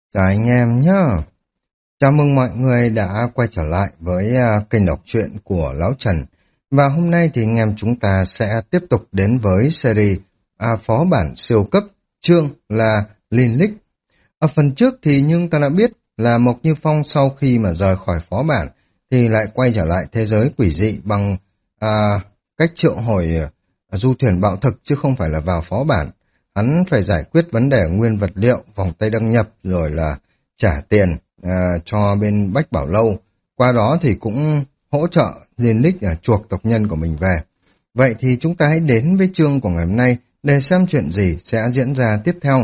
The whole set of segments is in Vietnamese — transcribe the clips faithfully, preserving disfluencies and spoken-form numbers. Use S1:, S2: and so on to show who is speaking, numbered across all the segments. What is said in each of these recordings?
S1: Chào anh em nhé. Chào mừng mọi người đã quay trở lại với à, kênh đọc truyện của Lão Trần. Và hôm nay thì anh em chúng ta sẽ tiếp tục đến với series à, phó bản siêu cấp, chương là Linh Lích. Ở phần trước thì nhưng ta đã biết là Mộc Như Phong sau khi mà rời khỏi phó bản thì lại quay trở lại thế giới quỷ dị bằng à, cách triệu hồi à, du thuyền bạo thực chứ không phải là vào phó bản. Hắn phải giải quyết vấn đề nguyên vật liệu, vòng tay đăng nhập rồi là trả tiền à, cho bên Bách Bảo Lâu. Qua đó thì cũng hỗ trợ Liên Lích à, chuộc tộc nhân của mình về. Vậy thì chúng ta hãy đến với chương của ngày hôm nay để xem chuyện gì sẽ diễn ra tiếp theo.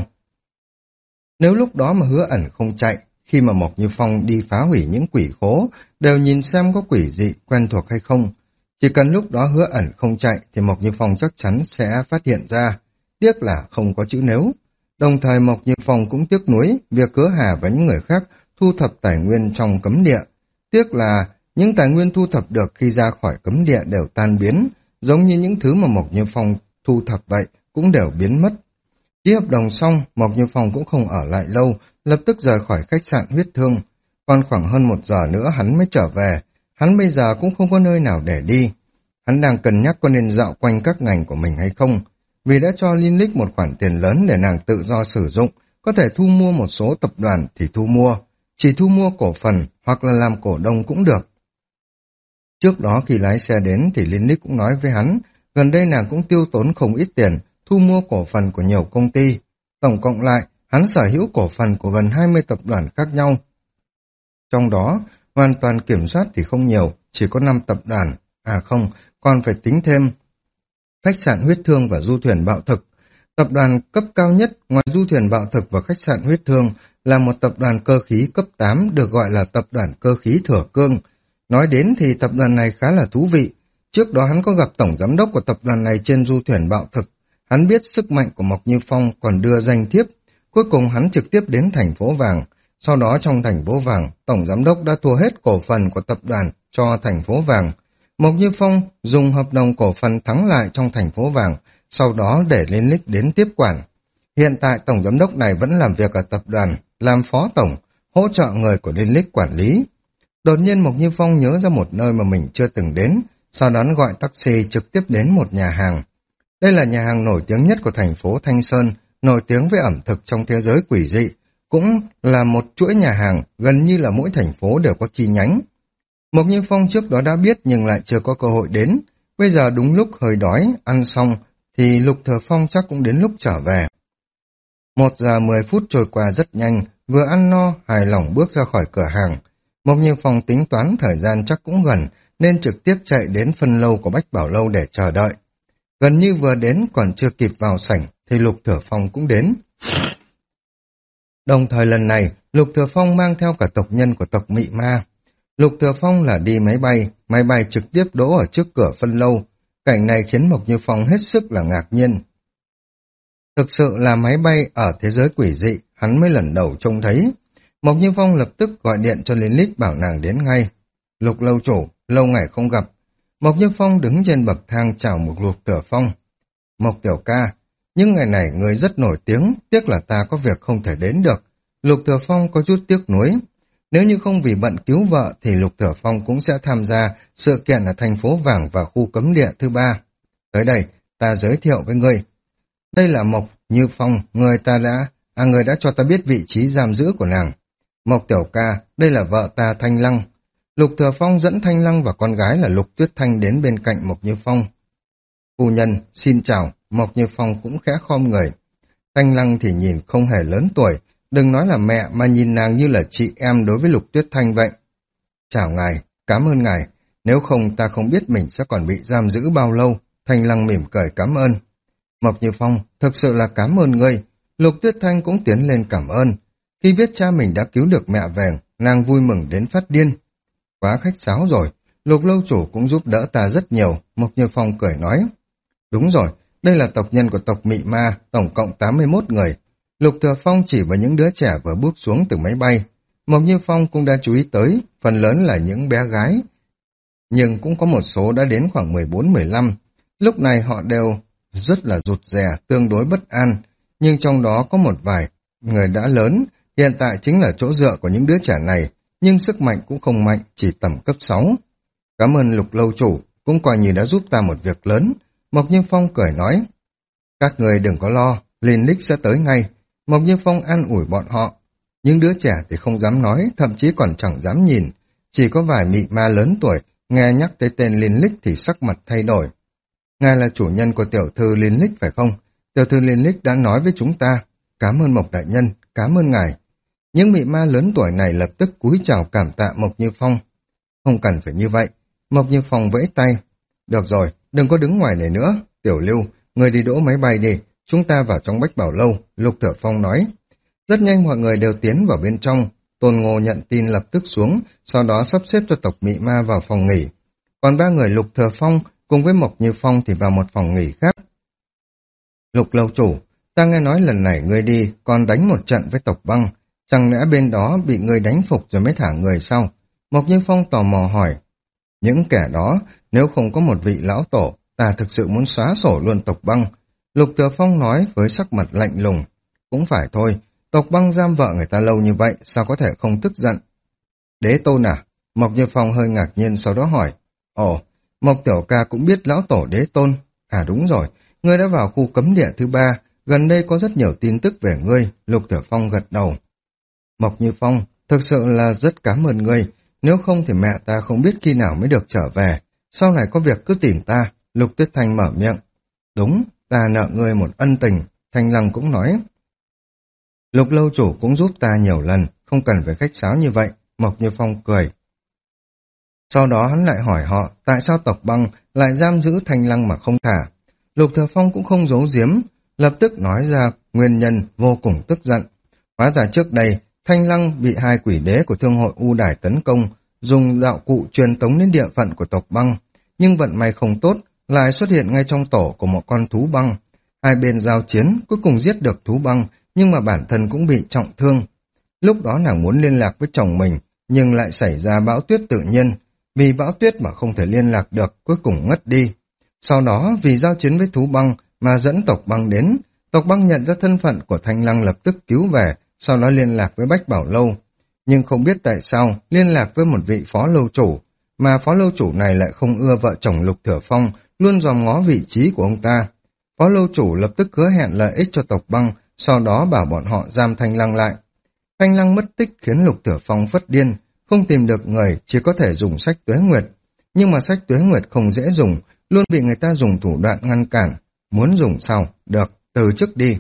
S1: Nếu lúc đó mà Hứa Ẩn không chạy, khi mà Mộc Như Phong đi phá hủy những quỷ khố, đều nhìn xem có quỷ dị quen thuộc hay không. Chỉ cần lúc đó Hứa Ẩn không chạy thì Mộc Như Phong chắc chắn sẽ phát hiện ra. Tiếc là không có chữ nếu. Đồng thời Mộc Như Phong cũng tiếc nuối việc Hứa Hà và những người khác thu thập tài nguyên trong cấm địa. Tiếc là những tài nguyên thu thập được khi ra khỏi cấm địa đều tan biến, giống như những thứ mà Mộc Như Phong thu thập vậy cũng đều biến mất. Ký hợp đồng xong, Mộc Như Phong cũng không ở lại lâu, lập tức rời khỏi khách sạn huyết thương. Còn khoảng hơn một giờ nữa hắn mới trở về, hắn bây giờ cũng không có nơi nào để đi. Hắn đang cân nhắc có nên dạo quanh các ngành của mình hay không, vì đã cho Linh Lích một khoản tiền lớn để nàng tự do sử dụng, có thể thu mua một số tập đoàn thì thu mua, chỉ thu mua cổ phần hoặc là làm cổ đông cũng được. Trước đó khi lái xe đến thì Linh Lích cũng nói với hắn, gần đây nàng cũng tiêu tốn không ít tiền, thu mua cổ phần của nhiều công ty. Tổng cộng lại, hắn sở hữu cổ phần của gần hai mươi tập đoàn khác nhau. Trong đó, hoàn toàn kiểm soát thì không nhiều, chỉ có năm tập đoàn. À không, còn phải tính thêm khách sạn huyết thương và du thuyền bạo thực. Tập đoàn cấp cao nhất ngoài du thuyền bạo thực và khách sạn huyết thương là một tập đoàn cơ khí cấp tám được gọi là tập đoàn cơ khí Thừa Cương. Nói đến thì tập đoàn này khá là thú vị. Trước đó hắn có gặp tổng giám đốc của tập đoàn này trên du thuyền bạo thực. Hắn biết sức mạnh của Mộc Như Phong còn đưa danh thiếp. Cuối cùng hắn trực tiếp đến thành phố vàng. Sau đó trong thành phố vàng, tổng giám đốc đã thua hết cổ phần của tập đoàn cho thành phố vàng. Mộc Như Phong dùng hợp đồng cổ phần thắng lại trong thành phố vàng, sau đó để Liên Lích đến tiếp quản. Hiện tại tổng giám đốc này vẫn làm việc ở tập đoàn, làm phó tổng, hỗ trợ người của Liên Lích quản lý. Đột nhiên Mộc Như Phong nhớ ra một nơi mà mình chưa từng đến, sau đó gọi taxi trực tiếp đến một nhà hàng. Đây là nhà hàng nổi tiếng nhất của thành phố Thanh Sơn, nổi tiếng với ẩm thực trong thế giới quỷ dị, cũng là một chuỗi nhà hàng gần như là mỗi thành phố đều có chi nhánh. Mộc Như Phong trước đó đã biết nhưng lại chưa có cơ hội đến, bây giờ đúng lúc hơi đói, ăn xong thì Lục Thừa Phong chắc cũng đến lúc trở về. Một giờ mười phút trôi qua rất nhanh, vừa ăn no, hài lòng bước ra khỏi cửa hàng. Mộc Như Phong tính toán thời gian chắc cũng gần, nên trực tiếp chạy đến phân lâu của Bách Bảo Lâu để chờ đợi. Gần như vừa đến còn chưa kịp vào sảnh, thì Lục Thừa Phong cũng đến. Đồng thời lần này, Lục Thừa Phong mang theo cả tộc nhân của tộc Mị Ma. Lục Thừa Phong là đi máy bay, máy bay trực tiếp đỗ ở trước cửa phân lâu. Cảnh này khiến Mộc Như Phong hết sức là ngạc nhiên. Thực sự là máy bay ở thế giới quỷ dị, hắn mới lần đầu trông thấy. Mộc Như Phong lập tức gọi điện cho Liên Lích bảo nàng đến ngay. Lục lâu chủ, lâu ngày không gặp. Mộc Như Phong đứng trên bậc thang chào một Lục Thừa Phong. Mộc tiểu ca, những ngày này người rất nổi tiếng, tiếc là ta có việc không thể đến được. Lục Thừa Phong có chút tiếc nuối. Nếu như không vì bận cứu vợ thì Lục Thừa Phong cũng sẽ tham gia sự kiện ở thành phố Vàng và khu cấm địa thứ ba. Tới đây, ta giới thiệu với ngươi. Đây là Mộc Như Phong, người ta đã, à người đã cho ta biết vị trí giam giữ của nàng. Mộc tiểu ca, đây là vợ ta Thanh Lăng. Lục Thừa Phong dẫn Thanh Lăng và con gái là Lục Tuyết Thanh đến bên cạnh Mộc Như Phong. Phu nhân, xin chào, Mộc Như Phong cũng khẽ khom người. Thanh Lăng thì nhìn không hề lớn tuổi, đừng nói là mẹ mà nhìn nàng như là chị em đối với Lục Tuyết Thanh vậy. Chào ngài, cảm ơn ngài, nếu không ta không biết mình sẽ còn bị giam giữ bao lâu. Thanh Lăng mỉm cười cảm ơn. Mộc Như Phong, thực sự là cảm ơn ngươi. Lục Tuyết Thanh cũng tiến lên cảm ơn. Khi biết cha mình đã cứu được mẹ về, nàng vui mừng đến phát điên. Quá khách sáo rồi, Lục lâu chủ cũng giúp đỡ ta rất nhiều, Mộc Như Phong cười nói. Đúng rồi, đây là tộc nhân của tộc Mị Ma, tổng cộng tám mươi mốt người. Lục Thừa Phong chỉ vào những đứa trẻ vừa bước xuống từ máy bay. Mộc Như Phong cũng đã chú ý tới, phần lớn là những bé gái. Nhưng cũng có một số đã đến khoảng mười bốn mười lăm. Lúc này họ đều rất là rụt rè, tương đối bất an. Nhưng trong đó có một vài người đã lớn, hiện tại chính là chỗ dựa của những đứa trẻ này, nhưng sức mạnh cũng không mạnh, chỉ tầm cấp sáu. Cảm ơn Lục lâu chủ, cũng coi như đã giúp ta một việc lớn. Mộc Như Phong cười nói, các người đừng có lo, Linh Lích sẽ tới ngay. Mộc Như Phong an ủi bọn họ. Những đứa trẻ thì không dám nói, thậm chí còn chẳng dám nhìn. Chỉ có vài mị ma lớn tuổi, nghe nhắc tới tên Linh Lích thì sắc mặt thay đổi. Ngài là chủ nhân của tiểu thư Linh Lích phải không? Tiểu thư Linh Lích đã nói với chúng ta. Cảm ơn Mộc đại nhân, cảm ơn ngài. Những mị ma lớn tuổi này lập tức cúi chào cảm tạ Mộc Như Phong. Không cần phải như vậy. Mộc Như Phong vẫy tay. Được rồi, đừng có đứng ngoài này nữa. Tiểu Lưu, người đi đỗ máy bay đi. Chúng ta vào trong Bách Bảo Lâu, Lục Thừa Phong nói. Rất nhanh mọi người đều tiến vào bên trong. Tôn Ngô nhận tin lập tức xuống, sau đó sắp xếp cho tộc mị ma vào phòng nghỉ. Còn ba người Lục Thừa Phong cùng với Mộc Như Phong thì vào một phòng nghỉ khác. Lục lâu chủ, ta nghe nói lần này ngươi đi còn đánh một trận với tộc băng. Chẳng lẽ bên đó bị ngươi đánh phục rồi mới thả người sao? Mộc Như Phong tò mò hỏi. Những kẻ đó, nếu không có một vị lão tổ, ta thực sự muốn xóa sổ luôn tộc băng. Lục Thừa Phong nói với sắc mặt lạnh lùng. Cũng phải thôi, tộc băng giam vợ người ta lâu như vậy, sao có thể không tức giận? Đế tôn à? Mộc Như Phong hơi ngạc nhiên sau đó hỏi. Ồ, Mộc tiểu ca cũng biết lão tổ đế tôn. À đúng rồi, ngươi đã vào khu cấm địa thứ ba, gần đây có rất nhiều tin tức về ngươi. Lục Thừa Phong gật đầu. Mộc Như Phong, thực sự là rất cảm ơn ngươi, nếu không thì mẹ ta không biết khi nào mới được trở về. Sau này có việc cứ tìm ta. Lục Tuyết Thanh mở miệng. Đúng, ta nợ ngươi một ân tình. Thanh Lăng cũng nói. Lục lâu chủ cũng giúp ta nhiều lần, không cần phải khách sáo như vậy. Mộc Như Phong cười. Sau đó hắn lại hỏi họ tại sao tộc băng lại giam giữ Thanh Lăng mà không thả. Lục Thừa Phong cũng không giấu giếm, lập tức nói ra nguyên nhân vô cùng tức giận. Hóa ra trước đây, Thanh Lăng bị hai quỷ đế của thương hội U Đài tấn công, dùng đạo cụ truyền tống đến địa phận của tộc băng, nhưng vận may không tốt, lại xuất hiện ngay trong tổ của một con thú băng. Hai bên giao chiến, cuối cùng giết được thú băng, nhưng mà bản thân cũng bị trọng thương. Lúc đó nàng muốn liên lạc với chồng mình, nhưng lại xảy ra bão tuyết tự nhiên. Vì bão tuyết mà không thể liên lạc được, cuối cùng ngất đi. Sau đó, vì giao chiến với thú băng mà dẫn tộc băng đến, tộc băng nhận ra thân phận của Thanh Lăng lập tức cứu về, sau đó liên lạc với Bách Bảo Lâu. Nhưng không biết tại sao liên lạc với một vị phó lâu chủ, mà phó lâu chủ này lại không ưa vợ chồng Lục Thừa Phong, luôn dòm ngó vị trí của ông ta. Phó lâu chủ lập tức hứa hẹn lợi ích cho tộc băng, sau đó bảo bọn họ giam Thanh Lăng lại. Thanh Lăng mất tích khiến Lục Thừa Phong phất điên, không tìm được người, chỉ có thể dùng sách Tuế Nguyệt. Nhưng mà sách Tuế Nguyệt không dễ dùng, luôn bị người ta dùng thủ đoạn ngăn cản. Muốn dùng sao? Được, từ chức đi.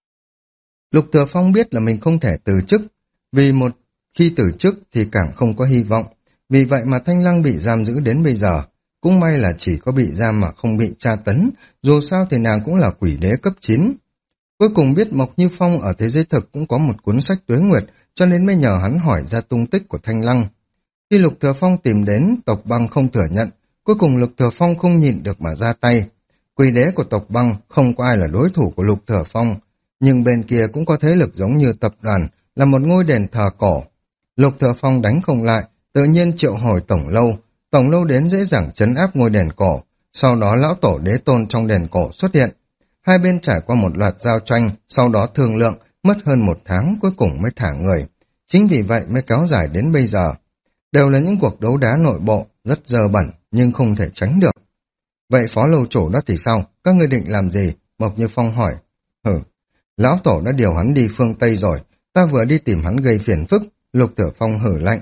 S1: Lục Thừa Phong biết là mình không thể từ chức, vì một khi từ chức thì càng không có hy vọng. Vì vậy mà Thanh Lăng bị giam giữ đến bây giờ. Cũng may là chỉ có bị giam mà không bị tra tấn, dù sao thì nàng cũng là quỷ đế cấp chín. Cuối cùng biết Mộc Như Phong ở thế giới thực cũng có một cuốn sách Tuế Nguyệt, cho nên mới nhờ hắn hỏi ra tung tích của Thanh Lăng. Khi Lục Thừa Phong tìm đến, tộc băng không thừa nhận, cuối cùng Lục Thừa Phong không nhịn được mà ra tay. Quỷ đế của tộc băng không có ai là đối thủ của Lục Thừa Phong, nhưng bên kia cũng có thế lực giống như tập đoàn, là một ngôi đền thờ cổ. Lục Thừa Phong đánh không lại, tự nhiên triệu hồi tổng lâu, tổng lâu đến dễ dàng trấn áp ngôi đền cổ, sau đó lão tổ đế tôn trong đền cổ xuất hiện. Hai bên trải qua một loạt giao tranh, sau đó thương lượng, mất hơn một tháng cuối cùng mới thả người. Chính vì vậy mới kéo dài đến bây giờ. Đều là những cuộc đấu đá nội bộ, rất dơ bẩn, nhưng không thể tránh được. Vậy phó lâu chủ đó thì sao? Các ngươi định làm gì? Mộc Như Phong hỏi. Hử, lão tổ đã điều hắn đi phương Tây rồi, ta vừa đi tìm hắn gây phiền phức. Lục Thừa Phong hử lạnh.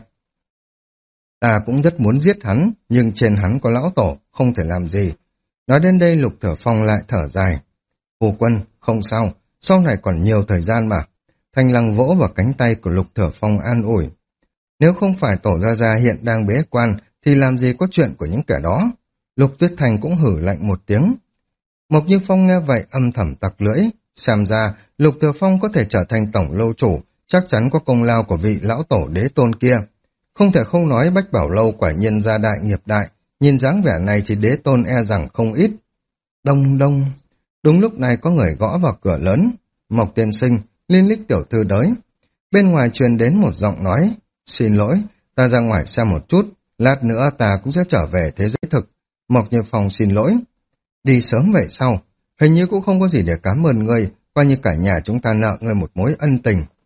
S1: Ta cũng rất muốn giết hắn, nhưng trên hắn có lão tổ, không thể làm gì. Nói đến đây Lục Thừa Phong lại thở dài. Phu quân, không sao, sau này còn nhiều thời gian mà. Thanh Lăng vỗ vào cánh tay của Lục Thừa Phong an ủi. Nếu không phải tổ gia gia hiện đang bế quan, thì làm gì có chuyện của những kẻ đó. Lục Tuyết Thành cũng hử lạnh một tiếng. Mộc Như Phong nghe vậy âm thầm tặc lưỡi. Xem ra, Lục Thừa Phong có thể trở thành tổng lâu chủ, chắc chắn có công lao của vị lão tổ đế tôn kia. Không thể không nói Bách Bảo Lâu quả nhiên gia đại nghiệp đại, nhìn dáng vẻ này thì đế tôn e rằng không ít. Đông đông, đúng lúc này có người gõ vào cửa lớn. Mộc tiên sinh, Liên Lích tiểu thư tới. Bên ngoài truyền đến một giọng nói. Xin lỗi, ta ra ngoài xem một chút, lát nữa ta cũng sẽ trở về thế giới thực. Mộc Như Phong xin lỗi. Đi sớm vậy sao? Hình như cũng không có gì để cảm ơn ngươi, coi như cả nhà chúng ta nợ ngươi một mối ân tình.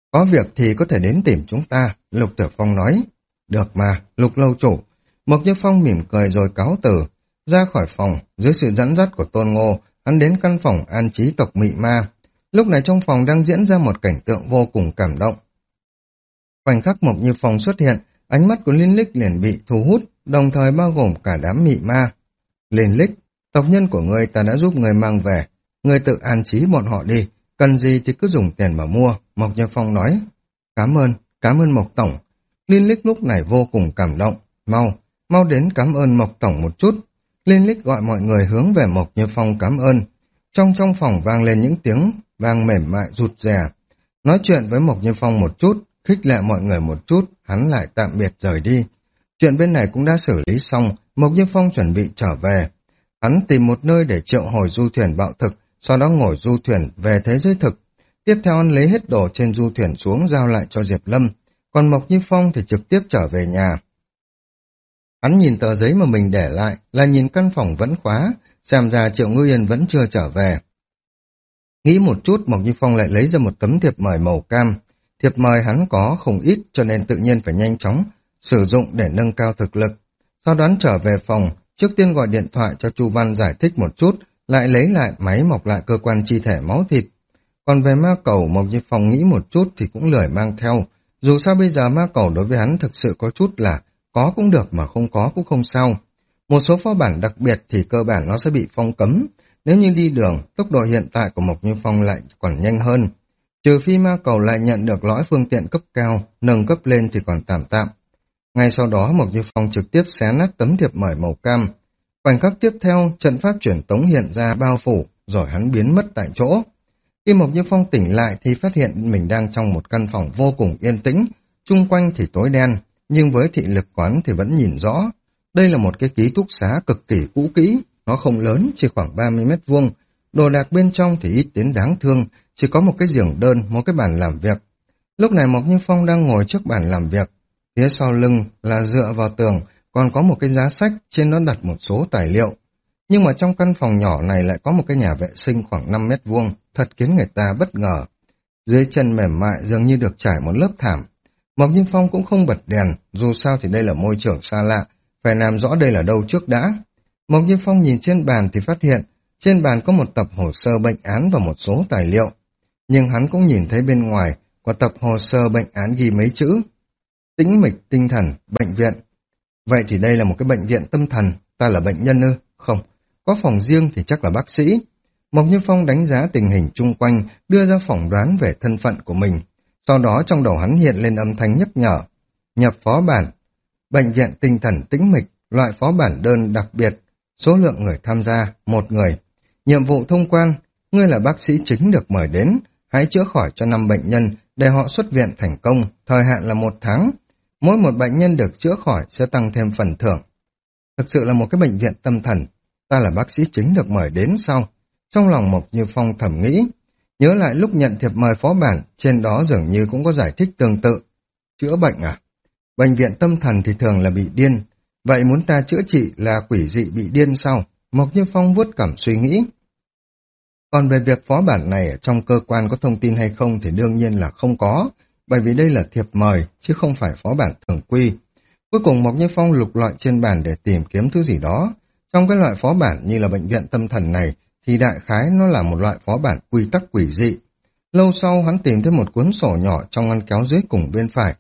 S1: Có việc thì có thể đến tìm chúng ta, Lục Tiểu Phong nói. Được mà, Lục lâu chủ. Mộc Như Phong mỉm cười rồi cáo từ. Ra khỏi phòng, dưới sự dẫn dắt của Tôn Ngô, hắn đến căn phòng an trí tộc Mị Ma. Lúc này trong phòng đang diễn ra một cảnh tượng vô cùng cảm động. Khoảnh khắc Mộc Như Phong xuất hiện, ánh mắt của Liên Lích liền bị thu hút, đồng thời bao gồm cả đám Mị Ma. Liên Lích, tộc nhân của ngươi ta đã giúp ngươi mang về, ngươi tự an trí bọn họ đi, cần gì thì cứ dùng tiền mà mua, Mộc Như Phong nói. Cảm ơn, cảm ơn Mộc Tổng. Liên Lích lúc này vô cùng cảm động, mau, mau đến cảm ơn Mộc Tổng một chút. Liên Lích gọi mọi người hướng về Mộc Như Phong cảm ơn. Trong trong phòng vang lên những tiếng vang mềm mại rụt rè. Nói chuyện với Mộc Như Phong một chút, khích lệ mọi người một chút, hắn lại tạm biệt rời đi. Chuyện bên này cũng đã xử lý xong, Mộc Như Phong chuẩn bị trở về. Hắn tìm một nơi để triệu hồi du thuyền bạo thực, sau đó ngồi du thuyền về thế giới thực. Tiếp theo hắn lấy hết đồ trên du thuyền xuống giao lại cho Diệp Lâm, còn Mộc Như Phong thì trực tiếp trở về nhà. Hắn nhìn tờ giấy mà mình để lại là nhìn căn phòng vẫn khóa, xem ra Triệu Ngư Yên vẫn chưa trở về. Nghĩ một chút, Mộc Như Phong lại lấy ra một tấm thiệp mời màu cam. Thiệp mời hắn có không ít cho nên tự nhiên phải nhanh chóng sử dụng để nâng cao thực lực. Sau đó trở về phòng, trước tiên gọi điện thoại cho Chu Văn giải thích một chút, lại lấy lại máy mọc lại cơ quan chi thể máu thịt. Còn về ma cầu, Mộc Như Phong nghĩ một chút thì cũng lười mang theo. Dù sao bây giờ ma cầu đối với hắn thực sự có chút là có cũng được mà không có cũng không sao. Một số phó bản đặc biệt thì cơ bản nó sẽ bị phong cấm. Nếu như đi đường, tốc độ hiện tại của Mộc Như Phong lại còn nhanh hơn. Trừ phi ma cầu lại nhận được lõi phương tiện cấp cao, nâng cấp lên thì còn tạm tạm. Ngay sau đó Mộc Như Phong trực tiếp xé nát tấm thiệp mời màu cam. Khoảnh khắc tiếp theo, trận pháp truyền tống hiện ra bao phủ, rồi hắn biến mất tại chỗ. Khi Mộc Như Phong tỉnh lại thì phát hiện mình đang trong một căn phòng vô cùng yên tĩnh, chung quanh thì tối đen, nhưng với thị lực quán thì vẫn nhìn rõ. Đây là một cái ký túc xá cực kỳ cũ kỹ, nó không lớn, chỉ khoảng ba mươi mét vuông. Đồ đạc bên trong thì ít đến đáng thương, chỉ có một cái giường đơn, một cái bàn làm việc. Lúc này Mộc Như Phong đang ngồi trước bàn làm việc, phía sau lưng là dựa vào tường, còn có một cái giá sách, trên đó đặt một số tài liệu. Nhưng mà trong căn phòng nhỏ này lại có một cái nhà vệ sinh khoảng năm mét vuông, thật khiến người ta bất ngờ. Dưới chân mềm mại dường như được trải một lớp thảm. Mộc Như Phong cũng không bật đèn, dù sao thì đây là môi trường xa lạ, phải làm rõ đây là đâu trước đã. Mộc Như Phong nhìn trên bàn thì phát hiện, trên bàn có một tập hồ sơ bệnh án và một số tài liệu. Nhưng hắn cũng nhìn thấy bên ngoài, của tập hồ sơ bệnh án ghi mấy chữ. Tĩnh mịch tinh thần, bệnh viện. Vậy thì đây là một cái bệnh viện tâm thần, ta là bệnh nhân ư? Không, có phòng riêng thì chắc là bác sĩ. Mộc Như Phong đánh giá tình hình chung quanh, đưa ra phỏng đoán về thân phận của mình. Sau đó trong đầu hắn hiện lên âm thanh nhắc nhở. Nhập phó bản. Bệnh viện tinh thần tĩnh mịch, loại phó bản đơn đặc biệt. Số lượng người tham gia, một người. Nhiệm vụ thông quan, ngươi là bác sĩ chính được mời đến. Hãy chữa khỏi cho năm bệnh nhân để họ xuất viện thành công, thời hạn là một tháng. Mỗi một bệnh nhân được chữa khỏi sẽ tăng thêm phần thưởng. Thực sự là một cái bệnh viện tâm thần. Ta là bác sĩ chính được mời đến sau. Trong lòng Mộc Như Phong thầm nghĩ. Nhớ lại lúc nhận thiệp mời phó bản, trên đó dường như cũng có giải thích tương tự. Chữa bệnh à? Bệnh viện tâm thần thì thường là bị điên. Vậy muốn ta chữa trị là quỷ dị bị điên sao? Mộc Như Phong vuốt cảm suy nghĩ. Còn về việc phó bản này ở trong cơ quan có thông tin hay không thì đương nhiên là không có, bởi vì đây là thiệp mời chứ không phải phó bản thường quy. Cuối cùng Mộc Như Phong lục lọi trên bàn để tìm kiếm thứ gì đó. Trong cái loại phó bản như là bệnh viện tâm thần này thì đại khái nó là một loại phó bản quy tắc quỷ dị. Lâu sau hắn tìm thấy một cuốn sổ nhỏ trong ngăn kéo dưới cùng bên phải.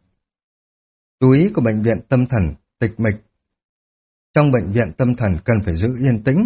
S1: Chú ý của bệnh viện tâm thần, tịch mịch. Trong bệnh viện tâm thần cần phải giữ yên tĩnh.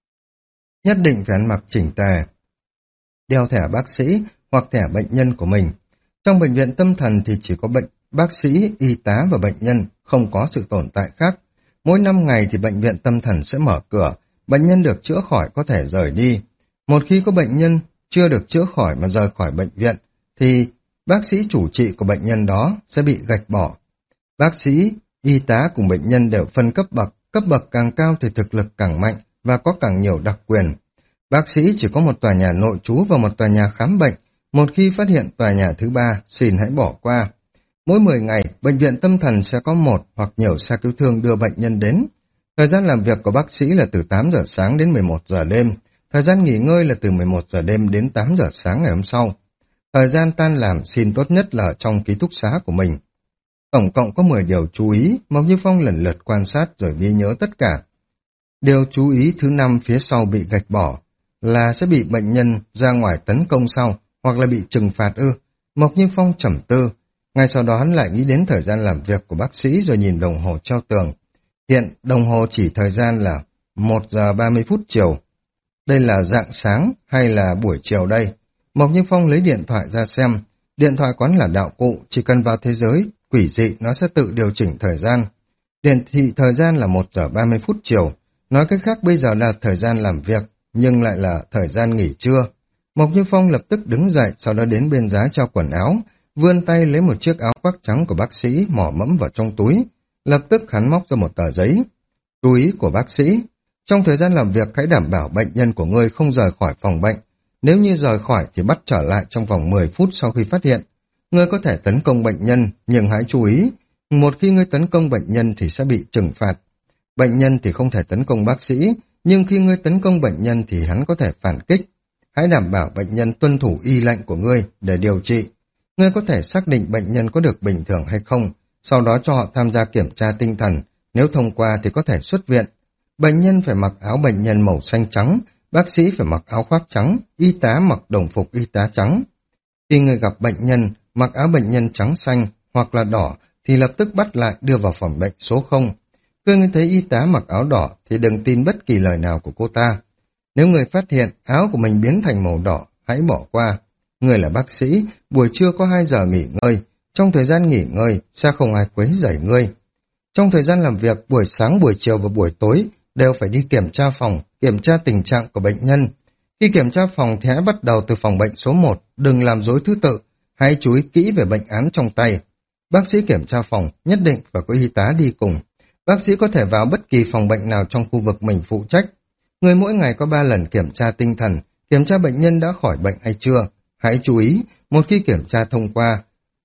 S1: Nhất định phải ăn mặc chỉnh tề. Đeo thẻ bác sĩ hoặc thẻ bệnh nhân của mình. Trong bệnh viện tâm thần thì chỉ có bệnh bác sĩ, y tá và bệnh nhân, không có sự tồn tại khác. Mỗi năm ngày thì bệnh viện tâm thần sẽ mở cửa, bệnh nhân được chữa khỏi có thể rời đi. Một khi có bệnh nhân chưa được chữa khỏi mà rời khỏi bệnh viện, thì bác sĩ chủ trị của bệnh nhân đó sẽ bị gạch bỏ. Bác sĩ, y tá cùng bệnh nhân đều phân cấp bậc, cấp bậc càng cao thì thực lực càng mạnh và có càng nhiều đặc quyền. Bác sĩ chỉ có một tòa nhà nội trú và một tòa nhà khám bệnh. Một khi phát hiện tòa nhà thứ ba, xin hãy bỏ qua. Mỗi mười ngày, bệnh viện tâm thần sẽ có một hoặc nhiều xe cứu thương đưa bệnh nhân đến. Thời gian làm việc của bác sĩ là từ tám giờ sáng đến mười một giờ đêm. Thời gian nghỉ ngơi là từ mười một giờ đêm đến tám giờ sáng ngày hôm sau. Thời gian tan làm xin tốt nhất là ở trong ký túc xá của mình. Tổng cộng có mười điều chú ý, Mộc Như Phong lần lượt quan sát rồi ghi nhớ tất cả. Điều chú ý thứ năm phía sau bị gạch bỏ là sẽ bị bệnh nhân ra ngoài tấn công sau, hoặc là bị trừng phạt ư. Mộc Như Phong trầm tư, ngay sau đó hắn lại nghĩ đến thời gian làm việc của bác sĩ rồi nhìn đồng hồ treo tường. Hiện đồng hồ chỉ thời gian là một giờ ba mươi phút chiều. Đây là rạng sáng hay là buổi chiều đây? Mộc Như Phong lấy điện thoại ra xem. Điện thoại quán là đạo cụ, chỉ cần vào thế giới quỷ dị nó sẽ tự điều chỉnh thời gian. Điển thị thời gian là một giờ ba mươi phút chiều. Nói cách khác bây giờ là thời gian làm việc, nhưng lại là thời gian nghỉ trưa. Mộc Như Phong lập tức đứng dậy, sau đó đến bên giá treo quần áo, vươn tay lấy một chiếc áo khoác trắng của bác sĩ mỏ mẫm vào trong túi. Lập tức hắn móc ra một tờ giấy. Chú ý của bác sĩ: trong thời gian làm việc hãy đảm bảo bệnh nhân của ngươi không rời khỏi phòng bệnh. Nếu như rời khỏi thì bắt trở lại trong vòng mười phút sau khi phát hiện. Ngươi có thể tấn công bệnh nhân, nhưng hãy chú ý, một khi ngươi tấn công bệnh nhân thì sẽ bị trừng phạt. Bệnh nhân thì không thể tấn công bác sĩ, nhưng khi ngươi tấn công bệnh nhân thì hắn có thể phản kích. Hãy đảm bảo bệnh nhân tuân thủ y lệnh của ngươi để điều trị. Ngươi có thể xác định bệnh nhân có được bình thường hay không, sau đó cho họ tham gia kiểm tra tinh thần. Nếu thông qua thì có thể xuất viện. Bệnh nhân phải mặc áo bệnh nhân màu xanh trắng, bác sĩ phải mặc áo khoác trắng, y tá mặc đồng phục y tá trắng. Khi người gặp bệnh nhân mặc áo bệnh nhân trắng xanh hoặc là đỏ thì lập tức bắt lại đưa vào phòng bệnh số không. Khi người thấy y tá mặc áo đỏ thì đừng tin bất kỳ lời nào của cô ta. Nếu người phát hiện áo của mình biến thành màu đỏ, hãy bỏ qua. Người là bác sĩ, buổi trưa có hai giờ nghỉ ngơi. Trong thời gian nghỉ ngơi sẽ không ai quấy rầy ngươi. Trong thời gian làm việc, buổi sáng, buổi chiều và buổi tối đều phải đi kiểm tra phòng, kiểm tra tình trạng của bệnh nhân. Khi kiểm tra phòng thì hãy bắt đầu từ phòng bệnh số một, đừng làm rối thứ tự, hãy chú ý kỹ về bệnh án trong tay. Bác sĩ kiểm tra phòng nhất định phải có y tá đi cùng. Bác sĩ có thể vào bất kỳ phòng bệnh nào trong khu vực mình phụ trách. Người mỗi ngày có ba lần kiểm tra tinh thần, kiểm tra bệnh nhân đã khỏi bệnh hay chưa. Hãy chú ý, một khi kiểm tra thông qua,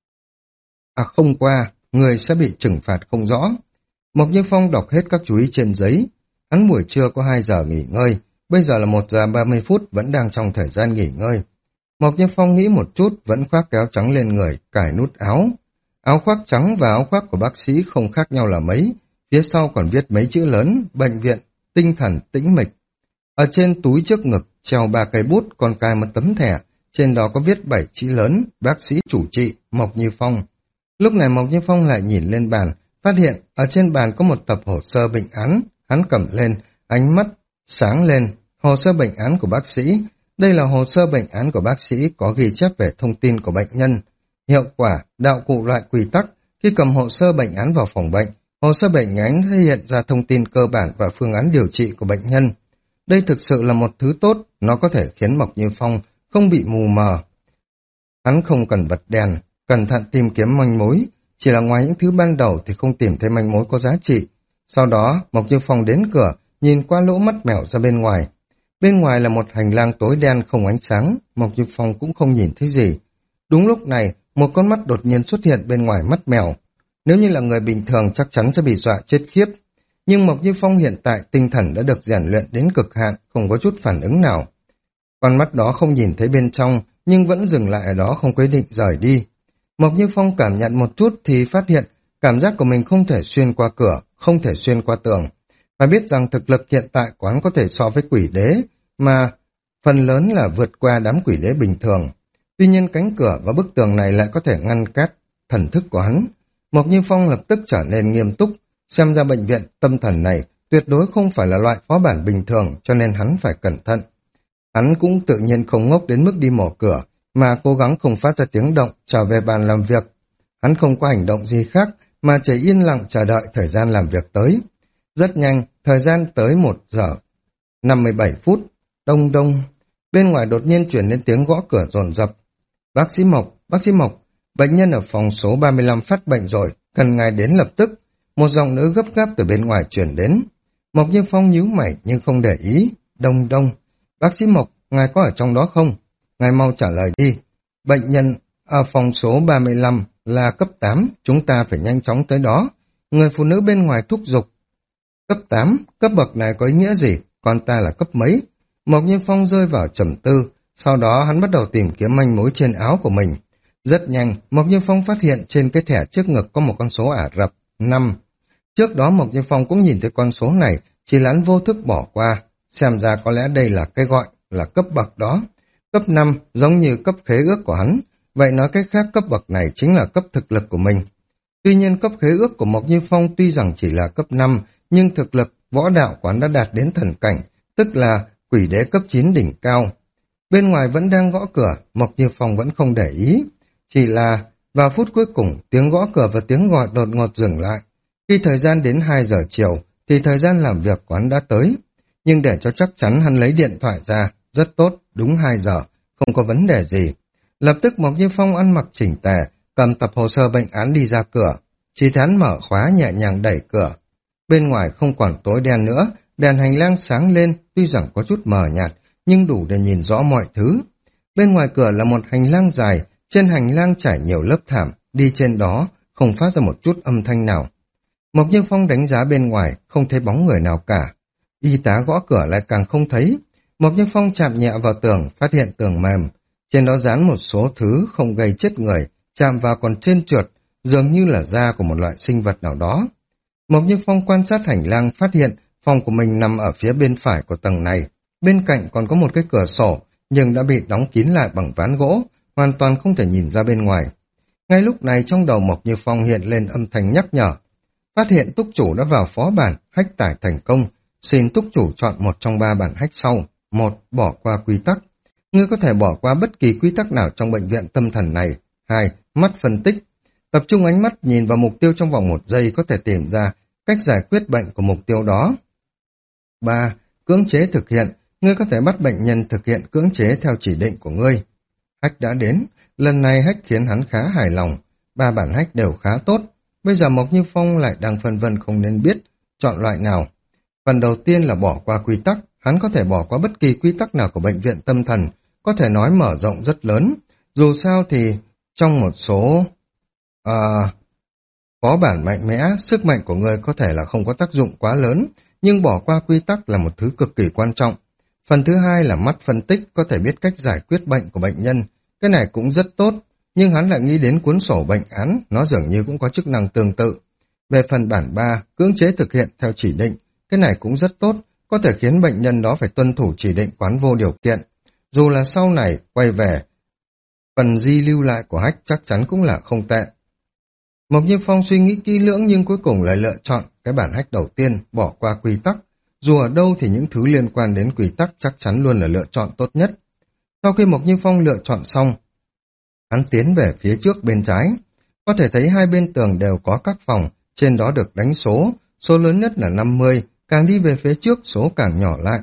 S1: à không qua, người sẽ bị trừng phạt không rõ. Mộc Như Phong đọc hết các chú ý trên giấy. Hắn buổi trưa có hai giờ nghỉ ngơi, bây giờ là một giờ ba mươi phút, vẫn đang trong thời gian nghỉ ngơi. Mộc Như Phong nghĩ một chút, vẫn khoác kéo trắng lên người, cài nút áo. Áo khoác trắng và áo khoác của bác sĩ không khác nhau là mấy, phía sau còn viết mấy chữ lớn: bệnh viện tinh thần tĩnh mịch. Ở trên túi trước ngực treo ba cây bút, còn cài một tấm thẻ, trên đó có viết bảy chữ lớn: bác sĩ chủ trị Mộc Như Phong. Lúc này Mộc Như Phong lại nhìn lên bàn, phát hiện ở trên bàn có một tập hồ sơ bệnh án. Hắn cầm lên, ánh mắt sáng lên. Hồ sơ bệnh án của bác sĩ. Đây là hồ sơ bệnh án của bác sĩ, có ghi chép về thông tin của bệnh nhân, hiệu quả, đạo cụ, loại, quy tắc. Khi cầm hồ sơ bệnh án vào phòng bệnh, hồ sơ bệnh án thể hiện ra thông tin cơ bản và phương án điều trị của bệnh nhân. Đây thực sự là một thứ tốt, nó có thể khiến Mộc Như Phong không bị mù mờ. Hắn không cần bật đèn, cẩn thận tìm kiếm manh mối, chỉ là ngoài những thứ ban đầu thì không tìm thấy manh mối có giá trị. Sau đó, Mộc Như Phong đến cửa, nhìn qua lỗ mắt mèo ra bên ngoài. Bên ngoài là một hành lang tối đen không ánh sáng, Mộc Như Phong cũng không nhìn thấy gì. Đúng lúc này, một con mắt đột nhiên xuất hiện bên ngoài mắt mèo. Nếu như là người bình thường chắc chắn sẽ bị dọa chết khiếp. Nhưng Mộc Như Phong hiện tại tinh thần đã được rèn luyện đến cực hạn, không có chút phản ứng nào. Con mắt đó không nhìn thấy bên trong, nhưng vẫn dừng lại ở đó, không quyết định rời đi. Mộc Như Phong cảm nhận một chút thì phát hiện cảm giác của mình không thể xuyên qua cửa, không thể xuyên qua tường. Phải biết rằng thực lực hiện tại của hắn có thể so với quỷ đế, mà phần lớn là vượt qua đám quỷ đế bình thường. Tuy nhiên cánh cửa và bức tường này lại có thể ngăn cát thần thức của hắn. Mộc Như Phong lập tức trở nên nghiêm túc, xem ra bệnh viện tâm thần này tuyệt đối không phải là loại phó bản bình thường, cho nên hắn phải cẩn thận. Hắn cũng tự nhiên không ngốc đến mức đi mở cửa, mà cố gắng không phát ra tiếng động, trở về bàn làm việc. Hắn không có hành động gì khác, mà chỉ yên lặng chờ đợi thời gian làm việc tới. Rất nhanh, thời gian tới một giờ năm mươi bảy phút, đông đông. Bên ngoài đột nhiên chuyển đến tiếng gõ cửa dồn dập. Bác sĩ Mộc, bác sĩ Mộc, bệnh nhân ở phòng số ba mươi lăm phát bệnh rồi, cần ngài đến lập tức. Một giọng nữ gấp gáp từ bên ngoài chuyển đến. Mộc Như Phong nhíu mày nhưng không để ý. Đông đông, bác sĩ Mộc, ngài có ở trong đó không? Ngài mau trả lời đi. Bệnh nhân ở phòng số ba mươi lăm là cấp tám, chúng ta phải nhanh chóng tới đó. Người phụ nữ bên ngoài thúc giục. Cấp tám, cấp bậc này có ý nghĩa gì? Con ta là cấp mấy? Mộc Như Phong rơi vào trầm tư, Sau đó hắn bắt đầu tìm kiếm manh mối trên áo của mình. Rất nhanh, Mộc Như Phong phát hiện trên cái thẻ trước ngực có một con số Ả Rập, năm. Trước đó Mộc Như Phong cũng nhìn thấy con số này, chỉ là hắn vô thức bỏ qua. Xem ra có lẽ đây là cái gọi là cấp bậc đó. Cấp năm giống như cấp khế ước của hắn, vậy nói cách khác cấp bậc này chính là cấp thực lực của mình. Tuy nhiên cấp khế ước của Mộc Như Phong tuy rằng chỉ là cấp năm, nhưng thực lực võ đạo của hắn đã đạt đến thần cảnh, tức là quỷ đế cấp chín đỉnh cao. Bên ngoài vẫn đang gõ cửa, Mộc Như Phong vẫn không để ý. Chỉ là vào phút cuối cùng, tiếng gõ cửa và tiếng gọi đột ngột dừng lại. Khi thời gian đến hai giờ chiều, thì thời gian làm việc của hắn đã tới. Nhưng để cho chắc chắn hắn lấy điện thoại ra, rất tốt, đúng hai giờ, không có vấn đề gì. Lập tức Mộc Như Phong ăn mặc chỉnh tề, cầm tập hồ sơ bệnh án đi ra cửa. Chỉ thấy hắn mở khóa nhẹ nhàng đẩy cửa. Bên ngoài không còn tối đen nữa, đèn hành lang sáng lên, tuy rằng có chút mờ nhạt, nhưng đủ để nhìn rõ mọi thứ. Bên ngoài cửa là một hành lang dài, trên hành lang trải nhiều lớp thảm, đi trên đó, không phát ra một chút âm thanh nào. Mộc Như Phong đánh giá bên ngoài, không thấy bóng người nào cả. Y tá gõ cửa lại càng không thấy. Mộc Như Phong chạm nhẹ vào tường, phát hiện tường mềm. Trên đó dán một số thứ không gây chết người, chạm vào còn trơn trượt, dường như là da của một loại sinh vật nào đó. Mộc Như Phong quan sát hành lang, phát hiện phòng của mình nằm ở phía bên phải của tầng này. Bên cạnh còn có một cái cửa sổ, nhưng đã bị đóng kín lại bằng ván gỗ, hoàn toàn không thể nhìn ra bên ngoài. Ngay lúc này trong đầu Mộc Như Phong hiện lên âm thanh nhắc nhở. Phát hiện túc chủ đã vào phó bản, hách tải thành công. Xin túc chủ chọn một trong ba bản hách sau. Một, bỏ qua quy tắc. Ngươi có thể bỏ qua bất kỳ quy tắc nào trong bệnh viện tâm thần này. Hai, mắt phân tích. Tập trung ánh mắt nhìn vào mục tiêu trong vòng một giây có thể tìm ra cách giải quyết bệnh của mục tiêu đó. Ba, cưỡng chế thực hiện. Ngươi có thể bắt bệnh nhân thực hiện cưỡng chế theo chỉ định của ngươi. Hách đã đến. Lần này hách khiến hắn khá hài lòng. Ba bản hách đều khá tốt. Bây giờ Mộc Như Phong lại đang phân vân không nên biết chọn loại nào. Phần đầu tiên là bỏ qua quy tắc. Hắn có thể bỏ qua bất kỳ quy tắc nào của bệnh viện tâm thần. Có thể nói mở rộng rất lớn. Dù sao thì trong một số à, phó bản mạnh mẽ, sức mạnh của người có thể là không có tác dụng quá lớn, nhưng bỏ qua quy tắc là một thứ cực kỳ quan trọng. Phần thứ hai là mắt phân tích, có thể biết cách giải quyết bệnh của bệnh nhân. Cái này cũng rất tốt, nhưng hắn lại nghĩ đến cuốn sổ bệnh án, nó dường như cũng có chức năng tương tự. Về phần bản ba, cưỡng chế thực hiện theo chỉ định, cái này cũng rất tốt, có thể khiến bệnh nhân đó phải tuân thủ chỉ định quán vô điều kiện. Dù là sau này quay về, phần di lưu lại của hách chắc chắn cũng là không tệ. Mộc Như Phong suy nghĩ kỹ lưỡng nhưng cuối cùng lại lựa chọn cái bản hách đầu tiên, bỏ qua quy tắc. Dù ở đâu thì những thứ liên quan đến quy tắc chắc chắn luôn là lựa chọn tốt nhất. Sau khi Mộc Như Phong lựa chọn xong, hắn tiến về phía trước bên trái. Có thể thấy hai bên tường đều có các phòng, trên đó được đánh số, số lớn nhất là năm mươi, càng đi về phía trước số càng nhỏ lại.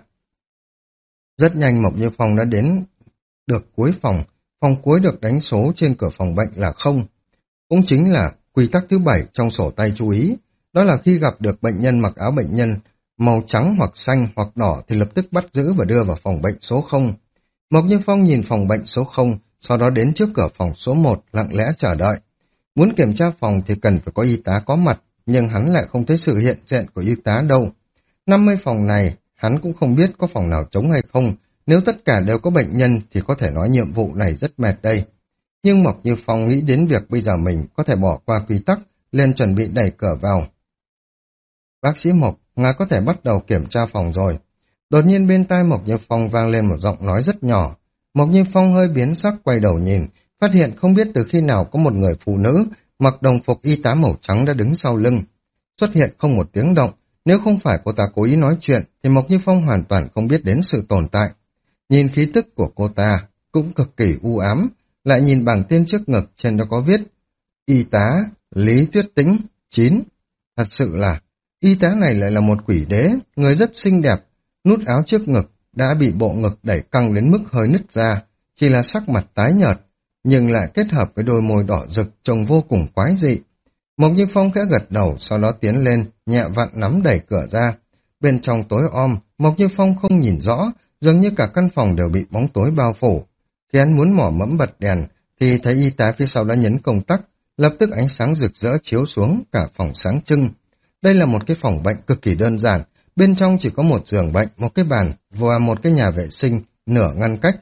S1: Rất nhanh Mộc Như Phong đã đến được cuối phòng, phòng cuối được đánh số trên cửa phòng bệnh là không. Cũng chính là quy tắc thứ bảy trong sổ tay chú ý, đó là khi gặp được bệnh nhân mặc áo bệnh nhân màu trắng hoặc xanh hoặc đỏ thì lập tức bắt giữ và đưa vào phòng bệnh số không. Mộc Như Phong nhìn phòng bệnh số không, sau đó đến trước cửa phòng số một lặng lẽ chờ đợi. Muốn kiểm tra phòng thì cần phải có y tá có mặt, nhưng hắn lại không thấy sự hiện diện của y tá đâu. năm mươi phòng này, hắn cũng không biết có phòng nào trống hay không, nếu tất cả đều có bệnh nhân thì có thể nói nhiệm vụ này rất mệt đây. Nhưng Mộc Như Phong nghĩ đến việc bây giờ mình có thể bỏ qua quy tắc, liền chuẩn bị đẩy cửa vào. Bác sĩ Mộc, ngài có thể bắt đầu kiểm tra phòng rồi. Đột nhiên bên tai Mộc Như Phong vang lên một giọng nói rất nhỏ. Mộc Như Phong hơi biến sắc quay đầu nhìn, phát hiện không biết từ khi nào có một người phụ nữ mặc đồng phục y tá màu trắng đã đứng sau lưng. Xuất hiện không một tiếng động, nếu không phải cô ta cố ý nói chuyện thì Mộc Như Phong hoàn toàn không biết đến sự tồn tại. Nhìn khí tức của cô ta cũng cực kỳ u ám, lại nhìn bảng tên trước ngực trên đó có viết y tá Lý Tuyết Tĩnh chín. Thật sự là y tá này lại là một quỷ đế, người rất xinh đẹp, nút áo trước ngực đã bị bộ ngực đẩy căng đến mức hơi nứt ra, chỉ là sắc mặt tái nhợt, nhưng lại kết hợp với đôi môi đỏ rực trông vô cùng quái dị. Mộc Như Phong khẽ gật đầu, sau đó tiến lên, nhẹ vặn nắm đẩy cửa ra. Bên trong tối om, Mộc Như Phong không nhìn rõ, dường như cả căn phòng đều bị bóng tối bao phủ. Khi hắn muốn mỏ mẫm bật đèn, thì thấy y tá phía sau đã nhấn công tắc, lập tức ánh sáng rực rỡ chiếu xuống, cả phòng sáng trưng. Đây là một cái phòng bệnh cực kỳ đơn giản, bên trong chỉ có một giường bệnh, một cái bàn và một cái nhà vệ sinh, nửa ngăn cách.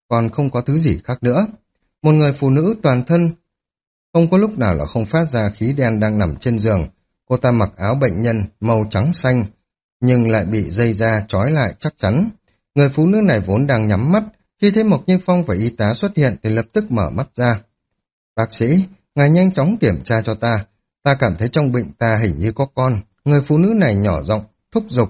S1: còn không có thứ gì khác nữa. Một người phụ nữ toàn thân, không có lúc nào là không phát ra khí đen đang nằm trên giường. Cô ta mặc áo bệnh nhân màu trắng xanh, nhưng lại bị dây da trói lại chắc chắn. Người phụ nữ này vốn đang nhắm mắt, khi thấy Mộc Như Phong và y tá xuất hiện thì lập tức mở mắt ra. Bác sĩ, ngài nhanh chóng kiểm tra cho ta. Ta cảm thấy trong bụng ta hình như có con. Người phụ nữ này nhỏ giọng thúc giục.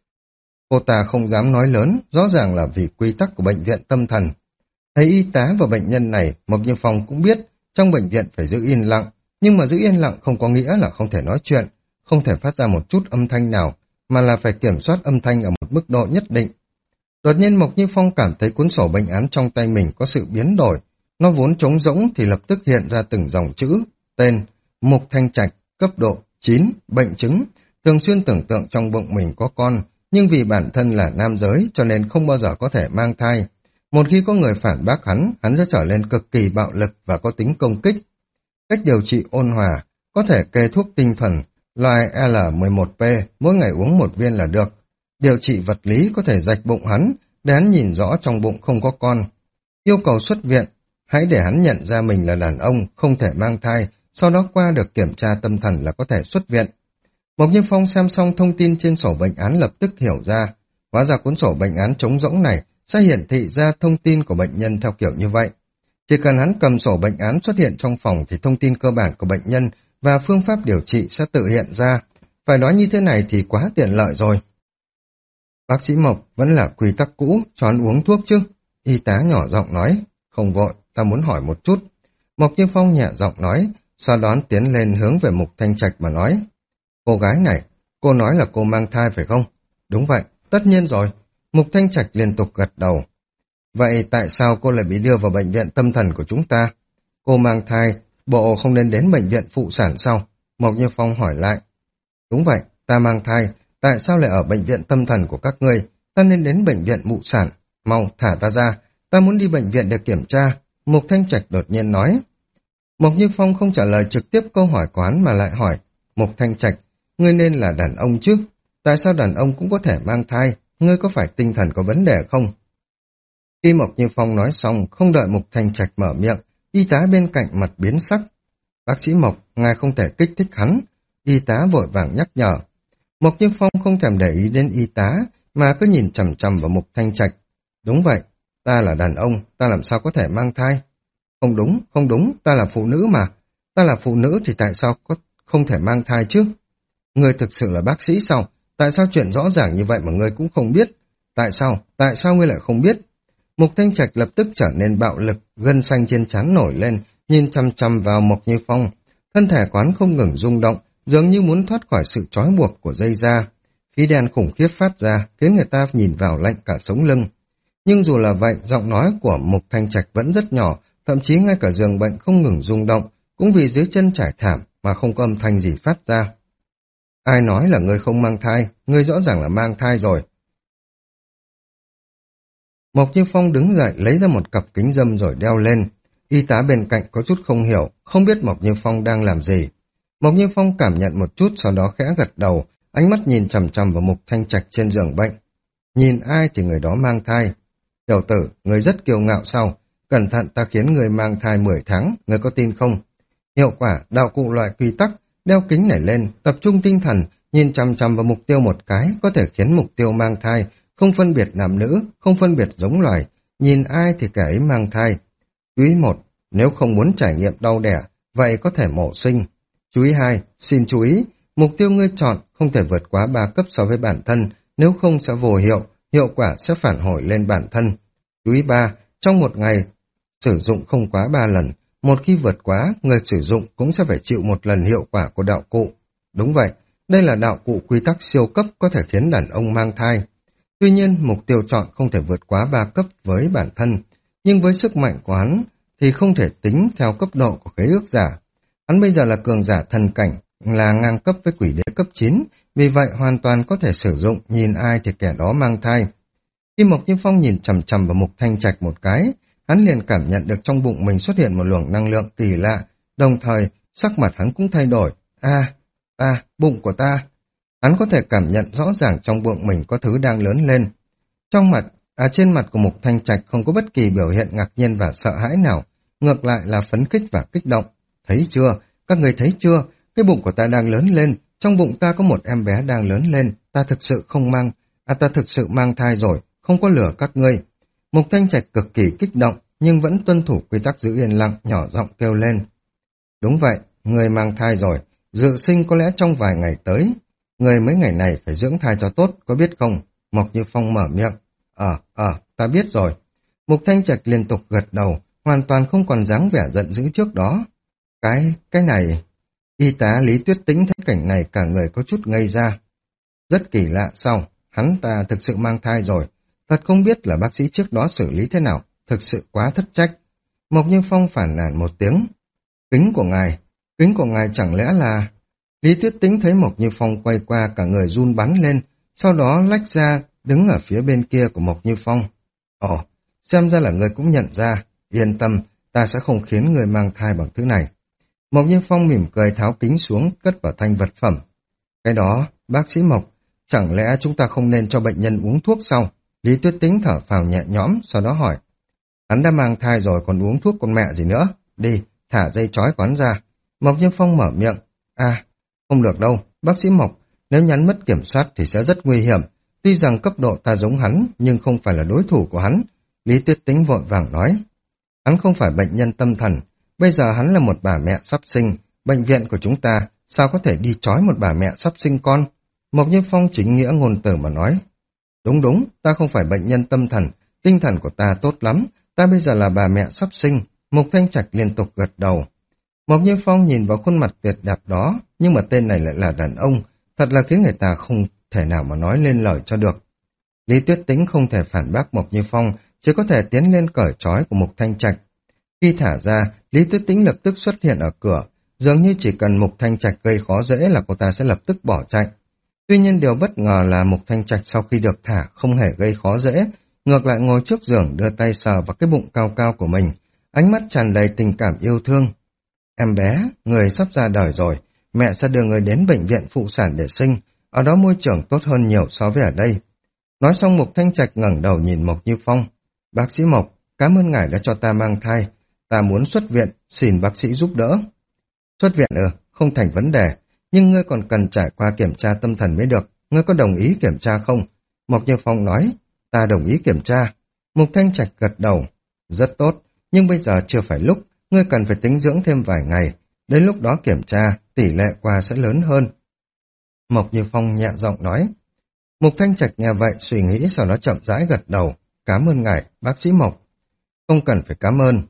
S1: Cô ta không dám nói lớn, rõ ràng là vì quy tắc của bệnh viện tâm thần. Thấy y tá và bệnh nhân này, Mộc Như Phong cũng biết trong bệnh viện phải giữ yên lặng, nhưng mà giữ yên lặng không có nghĩa là không thể nói chuyện, không thể phát ra một chút âm thanh nào, mà là phải kiểm soát âm thanh ở một mức độ nhất định. Đột nhiên Mộc Như Phong cảm thấy cuốn sổ bệnh án trong tay mình có sự biến đổi, nó vốn trống rỗng thì lập tức hiện ra từng dòng chữ, tên, Mục Thanh Trạch, cấp độ chín, bệnh chứng, thường xuyên tưởng tượng trong bụng mình có con, nhưng vì bản thân là nam giới cho nên không bao giờ có thể mang thai. Một khi có người phản bác hắn, hắn sẽ trở nên cực kỳ bạo lực và có tính công kích. Cách điều trị ôn hòa, có thể kê thuốc tinh thần, loại L mười một P, mỗi ngày uống một viên là được. Điều trị vật lý có thể rạch bụng hắn, để hắn nhìn rõ trong bụng không có con. Yêu cầu xuất viện, hãy để hắn nhận ra mình là đàn ông, không thể mang thai, sau đó qua được kiểm tra tâm thần là có thể xuất viện. Mộc Như Phong xem xong thông tin trên sổ bệnh án lập tức hiểu ra, hóa ra cuốn sổ bệnh án trống rỗng này sẽ hiển thị ra thông tin của bệnh nhân theo kiểu như vậy. Chỉ cần hắn cầm sổ bệnh án xuất hiện trong phòng thì thông tin cơ bản của bệnh nhân và phương pháp điều trị sẽ tự hiện ra. Phải nói như thế này thì quá tiện lợi rồi. Bác sĩ Mộc vẫn là quy tắc cũ, cho hắn uống thuốc chứ? Y tá nhỏ giọng nói, không vội, ta muốn hỏi một chút. Mộc Như Phong nhẹ giọng nói, sau đó tiến lên hướng về Mục Thanh Trạch mà nói. Cô gái này, cô nói là cô mang thai phải không? Đúng vậy, tất nhiên rồi. Mục Thanh Trạch liên tục gật đầu. Vậy tại sao cô lại bị đưa vào bệnh viện tâm thần của chúng ta? Cô mang thai, bộ không nên đến bệnh viện phụ sản sao? Mộc Như Phong hỏi lại. Đúng vậy, ta mang thai, tại sao lại ở bệnh viện tâm thần của các ngươi? Ta nên đến bệnh viện phụ sản. Mau, thả ta ra, ta muốn đi bệnh viện để kiểm tra. Mục Thanh Trạch đột nhiên nói. Mộc Như Phong không trả lời trực tiếp câu hỏi của hắn mà lại hỏi. Mục Thanh Trạch, ngươi nên là đàn ông chứ? Tại sao đàn ông cũng có thể mang thai? Ngươi có phải tinh thần có vấn đề không? Khi Mộc Như Phong nói xong, không đợi Mục Thanh Trạch mở miệng, y tá bên cạnh mặt biến sắc. Bác sĩ Mộc, ngài không thể kích thích hắn. Y tá vội vàng nhắc nhở. Mộc Như Phong không thèm để ý đến y tá, mà cứ nhìn chằm chằm vào Mục Thanh Trạch. Đúng vậy, ta là đàn ông, ta làm sao có thể mang thai? Không đúng, không đúng, ta là phụ nữ mà. Ta là phụ nữ thì tại sao có không thể mang thai chứ? Ngươi thực sự là bác sĩ sao? Tại sao chuyện rõ ràng như vậy mà ngươi cũng không biết? Tại sao? Tại sao ngươi lại không biết? Mục Thanh Trạch lập tức trở nên bạo lực, gân xanh trên trán nổi lên, nhìn chăm chăm vào Mộc Như Phong. Thân thể quán không ngừng rung động, dường như muốn thoát khỏi sự trói buộc của dây da. Khí đen khủng khiếp phát ra, khiến người ta nhìn vào lạnh cả sống lưng. Nhưng dù là vậy, giọng nói của Mục Thanh Trạch vẫn rất nhỏ, thậm chí ngay cả giường bệnh không ngừng rung động, cũng vì dưới chân trải thảm mà không có âm thanh gì phát ra. Ai nói là ngươi không mang thai, ngươi rõ ràng là mang thai rồi. Mộc Như Phong đứng dậy lấy ra một cặp kính râm rồi đeo lên. Y tá bên cạnh có chút không hiểu, không biết Mộc Như Phong đang làm gì. Mộc Như Phong cảm nhận một chút sau đó khẽ gật đầu, ánh mắt nhìn chằm chằm vào Mục Thanh Trạch trên giường bệnh. Nhìn ai thì người đó mang thai. Tiểu tử, người rất kiêu ngạo sao? Cẩn thận ta khiến người mang thai mười tháng, người có tin không? Hiệu quả, đạo cụ loại quy tắc, đeo kính này lên, tập trung tinh thần, nhìn chằm chằm vào mục tiêu một cái, có thể khiến mục tiêu mang thai, không phân biệt nam nữ, không phân biệt giống loài, nhìn ai thì kẻ ấy mang thai. Chú ý một, nếu không muốn trải nghiệm đau đẻ, vậy có thể mổ sinh. Chú ý hai, xin chú ý, mục tiêu ngươi chọn không thể vượt quá ba cấp so với bản thân, nếu không sẽ vô hiệu, hiệu quả sẽ phản hồi lên bản thân. Chú ý ba, trong một ngày, sử dụng không quá ba lần, một khi vượt quá, người sử dụng cũng sẽ phải chịu một lần hiệu quả của đạo cụ. Đúng vậy, đây là đạo cụ quy tắc siêu cấp có thể khiến đàn ông mang thai. Tuy nhiên, mục tiêu chọn không thể vượt quá ba cấp với bản thân, nhưng với sức mạnh của hắn thì không thể tính theo cấp độ của khế ước giả. Hắn bây giờ là cường giả thần cảnh, là ngang cấp với quỷ đế cấp chín, vì vậy hoàn toàn có thể sử dụng nhìn ai thì kẻ đó mang thai. Khi Mộc Như Phong nhìn chằm chằm vào Mục Thanh Trạch một cái, hắn liền cảm nhận được trong bụng mình xuất hiện một luồng năng lượng kỳ lạ, đồng thời sắc mặt hắn cũng thay đổi. A, ta, bụng của ta. Hắn có thể cảm nhận rõ ràng trong bụng mình có thứ đang lớn lên. Trong mặt, À, trên mặt của Mục Thanh Trạch không có bất kỳ biểu hiện ngạc nhiên và sợ hãi nào, ngược lại là phấn khích và kích động. Thấy chưa? Các người thấy chưa? Cái bụng của ta đang lớn lên, trong bụng ta có một em bé đang lớn lên, ta thực sự không mang, à ta thực sự mang thai rồi, không có lừa các ngươi. Mục Thanh Trạch cực kỳ kích động, nhưng vẫn tuân thủ quy tắc giữ yên lặng, nhỏ giọng kêu lên. Đúng vậy, người mang thai rồi, dự sinh có lẽ trong vài ngày tới. Người mấy ngày này phải dưỡng thai cho tốt, có biết không? Mộc Như Phong mở miệng. Ờ, ờ, ta biết rồi. Mục Thanh Trạch liên tục gật đầu, hoàn toàn không còn dáng vẻ giận dữ trước đó. Cái, cái này... Y tá Lý Tuyết Tĩnh thấy cảnh này cả người có chút ngây ra. Rất kỳ lạ sao? Hắn ta thực sự mang thai rồi. Thật không biết là bác sĩ trước đó xử lý thế nào, thực sự quá thất trách. Mộc Như Phong phản nàn một tiếng. Kính của ngài, kính của ngài chẳng lẽ là... Lý Tuyết Tĩnh thấy Mộc Như Phong quay qua cả người run bắn lên, sau đó lách ra, đứng ở phía bên kia của Mộc Như Phong. Ồ, xem ra là người cũng nhận ra, yên tâm, ta sẽ không khiến người mang thai bằng thứ này. Mộc Như Phong mỉm cười tháo kính xuống, cất vào thanh vật phẩm. Cái đó, bác sĩ Mộc, chẳng lẽ chúng ta không nên cho bệnh nhân uống thuốc sao? Lý Tuyết Tĩnh thở phào nhẹ nhõm, sau đó hỏi. Hắn đã mang thai rồi còn uống thuốc con mẹ gì nữa? Đi, thả dây trói của hắn ra. Mộc Như Phong mở miệng. À, không được đâu, bác sĩ Mộc, nếu nhắn mất kiểm soát thì sẽ rất nguy hiểm. Tuy rằng cấp độ ta giống hắn, nhưng không phải là đối thủ của hắn. Lý Tuyết Tĩnh vội vàng nói. Hắn không phải bệnh nhân tâm thần, bây giờ hắn là một bà mẹ sắp sinh. Bệnh viện của chúng ta sao có thể đi trói một bà mẹ sắp sinh con? Mộc Như Phong chính nghĩa ngôn từ mà nói. Đúng đúng, ta không phải bệnh nhân tâm thần, tinh thần của ta tốt lắm, ta bây giờ là bà mẹ sắp sinh. Mục Thanh Trạch liên tục gật đầu. Mộc Như Phong nhìn vào khuôn mặt tuyệt đẹp đó, nhưng mà tên này lại là đàn ông, thật là khiến người ta không thể nào mà nói lên lời cho được. Lý Tuyết Tĩnh không thể phản bác Mộc Như Phong, chỉ có thể tiến lên cởi trói của Mục Thanh Trạch. Khi thả ra, Lý Tuyết Tĩnh lập tức xuất hiện ở cửa, dường như chỉ cần Mục Thanh Trạch gây khó dễ là cô ta sẽ lập tức bỏ chạy. Tuy nhiên điều bất ngờ là Mục Thanh Trạch sau khi được thả không hề gây khó dễ, ngược lại ngồi trước giường đưa tay sờ vào cái bụng cao cao của mình, ánh mắt tràn đầy tình cảm yêu thương. Em bé, người sắp ra đời rồi, mẹ sẽ đưa người đến bệnh viện phụ sản để sinh, ở đó môi trường tốt hơn nhiều so với ở đây. Nói xong Mục Thanh Trạch ngẩng đầu nhìn Mộc Như Phong. Bác sĩ Mộc, cảm ơn ngài đã cho ta mang thai, ta muốn xuất viện, xin bác sĩ giúp đỡ. Xuất viện ừ, không thành vấn đề, nhưng ngươi còn cần trải qua kiểm tra tâm thần mới được, ngươi có đồng ý kiểm tra không? Mộc Như Phong nói, ta đồng ý kiểm tra. Mục Thanh Trạch gật đầu, rất tốt, nhưng bây giờ chưa phải lúc, ngươi cần phải tính dưỡng thêm vài ngày, đến lúc đó kiểm tra, tỷ lệ qua sẽ lớn hơn. Mộc Như Phong nhẹ giọng nói. Mục Thanh Trạch nghe vậy suy nghĩ sau đó chậm rãi gật đầu, cảm ơn ngài, bác sĩ Mộc. Không cần phải cảm ơn.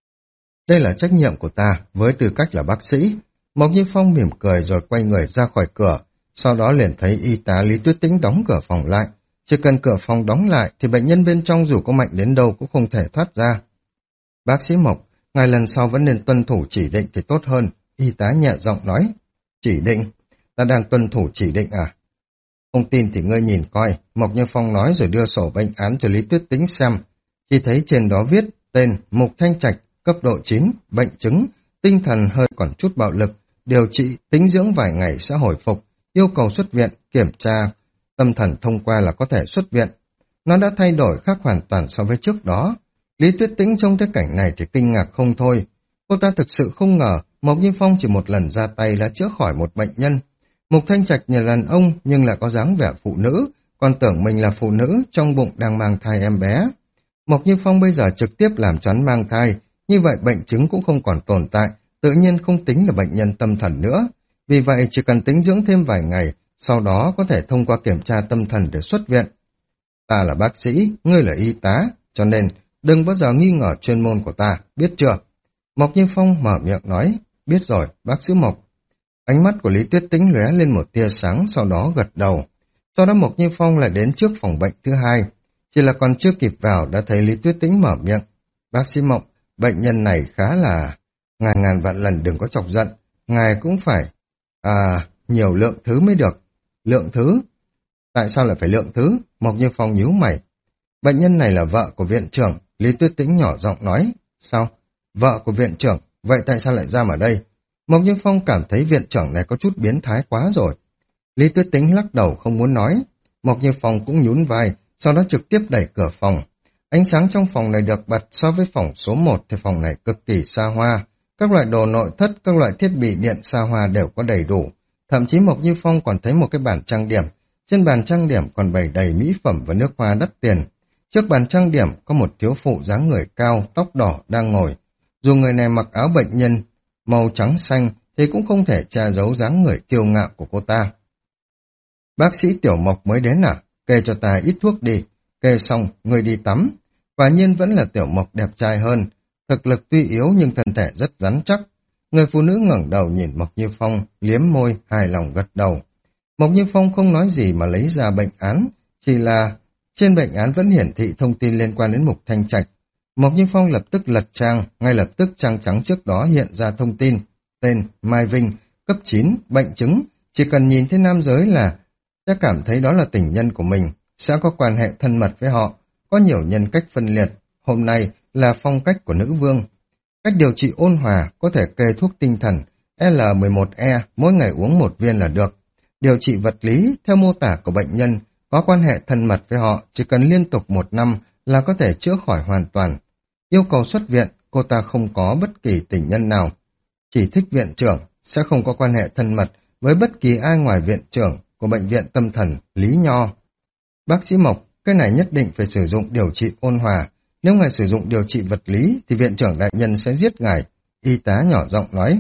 S1: Đây là trách nhiệm của ta, với tư cách là bác sĩ. Mộc Như Phong mỉm cười rồi quay người ra khỏi cửa, sau đó liền thấy y tá Lý Tuyết Tĩnh đóng cửa phòng lại. Chỉ cần cửa phòng đóng lại thì bệnh nhân bên trong dù có mạnh đến đâu cũng không thể thoát ra. Bác sĩ Mộc, ngài lần sau vẫn nên tuân thủ chỉ định thì tốt hơn, y tá nhẹ giọng nói. Chỉ định? Ta đang tuân thủ chỉ định à? Không tin thì ngươi nhìn coi, Mộc Như Phong nói rồi đưa sổ bệnh án cho Lý Tuyết Tĩnh xem. Chỉ thấy trên đó viết tên Mục Thanh Trạch, cấp độ chín, bệnh chứng, tinh thần hơi còn chút bạo lực, điều trị, tính dưỡng vài ngày sẽ hồi phục, yêu cầu xuất viện, kiểm tra, tâm thần thông qua là có thể xuất viện. Nó đã thay đổi khác hoàn toàn so với trước đó. Lý Tuyết Tĩnh trong cái cảnh này thì kinh ngạc không thôi. Cô ta thực sự không ngờ Mộc Như Phong chỉ một lần ra tay đã chữa khỏi một bệnh nhân. Mục Thanh Trạch nhà đàn ông nhưng lại có dáng vẻ phụ nữ, còn tưởng mình là phụ nữ trong bụng đang mang thai em bé. Mộc Như Phong bây giờ trực tiếp làm cho hắn mang thai, như vậy bệnh chứng cũng không còn tồn tại, tự nhiên không tính là bệnh nhân tâm thần nữa. Vì vậy chỉ cần tính dưỡng thêm vài ngày, sau đó có thể thông qua kiểm tra tâm thần để xuất viện. Ta là bác sĩ, ngươi là y tá, cho nên đừng bao giờ nghi ngờ chuyên môn của ta, biết chưa? Mộc Như Phong mở miệng nói, biết rồi, bác sĩ Mộc. Ánh mắt của Lý Tuyết Tĩnh lóe lên một tia sáng, sau đó gật đầu. Sau đó Mộc Như Phong lại đến trước phòng bệnh thứ hai. Chỉ là còn chưa kịp vào đã thấy Lý Tuyết Tĩnh mở miệng. Bác sĩ Mộc, bệnh nhân này khá là... Ngài ngàn vạn lần đừng có chọc giận. Ngài cũng phải... À, nhiều lượng thứ mới được. Lượng thứ? Tại sao lại phải lượng thứ? Mộc Như Phong nhíu mày. Bệnh nhân này là vợ của viện trưởng. Lý Tuyết Tĩnh nhỏ giọng nói. Sao? Vợ của viện trưởng? Vậy tại sao lại ra ở đây? Mộc Như Phong cảm thấy viện trưởng này có chút biến thái quá rồi. Lý Tuyết Tĩnh lắc đầu không muốn nói. Mộc Như Phong cũng nhún vai, sau đó trực tiếp đẩy cửa phòng. Ánh sáng trong phòng này được bật, so với phòng số một thì phòng này cực kỳ xa hoa. Các loại đồ nội thất, các loại thiết bị điện xa hoa đều có đầy đủ. Thậm chí Mộc Như Phong còn thấy một cái bàn trang điểm. Trên bàn trang điểm còn bày đầy mỹ phẩm và nước hoa đắt tiền. Trước bàn trang điểm có một thiếu phụ dáng người cao, tóc đỏ đang ngồi. Dù người này mặc áo bệnh nhân màu trắng xanh thì cũng không thể che giấu dáng người kiêu ngạo của cô ta. Bác sĩ Tiểu Mộc mới đến à? Kê cho ta ít thuốc đi. Kê xong, người đi tắm. Quả nhiên vẫn là Tiểu Mộc đẹp trai hơn. Thực lực tuy yếu nhưng thân thể rất rắn chắc. Người phụ nữ ngẩng đầu nhìn Mộc Như Phong, liếm môi, hài lòng gật đầu. Mộc Như Phong không nói gì mà lấy ra bệnh án, chỉ là trên bệnh án vẫn hiển thị thông tin liên quan đến Mục Thanh Trạch. Mộc Như Phong lập tức lật trang, ngay lập tức trang trắng trước đó hiện ra thông tin. Tên, Mai Vinh, cấp chín, bệnh chứng, chỉ cần nhìn thấy nam giới là sẽ cảm thấy đó là tình nhân của mình, sẽ có quan hệ thân mật với họ, có nhiều nhân cách phân liệt. Hôm nay là phong cách của nữ vương. Cách điều trị ôn hòa, có thể kê thuốc tinh thần L mười một E, mỗi ngày uống một viên là được. Điều trị vật lý, theo mô tả của bệnh nhân, có quan hệ thân mật với họ, chỉ cần liên tục một năm là có thể chữa khỏi hoàn toàn. Yêu cầu xuất viện, cô ta không có bất kỳ tình nhân nào. Chỉ thích viện trưởng, sẽ không có quan hệ thân mật với bất kỳ ai ngoài viện trưởng của bệnh viện tâm thần Lý Nho. Bác sĩ Mộc, cái này nhất định phải sử dụng điều trị ôn hòa. Nếu ngài sử dụng điều trị vật lý thì viện trưởng đại nhân sẽ giết ngài. Y tá nhỏ giọng nói.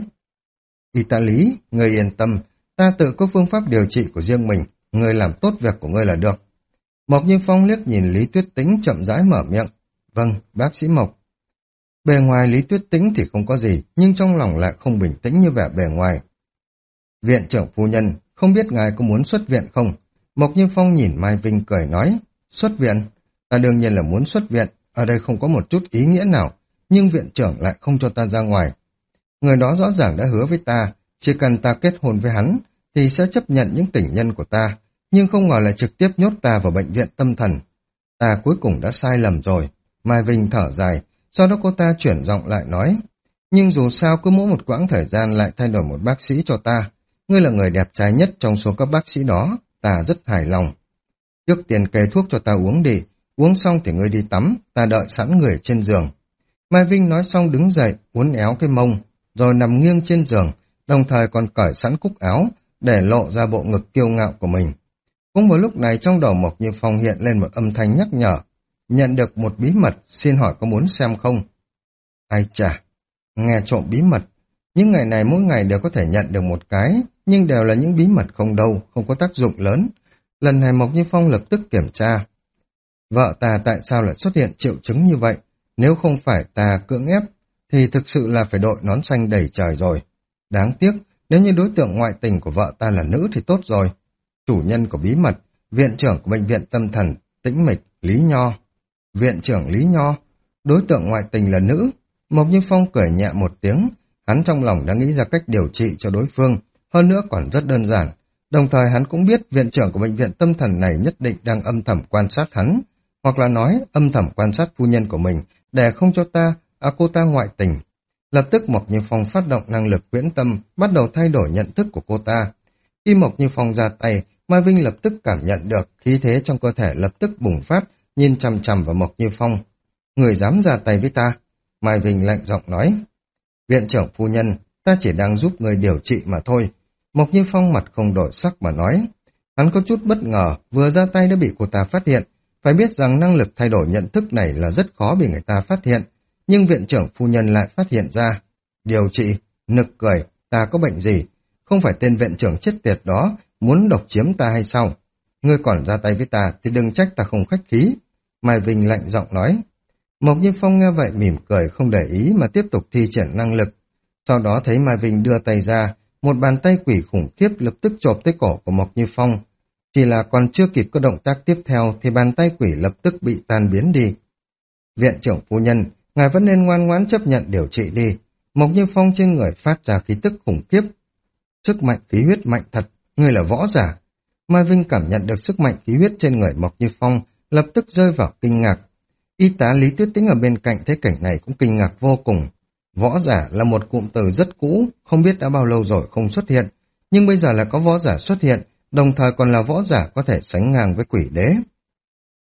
S1: Y tá Lý, người yên tâm, ta tự có phương pháp điều trị của riêng mình, người làm tốt việc của ngươi là được. Mộc Như Phong liếc nhìn Lý Tuyết Tĩnh chậm rãi mở miệng. Vâng, bác sĩ Mộc. Bề ngoài Lý Tuyết Tĩnh thì không có gì, nhưng trong lòng lại không bình tĩnh như vẻ bề ngoài. Viện trưởng phu nhân, không biết ngài có muốn xuất viện không? Mộc Như Phong nhìn Mai Vinh cười nói. Xuất viện? Ta đương nhiên là muốn xuất viện, ở đây không có một chút ý nghĩa nào, nhưng viện trưởng lại không cho ta ra ngoài. Người đó rõ ràng đã hứa với ta, chỉ cần ta kết hôn với hắn, thì sẽ chấp nhận những tình nhân của ta, nhưng không ngờ lại trực tiếp nhốt ta vào bệnh viện tâm thần. Ta cuối cùng đã sai lầm rồi. Mai Vinh thở dài, sau đó cô ta chuyển giọng lại nói. Nhưng dù sao cứ mỗi một quãng thời gian lại thay đổi một bác sĩ cho ta. Ngươi là người đẹp trai nhất trong số các bác sĩ đó, ta rất hài lòng. Trước tiên kê thuốc cho ta uống đi, uống xong thì ngươi đi tắm, ta đợi sẵn người trên giường. Mai Vinh nói xong đứng dậy, uốn éo cái mông, rồi nằm nghiêng trên giường, đồng thời còn cởi sẵn cúc áo, để lộ ra bộ ngực kiêu ngạo của mình. Cũng vào lúc này trong đầu Mộc Như Phong hiện lên một âm thanh nhắc nhở. Nhận được một bí mật, xin hỏi có muốn xem không? Ai chà, nghe trộm bí mật. Những ngày này mỗi ngày đều có thể nhận được một cái, nhưng đều là những bí mật không đâu, không có tác dụng lớn. Lần này Mộc Như Phong lập tức kiểm tra. Vợ ta tại sao lại xuất hiện triệu chứng như vậy? Nếu không phải ta cưỡng ép, thì thực sự là phải đội nón xanh đầy trời rồi. Đáng tiếc, nếu như đối tượng ngoại tình của vợ ta là nữ thì tốt rồi. Chủ nhân của bí mật, viện trưởng của bệnh viện tâm thần, Tĩnh Mịch, Lý Nho. Viện trưởng Lý Nho, đối tượng ngoại tình là nữ. Mộc Như Phong cười nhẹ một tiếng, hắn trong lòng đã nghĩ ra cách điều trị cho đối phương, hơn nữa còn rất đơn giản. Đồng thời hắn cũng biết viện trưởng của bệnh viện tâm thần này nhất định đang âm thầm quan sát hắn, hoặc là nói âm thầm quan sát phu nhân của mình, để không cho ta, à cô ta ngoại tình. Lập tức Mộc Như Phong phát động năng lực huyễn tâm, bắt đầu thay đổi nhận thức của cô ta. Khi Mộc Như Phong ra tay, Mai Vinh lập tức cảm nhận được khí thế trong cơ thể lập tức bùng phát, nhìn chằm chằm vào Mộc Như Phong. Người dám ra tay với ta? Mai Vinh lạnh giọng nói. Viện trưởng phu nhân, ta chỉ đang giúp người điều trị mà thôi. Mộc Như Phong mặt không đổi sắc mà nói. Hắn có chút bất ngờ, vừa ra tay đã bị cô ta phát hiện. Phải biết rằng năng lực thay đổi nhận thức này là rất khó bị người ta phát hiện. Nhưng viện trưởng phu nhân lại phát hiện ra. Điều trị, nực cười, ta có bệnh gì? Không phải tên viện trưởng chết tiệt đó muốn độc chiếm ta hay sao? Ngươi còn ra tay với ta thì đừng trách ta không khách khí. Mai Vinh lạnh giọng nói. Mộc Như Phong nghe vậy mỉm cười không để ý mà tiếp tục thi triển năng lực. Sau đó thấy Mai Vinh đưa tay ra, một bàn tay quỷ khủng khiếp lập tức chộp tới cổ của Mộc Như Phong. Chỉ là còn chưa kịp có động tác tiếp theo thì bàn tay quỷ lập tức bị tan biến đi. Viện trưởng phu nhân, ngài vẫn nên ngoan ngoãn chấp nhận điều trị đi. Mộc Như Phong trên người phát ra khí tức khủng khiếp. Sức mạnh khí huyết mạnh thật, ngươi là võ giả. Mai Vinh cảm nhận được sức mạnh khí huyết trên người Mộc Như Phong, lập tức rơi vào kinh ngạc. Y tá Lý Tuyết Tĩnh ở bên cạnh thấy cảnh này cũng kinh ngạc vô cùng. Võ giả là một cụm từ rất cũ, không biết đã bao lâu rồi không xuất hiện, nhưng bây giờ là có võ giả xuất hiện, đồng thời còn là võ giả có thể sánh ngang với quỷ đế.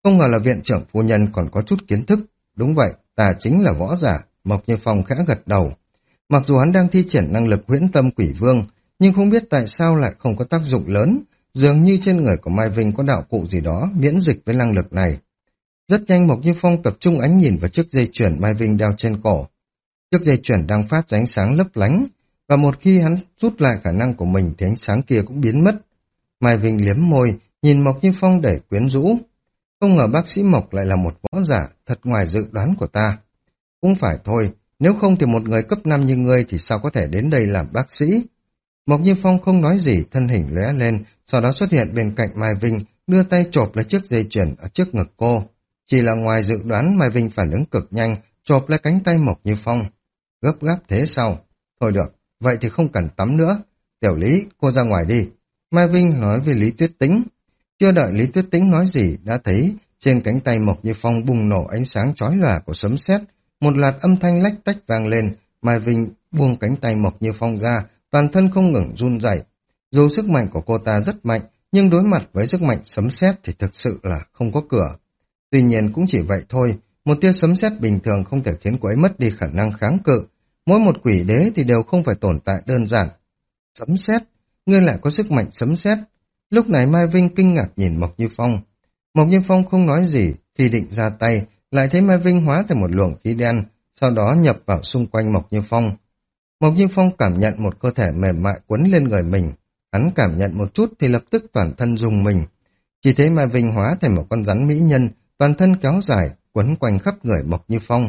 S1: Không ngờ là viện trưởng phu nhân còn có chút kiến thức. Đúng vậy, ta chính là võ giả. Mộc Như Phong khẽ gật đầu. Mặc dù hắn đang thi triển năng lực huyễn tâm quỷ vương, nhưng không biết tại sao lại không có tác dụng lớn. Dường như trên người của Mai Vinh có đạo cụ gì đó miễn dịch với năng lực này. Rất nhanh Mộc Như Phong tập trung ánh nhìn vào chiếc dây chuyền Mai Vinh đeo trên cổ. Chiếc dây chuyền đang phát ra ánh sáng lấp lánh, và một khi hắn rút lại khả năng của mình thì ánh sáng kia cũng biến mất. Mai Vinh liếm môi, nhìn Mộc Như Phong để quyến rũ. Không ngờ bác sĩ Mộc lại là một võ giả, thật ngoài dự đoán của ta. Cũng phải thôi, nếu không thì một người cấp năm như ngươi thì sao có thể đến đây làm bác sĩ? Mộc Như Phong không nói gì, thân hình lóe lên, sau đó xuất hiện bên cạnh Mai Vinh, đưa tay chộp lấy chiếc dây chuyền ở trước ngực cô. Chỉ là ngoài dự đoán, Mai Vinh phản ứng cực nhanh, chộp lấy cánh tay Mộc Như Phong. Gấp gáp thế sao? Thôi được, vậy thì không cần tắm nữa. Tiểu Lý, cô ra ngoài đi. Mai Vinh nói với Lý Tuyết Tĩnh. Chưa đợi Lý Tuyết Tĩnh nói gì, đã thấy trên cánh tay Mộc Như Phong bùng nổ ánh sáng chói lòa của sấm sét, một loạt âm thanh lách tách vang lên. Mai Vinh buông cánh tay Mộc Như Phong ra, toàn thân không ngừng run rẩy. Dù sức mạnh của cô ta rất mạnh, nhưng đối mặt với sức mạnh sấm sét thì thực sự là không có cửa. Tuy nhiên cũng chỉ vậy thôi, một tia sấm sét bình thường không thể khiến cô ấy mất đi khả năng kháng cự. Mỗi một quỷ đế thì đều không phải tồn tại đơn giản. Sấm sét, ngươi lại có sức mạnh sấm sét. Lúc này Mai Vinh kinh ngạc nhìn Mộc Như Phong. Mộc Như Phong không nói gì, khi định ra tay, lại thấy Mai Vinh hóa thành một luồng khí đen, sau đó nhập vào xung quanh Mộc Như Phong. Mộc Như Phong cảm nhận một cơ thể mềm mại quấn lên người mình. Hắn cảm nhận một chút thì lập tức toàn thân rung mình. Chỉ thấy Mai Vinh hóa thành một con rắn mỹ nhân, toàn thân kéo dài, quấn quanh khắp người Mộc Như Phong.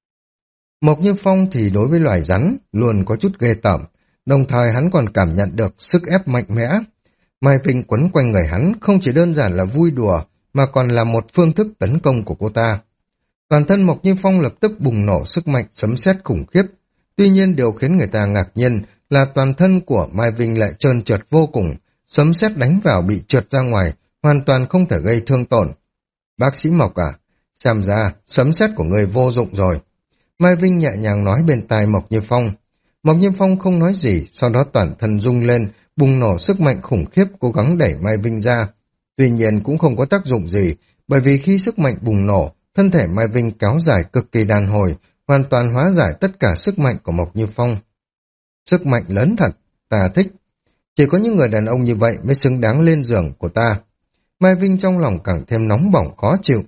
S1: Mộc Như Phong thì đối với loài rắn luôn có chút ghê tởm, đồng thời hắn còn cảm nhận được sức ép mạnh mẽ. Mai Vinh quấn quanh người hắn không chỉ đơn giản là vui đùa, mà còn là một phương thức tấn công của cô ta. Toàn thân Mộc Như Phong lập tức bùng nổ sức mạnh sấm sét khủng khiếp. Tuy nhiên điều khiến người ta ngạc nhiên là toàn thân của Mai Vinh lại trơn trượt vô cùng, sấm sét đánh vào bị trượt ra ngoài, hoàn toàn không thể gây thương tổn. Bác sĩ Mộc à, xem ra sấm sét của người vô dụng rồi. Mai Vinh nhẹ nhàng nói bên tai Mộc Như Phong. Mộc Như Phong không nói gì, sau đó toàn thân rung lên, bùng nổ sức mạnh khủng khiếp cố gắng đẩy Mai Vinh ra. Tuy nhiên cũng không có tác dụng gì, bởi vì khi sức mạnh bùng nổ, thân thể Mai Vinh kéo dài cực kỳ đàn hồi, hoàn toàn hóa giải tất cả sức mạnh của Mộc Như Phong. Sức mạnh lớn thật, ta thích. Chỉ có những người đàn ông như vậy mới xứng đáng lên giường của ta. Mai Vinh trong lòng càng thêm nóng bỏng khó chịu.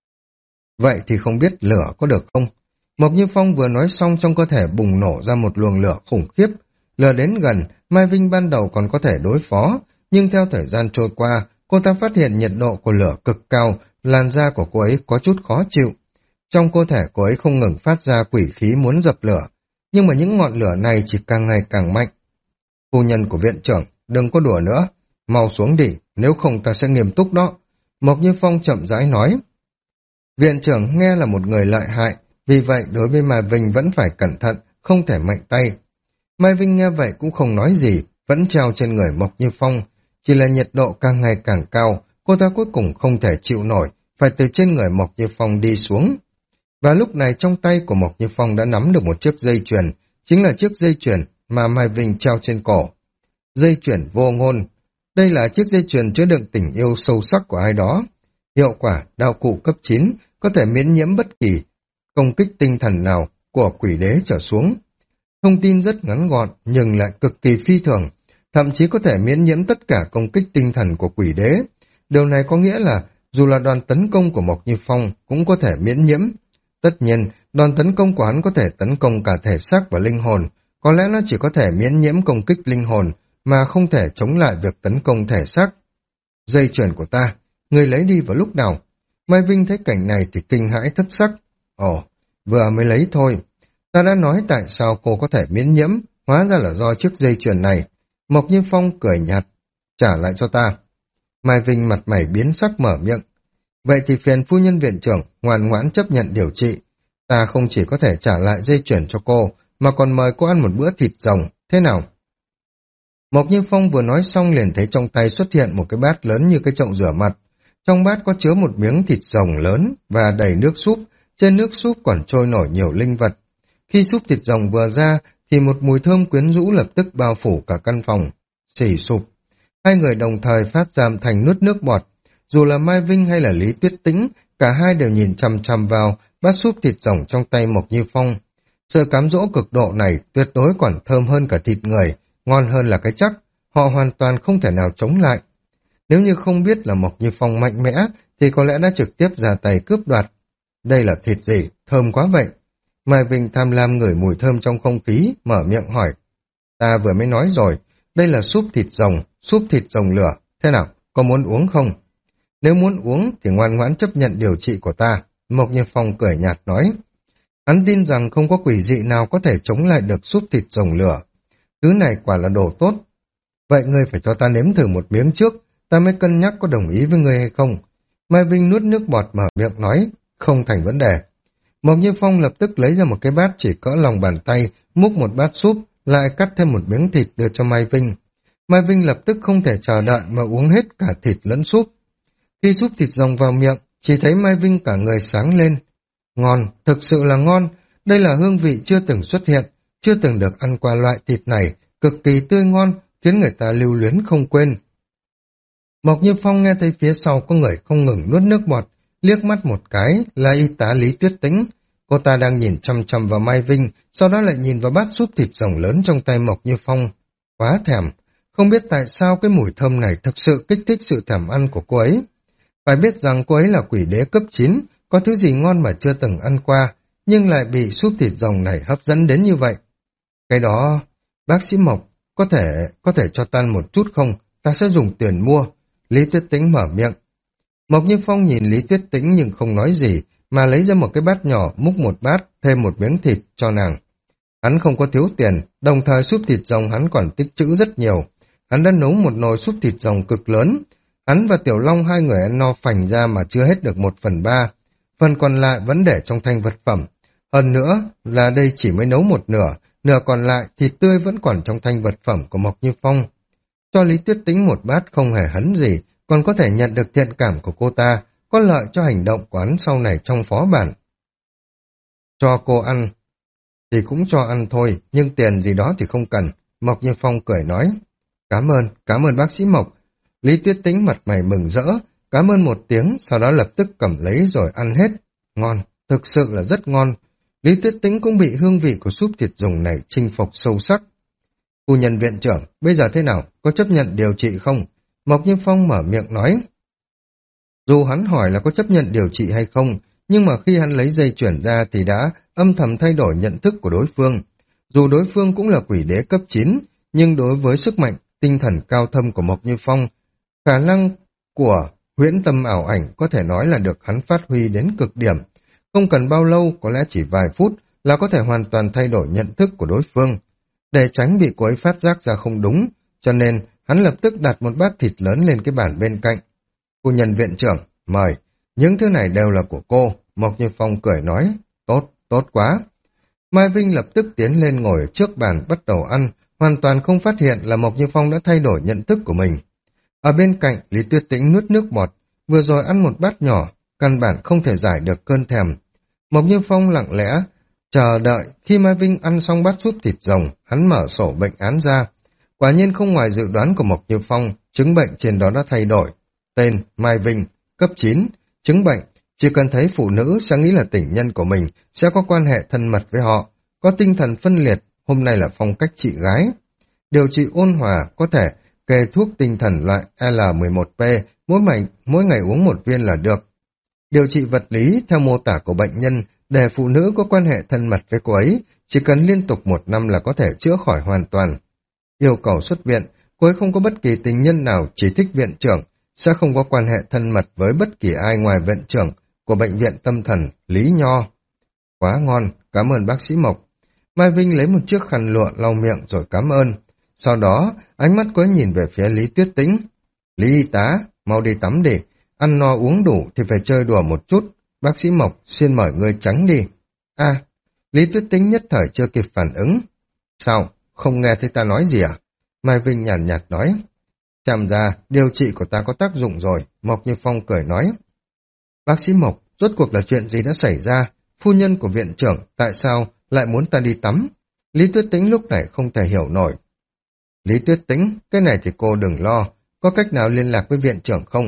S1: Vậy thì không biết lửa có được không? Mộc Như Phong vừa nói xong trong cơ thể bùng nổ ra một luồng lửa khủng khiếp. Lửa đến gần, Mai Vinh ban đầu còn có thể đối phó, nhưng theo thời gian trôi qua, cô ta phát hiện nhiệt độ của lửa cực cao, làn da của cô ấy có chút khó chịu. Trong cơ thể cô ấy không ngừng phát ra quỷ khí muốn dập lửa, nhưng mà những ngọn lửa này chỉ càng ngày càng mạnh. Phu nhân của viện trưởng, đừng có đùa nữa, mau xuống đi, nếu không ta sẽ nghiêm túc đó. Mộc Như Phong chậm rãi nói. Viện trưởng nghe là một người lợi hại, vì vậy đối với Mai Vinh vẫn phải cẩn thận, không thể mạnh tay. Mai Vinh nghe vậy cũng không nói gì, vẫn treo trên người Mộc Như Phong. Chỉ là nhiệt độ càng ngày càng cao, cô ta cuối cùng không thể chịu nổi, phải từ trên người Mộc Như Phong đi xuống. Và lúc này trong tay của Mộc Như Phong đã nắm được một chiếc dây chuyền, chính là chiếc dây chuyền mà Mai Vinh treo trên cổ. Dây chuyền vô ngôn. Đây là chiếc dây chuyền chứa đựng tình yêu sâu sắc của ai đó. Hiệu quả đạo cụ cấp chín, có thể miễn nhiễm bất kỳ công kích tinh thần nào của quỷ đế trở xuống. Thông tin rất ngắn gọn nhưng lại cực kỳ phi thường, thậm chí có thể miễn nhiễm tất cả công kích tinh thần của quỷ đế. Điều này có nghĩa là dù là đòn tấn công của Mộc Như Phong cũng có thể miễn nhiễm. Tất nhiên, đòn tấn công của hắn có thể tấn công cả thể xác và linh hồn, có lẽ nó chỉ có thể miễn nhiễm công kích linh hồn, mà không thể chống lại việc tấn công thể xác. Dây chuyền của ta, người lấy đi vào lúc nào? Mai Vinh thấy cảnh này thì kinh hãi thất sắc. Ồ, vừa mới lấy thôi. Ta đã nói tại sao cô có thể miễn nhiễm, hóa ra là do chiếc dây chuyền này. Mộc Như Phong cười nhạt, trả lại cho ta. Mai Vinh mặt mày biến sắc mở miệng. Vậy thì phiền phu nhân viện trưởng ngoan ngoãn chấp nhận điều trị. Ta không chỉ có thể trả lại dây chuyền cho cô, mà còn mời cô ăn một bữa thịt rồng, thế nào? Mộc Như Phong vừa nói xong liền thấy trong tay xuất hiện một cái bát lớn như cái chậu rửa mặt. Trong bát có chứa một miếng thịt rồng lớn và đầy nước súp, trên nước súp còn trôi nổi nhiều linh vật. Khi súp thịt rồng vừa ra, thì một mùi thơm quyến rũ lập tức bao phủ cả căn phòng. Xỉ sụp. Hai người đồng thời phát ra thành nuốt nước bọt. Dù là Mai Vinh hay là Lý Tuyết Tĩnh, cả hai đều nhìn chằm chằm vào bát súp thịt rồng trong tay Mộc Như Phong. Sự cám dỗ cực độ này tuyệt đối còn thơm hơn cả thịt người, ngon hơn là cái chắc, họ hoàn toàn không thể nào chống lại. Nếu như không biết là Mộc Như Phong mạnh mẽ, thì có lẽ đã trực tiếp ra tay cướp đoạt. Đây là thịt gì? Thơm quá vậy. Mai Vinh tham lam ngửi mùi thơm trong không khí, mở miệng hỏi. Ta vừa mới nói rồi, đây là súp thịt rồng, súp thịt rồng lửa. Thế nào, có muốn uống không? Nếu muốn uống thì ngoan ngoãn chấp nhận điều trị của ta. Mộc Như Phong cười nhạt nói. Hắn tin rằng không có quỷ dị nào có thể chống lại được súp thịt rồng lửa. Thứ này quả là đồ tốt. Vậy ngươi phải cho ta nếm thử một miếng trước, ta mới cân nhắc có đồng ý với ngươi hay không. Mai Vinh nuốt nước bọt mở miệng nói, không thành vấn đề. Mộc Như Phong lập tức lấy ra một cái bát chỉ cỡ lòng bàn tay, múc một bát súp, lại cắt thêm một miếng thịt đưa cho Mai Vinh. Mai Vinh lập tức không thể chờ đợi mà uống hết cả thịt lẫn súp. Khi súp thịt rồng vào miệng, chỉ thấy Mai Vinh cả người sáng lên. Ngon, thực sự là ngon, đây là hương vị chưa từng xuất hiện, chưa từng được ăn qua loại thịt này, cực kỳ tươi ngon, khiến người ta lưu luyến không quên. Mộc Như Phong nghe thấy phía sau có người không ngừng nuốt nước bọt, liếc mắt một cái là y tá Lý Tuyết Tĩnh. Cô ta đang nhìn chăm chăm vào Mai Vinh, sau đó lại nhìn vào bát súp thịt rồng lớn trong tay Mộc Như Phong. Quá thèm, không biết tại sao cái mùi thơm này thực sự kích thích sự thèm ăn của cô ấy. Phải biết rằng cô ấy là quỷ đế cấp chín, có thứ gì ngon mà chưa từng ăn qua, nhưng lại bị súp thịt rồng này hấp dẫn đến như vậy. Cái đó, bác sĩ Mộc, có thể, có thể cho tan một chút không? Ta sẽ dùng tiền mua. Lý Tuyết Tĩnh mở miệng. Mộc Như Phong nhìn Lý Tuyết Tĩnh nhưng không nói gì, mà lấy ra một cái bát nhỏ, múc một bát, thêm một miếng thịt cho nàng. Hắn không có thiếu tiền, đồng thời súp thịt rồng hắn còn tích trữ rất nhiều. Hắn đã nấu một nồi súp thịt rồng cực lớn. Hắn và Tiểu Long hai người ăn no phành ra mà chưa hết được một phần ba. Phần còn lại vẫn để trong thanh vật phẩm. Hơn nữa là đây chỉ mới nấu một nửa, nửa còn lại thịt tươi vẫn còn trong thanh vật phẩm của Mộc Như Phong. Cho Lý Tuyết Tĩnh một bát không hề hấn gì, còn có thể nhận được thiện cảm của cô ta, có lợi cho hành động của hắn sau này trong phó bản. Cho cô ăn, thì cũng cho ăn thôi, nhưng tiền gì đó thì không cần. Mộc Như Phong cười nói. Cảm ơn, cảm ơn bác sĩ Mộc. Lý Tuyết Tĩnh mặt mày mừng rỡ, cảm ơn một tiếng, sau đó lập tức cầm lấy rồi ăn hết. Ngon, thực sự là rất ngon. Lý Tuyết Tĩnh cũng bị hương vị của súp thịt rồng này chinh phục sâu sắc. Phu nhân viện trưởng, bây giờ thế nào, có chấp nhận điều trị không? Mộc Như Phong mở miệng nói. Dù hắn hỏi là có chấp nhận điều trị hay không, nhưng mà khi hắn lấy dây chuyển ra thì đã âm thầm thay đổi nhận thức của đối phương. Dù đối phương cũng là quỷ đế cấp chín, nhưng đối với sức mạnh, tinh thần cao thâm của Mộc Như Phong, khả năng của huyễn tâm ảo ảnh có thể nói là được hắn phát huy đến cực điểm. Không cần bao lâu, có lẽ chỉ vài phút là có thể hoàn toàn thay đổi nhận thức của đối phương. Để tránh bị cô ấy phát giác ra không đúng, cho nên hắn lập tức đặt một bát thịt lớn lên cái bàn bên cạnh. Phu nhân viện trưởng, mời, những thứ này đều là của cô. Mộc Như Phong cười nói, tốt, tốt quá. Mai Vinh lập tức tiến lên ngồi trước bàn bắt đầu ăn, hoàn toàn không phát hiện là Mộc Như Phong đã thay đổi nhận thức của mình. Ở bên cạnh, Lý Tuyết Tĩnh nuốt nước bọt, vừa rồi ăn một bát nhỏ, căn bản không thể giải được cơn thèm. Mộc Như Phong lặng lẽ chờ đợi khi Mai Vinh ăn xong bát súp thịt rồng, hắn mở sổ bệnh án ra. Quả nhiên không ngoài dự đoán của Mộc Như Phong, chứng bệnh trên đó đã thay đổi. Tên Mai Vinh, cấp chín, chứng bệnh, chỉ cần thấy phụ nữ sẽ nghĩ là tình nhân của mình, sẽ có quan hệ thân mật với họ, có tinh thần phân liệt, hôm nay là phong cách chị gái. Điều trị ôn hòa, có thể kê thuốc tinh thần loại L mười một P, mỗi ngày, mỗi ngày uống một viên là được. Điều trị vật lý, theo mô tả của bệnh nhân, để phụ nữ có quan hệ thân mật với cô ấy, chỉ cần liên tục một năm là có thể chữa khỏi hoàn toàn. Yêu cầu xuất viện, cô ấy không có bất kỳ tình nhân nào, chỉ thích viện trưởng, sẽ không có quan hệ thân mật với bất kỳ ai ngoài viện trưởng của bệnh viện tâm thần Lý Nho. Quá ngon, cảm ơn bác sĩ Mộc. Mai Vinh lấy một chiếc khăn lụa lau miệng rồi cảm ơn. Sau đó, ánh mắt cô ấy nhìn về phía Lý Tuyết Tĩnh. Lý y tá, mau đi tắm đi, ăn no uống đủ thì phải chơi đùa một chút. Bác sĩ Mộc, xin mời ngươi tránh đi. À, Lý Tuyết Tĩnh nhất thời chưa kịp phản ứng. Sao, không nghe thấy ta nói gì à? Mai Vinh nhàn nhạt, nhạt nói. Chàm ra, điều trị của ta có tác dụng rồi, Mộc Như Phong cười nói. Bác sĩ Mộc, rốt cuộc là chuyện gì đã xảy ra? Phu nhân của viện trưởng, tại sao lại muốn ta đi tắm? Lý Tuyết Tĩnh lúc này không thể hiểu nổi. Lý Tuyết Tĩnh, cái này thì cô đừng lo, có cách nào liên lạc với viện trưởng không?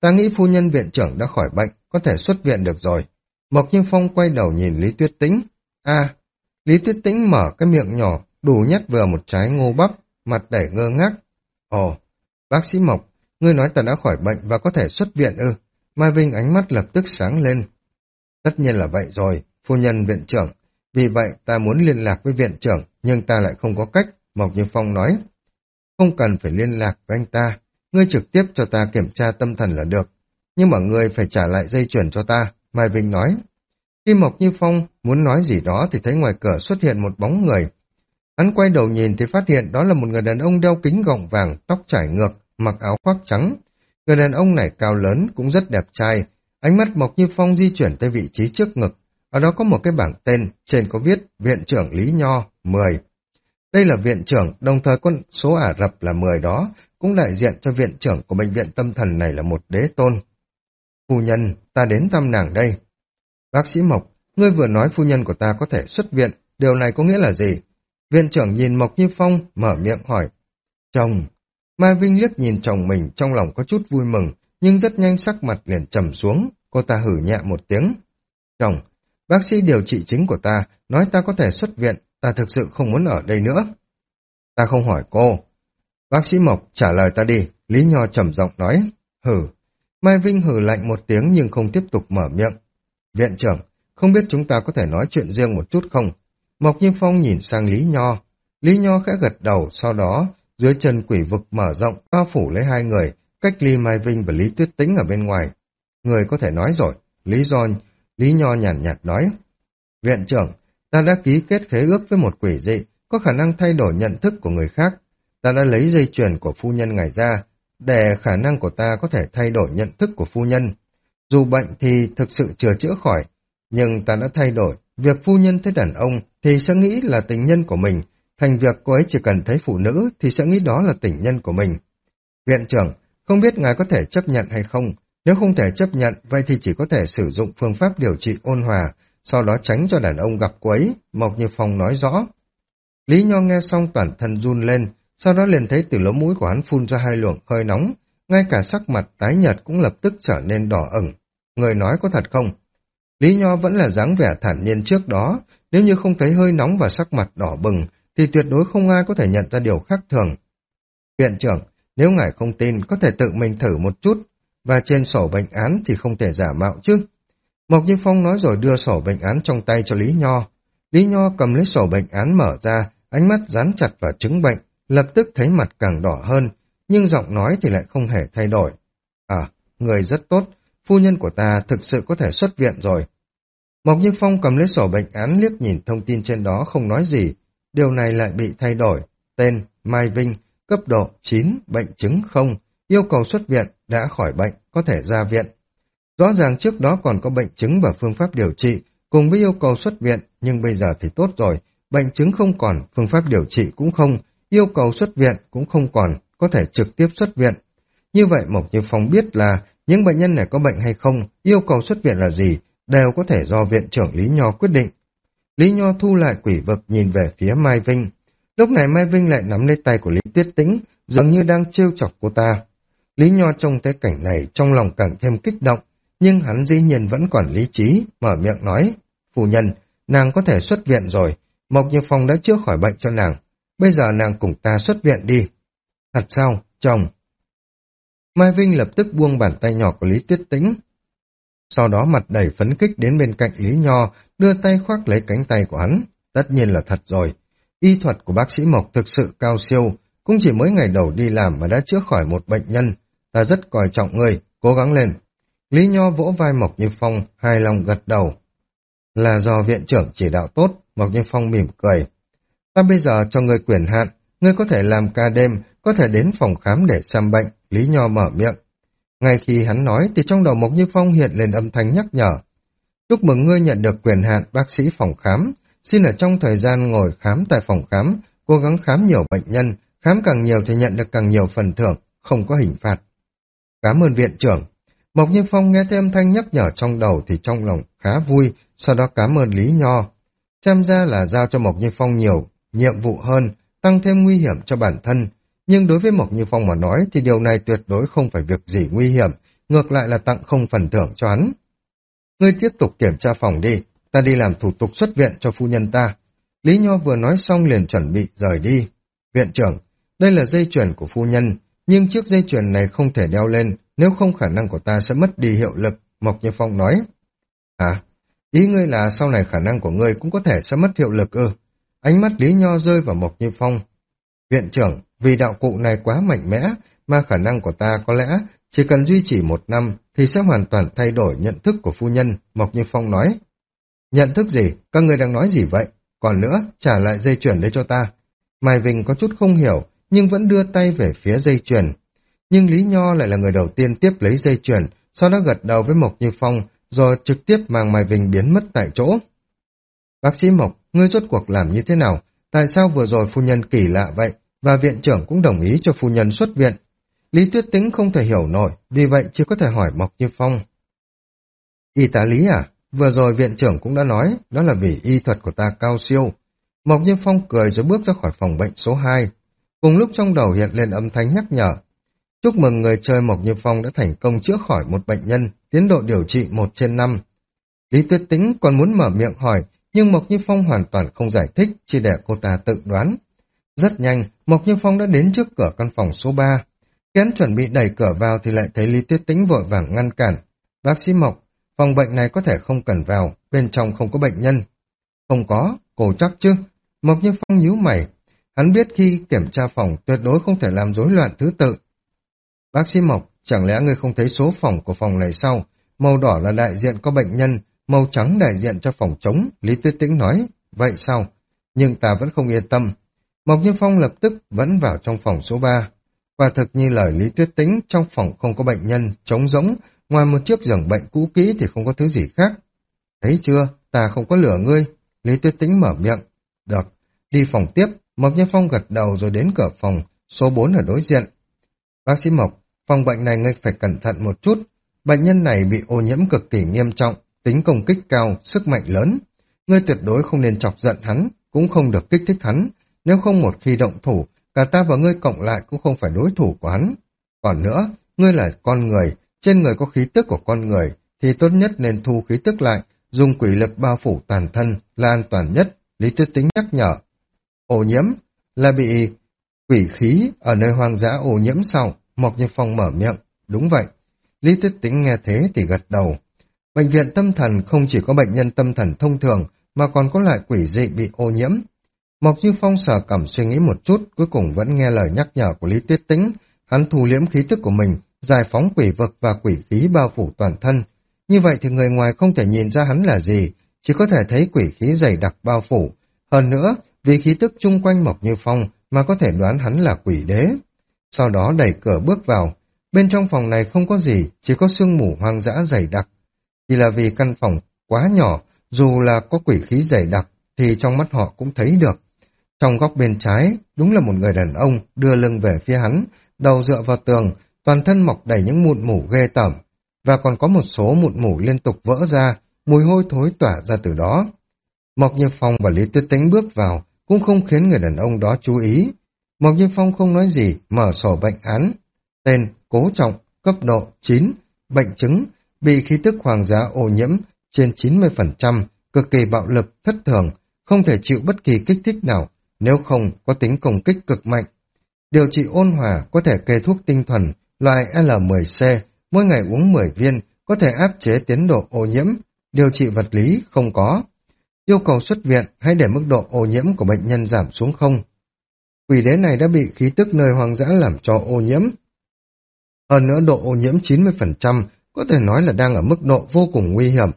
S1: Ta nghĩ phu nhân viện trưởng đã khỏi bệnh, có thể xuất viện được rồi. Mộc Như Phong quay đầu nhìn Lý Tuyết Tĩnh. À, Lý Tuyết Tĩnh mở cái miệng nhỏ, đủ nhét vừa một trái ngô bắp, mặt đầy ngơ ngác. Ồ, bác sĩ Mộc, ngươi nói ta đã khỏi bệnh và có thể xuất viện ư? Mai Vinh ánh mắt lập tức sáng lên. Tất nhiên là vậy rồi, phu nhân viện trưởng. Vì vậy ta muốn liên lạc với viện trưởng, nhưng ta lại không có cách, Mộc Như Phong nói. Không cần phải liên lạc với anh ta, ngươi trực tiếp cho ta kiểm tra tâm thần là được. Nhưng mà ngươi phải trả lại dây chuyền cho ta, Mai Vinh nói. Khi Mộc Như Phong muốn nói gì đó thì thấy ngoài cửa xuất hiện một bóng người. Hắn quay đầu nhìn thì phát hiện đó là một người đàn ông đeo kính gọng vàng, tóc trải ngược, mặc áo khoác trắng. Người đàn ông này cao lớn, cũng rất đẹp trai. Ánh mắt Mộc Như Phong di chuyển tới vị trí trước ngực. Ở đó có một cái bảng tên, trên có viết Viện trưởng Lý Nho, mười. Đây là viện trưởng, đồng thời con số Ả Rập là mười đó, cũng đại diện cho viện trưởng của bệnh viện tâm thần này là một đế tôn. Phu nhân, ta đến thăm nàng đây. Bác sĩ Mộc, ngươi vừa nói phu nhân của ta có thể xuất viện, điều này có nghĩa là gì? Viện trưởng nhìn Mộc Như Phong, mở miệng hỏi. Chồng. Mai Vinh liếc nhìn chồng mình, trong lòng có chút vui mừng, nhưng rất nhanh sắc mặt liền trầm xuống, cô ta hử nhẹ một tiếng. Chồng, bác sĩ điều trị chính của ta, nói ta có thể xuất viện, ta thực sự không muốn ở đây nữa. Ta không hỏi cô. Bác sĩ Mộc, trả lời ta đi, Lý Nho trầm giọng nói. Hử. Mai Vinh hử lạnh một tiếng nhưng không tiếp tục mở miệng. Viện trưởng, không biết chúng ta có thể nói chuyện riêng một chút không? Mộc Như Phong nhìn sang Lý Nho. Lý Nho khẽ gật đầu, sau đó, dưới chân quỷ vực mở rộng, bao phủ lấy hai người, cách ly Mai Vinh và Lý Tuyết Tĩnh ở bên ngoài. Người có thể nói rồi. Lý do, Lý Nho nhàn nhạt, nhạt nói. Viện trưởng, ta đã ký kết khế ước với một quỷ dị, có khả năng thay đổi nhận thức của người khác. Ta đã lấy dây chuyền của phu nhân ngài ra, để khả năng của ta có thể thay đổi nhận thức của phu nhân. Dù bệnh thì thực sự chưa chữa khỏi, nhưng ta đã thay đổi. Việc phu nhân thấy đàn ông thì sẽ nghĩ là tình nhân của mình, thành việc cô ấy chỉ cần thấy phụ nữ thì sẽ nghĩ đó là tình nhân của mình. Viện trưởng, không biết ngài có thể chấp nhận hay không? Nếu không thể chấp nhận, vậy thì chỉ có thể sử dụng phương pháp điều trị ôn hòa, sau đó tránh cho đàn ông gặp cô ấy, Mộc Như Phong nói rõ. Lý Nho nghe xong toàn thân run lên, sau đó liền thấy từ lỗ mũi của hắn phun ra hai luồng hơi nóng, ngay cả sắc mặt tái nhợt cũng lập tức trở nên đỏ ửng. Người nói có thật không? Lý Nho vẫn là dáng vẻ thản nhiên trước đó, nếu như không thấy hơi nóng và sắc mặt đỏ bừng, thì tuyệt đối không ai có thể nhận ra điều khác thường. Viện trưởng, nếu ngài không tin, có thể tự mình thử một chút, và trên sổ bệnh án thì không thể giả mạo chứ. Mộc Như Phong nói rồi đưa sổ bệnh án trong tay cho Lý Nho. Lý Nho cầm lấy sổ bệnh án mở ra, ánh mắt dán chặt vào chứng bệnh, lập tức thấy mặt càng đỏ hơn, nhưng giọng nói thì lại không hề thay đổi. À, người rất tốt, phu nhân của ta thực sự có thể xuất viện rồi. Mộc Như Phong cầm lấy sổ bệnh án liếc nhìn thông tin trên đó không nói gì, điều này lại bị thay đổi. Tên, Mai Vinh, cấp độ chín, bệnh chứng không, yêu cầu xuất viện, đã khỏi bệnh, có thể ra viện. Rõ ràng trước đó còn có bệnh chứng và phương pháp điều trị, cùng với yêu cầu xuất viện, nhưng bây giờ thì tốt rồi, bệnh chứng không còn, phương pháp điều trị cũng không, yêu cầu xuất viện cũng không còn, có thể trực tiếp xuất viện. Như vậy Mộc Như Phong biết là những bệnh nhân này có bệnh hay không, yêu cầu xuất viện là gì, đều có thể do viện trưởng Lý Nho quyết định. Lý Nho thu lại quỷ vực nhìn về phía Mai Vinh. Lúc này Mai Vinh lại nắm lấy tay của Lý Tuyết Tĩnh, dường như đang trêu chọc cô ta. Lý Nho trông thấy cảnh này trong lòng càng thêm kích động, nhưng hắn dĩ nhiên vẫn còn lý trí, mở miệng nói, phu nhân, nàng có thể xuất viện rồi, Mộc Như Phong đã chữa khỏi bệnh cho nàng, bây giờ nàng cùng ta xuất viện đi. Thật sao, chồng? Mai Vinh lập tức buông bàn tay nhỏ của Lý Tuyết Tĩnh, sau đó mặt đầy phấn kích đến bên cạnh Lý Nho, đưa tay khoác lấy cánh tay của hắn. Tất nhiên là thật rồi, y thuật của bác sĩ Mộc thực sự cao siêu, cũng chỉ mới ngày đầu đi làm mà đã chữa khỏi một bệnh nhân, ta rất coi trọng ngươi, cố gắng lên. Lý Nho vỗ vai Mộc Như Phong, hài lòng gật đầu. Là do viện trưởng chỉ đạo tốt, Mộc Như Phong mỉm cười. Ta bây giờ cho ngươi quyền hạn, ngươi có thể làm ca đêm, có thể đến phòng khám để xem bệnh, Lý Nho mở miệng. Ngay khi hắn nói thì trong đầu Mộc Như Phong hiện lên âm thanh nhắc nhở. Chúc mừng ngươi nhận được quyền hạn bác sĩ phòng khám, xin ở trong thời gian ngồi khám tại phòng khám, cố gắng khám nhiều bệnh nhân, khám càng nhiều thì nhận được càng nhiều phần thưởng, không có hình phạt. Cảm ơn viện trưởng. Mộc Như Phong nghe thêm thanh nhắc nhở trong đầu thì trong lòng khá vui, sau đó cảm ơn Lý Nho. Xem ra là giao cho Mộc Như Phong nhiều nhiệm vụ hơn, tăng thêm nguy hiểm cho bản thân. Nhưng đối với Mộc Như Phong mà nói thì điều này tuyệt đối không phải việc gì nguy hiểm, ngược lại là tặng không phần thưởng cho hắn. Ngươi tiếp tục kiểm tra phòng đi, ta đi làm thủ tục xuất viện cho phu nhân ta. Lý Nho vừa nói xong liền chuẩn bị rời đi. Viện trưởng, đây là dây chuyền của phu nhân, nhưng chiếc dây chuyền này không thể đeo lên, nếu không khả năng của ta sẽ mất đi hiệu lực, Mộc Như Phong nói. À, ý ngươi là sau này khả năng của ngươi cũng có thể sẽ mất hiệu lực ư? Ánh mắt Lý Nho rơi vào Mộc Như Phong. Viện trưởng, vì đạo cụ này quá mạnh mẽ, mà khả năng của ta có lẽ chỉ cần duy trì một năm thì sẽ hoàn toàn thay đổi nhận thức của phu nhân, Mộc Như Phong nói. Nhận thức gì? Các ngươi đang nói gì vậy? Còn nữa, trả lại dây chuyền đấy cho ta. Mai Vinh có chút không hiểu, nhưng vẫn đưa tay về phía dây chuyền. Nhưng Lý Nho lại là người đầu tiên tiếp lấy dây chuyền, sau đó gật đầu với Mộc Như Phong, rồi trực tiếp mang Mai Vinh biến mất tại chỗ. Bác sĩ Mộc, ngươi rốt cuộc làm như thế nào? Tại sao vừa rồi phu nhân kỳ lạ vậy? Và viện trưởng cũng đồng ý cho phu nhân xuất viện. Lý Tuyết Tĩnh không thể hiểu nổi, vì vậy chỉ có thể hỏi Mộc Như Phong. Y tá Lý à? Vừa rồi viện trưởng cũng đã nói, đó là vì y thuật của ta cao siêu. Mộc Như Phong cười rồi bước ra khỏi phòng bệnh số hai. Cùng lúc trong đầu hiện lên âm thanh nhắc nhở. Chúc mừng người chơi Mộc Như Phong đã thành công chữa khỏi một bệnh nhân, tiến độ điều trị một trên năm. Lý Tuyết Tĩnh còn muốn mở miệng hỏi, nhưng Mộc Như Phong hoàn toàn không giải thích, chỉ để cô ta tự đoán. Rất nhanh, Mộc Như Phong đã đến trước cửa căn phòng số ba. Kén chuẩn bị đẩy cửa vào thì lại thấy Lý Tuyết Tĩnh vội vàng ngăn cản. Bác sĩ Mộc, phòng bệnh này có thể không cần vào, bên trong không có bệnh nhân. Không có, cô chắc chứ? Mộc Như Phong nhíu mày. Hắn biết khi kiểm tra phòng tuyệt đối không thể làm rối loạn thứ tự. Bác sĩ Mộc, chẳng lẽ ngươi không thấy số phòng của phòng này sao? Màu đỏ là đại diện có bệnh nhân, màu trắng đại diện cho phòng trống, Lý Tuyết Tĩnh nói. Vậy sao? Nhưng ta vẫn không yên tâm. Mộc Như Phong lập tức vẫn vào trong phòng số ba. Quả thực như lời Lý Tuyết Tĩnh, trong phòng không có bệnh nhân, trống rỗng, ngoài một chiếc giường bệnh cũ kỹ thì không có thứ gì khác. Thấy chưa, ta không có lừa ngươi. Lý Tuyết Tĩnh mở miệng. Được, đi phòng tiếp. Mộc Như Phong gật đầu rồi đến cửa phòng, số bốn ở đối diện. Bác sĩ Mộc, phòng bệnh này ngươi phải cẩn thận một chút. Bệnh nhân này bị ô nhiễm cực kỳ nghiêm trọng, tính công kích cao, sức mạnh lớn. Ngươi tuyệt đối không nên chọc giận hắn, cũng không được kích thích hắn. Nếu không một khi động thủ, cả ta và ngươi cộng lại cũng không phải đối thủ của hắn. Còn nữa, ngươi là con người, trên người có khí tức của con người, thì tốt nhất nên thu khí tức lại, dùng quỷ lực bao phủ toàn thân là an toàn nhất, Lý Tuyết Tĩnh nhắc nhở. Ô nhiễm là bị quỷ khí ở nơi hoang dã ô nhiễm sau, Mộc Như Phong mở miệng. Đúng vậy. Lý Tuyết Tĩnh nghe thế thì gật đầu. Bệnh viện tâm thần không chỉ có bệnh nhân tâm thần thông thường, mà còn có loại quỷ dị bị ô nhiễm. Mộc Như Phong sờ cằm suy nghĩ một chút, cuối cùng vẫn nghe lời nhắc nhở của Lý Tuyết Tĩnh. Hắn thu liễm khí tức của mình, giải phóng quỷ vực và quỷ khí bao phủ toàn thân. Như vậy thì người ngoài không thể nhìn ra hắn là gì, chỉ có thể thấy quỷ khí dày đặc bao phủ. Hơn nữa, vì khí tức chung quanh Mộc Như Phong mà có thể đoán hắn là quỷ đế. Sau đó đẩy cửa bước vào. Bên trong phòng này không có gì, chỉ có sương mù hoang dã dày đặc. Chỉ là vì căn phòng quá nhỏ, dù là có quỷ khí dày đặc, thì trong mắt họ cũng thấy được. Trong góc bên trái, đúng là một người đàn ông đưa lưng về phía hắn, đầu dựa vào tường, toàn thân mọc đầy những mụn mủ ghê tởm, và còn có một số mụn mủ liên tục vỡ ra, mùi hôi thối tỏa ra từ đó. Mộc Như Phong và Lý Tuyết Tĩnh bước vào, cũng không khiến người đàn ông đó chú ý. Mộc Như Phong không nói gì, mở sổ bệnh án. Tên, Cố Trọng, cấp độ chín, bệnh chứng, bị khí tức hoàng giá ô nhiễm trên chín mươi phần trăm, cực kỳ bạo lực, thất thường, không thể chịu bất kỳ kích thích nào, nếu không có tính công kích cực mạnh. Điều trị ôn hòa có thể kê thuốc tinh thuần, loại L mười C, mỗi ngày uống mười viên, có thể áp chế tiến độ ô nhiễm. Điều trị vật lý không có. Yêu cầu xuất viện, hãy để mức độ ô nhiễm của bệnh nhân giảm xuống không. Quỷ đế này đã bị khí tức nơi hoang dã làm cho ô nhiễm. Hơn nữa độ ô nhiễm chín mươi phần trăm, có thể nói là đang ở mức độ vô cùng nguy hiểm.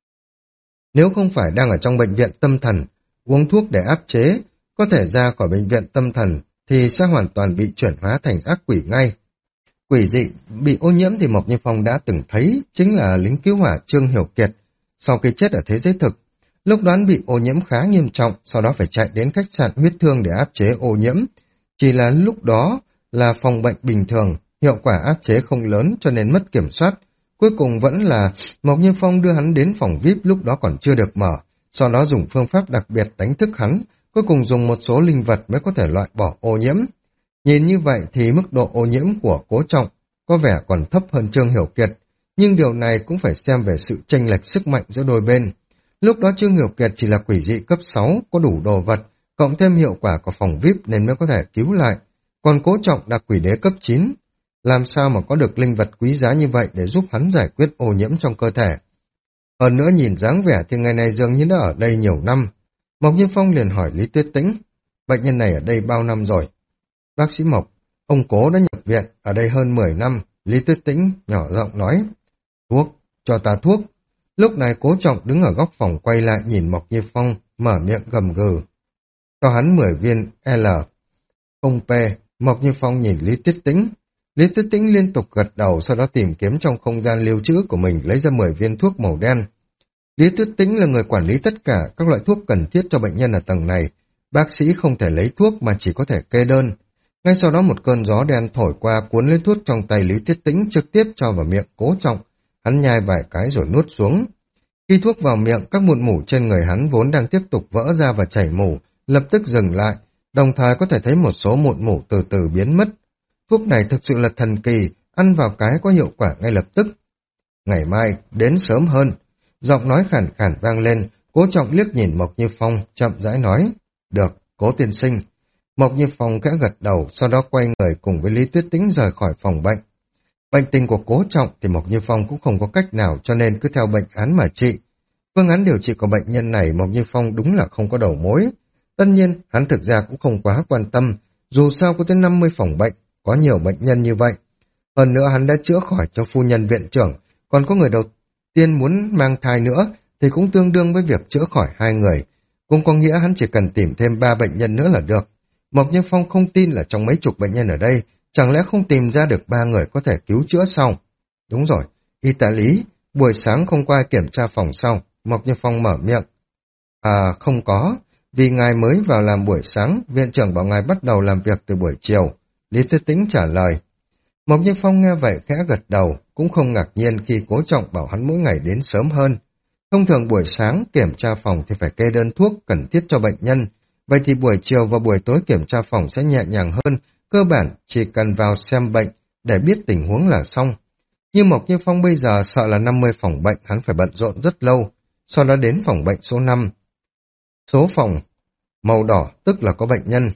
S1: Nếu không phải đang ở trong bệnh viện tâm thần, uống thuốc để áp chế, có thể ra khỏi bệnh viện tâm thần thì sẽ hoàn toàn bị chuyển hóa thành ác quỷ ngay. Quỷ dị bị ô nhiễm thì Mộc Như Phong đã từng thấy, chính là lính cứu hỏa Trương Hiểu Kiệt, sau khi chết ở thế giới thực. Lúc đoán bị ô nhiễm khá nghiêm trọng, sau đó phải chạy đến khách sạn huyết thương để áp chế ô nhiễm. Chỉ là lúc đó là phòng bệnh bình thường, hiệu quả áp chế không lớn cho nên mất kiểm soát. Cuối cùng vẫn là Mộc Như Phong đưa hắn đến phòng vi ai pi lúc đó còn chưa được mở, sau đó dùng phương pháp đặc biệt đánh thức hắn, cuối cùng dùng một số linh vật mới có thể loại bỏ ô nhiễm. Nhìn như vậy thì mức độ ô nhiễm của Cố Trọng có vẻ còn thấp hơn Trương Hiểu Kiệt, nhưng điều này cũng phải xem về sự chênh lệch sức mạnh giữa đôi bên. Lúc đó Trương Hiểu Kiệt chỉ là quỷ dị cấp sáu, có đủ đồ vật, cộng thêm hiệu quả của phòng vi ai pi nên mới có thể cứu lại. Còn Cố Trọng là quỷ đế cấp chín, làm sao mà có được linh vật quý giá như vậy để giúp hắn giải quyết ô nhiễm trong cơ thể. Hơn nữa nhìn dáng vẻ thì ngày này dường như đã ở đây nhiều năm. Mộc Như Phong liền hỏi Lý Tuyết Tĩnh, bệnh nhân này ở đây bao năm rồi? Bác sĩ Mộc, ông Cố đã nhập viện ở đây hơn mười năm, Lý Tuyết Tĩnh nhỏ giọng nói. Thuốc, cho ta thuốc. Lúc này Cố Trọng đứng ở góc phòng quay lại nhìn Mộc Như Phong, mở miệng gầm gừ. Cho hắn mười viên L. Không P, Mộc Như Phong nhìn Lý Tuyết Tĩnh. Lý Tuyết Tĩnh liên tục gật đầu, sau đó tìm kiếm trong không gian lưu trữ của mình lấy ra mười viên thuốc màu đen. Lý Tuyết Tĩnh là người quản lý tất cả các loại thuốc cần thiết cho bệnh nhân ở tầng này. Bác sĩ không thể lấy thuốc mà chỉ có thể kê đơn. Ngay sau đó một cơn gió đen thổi qua cuốn lấy thuốc trong tay Lý Tuyết Tĩnh trực tiếp cho vào miệng Cố Trọng. Hắn nhai vài cái rồi nuốt xuống. Khi thuốc vào miệng, các mụn mủ trên người hắn vốn đang tiếp tục vỡ ra và chảy mủ, lập tức dừng lại, đồng thời có thể thấy một số mụn mủ từ từ biến mất. Thuốc này thực sự là thần kỳ, ăn vào cái có hiệu quả ngay lập tức. Ngày mai, đến sớm hơn. Giọng nói khản khản vang lên, Cố Trọng liếc nhìn Mộc Như Phong, chậm rãi nói. Được, Cố tiên sinh. Mộc Như Phong khẽ gật đầu, sau đó quay người cùng với Lý Tuyết Tĩnh rời khỏi phòng bệnh. Bệnh tình của Cố Trọng thì Mộc Như Phong cũng không có cách nào cho nên cứ theo bệnh án mà trị. Phương án điều trị của bệnh nhân này Mộc Như Phong đúng là không có đầu mối. Tất nhiên, hắn thực ra cũng không quá quan tâm, dù sao có tới năm mươi phòng bệnh, có nhiều bệnh nhân như vậy. Hơn nữa hắn đã chữa khỏi cho phu nhân viện trưởng, còn có người đầu tiên muốn mang thai nữa thì cũng tương đương với việc chữa khỏi hai người. Cũng có nghĩa hắn chỉ cần tìm thêm ba bệnh nhân nữa là được. Mộc Như Phong không tin là trong mấy chục bệnh nhân ở đây, chẳng lẽ không tìm ra được ba người có thể cứu chữa sau? Đúng rồi, y tá Lý, buổi sáng không có ai kiểm tra phòng sau. Mộc Như Phong mở miệng. À, không có, vì ngài mới vào làm buổi sáng, viện trưởng bảo ngài bắt đầu làm việc từ buổi chiều. Lý Tuyết Tĩnh trả lời. Mộc Như Phong nghe vậy khẽ gật đầu, cũng không ngạc nhiên khi Cố Trọng bảo hắn mỗi ngày đến sớm hơn. Thông thường buổi sáng kiểm tra phòng thì phải kê đơn thuốc cần thiết cho bệnh nhân, vậy thì buổi chiều và buổi tối kiểm tra phòng sẽ nhẹ nhàng hơn, cơ bản chỉ cần vào xem bệnh để biết tình huống là xong. Nhưng Mộc Như Phong bây giờ sợ là năm mươi phòng bệnh hắn phải bận rộn rất lâu, sau đó đến phòng bệnh số năm. Số phòng màu đỏ tức là có bệnh nhân.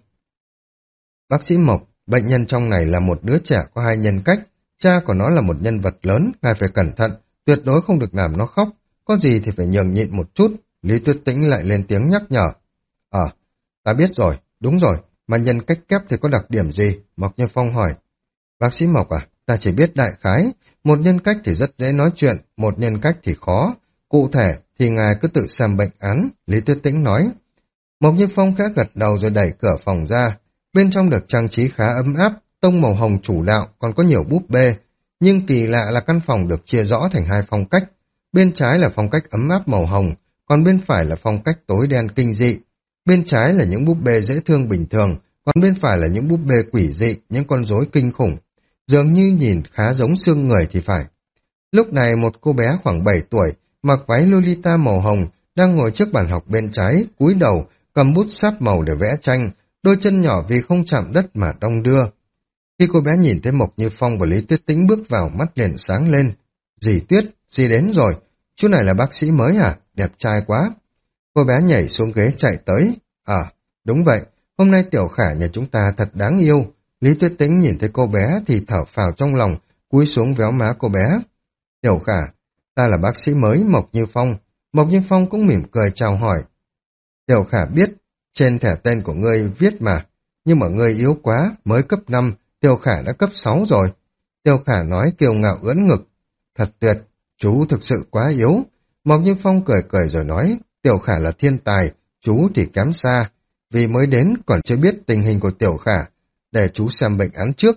S1: Bác sĩ Mộc, bệnh nhân trong này là một đứa trẻ có hai nhân cách, cha của nó là một nhân vật lớn, ngài phải cẩn thận, tuyệt đối không được làm nó khóc, có gì thì phải nhường nhịn một chút. Lý Tuyết Tĩnh lại lên tiếng nhắc nhở. Ờ, ta biết rồi, đúng rồi, mà nhân cách kép thì có đặc điểm gì? Mộc Như Phong hỏi. Bác sĩ Mộc à, ta chỉ biết đại khái, một nhân cách thì rất dễ nói chuyện, một nhân cách thì khó, cụ thể thì ngài cứ tự xem bệnh án, Lý Tuyết Tĩnh nói. Mộc Như Phong khẽ gật đầu rồi đẩy cửa phòng ra, bên trong được trang trí khá ấm áp, tông màu hồng chủ đạo, còn có nhiều búp bê, nhưng kỳ lạ là căn phòng được chia rõ thành hai phong cách, bên trái là phong cách ấm áp màu hồng, còn bên phải là phong cách tối đen kinh dị. Bên trái là những búp bê dễ thương bình thường, còn bên phải là những búp bê quỷ dị, những con rối kinh khủng, dường như nhìn khá giống xương người thì phải. Lúc này một cô bé khoảng bảy tuổi, mặc váy Lolita màu hồng, đang ngồi trước bàn học bên trái, cúi đầu, cầm bút sáp màu để vẽ tranh, đôi chân nhỏ vì không chạm đất mà đong đưa. Khi cô bé nhìn thấy Mộc Như Phong và Lý Tuyết Tĩnh bước vào, mắt liền sáng lên. Dì Tuyết, dì đến rồi, chú này là bác sĩ mới à? Đẹp trai quá. Cô bé nhảy xuống ghế chạy tới. À, đúng vậy, hôm nay Tiểu Khả nhà chúng ta thật đáng yêu. Lý Tuyết Tĩnh nhìn thấy cô bé thì thở phào trong lòng, cúi xuống véo má cô bé. Tiểu Khả, ta là bác sĩ mới Mộc Như Phong. Mộc Như Phong cũng mỉm cười chào hỏi. Tiểu Khả biết, trên thẻ tên của ngươi viết mà, nhưng mà ngươi yếu quá, mới cấp năm, Tiểu Khả đã cấp sáu rồi. Tiểu Khả nói kiêu ngạo ưỡn ngực. Thật tuyệt, chú thực sự quá yếu. Mộc Như Phong cười cười rồi nói, Tiểu Khả là thiên tài, chú thì kém xa, vì mới đến còn chưa biết tình hình của Tiểu Khả, để chú xem bệnh án trước.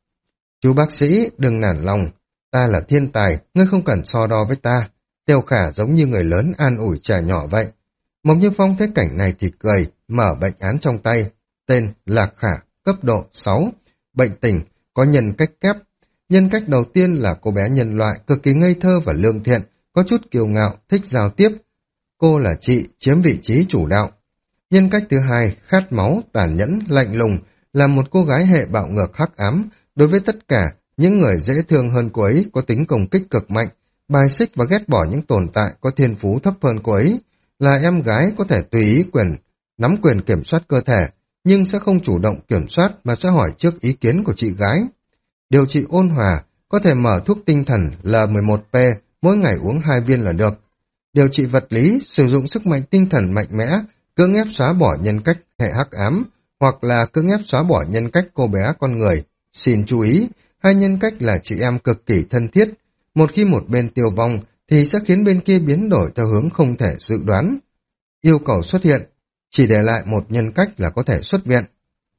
S1: Chú bác sĩ, đừng nản lòng, ta là thiên tài, ngươi không cần so đo với ta. Tiểu Khả giống như người lớn an ủi trẻ nhỏ vậy. Mộc Như Phong thấy cảnh này thì cười, mở bệnh án trong tay. Tên Lạc Khả, cấp độ sáu, bệnh tình, có nhân cách kép. Nhân cách đầu tiên là cô bé nhân loại, cực kỳ ngây thơ và lương thiện, có chút kiêu ngạo, thích giao tiếp. Cô là chị, chiếm vị trí chủ đạo. Nhân cách thứ hai, khát máu, tàn nhẫn, lạnh lùng, là một cô gái hệ bạo ngược hắc ám, đối với tất cả những người dễ thương hơn cô ấy có tính công kích cực mạnh, bài xích và ghét bỏ những tồn tại có thiên phú thấp hơn cô ấy. Là em gái có thể tùy ý quyền, nắm quyền kiểm soát cơ thể, nhưng sẽ không chủ động kiểm soát mà sẽ hỏi trước ý kiến của chị gái. Điều trị ôn hòa, có thể mở thuốc tinh thần L mười một P, mỗi ngày uống hai viên là được. Điều trị vật lý, sử dụng sức mạnh tinh thần mạnh mẽ, cưỡng ép xóa bỏ nhân cách hệ hắc ám, hoặc là cưỡng ép xóa bỏ nhân cách cô bé con người. Xin chú ý, hai nhân cách là chị em cực kỳ thân thiết. Một khi một bên tiêu vong, thì sẽ khiến bên kia biến đổi theo hướng không thể dự đoán. Yêu cầu xuất hiện, chỉ để lại một nhân cách là có thể xuất viện.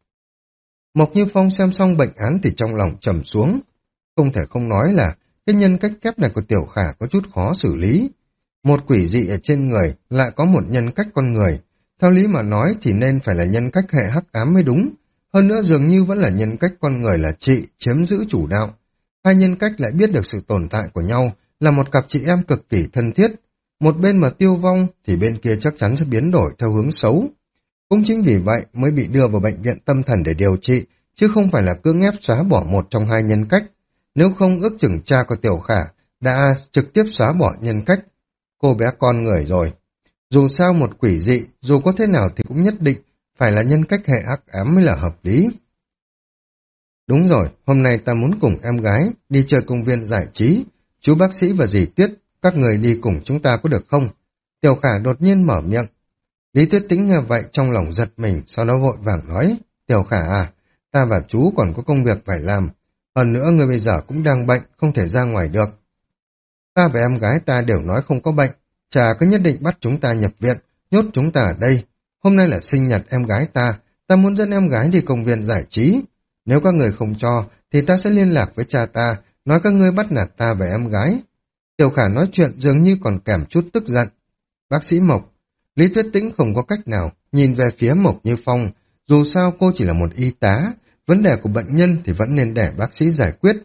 S1: Mộc Như Phong xem xong bệnh án thì trong lòng trầm xuống. Không thể không nói là cái nhân cách kép này của Tiểu Khả có chút khó xử lý. Một quỷ dị ở trên người lại có một nhân cách con người. Theo lý mà nói thì nên phải là nhân cách hệ hắc ám mới đúng. Hơn nữa dường như vẫn là nhân cách con người là chị chiếm giữ chủ đạo. Hai nhân cách lại biết được sự tồn tại của nhau, là một cặp chị em cực kỳ thân thiết. Một bên mà tiêu vong thì bên kia chắc chắn sẽ biến đổi theo hướng xấu. Cũng chính vì vậy mới bị đưa vào bệnh viện tâm thần để điều trị, chứ không phải là cưỡng ép xóa bỏ một trong hai nhân cách. Nếu không ước chừng cha của Tiểu Khả đã trực tiếp xóa bỏ nhân cách cô bé con người rồi. Dù sao một quỷ dị, dù có thế nào thì cũng nhất định phải là nhân cách hệ hắc ám mới là hợp lý. Đúng rồi, hôm nay ta muốn cùng em gái đi chơi công viên giải trí. Chú bác sĩ và dì Tuyết, các người đi cùng chúng ta có được không? Tiểu Khả đột nhiên mở miệng. Lý Tuyết Tĩnh nghe vậy trong lòng giật mình, sau đó vội vàng nói, Tiểu Khả à, ta và chú còn có công việc phải làm. Hơn nữa người bây giờ cũng đang bệnh, không thể ra ngoài được. Ta và em gái ta đều nói không có bệnh, cha cứ nhất định bắt chúng ta nhập viện, nhốt chúng ta ở đây. Hôm nay là sinh nhật em gái ta, ta muốn dẫn em gái đi công viên giải trí. Nếu các người không cho, thì ta sẽ liên lạc với cha ta, nói các ngươi bắt nạt ta và em gái. Tiểu Khả nói chuyện dường như còn kèm chút tức giận. Bác sĩ Mộc, Lý Tuyết Tĩnh không có cách nào, nhìn về phía Mộc Như Phong, dù sao cô chỉ là một y tá, vấn đề của bệnh nhân thì vẫn nên để bác sĩ giải quyết.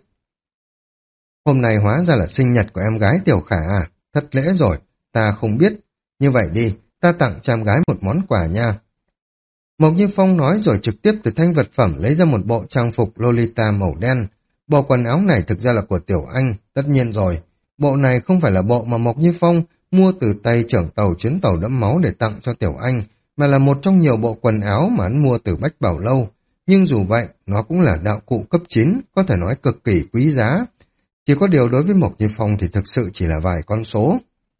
S1: Hôm nay hóa ra là sinh nhật của em gái Tiểu Khả à, thất lễ rồi, ta không biết. Như vậy đi, ta tặng cho em gái một món quà nha. Mộc Như Phong nói rồi trực tiếp từ thanh vật phẩm lấy ra một bộ trang phục Lolita màu đen. Bộ quần áo này thực ra là của Tiểu Anh, tất nhiên rồi. Bộ này không phải là bộ mà Mộc Như Phong mua từ tay trưởng tàu chuyến tàu đẫm máu để tặng cho Tiểu Anh, mà là một trong nhiều bộ quần áo mà hắn mua từ Bách Bảo Lâu. Nhưng dù vậy, nó cũng là đạo cụ cấp chín, có thể nói cực kỳ quý giá. Chỉ có điều đối với Mộc Như Phong thì thực sự chỉ là vài con số.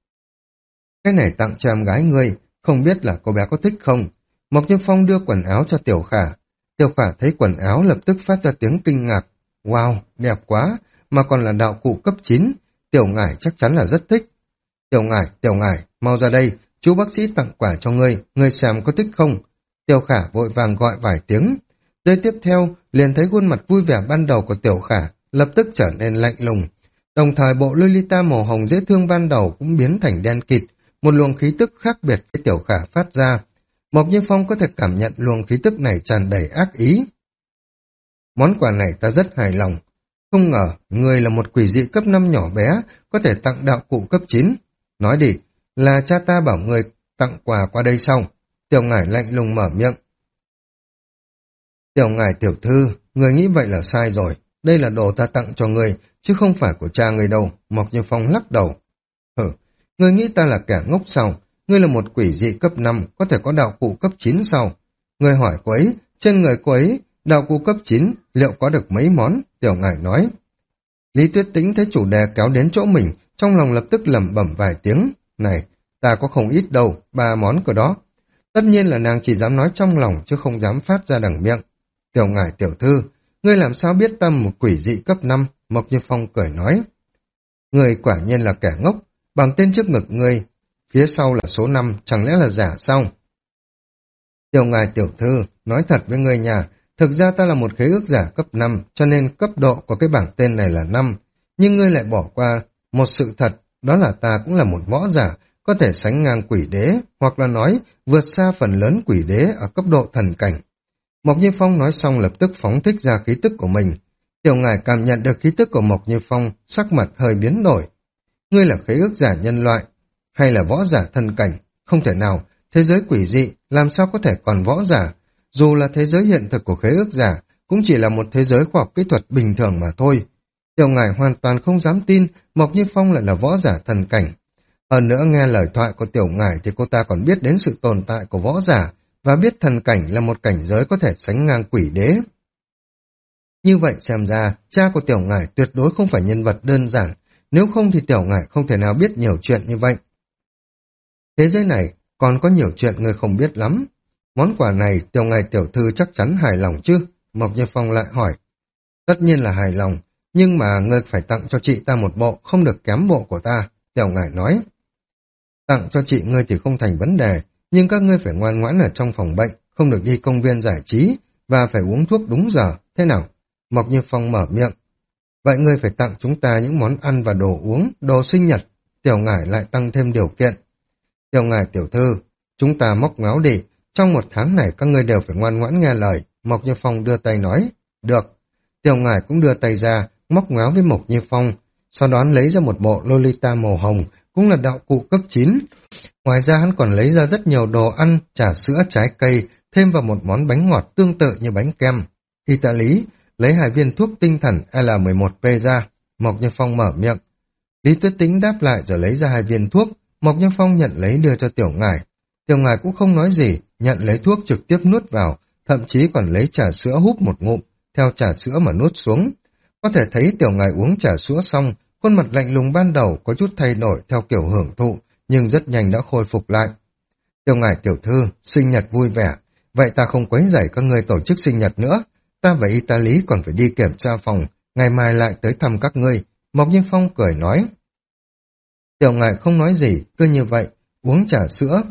S1: Cái này tặng cho em gái ngươi, không biết là cô bé có thích không? Mộc Như Phong đưa quần áo cho Tiểu Khả. Tiểu Khả thấy quần áo lập tức phát ra tiếng kinh ngạc. Wow, đẹp quá, mà còn là đạo cụ cấp chín. Tiểu Ngải chắc chắn là rất thích. Tiểu Ngải, Tiểu Ngải, mau ra đây, chú bác sĩ tặng quà cho ngươi, ngươi xem có thích không? Tiểu Khả vội vàng gọi vài tiếng. Giây tiếp theo, liền thấy khuôn mặt vui vẻ ban đầu của Tiểu Khả lập tức trở nên lạnh lùng. Đồng thời bộ Lolita màu hồng dễ thương ban đầu cũng biến thành đen kịt, một luồng khí tức khác biệt với Tiểu Khả phát ra. Mộc Như Phong có thể cảm nhận luồng khí tức này tràn đầy ác ý. Món quà này ta rất hài lòng. Không ngờ, người là một quỷ dị cấp năm nhỏ bé, có thể tặng đạo cụ cấp chín. Nói đi, là cha ta bảo người tặng quà qua đây sau. Tiểu Ngải lạnh lùng mở miệng. Tiểu Ngải tiểu thư, người nghĩ vậy là sai rồi. Đây là đồ ta tặng cho người, chứ không phải của cha người đâu. Mộc Như Phong lắc đầu. Hử, người nghĩ ta là kẻ ngốc sao? Ngươi là một quỷ dị cấp năm, có thể có đạo cụ cấp chín sao? Người hỏi cô ấy, trên người cô ấy, đạo cụ cấp chín, liệu có được mấy món? Tiểu Ngải nói. Lý Tuyết Tĩnh thấy chủ đề kéo đến chỗ mình, trong lòng lập tức lẩm bẩm vài tiếng. Này, ta có không ít đâu, ba món cơ đó. Tất nhiên là nàng chỉ dám nói trong lòng, chứ không dám phát ra đằng miệng. Tiểu Ngải tiểu thư, ngươi làm sao biết ta một quỷ dị cấp năm? Mộc Như Phong cười nói. Ngươi quả nhiên là kẻ ngốc, bằng tên trước ngực ngươi, phía sau là số năm, chẳng lẽ là giả sao? Tiểu Ngải tiểu thư, nói thật với ngươi nhà, thực ra ta là một khế ước giả cấp năm, cho nên cấp độ của cái bảng tên này là năm. Nhưng ngươi lại bỏ qua một sự thật, đó là ta cũng là một võ giả, có thể sánh ngang quỷ đế, hoặc là nói vượt xa phần lớn quỷ đế ở cấp độ thần cảnh. Mộc Như Phong nói xong lập tức phóng thích ra khí tức của mình. Tiểu Ngải cảm nhận được khí tức của Mộc Như Phong, sắc mặt hơi biến đổi. Ngươi là khế ước giả nhân loại, hay là võ giả thần cảnh? Không thể nào, thế giới quỷ dị, làm sao có thể còn võ giả? Dù là thế giới hiện thực của khế ước giả, cũng chỉ là một thế giới khoa học kỹ thuật bình thường mà thôi. Tiểu Ngải hoàn toàn không dám tin Mộc Như Phong lại là võ giả thần cảnh. Hơn nữa nghe lời thoại của Tiểu Ngải thì cô ta còn biết đến sự tồn tại của võ giả và biết thần cảnh là một cảnh giới có thể sánh ngang quỷ đế. Như vậy xem ra, cha của Tiểu Ngải tuyệt đối không phải nhân vật đơn giản, nếu không thì Tiểu Ngải không thể nào biết nhiều chuyện như vậy. Thế giới này còn có nhiều chuyện người không biết lắm. Món quà này Tiểu Ngải tiểu thư chắc chắn hài lòng chứ? Mộc Như Phong lại hỏi. Tất nhiên là hài lòng, nhưng mà ngươi phải tặng cho chị ta một bộ, không được kém bộ của ta, Tiểu Ngải nói. Tặng cho chị ngươi thì không thành vấn đề, nhưng các ngươi phải ngoan ngoãn ở trong phòng bệnh, không được đi công viên giải trí, và phải uống thuốc đúng giờ, thế nào? Mộc Như Phong mở miệng. Vậy ngươi phải tặng chúng ta những món ăn và đồ uống, đồ sinh nhật. Tiểu Ngải lại tăng thêm điều kiện. Tiểu Ngải tiểu thư, chúng ta móc ngáo đi, trong một tháng này các ngươi đều phải ngoan ngoãn nghe lời. Mộc Như Phong đưa tay nói. Được. Tiểu Ngải cũng đưa tay ra, móc ngáo với Mộc Như Phong, sau đó lấy ra một bộ Lolita màu hồng, cũng là đạo cụ cấp chín. Ngoài ra hắn còn lấy ra rất nhiều đồ ăn, trà sữa, trái cây, thêm vào một món bánh ngọt tương tự như bánh kem. Italy lấy hai viên thuốc tinh thần L mười một P ra. Mộc Như Phong mở miệng. Lý Tuyết Tĩnh đáp lại rồi lấy ra hai viên thuốc. Mộc Như Phong nhận lấy đưa cho Tiểu Ngải. Tiểu Ngải cũng không nói gì, nhận lấy thuốc trực tiếp nuốt vào, thậm chí còn lấy trà sữa húp một ngụm, theo trà sữa mà nuốt xuống. Có thể thấy Tiểu Ngải uống trà sữa xong, khuôn mặt lạnh lùng ban đầu có chút thay đổi theo kiểu hưởng thụ, nhưng rất nhanh đã khôi phục lại. Tiểu Ngải tiểu thư, sinh nhật vui vẻ, vậy ta không quấy rầy các ngươi tổ chức sinh nhật nữa, ta và Italy còn phải đi kiểm tra phòng, ngày mai lại tới thăm các ngươi. Mộc Như Phong cười nói. Tiểu Ngải không nói gì, cứ như vậy, uống trà sữa.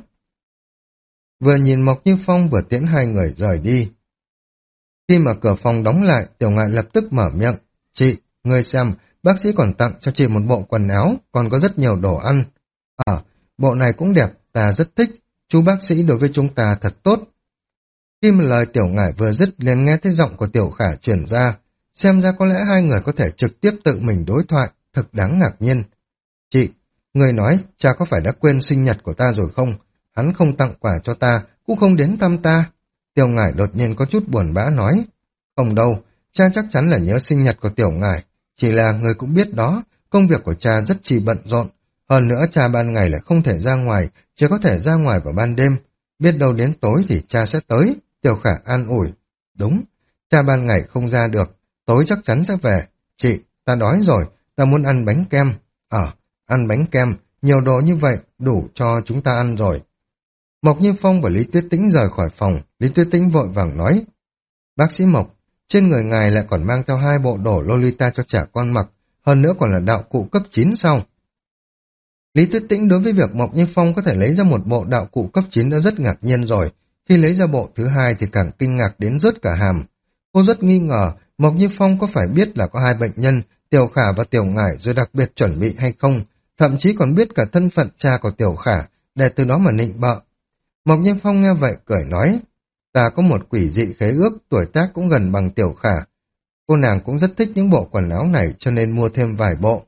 S1: Vừa nhìn Mộc Như Phong vừa tiễn hai người rời đi. Khi mà cửa phòng đóng lại, Tiểu Ngải lập tức mở miệng. Chị, ngươi xem, bác sĩ còn tặng cho chị một bộ quần áo, còn có rất nhiều đồ ăn. Ờ, bộ này cũng đẹp, ta rất thích, chú bác sĩ đối với chúng ta thật tốt. Khi mà lời Tiểu Ngải vừa dứt liền nghe thấy giọng của Tiểu Khả truyền ra, xem ra có lẽ hai người có thể trực tiếp tự mình đối thoại, thật đáng ngạc nhiên. Chị, người nói cha có phải đã quên sinh nhật của ta rồi không? Hắn không tặng quà cho ta, cũng không đến thăm ta. Tiểu Ngải đột nhiên có chút buồn bã nói. Không đâu, cha chắc chắn là nhớ sinh nhật của Tiểu Ngải, chỉ là người cũng biết đó, công việc của cha rất chi bận rộn. Hơn nữa cha ban ngày lại không thể ra ngoài, chỉ có thể ra ngoài vào ban đêm. Biết đâu đến tối thì cha sẽ tới. Tiểu Khả an ủi. Đúng, cha ban ngày không ra được, tối chắc chắn sẽ về. Chị, ta đói rồi, ta muốn ăn bánh kem. Ờ, ăn bánh kem, nhiều đồ như vậy, đủ cho chúng ta ăn rồi. Mộc Như Phong và Lý Tuyết Tĩnh rời khỏi phòng, Lý Tuyết Tĩnh vội vàng nói. Bác sĩ Mộc, trên người ngài lại còn mang theo hai bộ đồ Lolita cho trẻ con mặc, hơn nữa còn là đạo cụ cấp chín sao? Lý Tuyết Tĩnh đối với việc Mộc Như Phong có thể lấy ra một bộ đạo cụ cấp chín đã rất ngạc nhiên rồi, khi lấy ra bộ thứ hai thì càng kinh ngạc đến rớt cả hàm. Cô rất nghi ngờ Mộc Như Phong có phải biết là có hai bệnh nhân, Tiểu Khả và Tiểu Ngải rồi đặc biệt chuẩn bị hay không, thậm chí còn biết cả thân phận cha của Tiểu Khả, để từ đó mà nịnh bợ. Mộc Như Phong nghe vậy cười nói, ta có một quỷ dị khế ước, tuổi tác cũng gần bằng Tiểu Khả. Cô nàng cũng rất thích những bộ quần áo này cho nên mua thêm vài bộ.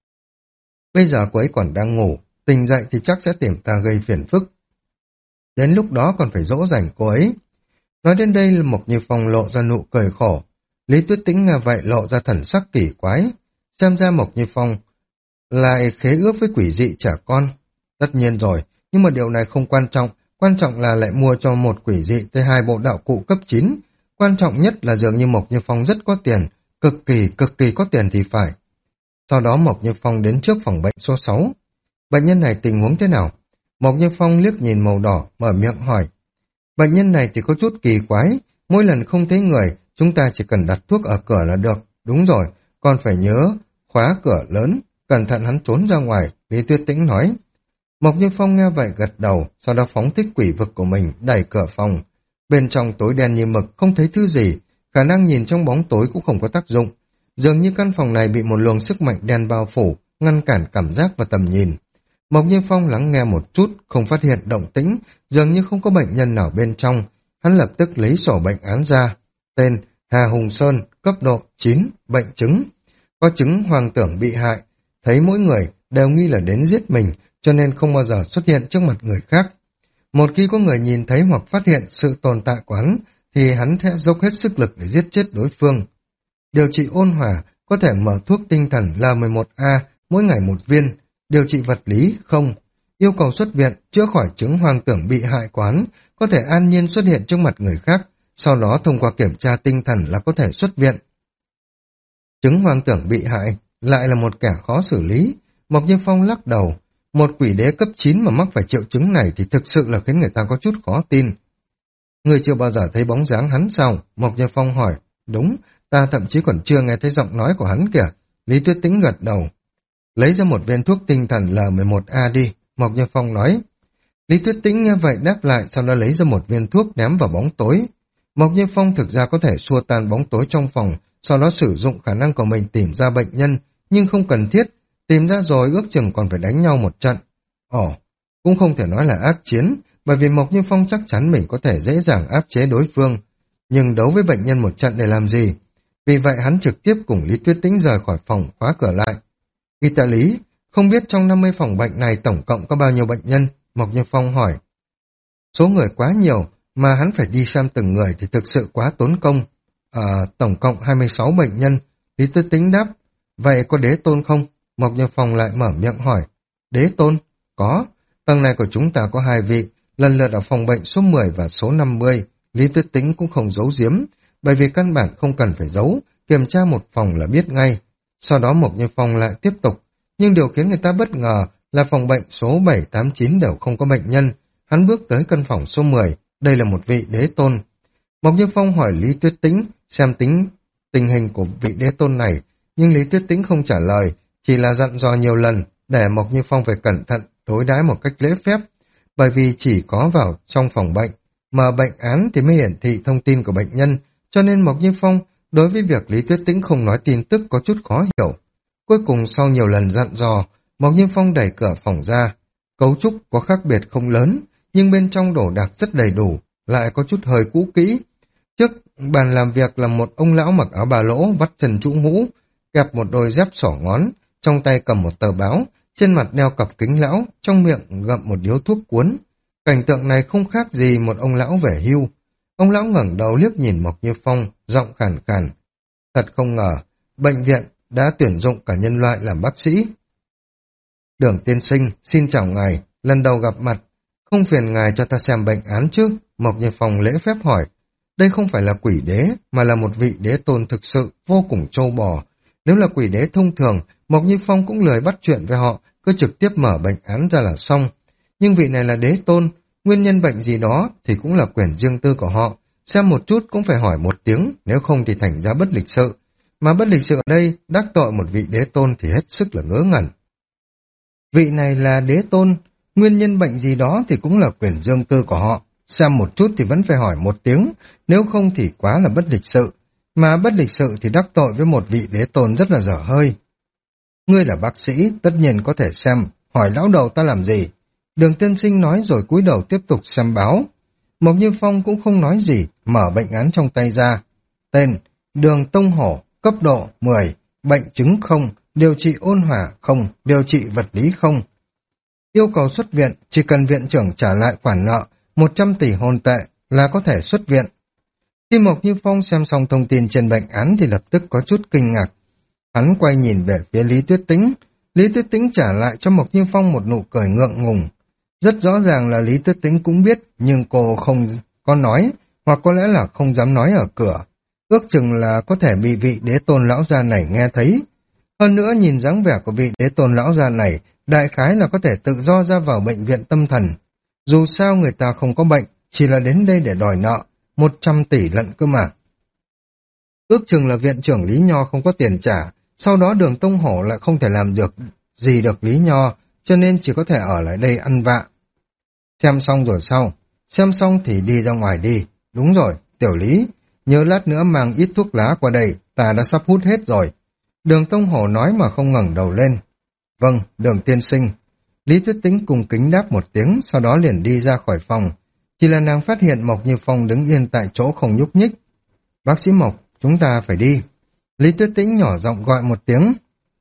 S1: Bây giờ cô ấy còn đang ngủ, tỉnh dậy thì chắc sẽ tìm ta gây phiền phức. Đến lúc đó còn phải dỗ dành cô ấy. Nói đến đây là Mộc Như Phong lộ ra nụ cười khổ. Lý Tuyết Tĩnh nghe vậy lộ ra thần sắc kỳ quái. Xem ra Mộc Như Phong lại khế ước với quỷ dị trẻ con. Tất nhiên rồi, nhưng mà điều này không quan trọng. Quan trọng là lại mua cho một quỷ dị tới hai bộ đạo cụ cấp chín. Quan trọng nhất là dường như Mộc Như Phong rất có tiền, cực kỳ cực kỳ có tiền thì phải. Sau đó Mộc Như Phong đến trước phòng bệnh số sáu. Bệnh nhân này tình huống thế nào? Mộc Như Phong liếc nhìn màu đỏ, mở miệng hỏi. Bệnh nhân này thì có chút kỳ quái, mỗi lần không thấy người, chúng ta chỉ cần đặt thuốc ở cửa là được. Đúng rồi, còn phải nhớ khóa cửa lớn, cẩn thận hắn trốn ra ngoài, Lý Tuyết Tĩnh nói. Mộc Như Phong nghe vậy gật đầu, sau đó phóng thích quỷ vực của mình, đẩy cửa phòng. Bên trong tối đen như mực, không thấy thứ gì, khả năng nhìn trong bóng tối cũng không có tác dụng. Dường như căn phòng này bị một luồng sức mạnh đen bao phủ, ngăn cản cảm giác và tầm nhìn. Mộc Như Phong lắng nghe một chút, không phát hiện động tĩnh, dường như không có bệnh nhân nào bên trong. Hắn lập tức lấy sổ bệnh án ra. Tên Hà Hùng Sơn, cấp độ chín, bệnh chứng. Có chứng hoàng tưởng bị hại, thấy mỗi người đều nghi là đến giết mình, cho nên không bao giờ xuất hiện trước mặt người khác. Một khi có người nhìn thấy hoặc phát hiện sự tồn tại của hắn, thì hắn sẽ dốc hết sức lực để giết chết đối phương. Điều trị ôn hòa, có thể mở thuốc tinh thần L mười một A mỗi ngày một viên, điều trị vật lý không, yêu cầu xuất viện, chữa khỏi chứng hoang tưởng bị hại quán, có thể an nhiên xuất hiện trước mặt người khác, sau đó thông qua kiểm tra tinh thần là có thể xuất viện. Chứng hoang tưởng bị hại lại là một kẻ khó xử lý. Mộc Như Phong lắc đầu, một quỷ đế cấp chín mà mắc phải triệu chứng này thì thực sự là khiến người ta có chút khó tin. Người chưa bao giờ thấy bóng dáng hắn sao? Mộc Như Phong hỏi. Đúng, ta thậm chí còn chưa nghe thấy giọng nói của hắn kìa. Lý Tuyết Tĩnh gật đầu. Lấy ra một viên thuốc tinh thần L mười một A đi, Mộc Như Phong nói. Lý Tuyết Tĩnh nghe vậy đáp lại, sau đó lấy ra một viên thuốc ném vào bóng tối. Mộc Như Phong thực ra có thể xua tan bóng tối trong phòng, sau đó sử dụng khả năng của mình tìm ra bệnh nhân, nhưng không cần thiết. Tìm ra rồi ước chừng còn phải đánh nhau một trận. Ồ, cũng không thể nói là ác chiến, bởi vì Mộc Như Phong chắc chắn mình có thể dễ dàng áp chế đối phương. Nhưng đấu với bệnh nhân một trận để làm gì? Vì vậy hắn trực tiếp cùng Lý Tuyết Tĩnh rời khỏi phòng, khóa cửa lại. Italy, không biết trong năm mươi phòng bệnh này tổng cộng có bao nhiêu bệnh nhân? Mộc Như Phong hỏi. Số người quá nhiều, mà hắn phải đi xem từng người thì thực sự quá tốn công. À, tổng cộng hai mươi sáu bệnh nhân, Lý Tuyết Tĩnh đáp. Vậy có đế tôn không? Mộc Như Phong lại mở miệng hỏi. Đế tôn? Có. Tầng này của chúng ta có hai vị, lần lượt ở phòng bệnh số mười và số năm mươi. Lý Tuyết Tĩnh cũng không giấu giếm, bởi vì căn bản không cần phải giấu, kiểm tra một phòng là biết ngay. Sau đó Mộc Như Phong lại tiếp tục, nhưng điều khiến người ta bất ngờ là phòng bệnh số bảy tám chín đều không có bệnh nhân. Hắn bước tới căn phòng số mười, đây là một vị đế tôn. Mộc Như Phong hỏi Lý Tuyết Tĩnh xem tính tình hình của vị đế tôn này, nhưng Lý Tuyết Tĩnh không trả lời, chỉ là dặn dò nhiều lần để Mộc Như Phong phải cẩn thận đối đãi một cách lễ phép, bởi vì chỉ có vào trong phòng bệnh mà bệnh án thì mới hiển thị thông tin của bệnh nhân, cho nên Mộc Như Phong đối với việc Lý Tuyết Tĩnh không nói tin tức có chút khó hiểu. Cuối cùng sau nhiều lần dặn dò, Mộc Như Phong đẩy cửa phòng ra. Cấu trúc có khác biệt không lớn, nhưng bên trong đồ đạc rất đầy đủ, lại có chút hơi cũ kỹ. Trước bàn làm việc là một ông lão mặc áo bà lỗ, vắt chân trụ mũ, kẹp một đôi dép xỏ ngón, trong tay cầm một tờ báo, trên mặt đeo cặp kính lão, trong miệng gặm một điếu thuốc cuốn. Cảnh tượng này không khác gì một ông lão về hưu. Ông lão ngẩng đầu liếc nhìn Mộc Như Phong, giọng khàn khàn. Thật không ngờ, bệnh viện đã tuyển dụng cả nhân loại làm bác sĩ. Đường tiên sinh, xin chào ngài, lần đầu gặp mặt, không phiền ngài cho ta xem bệnh án chứ? Mộc Như Phong lễ phép hỏi. Đây không phải là quỷ đế, mà là một vị đế tôn thực sự, vô cùng trâu bò. Nếu là quỷ đế thông thường, Mộc Như Phong cũng lười bắt chuyện với họ, cứ trực tiếp mở bệnh án ra là xong. Nhưng vị này là đế tôn, nguyên nhân bệnh gì đó thì cũng là quyền riêng tư của họ. Xem một chút cũng phải hỏi một tiếng, nếu không thì thành ra bất lịch sự. Mà bất lịch sự ở đây, đắc tội một vị đế tôn thì hết sức là ngớ ngẩn. Vị này là đế tôn, nguyên nhân bệnh gì đó thì cũng là quyền riêng tư của họ. Xem một chút thì vẫn phải hỏi một tiếng, nếu không thì quá là bất lịch sự. Mà bất lịch sự thì đắc tội với một vị đế tôn rất là dở hơi. Ngươi là bác sĩ, tất nhiên có thể xem, hỏi lão đầu ta làm gì? Đường tiên sinh nói rồi cúi đầu tiếp tục xem báo. Mộc Như Phong cũng không nói gì, mở bệnh án trong tay ra. Tên, Đường Tông Hổ, cấp độ mười, bệnh chứng không, điều trị ôn hòa không, điều trị vật lý không. Yêu cầu xuất viện, chỉ cần viện trưởng trả lại khoản nợ, một trăm tỷ hồn tệ là có thể xuất viện. Khi Mộc Như Phong xem xong thông tin trên bệnh án thì lập tức có chút kinh ngạc. Hắn quay nhìn về phía Lý Tuyết Tĩnh. Lý Tuyết Tĩnh trả lại cho Mộc Như Phong một nụ cười ngượng ngùng. Rất rõ ràng là Lý Tuyết Tĩnh cũng biết, nhưng cô không có nói, hoặc có lẽ là không dám nói ở cửa. Ước chừng là có thể bị vị đế tôn lão gia này nghe thấy. Hơn nữa nhìn dáng vẻ của vị đế tôn lão gia này, đại khái là có thể tự do ra vào bệnh viện tâm thần. Dù sao người ta không có bệnh, chỉ là đến đây để đòi nợ, một trăm tỷ lận cơ mà. Ước chừng là viện trưởng Lý Nho không có tiền trả, sau đó Đường Tông Hổ lại không thể làm được gì được Lý Nho, cho nên chỉ có thể ở lại đây ăn vạ. Xem xong rồi sao? Xem xong thì đi ra ngoài đi. Đúng rồi, Tiểu Lý, nhớ lát nữa mang ít thuốc lá qua đây, ta đã sắp hút hết rồi. Đường Tông Hổ nói mà không ngẩng đầu lên. Vâng, Đường tiên sinh. Lý Tuyết Tĩnh cùng kính đáp một tiếng, sau đó liền đi ra khỏi phòng. Chỉ là nàng phát hiện Mộc Như Phong đứng yên tại chỗ không nhúc nhích. Bác sĩ Mộc, chúng ta phải đi. Lý Tuyết Tĩnh nhỏ giọng gọi một tiếng.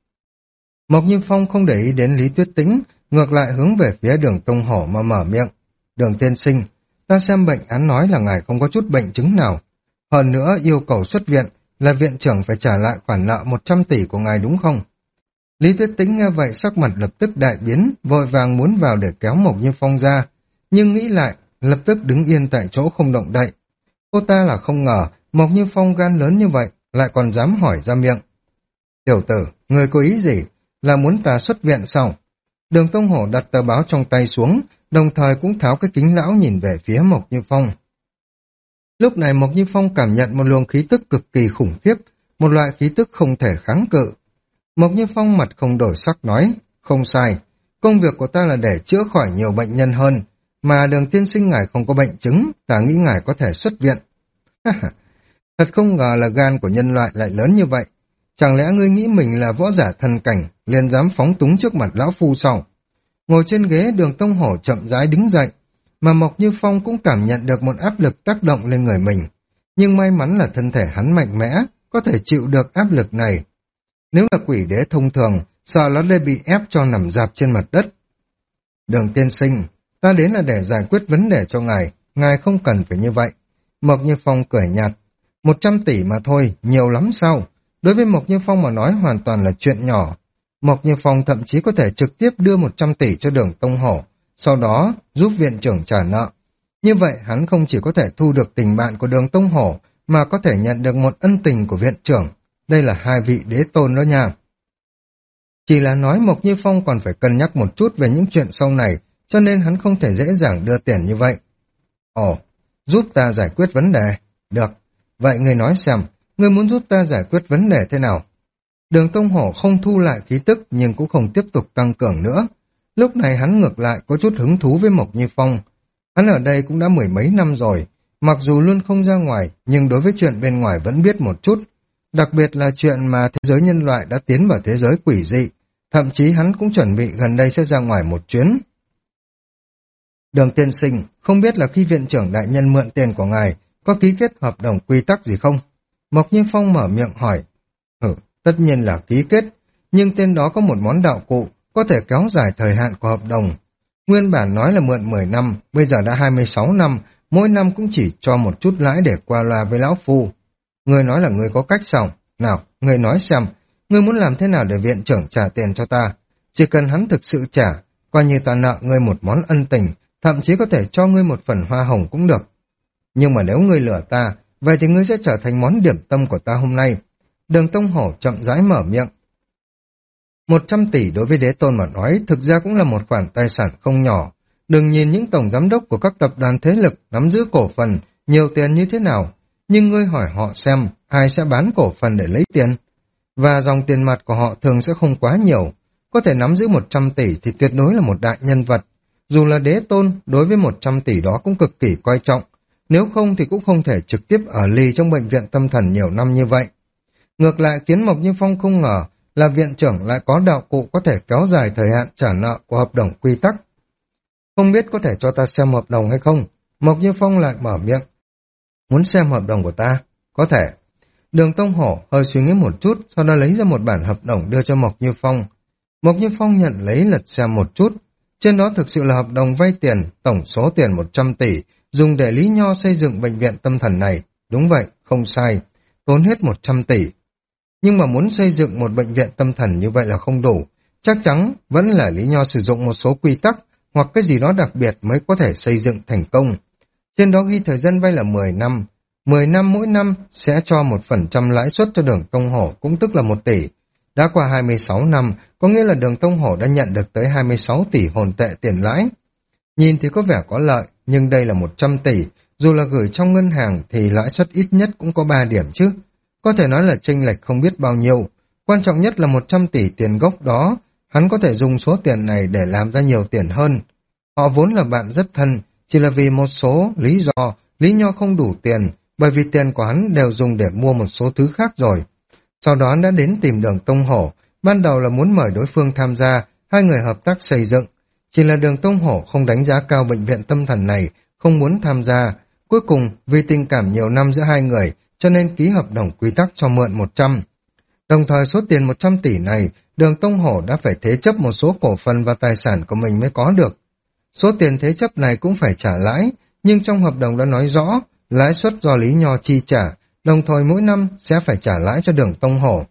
S1: Mộc Như Phong không để ý đến Lý Tuyết Tĩnh, ngược lại hướng về phía Đường Tông Hổ mà mở miệng. Đường tiên sinh, ta xem bệnh án nói là ngài không có chút bệnh chứng nào. Hơn nữa yêu cầu xuất viện là viện trưởng phải trả lại khoản nợ một trăm tỷ của ngài đúng không? Lý Tuyết Tĩnh nghe vậy sắc mặt lập tức đại biến, vội vàng muốn vào để kéo Mộc Như Phong ra, nhưng nghĩ lại, lập tức đứng yên tại chỗ không động đậy. Cô ta là không ngờ Mộc Như Phong gan lớn như vậy, lại còn dám hỏi ra miệng. Tiểu tử, người có ý gì? Là muốn ta xuất viện sao? Đường Tông Hổ đặt tờ báo trong tay xuống, đồng thời cũng tháo cái kính lão nhìn về phía Mộc Như Phong. Lúc này Mộc Như Phong cảm nhận một luồng khí tức cực kỳ khủng khiếp, một loại khí tức không thể kháng cự. Mộc Như Phong mặt không đổi sắc nói, không sai, công việc của ta là để chữa khỏi nhiều bệnh nhân hơn, mà Đường tiên sinh ngài không có bệnh chứng, ta nghĩ ngài có thể xuất viện. Thật không ngờ là gan của nhân loại lại lớn như vậy. Chẳng lẽ ngươi nghĩ mình là võ giả thần cảnh, liền dám phóng túng trước mặt lão phu sao? Ngồi trên ghế, Đường Tông Hổ chậm rãi đứng dậy, mà Mộc Như Phong cũng cảm nhận được một áp lực tác động lên người mình. Nhưng may mắn là thân thể hắn mạnh mẽ, có thể chịu được áp lực này. Nếu là quỷ đế thông thường, sợ nó đã bị ép cho nằm dạp trên mặt đất. Đường tiên sinh, ta đến là để giải quyết vấn đề cho ngài, ngài không cần phải như vậy. Mộc Như Phong cười nhạt, một trăm tỷ mà thôi, nhiều lắm sao? Đối với Mộc Như Phong mà nói hoàn toàn là chuyện nhỏ. Mộc Như Phong thậm chí có thể trực tiếp đưa một trăm tỷ cho Đường Tông Hổ, sau đó giúp viện trưởng trả nợ. Như vậy hắn không chỉ có thể thu được tình bạn của Đường Tông Hổ, mà có thể nhận được một ân tình của viện trưởng. Đây là hai vị đế tôn đó nha. Chỉ là nói Mộc Như Phong còn phải cân nhắc một chút về những chuyện sau này, cho nên hắn không thể dễ dàng đưa tiền như vậy. Ồ, giúp ta giải quyết vấn đề. Được, vậy ngươi nói xem, ngươi muốn giúp ta giải quyết vấn đề thế nào? Đường Tông Hổ không thu lại khí tức nhưng cũng không tiếp tục tăng cường nữa. Lúc này hắn ngược lại có chút hứng thú với Mộc Như Phong. Hắn ở đây cũng đã mười mấy năm rồi, mặc dù luôn không ra ngoài, nhưng đối với chuyện bên ngoài vẫn biết một chút. Đặc biệt là chuyện mà thế giới nhân loại đã tiến vào thế giới quỷ dị, thậm chí hắn cũng chuẩn bị gần đây sẽ ra ngoài một chuyến. Đường tiên sinh, không biết là khi viện trưởng đại nhân mượn tiền của ngài, có ký kết hợp đồng quy tắc gì không? Mộc Như Phong mở miệng hỏi. Ừ, tất nhiên là ký kết, nhưng tên đó có một món đạo cụ, có thể kéo dài thời hạn của hợp đồng. Nguyên bản nói là mượn mười năm, bây giờ đã hai mươi sáu năm, mỗi năm cũng chỉ cho một chút lãi để qua loa với lão phu. Ngươi nói là ngươi có cách sao? Nào, ngươi nói xem, ngươi muốn làm thế nào để viện trưởng trả tiền cho ta? Chỉ cần hắn thực sự trả, coi như ta nợ ngươi một món ân tình, thậm chí có thể cho ngươi một phần hoa hồng cũng được. Nhưng mà nếu ngươi lừa ta, vậy thì ngươi sẽ trở thành món điểm tâm của ta hôm nay. Đường Tông Hổ chậm rãi mở miệng. Một trăm tỷ đối với đế tôn mà nói thực ra cũng là một khoản tài sản không nhỏ. Đừng nhìn những tổng giám đốc của các tập đoàn thế lực nắm giữ cổ phần, nhiều tiền như thế nào. Nhưng ngươi hỏi họ xem ai sẽ bán cổ phần để lấy tiền. Và dòng tiền mặt của họ thường sẽ không quá nhiều. Có thể nắm giữ một trăm tỷ thì tuyệt đối là một đại nhân vật. Dù là đế tôn, đối với một trăm tỷ đó cũng cực kỳ coi trọng. Nếu không thì cũng không thể trực tiếp ở lì trong bệnh viện tâm thần nhiều năm như vậy. Ngược lại khiến Mộc Như Phong không ngờ là viện trưởng lại có đạo cụ có thể kéo dài thời hạn trả nợ của hợp đồng quy tắc. Không biết có thể cho ta xem hợp đồng hay không? Mộc Như Phong lại mở miệng. Muốn xem hợp đồng của ta? Có thể. Đường Tông Hổ hơi suy nghĩ một chút, sau đó lấy ra một bản hợp đồng đưa cho Mộc Như Phong. Mộc Như Phong nhận lấy lật xem một chút. Trên đó thực sự là hợp đồng vay tiền, tổng số tiền một trăm tỷ, dùng để Lý Nho xây dựng bệnh viện tâm thần này. Đúng vậy, không sai. Tốn hết một trăm tỷ. Nhưng mà muốn xây dựng một bệnh viện tâm thần như vậy là không đủ. Chắc chắn vẫn là Lý Nho sử dụng một số quy tắc hoặc cái gì đó đặc biệt mới có thể xây dựng thành công. Trên đó ghi thời gian vay là mười năm. mười năm mỗi năm sẽ cho một phần trăm lãi suất cho Đường Tông Hổ, cũng tức là một tỷ. Đã qua hai mươi sáu năm, có nghĩa là Đường Tông Hổ đã nhận được tới hai mươi sáu tỷ hồn tệ tiền lãi. Nhìn thì có vẻ có lợi, nhưng đây là một trăm tỷ. Dù là gửi trong ngân hàng thì lãi suất ít nhất cũng có ba điểm chứ. Có thể nói là chênh lệch không biết bao nhiêu. Quan trọng nhất là một trăm tỷ tiền gốc đó, hắn có thể dùng số tiền này để làm ra nhiều tiền hơn. Họ vốn là bạn rất thân, chỉ là vì một số lý do, Lý Nho không đủ tiền, bởi vì tiền của hắn đều dùng để mua một số thứ khác rồi. Sau đó hắn đã đến tìm Đường Tông Hổ, ban đầu là muốn mời đối phương tham gia, hai người hợp tác xây dựng. Chỉ là Đường Tông Hổ không đánh giá cao bệnh viện tâm thần này, không muốn tham gia. Cuối cùng, vì tình cảm nhiều năm giữa hai người, cho nên ký hợp đồng quy tắc cho mượn một trăm. Đồng thời số tiền một trăm tỷ này, Đường Tông Hổ đã phải thế chấp một số cổ phần và tài sản của mình mới có được. Số tiền thế chấp này cũng phải trả lãi, nhưng trong hợp đồng đã nói rõ, lãi suất do Lý Nho chi trả, đồng thời mỗi năm sẽ phải trả lãi cho Đường Tông Hổ.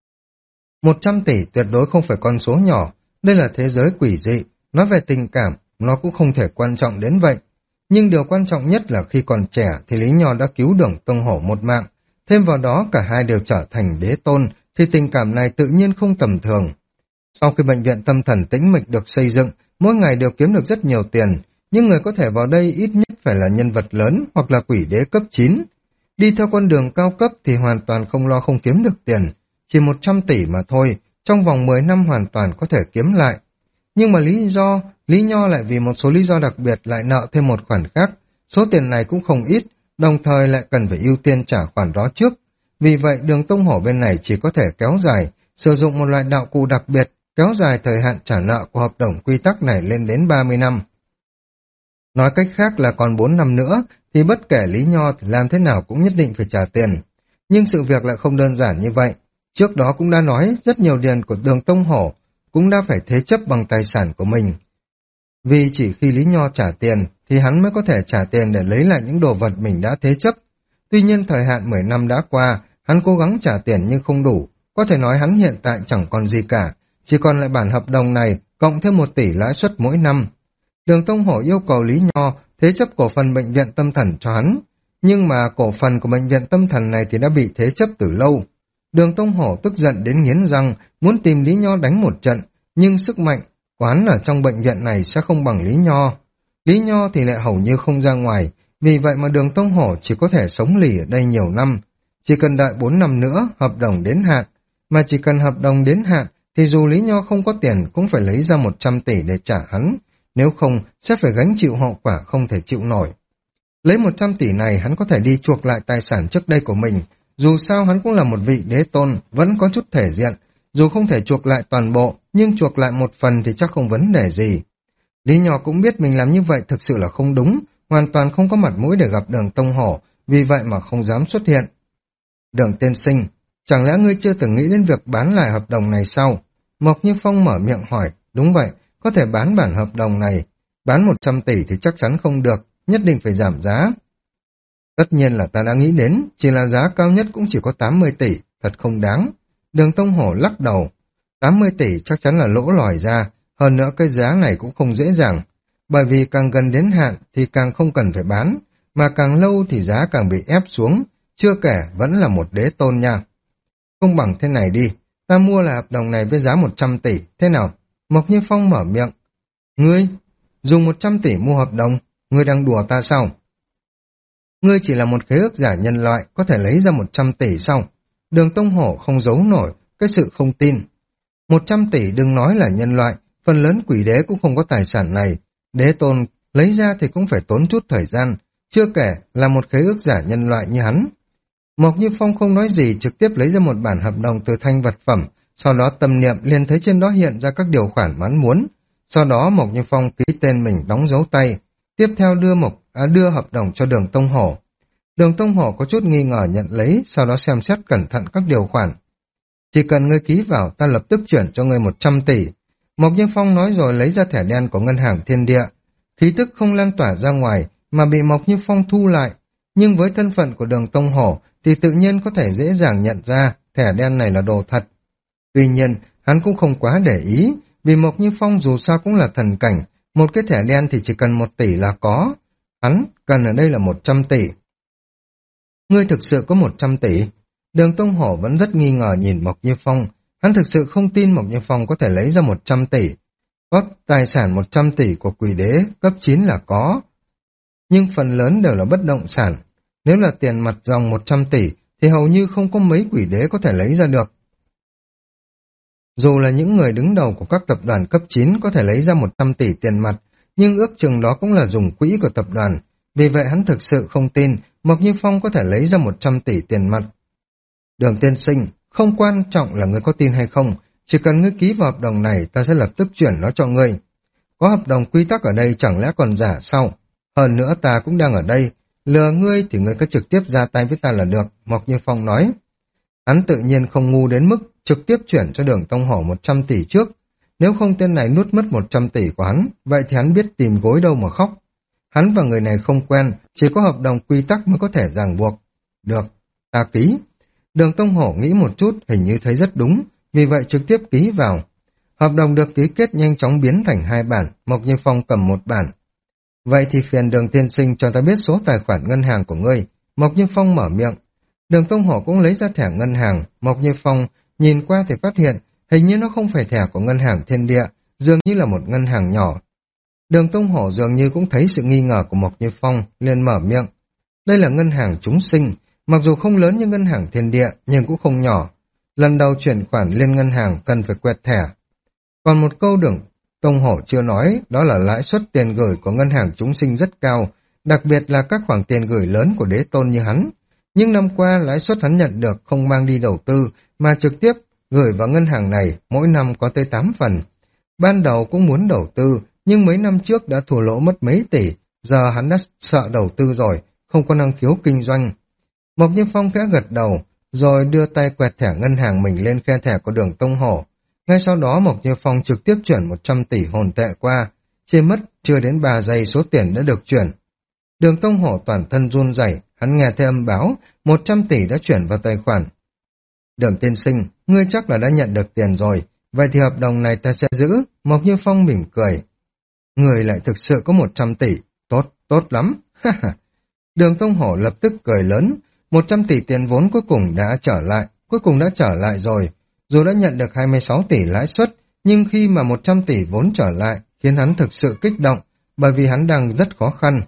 S1: Một trăm tỷ tuyệt đối không phải con số nhỏ, đây là thế giới quỷ dị, nói về tình cảm, nó cũng không thể quan trọng đến vậy. Nhưng điều quan trọng nhất là khi còn trẻ thì Lý Nho đã cứu Đường Tông Hổ một mạng, thêm vào đó cả hai đều trở thành đế tôn, thì tình cảm này tự nhiên không tầm thường. Sau khi bệnh viện tâm thần Tĩnh Mịch được xây dựng, mỗi ngày đều kiếm được rất nhiều tiền, nhưng người có thể vào đây ít nhất phải là nhân vật lớn hoặc là quỷ đế cấp chín. Đi theo con đường cao cấp thì hoàn toàn không lo không kiếm được tiền, chỉ một trăm tỷ mà thôi, trong vòng mười năm hoàn toàn có thể kiếm lại. Nhưng mà lý do, Lý Nho lại vì một số lý do đặc biệt lại nợ thêm một khoản khác, số tiền này cũng không ít, đồng thời lại cần phải ưu tiên trả khoản đó trước. Vì vậy Đường Tông Hổ bên này chỉ có thể kéo dài, sử dụng một loại đạo cụ đặc biệt, kéo dài thời hạn trả nợ của hợp đồng quy tắc này lên đến ba mươi năm. Nói cách khác là còn bốn năm nữa, thì bất kể Lý Nho thì làm thế nào cũng nhất định phải trả tiền. Nhưng sự việc lại không đơn giản như vậy. Trước đó cũng đã nói, rất nhiều tiền của Đường Tông Hổ cũng đã phải thế chấp bằng tài sản của mình. Vì chỉ khi Lý Nho trả tiền, thì hắn mới có thể trả tiền để lấy lại những đồ vật mình đã thế chấp. Tuy nhiên thời hạn mười năm đã qua, hắn cố gắng trả tiền nhưng không đủ. Có thể nói hắn hiện tại chẳng còn gì cả, chỉ còn lại bản hợp đồng này, cộng thêm một tỷ lãi suất mỗi năm. Đường Tông Hổ yêu cầu Lý Nho thế chấp cổ phần bệnh viện tâm thần cho hắn, nhưng mà cổ phần của bệnh viện tâm thần này thì đã bị thế chấp từ lâu. Đường Tông Hổ tức giận đến nghiến răng, muốn tìm Lý Nho đánh một trận, nhưng sức mạnh quán ở trong bệnh viện này sẽ không bằng Lý Nho. Lý Nho thì lại hầu như không ra ngoài, vì vậy mà Đường Tông Hổ chỉ có thể sống lì ở đây nhiều năm. Chỉ cần đợi bốn năm nữa, hợp đồng đến hạn, mà chỉ cần hợp đồng đến hạn, thì dù Lý Nho không có tiền cũng phải lấy ra một trăm tỷ để trả hắn, nếu không sẽ phải gánh chịu hậu quả không thể chịu nổi. Lấy một trăm tỷ này hắn có thể đi chuộc lại tài sản trước đây của mình, dù sao hắn cũng là một vị đế tôn, vẫn có chút thể diện, dù không thể chuộc lại toàn bộ, nhưng chuộc lại một phần thì chắc không vấn đề gì. Lý Nho cũng biết mình làm như vậy thực sự là không đúng, hoàn toàn không có mặt mũi để gặp Đường Tông Hổ, vì vậy mà không dám xuất hiện. Đường tiên sinh, chẳng lẽ ngươi chưa từng nghĩ đến việc bán lại hợp đồng này sao? Mộc Như Phong mở miệng hỏi, đúng vậy, có thể bán bản hợp đồng này, bán một trăm tỷ thì chắc chắn không được, nhất định phải giảm giá. Tất nhiên là ta đã nghĩ đến, chỉ là giá cao nhất cũng chỉ có tám mươi tỷ, thật không đáng. Đường Tông Hổ lắc đầu, tám mươi tỷ chắc chắn là lỗ lòi ra, hơn nữa cái giá này cũng không dễ dàng, bởi vì càng gần đến hạn thì càng không cần phải bán, mà càng lâu thì giá càng bị ép xuống, chưa kể vẫn là một đế tôn nha. Không bằng thế này đi, ta mua lại hợp đồng này với giá một trăm tỷ, thế nào? Mộc Như Phong mở miệng, ngươi, dùng một trăm tỷ mua hợp đồng, ngươi đang đùa ta sao? Ngươi chỉ là một khế ước giả nhân loại, có thể lấy ra một trăm tỷ sao? Đường Tông Hổ không giấu nổi cái sự không tin. một trăm tỷ đừng nói là nhân loại, phần lớn quỷ đế cũng không có tài sản này. Đế tôn lấy ra thì cũng phải tốn chút thời gian, chưa kể là một khế ước giả nhân loại như hắn. Mộc Như Phong không nói gì, trực tiếp lấy ra một bản hợp đồng từ thanh vật phẩm, sau đó tâm niệm liền thấy trên đó hiện ra các điều khoản mà hắn muốn. Sau đó Mộc Như Phong ký tên mình đóng dấu tay, tiếp theo đưa Mộc à, đưa hợp đồng cho Đường Tông Hổ. Đường Tông Hổ có chút nghi ngờ nhận lấy, sau đó xem xét cẩn thận các điều khoản. Chỉ cần ngươi ký vào, ta lập tức chuyển cho ngươi một trăm tỷ. Mộc Như Phong nói rồi lấy ra thẻ đen của ngân hàng Thiên Địa. Khí tức không lan tỏa ra ngoài, mà bị Mộc Như Phong thu lại. Nhưng với thân phận của Đường Tông Hổ, thì tự nhiên có thể dễ dàng nhận ra thẻ đen này là đồ thật. Tuy nhiên, hắn cũng không quá để ý, vì Mộc Như Phong dù sao cũng là thần cảnh, một cái thẻ đen thì chỉ cần một tỷ là có. Hắn cần ở đây là một trăm tỷ. Ngươi thực sự có một trăm tỷ? Đường Tông Hổ vẫn rất nghi ngờ nhìn Mộc Như Phong, hắn thực sự không tin Mộc Như Phong có thể lấy ra một trăm tỷ. Có tài sản một trăm tỷ của quỷ đế cấp chín là có, nhưng phần lớn đều là bất động sản. Nếu là tiền mặt dòng một trăm tỷ thì hầu như không có mấy quỷ đế có thể lấy ra được. Dù là những người đứng đầu của các tập đoàn cấp chín có thể lấy ra một trăm tỷ tiền mặt, nhưng ước chừng đó cũng là dùng quỹ của tập đoàn. Vì vậy hắn thực sự không tin Mộc Như Phong có thể lấy ra một trăm tỷ tiền mặt. Đường tiên sinh, không quan trọng là ngươi có tin hay không, chỉ cần ngươi ký vào hợp đồng này ta sẽ lập tức chuyển nó cho ngươi. Có hợp đồng quy tắc ở đây chẳng lẽ còn giả sao? Hơn nữa ta cũng đang ở đây, lừa ngươi thì ngươi cứ trực tiếp ra tay với ta là được, Mộc Như Phong nói. Hắn tự nhiên không ngu đến mức trực tiếp chuyển cho Đường Tông Hổ một trăm tỷ trước. Nếu không tên này nuốt mất một trăm tỷ của hắn, vậy thì hắn biết tìm gối đâu mà khóc. Hắn và người này không quen, chỉ có hợp đồng quy tắc mới có thể ràng buộc. Được, Ta ký. Đường Tông Hổ nghĩ một chút, hình như thấy rất đúng, vì vậy trực tiếp ký vào. Hợp đồng được ký kết nhanh chóng biến thành hai bản, Mộc Như Phong cầm một bản. Vậy thì phiền Đường tiên sinh cho ta biết số tài khoản ngân hàng của ngươi. Mộc Như Phong mở miệng. Đường Tông Hổ cũng lấy ra thẻ ngân hàng. Mộc Như Phong nhìn qua thì phát hiện hình như nó không phải thẻ của ngân hàng Thiên Địa, dường như là một ngân hàng nhỏ. Đường Tông Hổ dường như cũng thấy sự nghi ngờ của Mộc Như Phong, liền mở miệng. Đây là ngân hàng chúng sinh, mặc dù không lớn như ngân hàng Thiên Địa nhưng cũng không nhỏ. Lần đầu chuyển khoản liên ngân hàng cần phải quẹt thẻ. Còn một câu Đường Tông Hổ chưa nói, đó là lãi suất tiền gửi của ngân hàng chúng sinh rất cao, đặc biệt là các khoản tiền gửi lớn của đế tôn như hắn. Nhưng năm qua lãi suất hắn nhận được không mang đi đầu tư mà trực tiếp gửi vào ngân hàng này mỗi năm có tới tám phần. Ban đầu cũng muốn đầu tư, nhưng mấy năm trước đã thua lỗ mất mấy tỷ, giờ hắn đã sợ đầu tư rồi, không có năng khiếu kinh doanh. Mộc Như Phong khẽ gật đầu, rồi đưa tay quẹt thẻ ngân hàng mình lên khe thẻ của Đường Tông Hổ. Ngay sau đó Mộc Như Phong trực tiếp chuyển một trăm tỷ hồn tệ qua, chỉ mất chưa đến ba giây số tiền đã được chuyển. Đường Tông Hổ toàn thân run rẩy, hắn nghe thấy âm báo, một trăm tỷ đã chuyển vào tài khoản. Đường tiên sinh, ngươi chắc là đã nhận được tiền rồi, vậy thì hợp đồng này ta sẽ giữ. Mộc Như Phong mỉm cười. Người lại thực sự có một trăm tỷ, tốt, tốt lắm. Đường Tông Hổ lập tức cười lớn, một trăm tỷ tiền vốn cuối cùng đã trở lại, cuối cùng đã trở lại rồi. Dù đã nhận được hai mươi sáu tỷ lãi suất, nhưng khi mà một trăm tỷ vốn trở lại, khiến hắn thực sự kích động, bởi vì hắn đang rất khó khăn.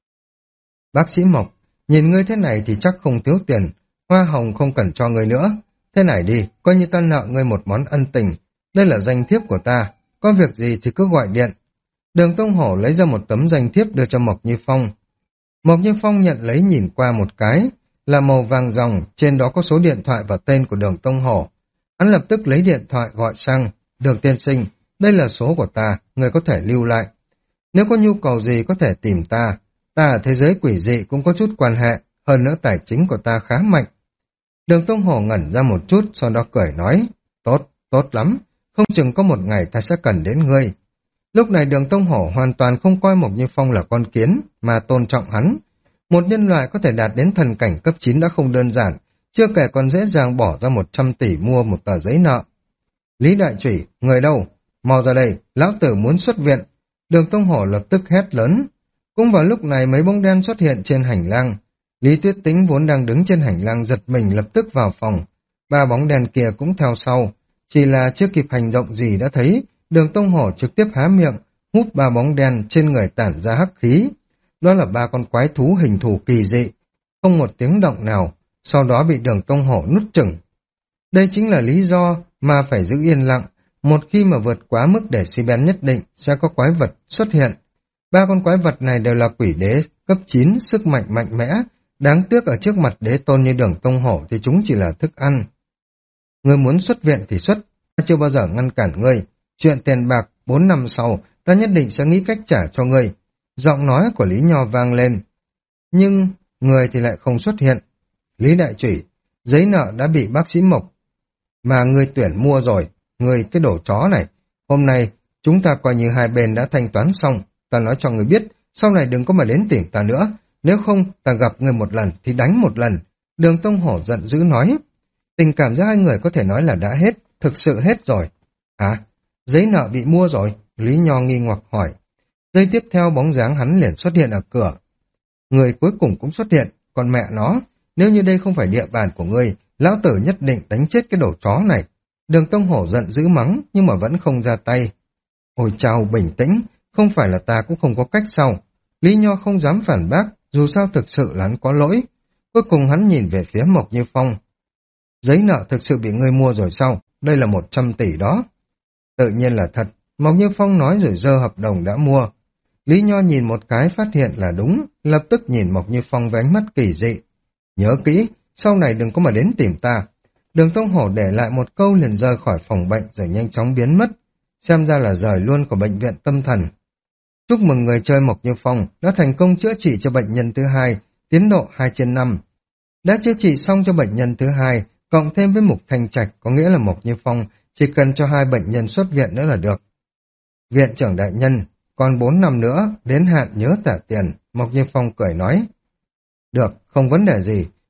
S1: Bác sĩ Mộc, nhìn ngươi thế này thì chắc không thiếu tiền, hoa hồng không cần cho ngươi nữa. Thế này đi, coi như ta nợ ngươi một món ân tình, đây là danh thiếp của ta, có việc gì thì cứ gọi điện. Đường Tông Hổ lấy ra một tấm danh thiếp đưa cho Mộc Như Phong. Mộc Như Phong nhận lấy nhìn qua một cái, là màu vàng ròng, trên đó có số điện thoại và tên của Đường Tông Hổ. Hắn lập tức lấy điện thoại gọi sang. Đường tiên sinh, đây là số của ta, người có thể lưu lại. Nếu có nhu cầu gì có thể tìm ta, ta ở thế giới quỷ dị cũng có chút quan hệ, hơn nữa tài chính của ta khá mạnh. Đường Tông Hổ ngẩn ra một chút, sau đó cười nói, tốt, tốt lắm, không chừng có một ngày ta sẽ cần đến ngươi. Lúc này Đường Tông Hổ hoàn toàn không coi Mộc Như Phong là con kiến, mà tôn trọng hắn. Một nhân loại có thể đạt đến thần cảnh cấp chín đã không đơn giản, chưa kể còn dễ dàng bỏ ra một trăm tỷ mua một tờ giấy nợ. Lý Đại Chủy, người đâu? Mau ra đây, lão tử muốn xuất viện. Đường Tông Hổ lập tức hét lớn. Cũng vào lúc này mấy bóng đen xuất hiện trên hành lang. Lý Tuyết Tĩnh vốn đang đứng trên hành lang giật mình lập tức vào phòng. Ba bóng đen kia cũng theo sau. Chỉ là chưa kịp hành động gì đã thấy, Đường Tông Hổ trực tiếp há miệng, hút ba bóng đen trên người tản ra hắc khí. Đó là ba con quái thú hình thù kỳ dị, không một tiếng động nào, sau đó bị Đường Tông Hổ nuốt chửng. Đây chính là lý do mà phải giữ yên lặng, một khi mà vượt quá mức decibel nhất định sẽ có quái vật xuất hiện. Ba con quái vật này đều là quỷ đế cấp chín, sức mạnh mạnh mẽ, đáng tiếc ở trước mặt đế tôn như Đường Tông Hổ thì chúng chỉ là thức ăn. Ngươi muốn xuất viện thì xuất, ta chưa bao giờ ngăn cản ngươi, chuyện tiền bạc bốn năm sau ta nhất định sẽ nghĩ cách trả cho ngươi. Giọng nói của Lý Nho vang lên, nhưng người thì lại không xuất hiện. Lý Đại Chủy, giấy nợ đã bị bác sĩ Mộc mà ngươi tuyển mua rồi, ngươi cái đồ chó này. Hôm nay chúng ta coi như hai bên đã thanh toán xong, ta nói cho ngươi biết, sau này đừng có mà đến tìm ta nữa, nếu không ta gặp ngươi một lần thì đánh một lần. Đường Tông Hổ giận dữ nói. Tình cảm giữa hai người có thể nói là đã hết, thực sự hết rồi. Hả? Giấy nợ bị mua rồi? Lý Nho nghi hoặc hỏi. Giây tiếp theo bóng dáng hắn liền xuất hiện ở cửa. Người cuối cùng cũng xuất hiện, còn mẹ nó, nếu như đây không phải địa bàn của ngươi, lão tử nhất định đánh chết cái đồ chó này. Đường Tông Hổ giận dữ mắng, nhưng mà vẫn không ra tay. Ôi chào, bình tĩnh, không phải là ta cũng không có cách sao. Lý Nho không dám phản bác, dù sao thực sự là hắn có lỗi. Cuối cùng hắn nhìn về phía Mộc Như Phong. Giấy nợ thực sự bị ngươi mua rồi sao? Đây là một trăm tỷ đó. Tự nhiên là thật, Mộc Như Phong nói rồi giơ hợp đồng đã mua. Lý Nho nhìn một cái phát hiện là đúng, lập tức nhìn Mộc Như Phong với ánh mắt kỳ dị. Nhớ kỹ, sau này đừng có mà đến tìm ta. Đường Tông Hổ để lại một câu liền rời khỏi phòng bệnh rồi nhanh chóng biến mất. Xem ra là rời luôn của bệnh viện tâm thần. Chúc mừng người chơi Mộc Như Phong đã thành công chữa trị cho bệnh nhân thứ hai, tiến độ hai trên năm. Đã chữa trị xong cho bệnh nhân thứ hai, cộng thêm với mục thanh trạch, có nghĩa là Mộc Như Phong chỉ cần cho hai bệnh nhân xuất viện nữa là được. Viện trưởng đại nhân, còn bốn năm nữa, đến hạn nhớ trả tiền, Mộc Như Phong cười nói. Được, không vấn đề gì,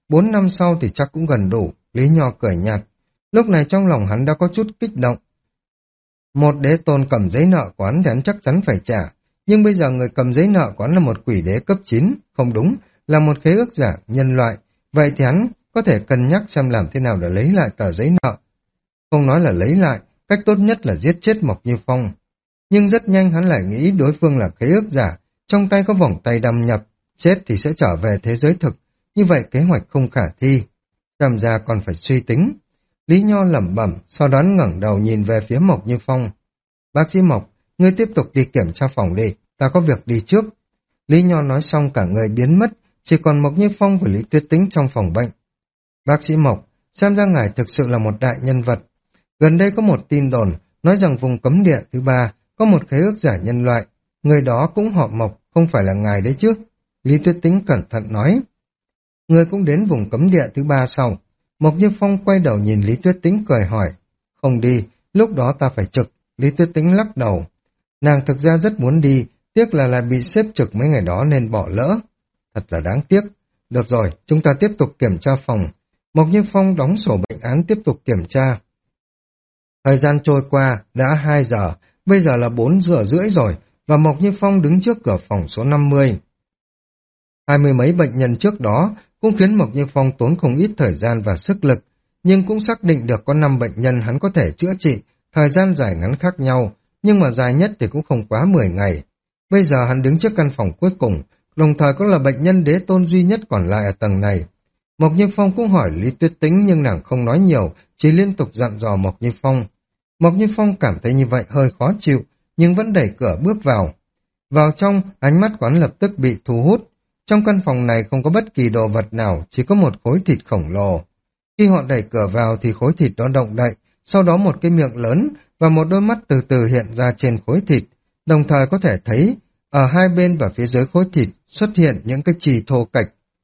S1: bốn năm sau thì chắc cũng gần đủ, Lý Nho cười nhạt. Lúc này trong lòng hắn đã có chút kích động. Một đế tôn cầm giấy nợ quán thì hắn chắc chắn phải trả, nhưng bây giờ người cầm giấy nợ quán là một quỷ đế cấp chín, không đúng, là một khế ước giả nhân loại, vậy thì hắn có thể cân nhắc xem làm thế nào để lấy lại tờ giấy nợ. Không nói là lấy lại, cách tốt nhất là giết chết Mộc Như Phong. Nhưng rất nhanh hắn lại nghĩ đối phương là khế ước giả, trong tay có vòng tay đâm nhập, chết thì sẽ trở về thế giới thực, như vậy kế hoạch không khả thi. Xem ra còn phải suy tính. Lý Nho lẩm bẩm, sau đó ngẩng đầu nhìn về phía Mộc Như Phong. Bác sĩ Mộc, ngươi tiếp tục đi kiểm tra phòng đi, ta có việc đi trước. Lý Nho nói xong cả người biến mất, chỉ còn Mộc Như Phong và Lý Tuyết Tĩnh trong phòng bệnh. Bác sĩ Mộc, xem ra ngài thực sự là một đại nhân vật. Gần đây có một tin đồn, nói rằng vùng cấm địa thứ ba có một khế ước giả nhân loại. Người đó cũng họ Mộc, không phải là ngài đấy chứ? Lý Tuyết Tĩnh cẩn thận nói. Người cũng đến vùng cấm địa thứ ba sau. Mộc Như Phong quay đầu nhìn Lý Tuyết Tĩnh cười hỏi. Không đi, lúc đó ta phải trực. Lý Tuyết Tĩnh lắc đầu. Nàng thực ra rất muốn đi, tiếc là lại bị xếp trực mấy ngày đó nên bỏ lỡ. Thật là đáng tiếc. Được rồi, chúng ta tiếp tục kiểm tra phòng. Mộc Như Phong đóng sổ bệnh án tiếp tục kiểm tra. Thời gian trôi qua, đã hai giờ, bây giờ là bốn giờ rưỡi rồi, và Mộc Như Phong đứng trước cửa phòng số năm mươi. Hai mươi mấy bệnh nhân trước đó cũng khiến Mộc Như Phong tốn không ít thời gian và sức lực, nhưng cũng xác định được có năm bệnh nhân hắn có thể chữa trị, thời gian dài ngắn khác nhau, nhưng mà dài nhất thì cũng không quá mười ngày. Bây giờ hắn đứng trước căn phòng cuối cùng, đồng thời cũng là bệnh nhân đế tôn duy nhất còn lại ở tầng này. Mộc Như Phong cũng hỏi Lý Tuyết Tĩnh nhưng nàng không nói nhiều, chỉ liên tục dặn dò Mộc Như Phong. Mộc Như Phong cảm thấy như vậy hơi khó chịu, nhưng vẫn đẩy cửa bước vào. Vào trong, ánh mắt quán lập tức bị thu hút. Trong căn phòng này không có bất kỳ đồ vật nào, chỉ có một khối thịt khổng lồ. Khi họ đẩy cửa vào thì khối thịt đó động đậy, sau đó một cái miệng lớn và một đôi mắt từ từ hiện ra trên khối thịt, đồng thời có thể thấy ở hai bên và phía dưới khối thịt xuất hiện những cái chì thô cạch.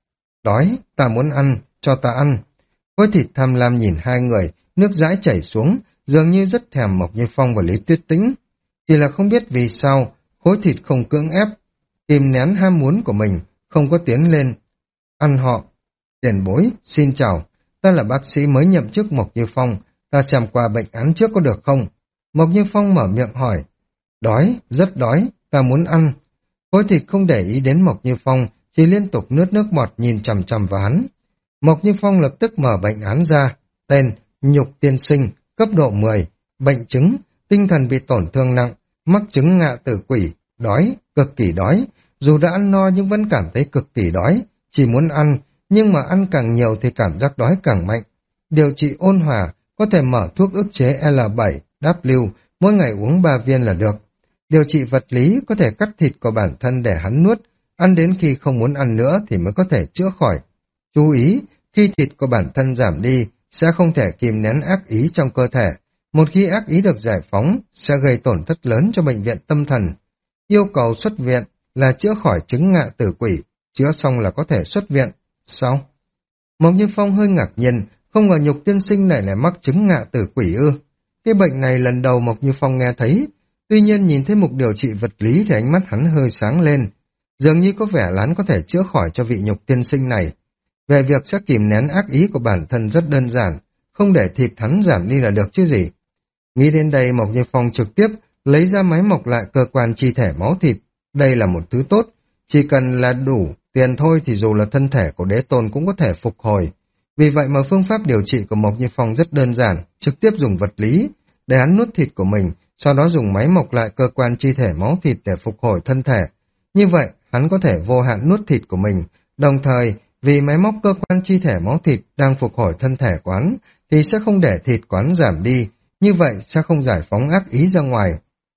S1: Đói, ta muốn ăn, cho ta ăn. Khối thịt tham lam nhìn hai người, nước dãi chảy xuống, dường như rất thèm Mộc Như Phong và Lý Tuyết Tĩnh. Chỉ là không biết vì sao, khối thịt không cưỡng ép, kìm nén ham muốn của mình, không có tiến lên. Ăn họ. Tiền bối, xin chào, ta là bác sĩ mới nhậm chức Mộc Như Phong, ta xem qua bệnh án trước có được không? Mộc Như Phong mở miệng hỏi. Đói, rất đói, ta muốn ăn. Khối thịt không để ý đến Mộc Như Phong, chỉ liên tục nuốt nước bọt nhìn chằm chằm vào hắn. Mộc Như Phong lập tức mở bệnh án ra, tên, nhục tiên sinh, cấp độ mười, bệnh chứng, tinh thần bị tổn thương nặng, mắc chứng ngạ tử quỷ, đói, cực kỳ đói, dù đã ăn no nhưng vẫn cảm thấy cực kỳ đói, chỉ muốn ăn, nhưng mà ăn càng nhiều thì cảm giác đói càng mạnh. Điều trị ôn hòa, có thể mở thuốc ức chế L bảy, W, mỗi ngày uống ba viên là được. Điều trị vật lý, có thể cắt thịt của bản thân để hắn nuốt, ăn đến khi không muốn ăn nữa thì mới có thể chữa khỏi. Chú ý, khi thịt của bản thân giảm đi, sẽ không thể kìm nén ác ý trong cơ thể. Một khi ác ý được giải phóng, sẽ gây tổn thất lớn cho bệnh viện tâm thần. Yêu cầu xuất viện là chữa khỏi chứng ngạ tử quỷ, chữa xong là có thể xuất viện. Sao? Mộc Như Phong hơi ngạc nhiên, không ngờ Nhục tiên sinh này lại mắc chứng ngạ tử quỷ ư. Cái bệnh này lần đầu Mộc Như Phong nghe thấy, tuy nhiên nhìn thấy mục điều trị vật lý thì ánh mắt hắn hơi sáng lên. Dường như có vẻ là hắn có thể chữa khỏi cho vị Nhục tiên sinh này. Về việc sẽ kìm nén ác ý của bản thân rất đơn giản, không để thịt hắn giảm đi là được chứ gì. Nghĩ đến đây Mộc Như Phong trực tiếp lấy ra máy mọc lại cơ quan chi thể máu thịt. Đây là một thứ tốt, chỉ cần là đủ tiền thôi thì dù là thân thể của đế tôn cũng có thể phục hồi. Vì vậy mà phương pháp điều trị của Mộc Như Phong rất đơn giản, trực tiếp dùng vật lý để hắn nuốt thịt của mình, sau đó dùng máy mọc lại cơ quan chi thể máu thịt để phục hồi thân thể. Như vậy, hắn có thể vô hạn nuốt thịt của mình, đồng thời vì máy móc cơ quan chi thể máu thịt đang phục hồi thân thể quán thì sẽ không để thịt quán giảm đi, như vậy sẽ không giải phóng ác ý ra ngoài.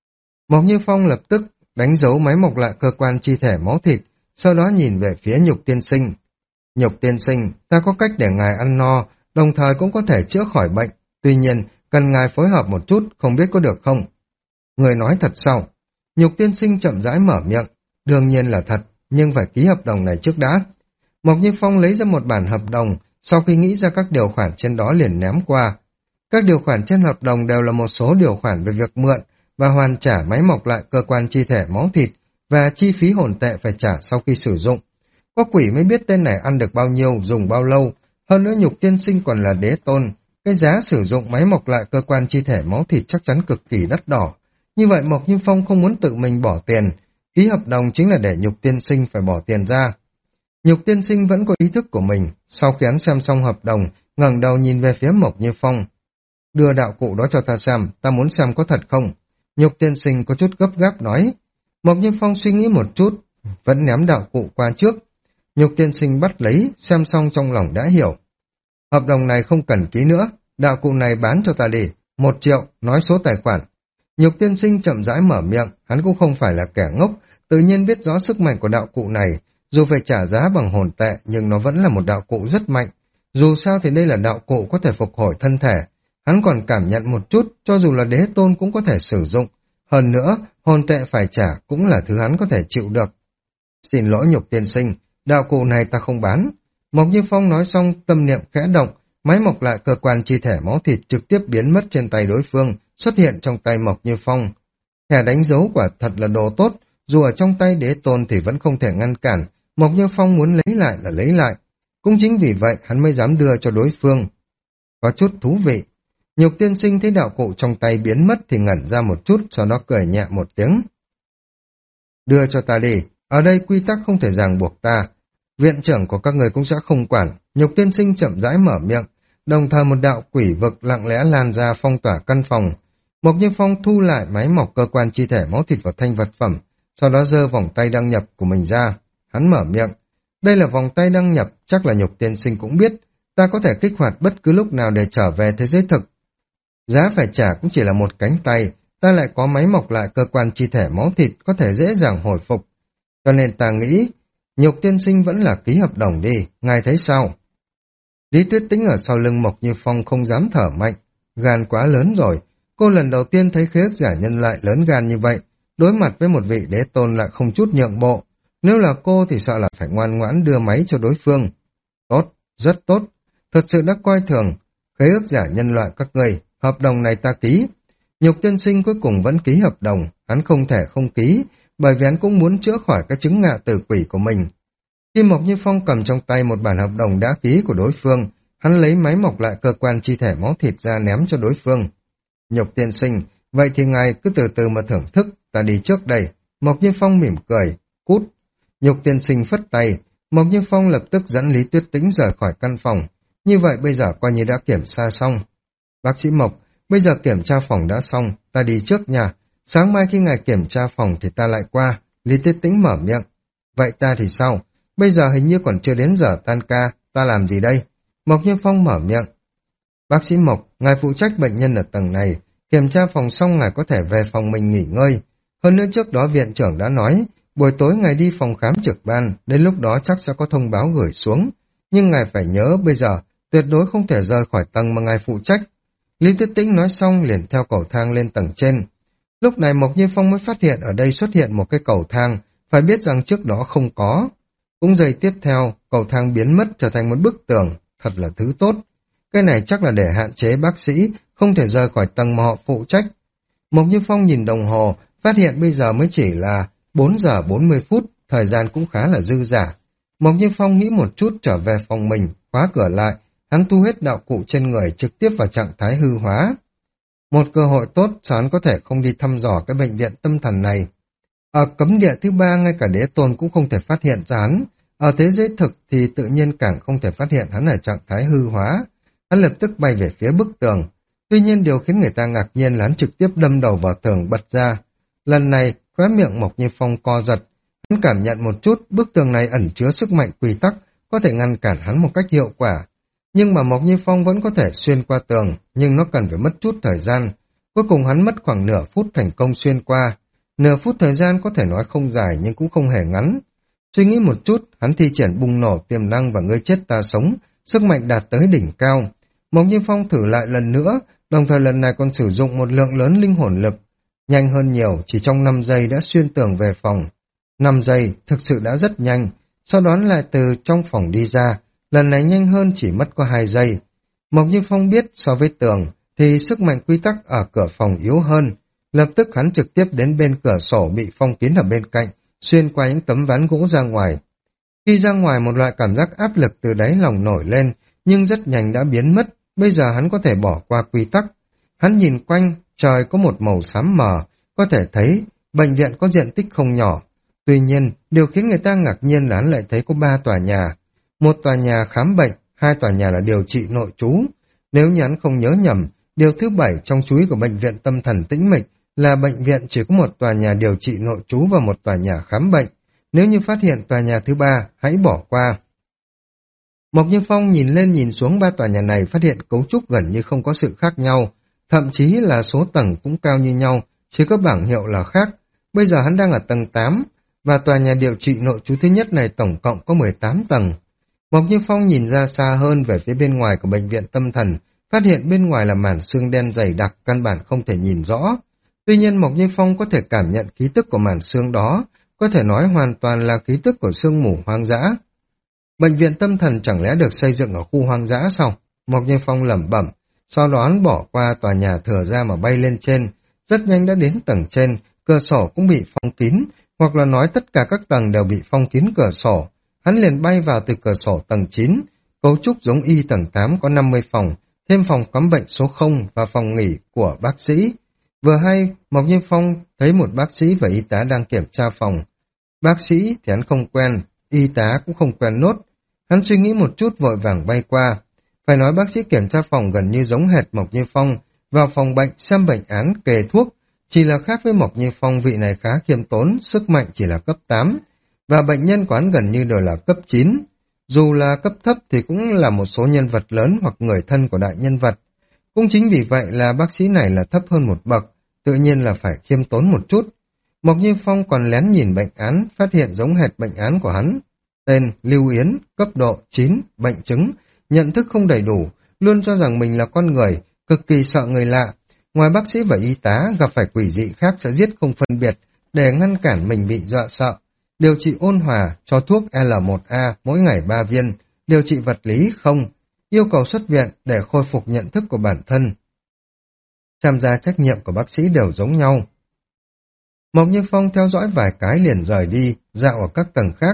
S1: Mộc Như Phong lập tức đánh dấu máy mọc lại cơ quan chi thể máu thịt, sau đó nhìn về phía Nhục tiên sinh. Nhục tiên sinh, ta có cách để ngài ăn no, đồng thời cũng có thể chữa khỏi bệnh, tuy nhiên cần ngài phối hợp một chút, không biết có được không? Người nói thật sao? Nhục tiên sinh chậm rãi mở miệng, đương nhiên là thật, nhưng phải ký hợp đồng này trước đã. Mộc Như Phong lấy ra một bản hợp đồng, sau khi nghĩ ra các điều khoản trên đó liền ném qua. Các điều khoản trên hợp đồng đều là một số điều khoản về việc mượn và hoàn trả máy mọc lại cơ quan chi thể máu thịt và chi phí hồn tệ phải trả sau khi sử dụng. Có quỷ mới biết tên này ăn được bao nhiêu, dùng bao lâu, Hơn nữa Nhục Tiên Sinh còn là đế tôn, cái giá sử dụng máy mọc lại cơ quan chi thể máu thịt chắc chắn cực kỳ đắt đỏ. Như vậy Mộc Như Phong không muốn tự mình bỏ tiền, ký hợp đồng chính là để Nhục Tiên Sinh phải bỏ tiền ra. Nhục Tiên Sinh vẫn có ý thức của mình, sau khi hắn xem xong hợp đồng, ngẩng đầu nhìn về phía Mộc Như Phong. Đưa đạo cụ đó cho ta xem, ta muốn xem có thật không. Nhục Tiên Sinh có chút gấp gáp nói. Mộc Như Phong suy nghĩ một chút, vẫn ném đạo cụ qua trước. Nhục Tiên Sinh bắt lấy, xem xong trong lòng đã hiểu. Hợp đồng này không cần ký nữa, đạo cụ này bán cho ta đi, một triệu, nói số tài khoản. Nhục Tiên Sinh chậm rãi mở miệng, hắn cũng không phải là kẻ ngốc, tự nhiên biết rõ sức mạnh của đạo cụ này, dù phải trả giá bằng hồn tệ nhưng nó vẫn là một đạo cụ rất mạnh. Dù sao thì đây là đạo cụ có thể phục hồi thân thể, hắn còn cảm nhận một chút, cho dù là đế tôn cũng có thể sử dụng. Hơn nữa, hồn tệ phải trả cũng là thứ hắn có thể chịu được. Xin lỗi Nhục Tiên Sinh, đạo cụ này ta không bán. Mộc Như Phong nói xong, tâm niệm khẽ động, máy mọc lại cơ quan chi thể máu thịt trực tiếp biến mất trên tay đối phương, xuất hiện trong tay Mộc Như Phong. Thẻ đánh dấu quả thật là đồ tốt, dù ở trong tay đế tôn thì vẫn không thể ngăn cản, Mộc Như Phong muốn lấy lại là lấy lại. Cũng chính vì vậy hắn mới dám đưa cho đối phương. Có chút thú vị. Nhục Tiên Sinh thấy đạo cụ trong tay biến mất thì ngẩn ra một chút, sau đó cười nhẹ một tiếng. Đưa cho ta đi, ở đây quy tắc không thể ràng buộc ta. Viện trưởng của các người cũng sẽ không quản. Nhục Tiên Sinh chậm rãi mở miệng, đồng thời một đạo quỷ vực lặng lẽ lan ra phong tỏa căn phòng. Mộc Như Phong thu lại máy mọc cơ quan chi thể máu thịt vào thanh vật phẩm, sau đó giơ vòng tay đăng nhập của mình ra. Hắn mở miệng, đây là vòng tay đăng nhập, chắc là Nhục Tiên Sinh cũng biết, ta có thể kích hoạt bất cứ lúc nào để trở về thế giới thực. Giá phải trả cũng chỉ là một cánh tay, ta lại có máy mọc lại cơ quan chi thể máu thịt có thể dễ dàng hồi phục. Cho nên ta nghĩ, Nhục Tiên Sinh vẫn là ký hợp đồng đi, ngài thấy sao? Lý Tuyết Tĩnh ở sau lưng Mộc Như Phong không dám thở mạnh, gan quá lớn rồi. Cô lần đầu tiên thấy khế ước giả nhân lại lớn gan như vậy, đối mặt với một vị đế tôn lại không chút nhượng bộ. Nếu là cô thì sợ là phải ngoan ngoãn đưa máy cho đối phương. Tốt, rất tốt, thật sự đã coi thường khế ước giả nhân loại các người, hợp đồng này ta ký. Nhục Tiên Sinh cuối cùng vẫn ký hợp đồng, hắn không thể không ký, bởi vì hắn cũng muốn chữa khỏi cái chứng ngạ tử quỷ của mình. Khi Mộc Như Phong cầm trong tay một bản hợp đồng đã ký của đối phương, hắn lấy máy mọc lại cơ quan chi thể máu thịt ra ném cho đối phương. Nhục Tiên Sinh, vậy thì ngài cứ từ từ mà thưởng thức, ta đi trước đây. Mộc Như Phong mỉm cười, cút. Nhục Tiên Sinh phất tay, Mộc Như Phong lập tức dẫn Lý Tuyết Tĩnh rời khỏi căn phòng. Như vậy bây giờ coi như đã kiểm tra xong. Bác sĩ Mộc, bây giờ kiểm tra phòng đã xong, ta đi trước nhà. Sáng mai khi ngài kiểm tra phòng thì ta lại qua. Lý Tuyết Tĩnh mở miệng. Vậy ta thì sao? Bây giờ hình như còn chưa đến giờ tan ca, ta làm gì đây? Mộc Như Phong mở miệng. Bác sĩ Mộc, ngài phụ trách bệnh nhân ở tầng này. Kiểm tra phòng xong ngài có thể về phòng mình nghỉ ngơi. Hơn nữa trước đó viện trưởng đã nói, buổi tối ngài đi phòng khám trực ban, đến lúc đó chắc sẽ có thông báo gửi xuống. Nhưng ngài phải nhớ bây giờ, tuyệt đối không thể rời khỏi tầng mà ngài phụ trách. Lý Tuyết Tĩnh nói xong liền theo cầu thang lên tầng trên. Lúc này Mộc Như Phong mới phát hiện ở đây xuất hiện một cái cầu thang, phải biết rằng trước đó không có. Cũng giây tiếp theo, cầu thang biến mất trở thành một bức tường, thật là thứ tốt. Cái này chắc là để hạn chế bác sĩ, không thể rời khỏi tầng mà họ phụ trách. Mộc Như Phong nhìn đồng hồ, phát hiện bây giờ mới chỉ là bốn giờ bốn mươi phút, thời gian cũng khá là dư dả. Mộc Như Phong nghĩ một chút trở về phòng mình, khóa cửa lại, hắn thu hết đạo cụ trên người trực tiếp vào trạng thái hư hóa. Một cơ hội tốt, sao hắn có thể không đi thăm dò cái bệnh viện tâm thần này. Ở cấm địa thứ ba, ngay cả đế tôn cũng không thể phát hiện ra hắn. Ở thế giới thực thì tự nhiên càng không thể phát hiện hắn ở trạng thái hư hóa. Hắn lập tức bay về phía bức tường. Tuy nhiên điều khiến người ta ngạc nhiên là hắn trực tiếp đâm đầu vào tường bật ra. Lần này, khóe miệng Mộc Như Phong co giật. Hắn cảm nhận một chút, bức tường này ẩn chứa sức mạnh quy tắc, có thể ngăn cản hắn một cách hiệu quả. Nhưng mà Mộc Như Phong vẫn có thể xuyên qua tường, nhưng nó cần phải mất chút thời gian. Cuối cùng hắn mất khoảng nửa phút thành công xuyên qua. Nửa phút thời gian có thể nói không dài nhưng cũng không hề ngắn. Suy nghĩ một chút, hắn thi triển bùng nổ tiềm năng và ngươi chết ta sống, sức mạnh đạt tới đỉnh cao. Mộc Như Phong thử lại lần nữa, đồng thời lần này còn sử dụng một lượng lớn linh hồn lực. Nhanh hơn nhiều, chỉ trong năm giây đã xuyên tường về phòng. năm giây thực sự đã rất nhanh, sau đó lại từ trong phòng đi ra, lần này nhanh hơn chỉ mất có hai giây. Mộc Như Phong biết so với tường thì sức mạnh quy tắc ở cửa phòng yếu hơn. Lập tức hắn trực tiếp đến bên cửa sổ bị phong kín ở bên cạnh, xuyên qua những tấm ván gỗ ra ngoài. Khi ra ngoài một loại cảm giác áp lực từ đáy lòng nổi lên, nhưng rất nhanh đã biến mất, bây giờ hắn có thể bỏ qua quy tắc. Hắn nhìn quanh, trời có một màu xám mờ, có thể thấy bệnh viện có diện tích không nhỏ. Tuy nhiên, điều khiến người ta ngạc nhiên là hắn lại thấy có ba tòa nhà. Một tòa nhà khám bệnh, hai tòa nhà là điều trị nội trú. Nếu như hắn không nhớ nhầm, điều thứ bảy trong chú ý của bệnh viện tâm thần Tĩnh Mịch là bệnh viện chỉ có một tòa nhà điều trị nội trú và một tòa nhà khám bệnh. Nếu như phát hiện tòa nhà thứ ba, hãy bỏ qua. Mộc Như Phong nhìn lên nhìn xuống ba tòa nhà này, phát hiện cấu trúc gần như không có sự khác nhau, thậm chí là số tầng cũng cao như nhau, chỉ có bảng hiệu là khác. Bây giờ hắn đang ở tầng tám, và tòa nhà điều trị nội trú thứ nhất này tổng cộng có mười tám tầng. Mộc Như Phong nhìn ra xa hơn về phía bên ngoài của bệnh viện tâm thần, phát hiện bên ngoài là màn sương đen dày đặc, căn bản không thể nhìn rõ. Tuy nhiên Mộc Như Phong có thể cảm nhận khí tức của màn sương đó, có thể nói hoàn toàn là khí tức của sương mù hoang dã. Bệnh viện tâm thần chẳng lẽ được xây dựng ở khu hoang dã sao? Mộc Như Phong lẩm bẩm, sau đó hắn bỏ qua tòa nhà thừa ra mà bay lên trên, rất nhanh đã đến tầng trên, cửa sổ cũng bị phong kín, hoặc là nói tất cả các tầng đều bị phong kín cửa sổ. Hắn liền bay vào từ cửa sổ tầng chín, cấu trúc giống y tầng tám có năm mươi phòng, thêm phòng khám bệnh số không và phòng nghỉ của bác sĩ. Vừa hay, Mộc Như Phong thấy một bác sĩ và y tá đang kiểm tra phòng. Bác sĩ thì hắn không quen, y tá cũng không quen nốt. Hắn suy nghĩ một chút vội vàng bay qua. Phải nói bác sĩ kiểm tra phòng gần như giống hệt Mộc Như Phong, vào phòng bệnh xem bệnh án kê thuốc, chỉ là khác với Mộc Như Phong vị này khá khiêm tốn, sức mạnh chỉ là cấp tám, và bệnh nhân của hắn gần như đều là cấp chín. Dù là cấp thấp thì cũng là một số nhân vật lớn hoặc người thân của đại nhân vật. Cũng chính vì vậy là bác sĩ này là thấp hơn một bậc, tự nhiên là phải khiêm tốn một chút. Mộc Như Phong còn lén nhìn bệnh án, phát hiện giống hệt bệnh án của hắn. Tên Lưu Yến, cấp độ chín, bệnh chứng, nhận thức không đầy đủ, luôn cho rằng mình là con người, cực kỳ sợ người lạ. Ngoài bác sĩ và y tá, gặp phải quỷ dị khác sẽ giết không phân biệt, để ngăn cản mình bị dọa sợ. Điều trị ôn hòa, cho thuốc L một A mỗi ngày ba viên, điều trị vật lý không, yêu cầu xuất viện để khôi phục nhận thức của bản thân. Tham gia trách nhiệm của bác sĩ đều giống nhau. Mộc Như Phong theo dõi vài cái liền rời đi, dạo ở các tầng khác.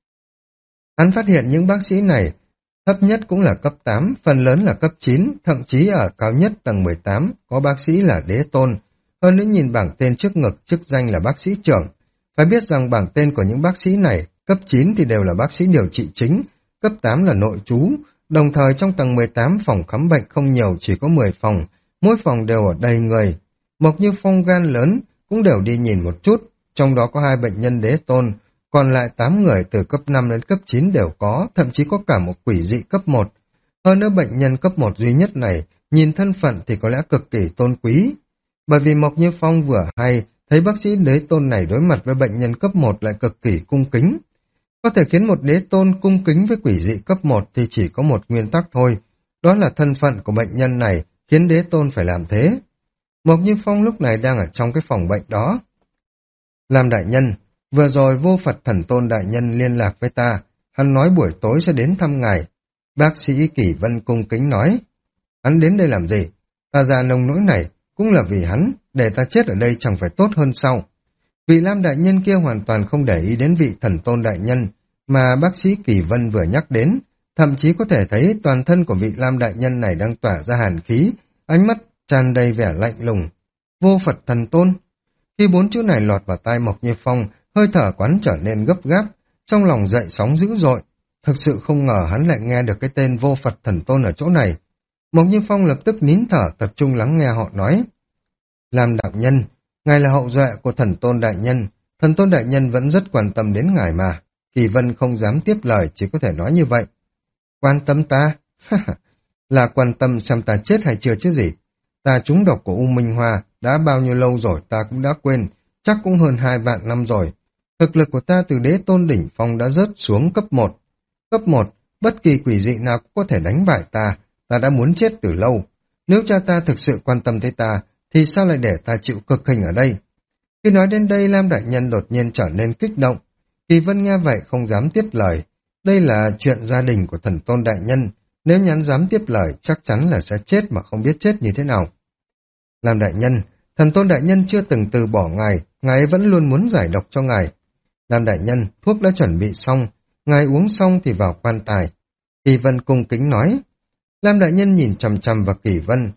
S1: Hắn phát hiện những bác sĩ này thấp nhất cũng là cấp tám, phần lớn là cấp chín, thậm chí ở cao nhất tầng mười tám, có bác sĩ là đế tôn. Hơn nữa nhìn bảng tên trước ngực, chức danh là bác sĩ trưởng. Phải biết rằng bảng tên của những bác sĩ này, cấp chín thì đều là bác sĩ điều trị chính, cấp tám là nội trú. Đồng thời trong tầng mười tám phòng khám bệnh không nhiều, chỉ có mười phòng, mỗi phòng đều ở đầy người. Mộc Như Phong gan lớn, cũng đều đi nhìn một chút, trong đó có hai bệnh nhân đế tôn, còn lại tám người từ cấp năm đến cấp chín đều có, thậm chí có cả một quỷ dị cấp một. Hơn nữa bệnh nhân cấp một duy nhất này, nhìn thân phận thì có lẽ cực kỳ tôn quý. Bởi vì Mộc Như Phong vừa hay, thấy bác sĩ đế tôn này đối mặt với bệnh nhân cấp một lại cực kỳ cung kính. Có thể khiến một đế tôn cung kính với quỷ dị cấp một thì chỉ có một nguyên tắc thôi, đó là thân phận của bệnh nhân này khiến đế tôn phải làm thế. Mộc Như Phong lúc này đang ở trong cái phòng bệnh đó. Làm đại nhân, vừa rồi Vô Phật Thần Tôn đại nhân liên lạc với ta, hắn nói buổi tối sẽ đến thăm ngài. Bác sĩ Kỷ Vân cung kính nói, hắn đến đây làm gì? Ta ra nông nỗi này cũng là vì hắn, để ta chết ở đây chẳng phải tốt hơn sao? Vị Lam đại nhân kia hoàn toàn không để ý đến vị Thần Tôn đại nhân mà bác sĩ Kỷ Vân vừa nhắc đến, thậm chí có thể thấy toàn thân của vị Lam đại nhân này đang tỏa ra hàn khí, ánh mắt tràn đầy vẻ lạnh lùng. Vô Phật Thần Tôn. Khi bốn chữ này lọt vào tai Mộc Như Phong, hơi thở quán trở nên gấp gáp, trong lòng dậy sóng dữ dội. Thực sự không ngờ hắn lại nghe được cái tên Vô Phật Thần Tôn ở chỗ này. Mộc Như Phong lập tức nín thở tập trung lắng nghe họ nói. Làm đạo nhân, ngài là hậu duệ của Thần Tôn đại nhân, Thần Tôn đại nhân vẫn rất quan tâm đến ngài mà. Kỳ Vân không dám tiếp lời, chỉ có thể nói như vậy. Quan tâm ta? Là quan tâm xem ta chết hay chưa chứ gì. Ta trúng độc của U Minh Hoa đã bao nhiêu lâu rồi ta cũng đã quên, chắc cũng hơn hai vạn năm rồi. Thực lực của ta từ đế tôn đỉnh phong đã rớt xuống cấp một. Cấp một, bất kỳ quỷ dị nào cũng có thể đánh bại ta, ta đã muốn chết từ lâu. Nếu cha ta thực sự quan tâm tới ta, thì sao lại để ta chịu cực hình ở đây? Khi nói đến đây, Lam đại nhân đột nhiên trở nên kích động. Kỳ Vân nghe vậy không dám tiếp lời. Đây là chuyện gia đình của Thần Tôn đại nhân, nếu nhắn dám tiếp lời chắc chắn là sẽ chết mà không biết chết như thế nào. Lam đại nhân, Thần Tôn đại nhân chưa từng từ bỏ ngài, ngài vẫn luôn muốn giải độc cho ngài. Lam đại nhân, thuốc đã chuẩn bị xong, ngài uống xong thì vào quan tài. Kỳ Vân cung kính nói, Lam đại nhân nhìn chằm chằm vào Kỳ Vân.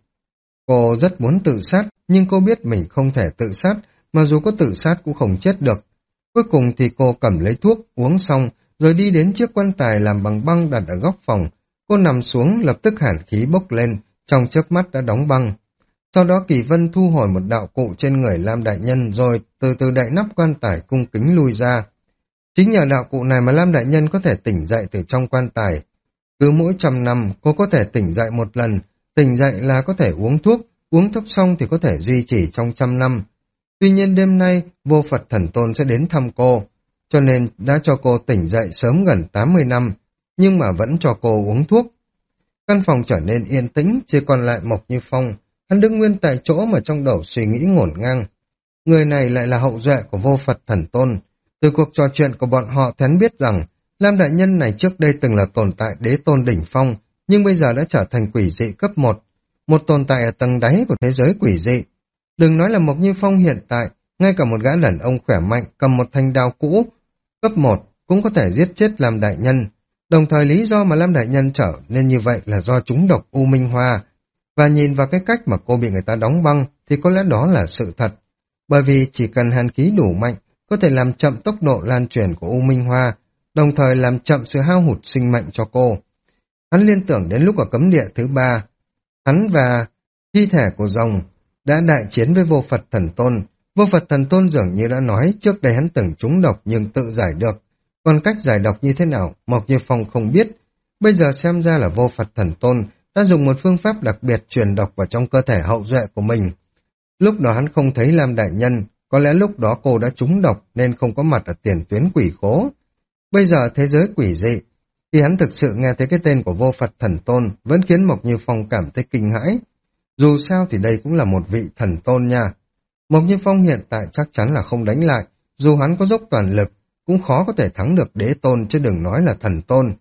S1: Cô rất muốn tự sát, nhưng cô biết mình không thể tự sát, mà dù có tự sát cũng không chết được. Cuối cùng thì cô cầm lấy thuốc, uống xong, rồi đi đến chiếc quan tài làm bằng băng đặt ở góc phòng. Cô nằm xuống, lập tức hàn khí bốc lên, trong chớp mắt đã đóng băng. Sau đó Kỳ Vân thu hồi một đạo cụ trên người Lam đại nhân, rồi từ từ đậy nắp quan tài cung kính lui ra. Chính nhờ đạo cụ này mà Lam đại nhân có thể tỉnh dậy từ trong quan tài. Cứ mỗi trăm năm, cô có thể tỉnh dậy một lần, tỉnh dậy là có thể uống thuốc, uống thuốc xong thì có thể duy trì trong trăm năm. Tuy nhiên đêm nay, vô Phật Thần Tôn sẽ đến thăm cô, cho nên đã cho cô tỉnh dậy sớm gần tám mươi năm, nhưng mà vẫn cho cô uống thuốc. Căn phòng trở nên yên tĩnh, chỉ còn lại Mộc Như Phong. Hắn đứng nguyên tại chỗ mà trong đầu suy nghĩ ngổn ngang. Người này lại là hậu duệ của vô Phật Thần Tôn. Từ cuộc trò chuyện của bọn họ thì hắn biết rằng Lam đại nhân này trước đây từng là tồn tại đế tôn đỉnh phong, nhưng bây giờ đã trở thành quỷ dị cấp một, một tồn tại ở tầng đáy của thế giới quỷ dị. Đừng nói là Mộc Như Phong hiện tại, ngay cả một gã đàn ông khỏe mạnh cầm một thanh đao cũ cấp một cũng có thể giết chết Lam đại nhân. Đồng thời lý do mà Lam đại nhân trở nên như vậy là do trúng độc U Minh Hoa. Và nhìn vào cái cách mà cô bị người ta đóng băng thì có lẽ đó là sự thật. Bởi vì chỉ cần hàn khí đủ mạnh có thể làm chậm tốc độ lan truyền của U Minh Hoa, đồng thời làm chậm sự hao hụt sinh mệnh cho cô. Hắn liên tưởng đến lúc ở cấm địa thứ ba, hắn và thi thể của rồng đã đại chiến với vô Phật Thần Tôn. Vô Phật Thần Tôn dường như đã nói trước đây hắn từng trúng độc nhưng tự giải được. Còn cách giải độc như thế nào, Mộc Như Phong không biết. Bây giờ xem ra là vô Phật Thần Tôn đã dùng một phương pháp đặc biệt truyền độc vào trong cơ thể hậu duệ của mình. Lúc đó hắn không thấy Lam đại nhân, có lẽ lúc đó cô đã trúng độc nên không có mặt ở tiền tuyến quỷ khố. Bây giờ thế giới quỷ dị, khi hắn thực sự nghe thấy cái tên của vô Phật Thần Tôn vẫn khiến Mộc Như Phong cảm thấy kinh hãi. Dù sao thì đây cũng là một vị thần tôn nha. Mộc Như Phong hiện tại chắc chắn là không đánh lại, dù hắn có dốc toàn lực, cũng khó có thể thắng được đế tôn chứ đừng nói là thần tôn.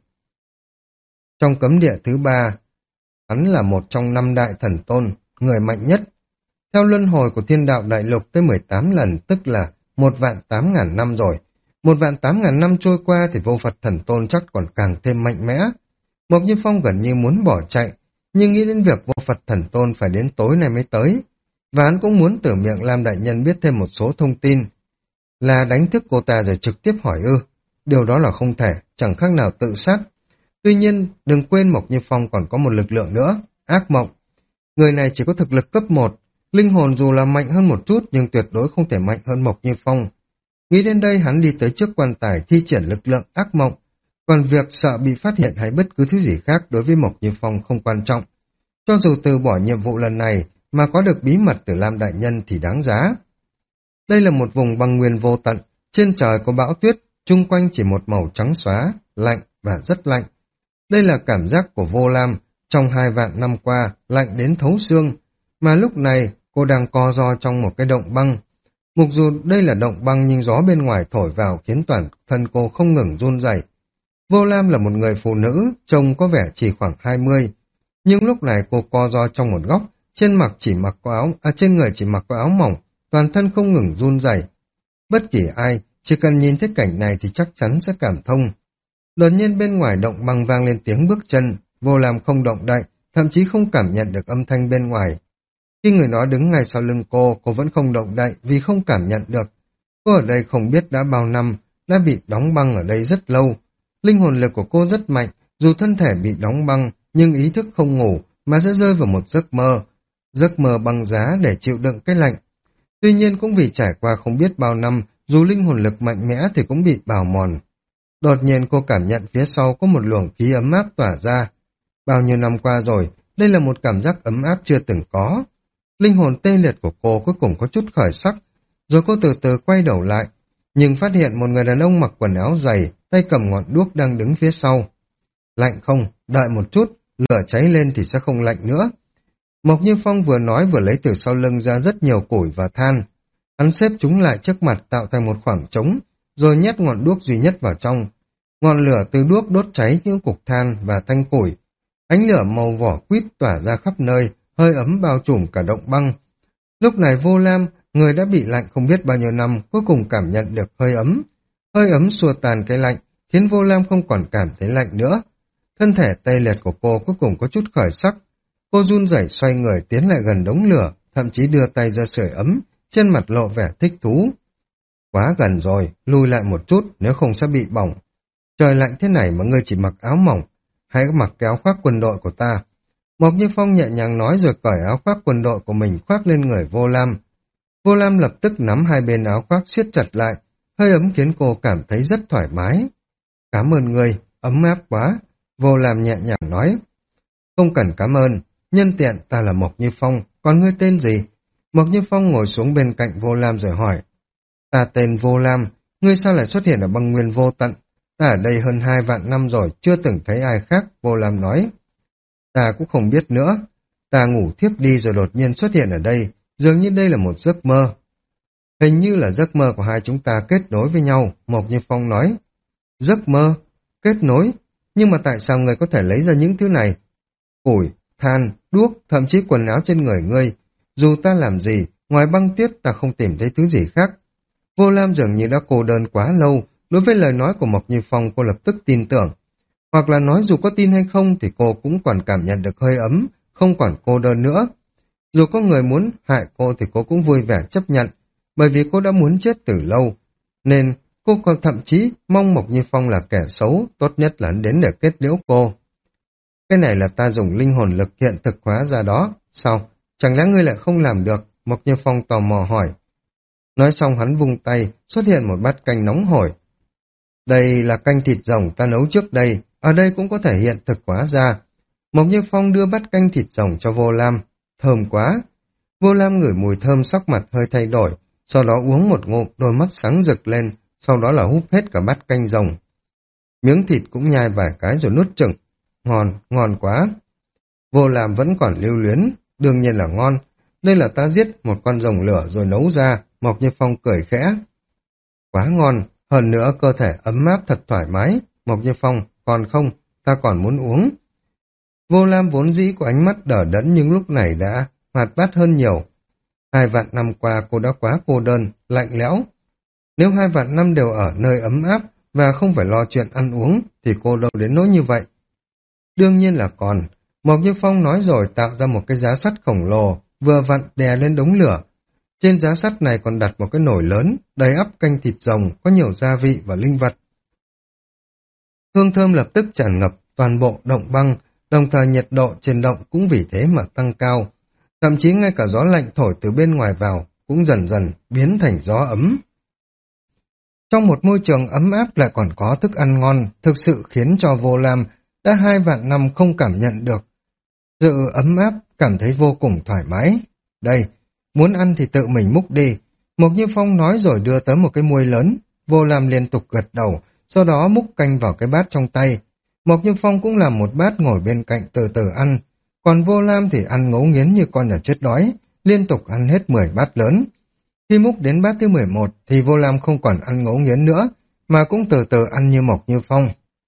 S1: Trong cấm địa thứ ba, hắn là một trong năm đại thần tôn, người mạnh nhất. Theo luân hồi của thiên đạo đại lục tới mười tám lần, tức là một vạn tám ngàn năm rồi. Một vạn tám ngàn năm trôi qua thì vô Phật Thần Tôn chắc còn càng thêm mạnh mẽ. Mộc Như Phong gần như muốn bỏ chạy, nhưng nghĩ đến việc vô Phật Thần Tôn phải đến tối nay mới tới. Và hắn cũng muốn từ miệng Lam đại nhân biết thêm một số thông tin. Là đánh thức cô ta rồi trực tiếp hỏi ư. Điều đó là không thể, chẳng khác nào tự sát. Tuy nhiên, đừng quên Mộc Như Phong còn có một lực lượng nữa, ác mộng. Người này chỉ có thực lực cấp một, linh hồn dù là mạnh hơn một chút nhưng tuyệt đối không thể mạnh hơn Mộc Như Phong. Nghĩ đến đây hắn đi tới trước quan tài thi triển lực lượng ác mộng, còn việc sợ bị phát hiện hay bất cứ thứ gì khác đối với Mộc Như Phong không quan trọng. Cho dù từ bỏ nhiệm vụ lần này mà có được bí mật từ Lam đại nhân thì đáng giá. Đây là một vùng băng nguyên vô tận, trên trời có bão tuyết, chung quanh chỉ một màu trắng xóa, lạnh và rất lạnh. Đây là cảm giác của Vô Lam, trong hai vạn năm qua, lạnh đến thấu xương, mà lúc này cô đang co ro trong một cái động băng. Mặc dù đây là động băng nhưng gió bên ngoài thổi vào khiến toàn thân cô không ngừng run rẩy. Vô Lam là một người phụ nữ, trông có vẻ chỉ khoảng hai mươi, nhưng lúc này cô co ro trong một góc, trên mặt chỉ mặc có áo, à trên người chỉ mặc có áo mỏng, toàn thân không ngừng run rẩy. Bất kỳ ai, chỉ cần nhìn thấy cảnh này thì chắc chắn sẽ cảm thông. Đột nhiên bên ngoài động băng vang lên tiếng bước chân, Vô Lam không động đậy, thậm chí không cảm nhận được âm thanh bên ngoài. Khi người đó đứng ngay sau lưng cô, cô vẫn không động đậy vì không cảm nhận được. Cô ở đây không biết đã bao năm, đã bị đóng băng ở đây rất lâu. Linh hồn lực của cô rất mạnh, dù thân thể bị đóng băng, nhưng ý thức không ngủ mà sẽ rơi vào một giấc mơ. Giấc mơ băng giá để chịu đựng cái lạnh. Tuy nhiên cũng vì trải qua không biết bao năm, dù linh hồn lực mạnh mẽ thì cũng bị bào mòn. Đột nhiên cô cảm nhận phía sau có một luồng khí ấm áp tỏa ra. Bao nhiêu năm qua rồi, đây là một cảm giác ấm áp chưa từng có. Linh hồn tê liệt của cô cuối cùng có chút khởi sắc, rồi cô từ từ quay đầu lại, nhưng phát hiện một người đàn ông mặc quần áo dày, tay cầm ngọn đuốc đang đứng phía sau. Lạnh không? Đợi một chút, lửa cháy lên thì sẽ không lạnh nữa. Mộc Như Phong vừa nói vừa lấy từ sau lưng ra rất nhiều củi và than. Hắn xếp chúng lại trước mặt tạo thành một khoảng trống, rồi nhét ngọn đuốc duy nhất vào trong. Ngọn lửa từ đuốc đốt cháy những cục than và thanh củi. Ánh lửa màu vỏ quýt tỏa ra khắp nơi, hơi ấm bao trùm cả động băng. Lúc này Vô Lam, người đã bị lạnh không biết bao nhiêu năm, cuối cùng cảm nhận được hơi ấm. Hơi ấm xua tàn cái lạnh, khiến Vô Lam không còn cảm thấy lạnh nữa. Thân thể tê liệt của cô cuối cùng có chút khởi sắc. Cô run rẩy xoay người tiến lại gần đống lửa, thậm chí đưa tay ra sưởi ấm, trên mặt lộ vẻ thích thú. Quá gần rồi, lùi lại một chút, nếu không sẽ bị bỏng. Trời lạnh thế này mà ngươi chỉ mặc áo mỏng, hãy mặc cái áo khoác quân đội của ta. Mộc Như Phong nhẹ nhàng nói rồi cởi áo khoác quân đội của mình khoác lên người Vô Lam. Vô Lam lập tức nắm hai bên áo khoác siết chặt lại, hơi ấm khiến cô cảm thấy rất thoải mái. Cảm ơn ngươi, ấm áp quá, Vô Lam nhẹ nhàng nói. Không cần cảm ơn, nhân tiện ta là Mộc Như Phong, còn ngươi tên gì? Mộc Như Phong ngồi xuống bên cạnh Vô Lam rồi hỏi. Ta tên Vô Lam, ngươi sao lại xuất hiện ở băng nguyên vô tận? Ta ở đây hơn hai vạn năm rồi, chưa từng thấy ai khác, Vô Lam nói. Ta cũng không biết nữa, ta ngủ thiếp đi rồi đột nhiên xuất hiện ở đây, dường như đây là một giấc mơ. Hình như là giấc mơ của hai chúng ta kết nối với nhau, Mộc Như Phong nói. Giấc mơ? Kết nối? Nhưng mà tại sao ngươi có thể lấy ra những thứ này? Củi, than, đuốc, thậm chí quần áo trên người ngươi. Dù ta làm gì, ngoài băng tuyết ta không tìm thấy thứ gì khác. Vô Lam dường như đã cô đơn quá lâu, đối với lời nói của Mộc Như Phong cô lập tức tin tưởng. Hoặc là nói dù có tin hay không thì cô cũng còn cảm nhận được hơi ấm, không còn cô đơn nữa. Dù có người muốn hại cô thì cô cũng vui vẻ chấp nhận, bởi vì cô đã muốn chết từ lâu. Nên cô còn thậm chí mong Mộc Như Phong là kẻ xấu, tốt nhất là hắn đến để kết liễu cô. Cái này là ta dùng linh hồn lực hiện thực hóa ra đó. Sao? Chẳng lẽ ngươi lại không làm được? Mộc Như Phong tò mò hỏi. Nói xong hắn vung tay, xuất hiện một bát canh nóng hổi. Đây là canh thịt rồng ta nấu trước đây, ở đây cũng có thể hiện thực hóa ra. Mộc Như Phong đưa bát canh thịt rồng cho Vô Lam. Thơm quá! Vô Lam ngửi mùi thơm sắc mặt hơi thay đổi, sau đó uống một ngụm, đôi mắt sáng rực lên, sau đó là húp hết cả bát canh rồng. Miếng thịt cũng nhai vài cái rồi nuốt chửng. Ngon, ngon quá! Vô Lam vẫn còn lưu luyến, đương nhiên là ngon. Đây là ta giết một con rồng lửa rồi nấu ra, Mộc Như Phong cười khẽ. Quá ngon, hơn nữa cơ thể ấm áp thật thoải mái. Mộc Như Phong, còn không, ta còn muốn uống. Vô Lam vốn dĩ có ánh mắt đờ đẫn nhưng lúc này đã hoạt bát hơn nhiều. Hai vạn năm qua cô đã quá cô đơn, lạnh lẽo. Nếu hai vạn năm đều ở nơi ấm áp và không phải lo chuyện ăn uống thì cô đâu đến nỗi như vậy. Đương nhiên là còn. Mộc Như Phong nói rồi tạo ra một cái giá sắt khổng lồ, vừa vặn đè lên đống lửa. Trên giá sắt này còn đặt một cái nồi lớn, đầy ắp canh thịt rồng, có nhiều gia vị và linh vật. Hương thơm lập tức tràn ngập toàn bộ động băng, đồng thời nhiệt độ trên động cũng vì thế mà tăng cao. Thậm chí ngay cả gió lạnh thổi từ bên ngoài vào cũng dần dần biến thành gió ấm. Trong một môi trường ấm áp lại còn có thức ăn ngon, thực sự khiến cho Vô Lam đã hai vạn năm không cảm nhận được. Sự ấm áp, cảm thấy vô cùng thoải mái. Đây, muốn ăn thì tự mình múc đi. Mộc Như Phong nói rồi đưa tới một cái muôi lớn. Vô Lam liên tục gật đầu, sau đó múc canh vào cái bát trong tay. Mộc Như Phong cũng làm một bát ngồi bên cạnh từ từ ăn. Còn Vô Lam thì ăn ngấu nghiến như con ở chết đói, liên tục ăn hết mười bát lớn. Khi múc đến bát thứ mười một thì Vô Lam không còn ăn ngấu nghiến nữa, mà cũng từ từ ăn như Mộc Như Phong.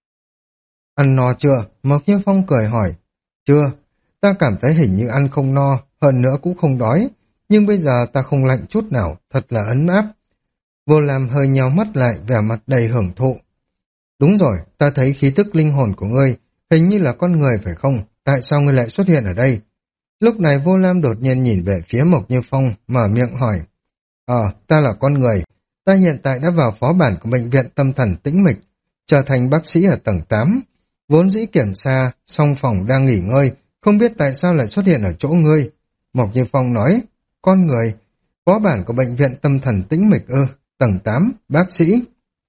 S1: Ăn no chưa? Mộc Như Phong cười hỏi. Chưa, ta cảm thấy hình như ăn không no, hơn nữa cũng không đói, nhưng bây giờ ta không lạnh chút nào, thật là ấm áp. Vô Lam hơi nheo mắt lại, vẻ mặt đầy hưởng thụ. Đúng rồi, ta thấy khí tức linh hồn của ngươi, hình như là con người phải không? Tại sao ngươi lại xuất hiện ở đây? Lúc này Vô Lam đột nhiên nhìn về phía Mộc Như Phong, mở miệng hỏi. Ờ, ta là con người, ta hiện tại đã vào phó bản của bệnh viện tâm thần Tĩnh Mịch, trở thành bác sĩ ở tầng tám. Vốn dĩ kiểm tra, song phòng đang nghỉ ngơi, không biết tại sao lại xuất hiện ở chỗ ngươi. Mộc Như Phong nói, con người, phó bản của bệnh viện tâm thần Tĩnh Mịch ư, tầng tám, bác sĩ.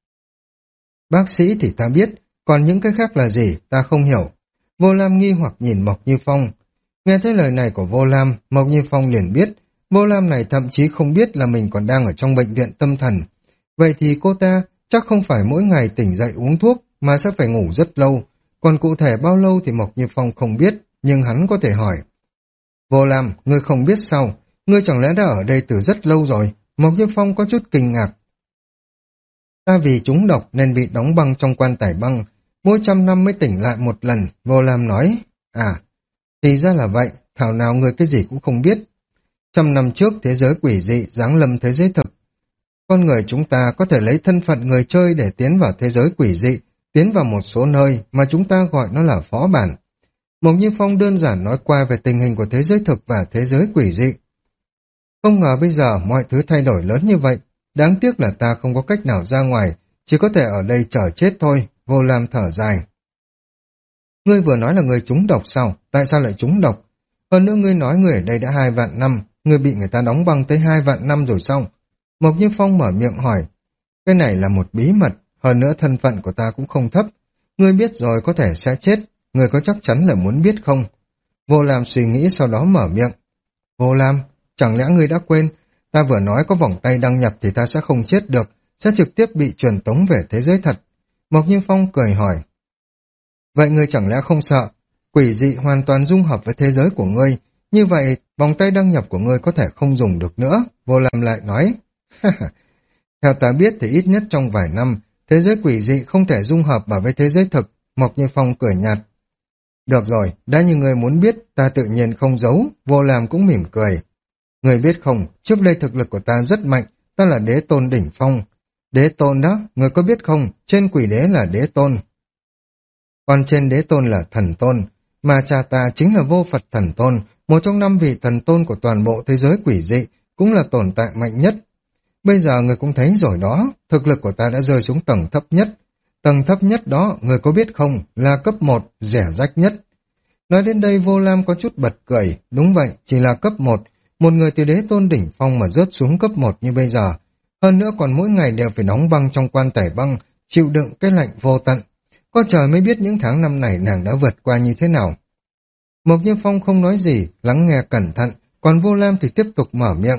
S1: Bác sĩ thì ta biết, còn những cái khác là gì, ta không hiểu. Vô Lam nghi hoặc nhìn Mộc Như Phong. Nghe thấy lời này của Vô Lam, Mộc Như Phong liền biết, Vô Lam này thậm chí không biết là mình còn đang ở trong bệnh viện tâm thần. Vậy thì cô ta chắc không phải mỗi ngày tỉnh dậy uống thuốc, mà sẽ phải ngủ rất lâu. Còn cụ thể bao lâu thì Mộc Như Phong không biết, nhưng hắn có thể hỏi. Vô Lam, ngươi không biết sao? Ngươi chẳng lẽ đã ở đây từ rất lâu rồi? Mộc Như Phong có chút kinh ngạc. Ta vì trúng độc nên bị đóng băng trong quan tài băng, mỗi trăm năm mới tỉnh lại một lần, Vô Lam nói. À, thì ra là vậy, thảo nào ngươi cái gì cũng không biết. Trăm năm trước thế giới quỷ dị giáng lâm thế giới thực. Con người chúng ta có thể lấy thân phận người chơi để tiến vào thế giới quỷ dị, tiến vào một số nơi mà chúng ta gọi nó là phó bản. Mộc Như Phong đơn giản nói qua về tình hình của thế giới thực và thế giới quỷ dị. Không ngờ bây giờ mọi thứ thay đổi lớn như vậy, đáng tiếc là ta không có cách nào ra ngoài, chỉ có thể ở đây chờ chết thôi, Vô Lam thở dài. Ngươi vừa nói là người trúng độc sao? Tại sao lại trúng độc? Hơn nữa ngươi nói ngươi ở đây đã hai vạn năm, ngươi bị người ta đóng băng tới hai vạn năm rồi sao? Mộc Như Phong mở miệng hỏi. Cái này là một bí mật, hơn nữa thân phận của ta cũng không thấp. Ngươi biết rồi có thể sẽ chết, ngươi có chắc chắn là muốn biết không? Vô Lam suy nghĩ sau đó mở miệng. Vô Lam, chẳng lẽ ngươi đã quên, ta vừa nói có vòng tay đăng nhập thì ta sẽ không chết được, sẽ trực tiếp bị truyền tống về thế giới thật. Mộc Như Phong cười hỏi. Vậy ngươi chẳng lẽ không sợ, quỷ dị hoàn toàn dung hợp với thế giới của ngươi, như vậy vòng tay đăng nhập của ngươi có thể không dùng được nữa, Vô Lam lại nói. Theo ta biết thì ít nhất trong vài năm, thế giới quỷ dị không thể dung hợp vào với thế giới thực, Mộc Như Phong cười nhạt. Được rồi, đã như người muốn biết, ta tự nhiên không giấu, Vô Lam cũng mỉm cười. Người biết không, trước đây thực lực của ta rất mạnh, ta là đế tôn đỉnh phong. Đế tôn đó, người có biết không, trên quỷ đế là đế tôn. Còn trên đế tôn là thần tôn, mà cha ta chính là vô Phật thần tôn, một trong năm vị thần tôn của toàn bộ thế giới quỷ dị, cũng là tồn tại mạnh nhất. Bây giờ người cũng thấy rồi đó, thực lực của ta đã rơi xuống tầng thấp nhất. Tầng thấp nhất đó, người có biết không, là cấp một, rẻ rách nhất. Nói đến đây Vô Lam có chút bật cười, đúng vậy, chỉ là cấp một, một người từ đế tôn đỉnh phong mà rớt xuống cấp một như bây giờ. Hơn nữa còn mỗi ngày đều phải đóng băng trong quan tài băng, chịu đựng cái lạnh vô tận. Có trời mới biết những tháng năm này nàng đã vượt qua như thế nào. Mộc Như Phong không nói gì, lắng nghe cẩn thận, còn Vô Lam thì tiếp tục mở miệng.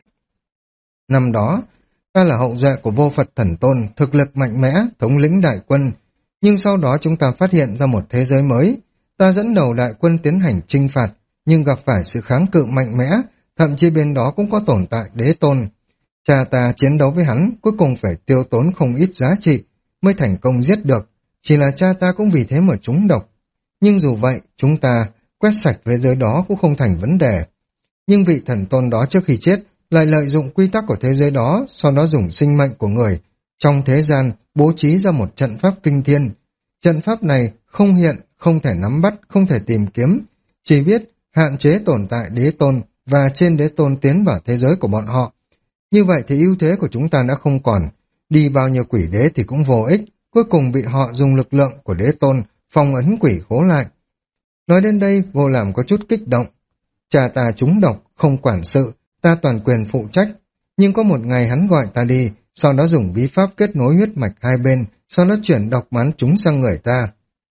S1: Năm đó, ta là hậu duệ của vô Phật thần tôn, thực lực mạnh mẽ, thống lĩnh đại quân. Nhưng sau đó chúng ta phát hiện ra một thế giới mới. Ta dẫn đầu đại quân tiến hành chinh phạt, nhưng gặp phải sự kháng cự mạnh mẽ, thậm chí bên đó cũng có tồn tại đế tôn. Cha ta chiến đấu với hắn, cuối cùng phải tiêu tốn không ít giá trị, mới thành công giết được. Chỉ là cha ta cũng vì thế mà trúng độc. Nhưng dù vậy, chúng ta quét sạch thế giới đó cũng không thành vấn đề. Nhưng vị thần tôn đó trước khi chết, lại lợi dụng quy tắc của thế giới đó, sau đó dùng sinh mệnh của người, trong thế gian bố trí ra một trận pháp kinh thiên. Trận pháp này không hiện, không thể nắm bắt, không thể tìm kiếm, chỉ biết hạn chế tồn tại đế tôn và trên đế tôn tiến vào thế giới của bọn họ. Như vậy thì ưu thế của chúng ta đã không còn, đi bao nhiêu quỷ đế thì cũng vô ích, cuối cùng bị họ dùng lực lượng của đế tôn phong ấn quỷ khố lại. Nói đến đây Vô Lam có chút kích động. Cha ta trúng độc, không quản sự, ta toàn quyền phụ trách, nhưng có một ngày hắn gọi ta đi, sau đó dùng bí pháp kết nối huyết mạch hai bên, sau đó chuyển độc mán chúng sang người ta.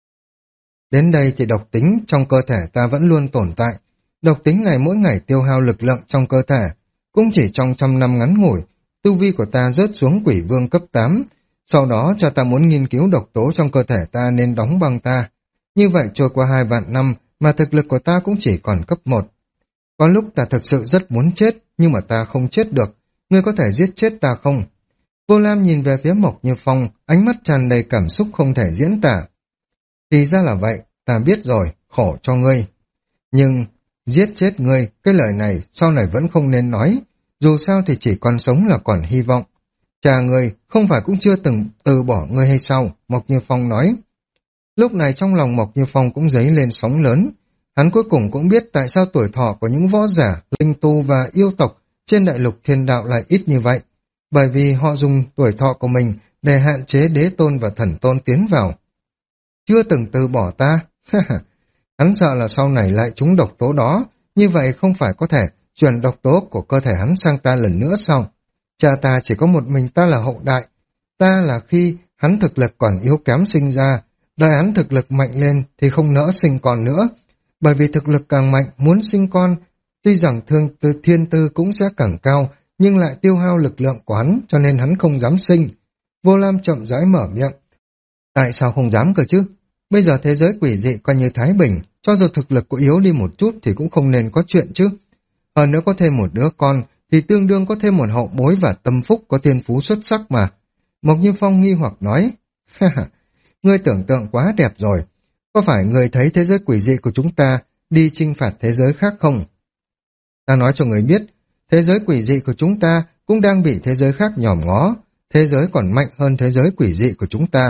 S1: Đến đây thì độc tính trong cơ thể ta vẫn luôn tồn tại, độc tính này mỗi ngày tiêu hao lực lượng trong cơ thể, cũng chỉ trong trăm năm ngắn ngủi, tu vi của ta rớt xuống quỷ vương cấp tám, sau đó cha ta muốn nghiên cứu độc tố trong cơ thể ta nên đóng băng ta. Như vậy trôi qua hai vạn năm mà thực lực của ta cũng chỉ còn cấp một. Có lúc ta thực sự rất muốn chết, nhưng mà ta không chết được. Ngươi có thể giết chết ta không? Vô Lam nhìn về phía Mộc Như Phong, ánh mắt tràn đầy cảm xúc không thể diễn tả. Thì ra là vậy, ta biết rồi, khổ cho ngươi. Nhưng, giết chết ngươi, cái lời này sau này vẫn không nên nói. Dù sao thì chỉ còn sống là còn hy vọng. Cha ngươi không phải cũng chưa từng từ bỏ ngươi hay sao? Mộc Như Phong nói. Lúc này trong lòng Mộc Như Phong cũng dấy lên sóng lớn. Hắn cuối cùng cũng biết tại sao tuổi thọ của những võ giả, linh tu và yêu tộc trên đại lục thiên đạo lại ít như vậy. Bởi vì họ dùng tuổi thọ của mình để hạn chế đế tôn và thần tôn tiến vào. Chưa từng từ bỏ ta. Hắn sợ là sau này lại trúng độc tố đó, như vậy không phải có thể chuyển độc tố của cơ thể hắn sang ta lần nữa sao? Cha ta chỉ có một mình ta là hậu đại. Ta là khi hắn thực lực còn yếu kém sinh ra, đợi hắn thực lực mạnh lên thì không nỡ sinh con nữa. Bởi vì thực lực càng mạnh, muốn sinh con, tuy rằng thương tư thiên tư cũng sẽ càng cao, nhưng lại tiêu hao lực lượng của hắn, cho nên hắn không dám sinh. Vô Lam chậm rãi mở miệng. Tại sao không dám cơ chứ? Bây giờ thế giới quỷ dị coi như thái bình, cho dù thực lực có yếu đi một chút thì cũng không nên có chuyện chứ. Hơn nữa có thêm một đứa con, thì tương đương có thêm một hậu bối và tâm phúc có thiên phú xuất sắc mà. Mộc Như Phong nghi hoặc nói, ha ha, ngươi tưởng tượng quá đẹp rồi. Có phải người thấy thế giới quỷ dị của chúng ta đi chinh phạt thế giới khác không? Ta nói cho người biết, thế giới quỷ dị của chúng ta cũng đang bị thế giới khác nhòm ngó, thế giới còn mạnh hơn thế giới quỷ dị của chúng ta.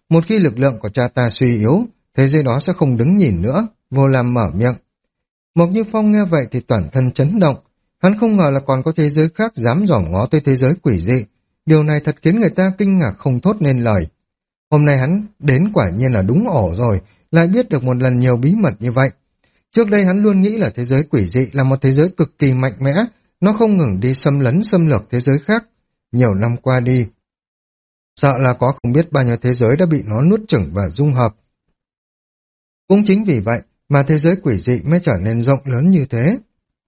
S1: Một khi lực lượng của cha ta suy yếu, thế giới đó sẽ không đứng nhìn nữa. Vô Lam mở miệng. Mộc Như Phong nghe vậy thì toàn thân chấn động. Hắn không ngờ là còn có thế giới khác dám dòm ngó tới thế giới quỷ dị. Điều này thật khiến người ta kinh ngạc không thốt nên lời. Hôm nay hắn đến quả nhiên là đúng ổ rồi, lại biết được một lần nhiều bí mật như vậy. Trước đây hắn luôn nghĩ là thế giới quỷ dị là một thế giới cực kỳ mạnh mẽ, nó không ngừng đi xâm lấn xâm lược thế giới khác. Nhiều năm qua đi, sợ là có không biết bao nhiêu thế giới đã bị nó nuốt chửng và dung hợp. Cũng chính vì vậy mà thế giới quỷ dị mới trở nên rộng lớn như thế.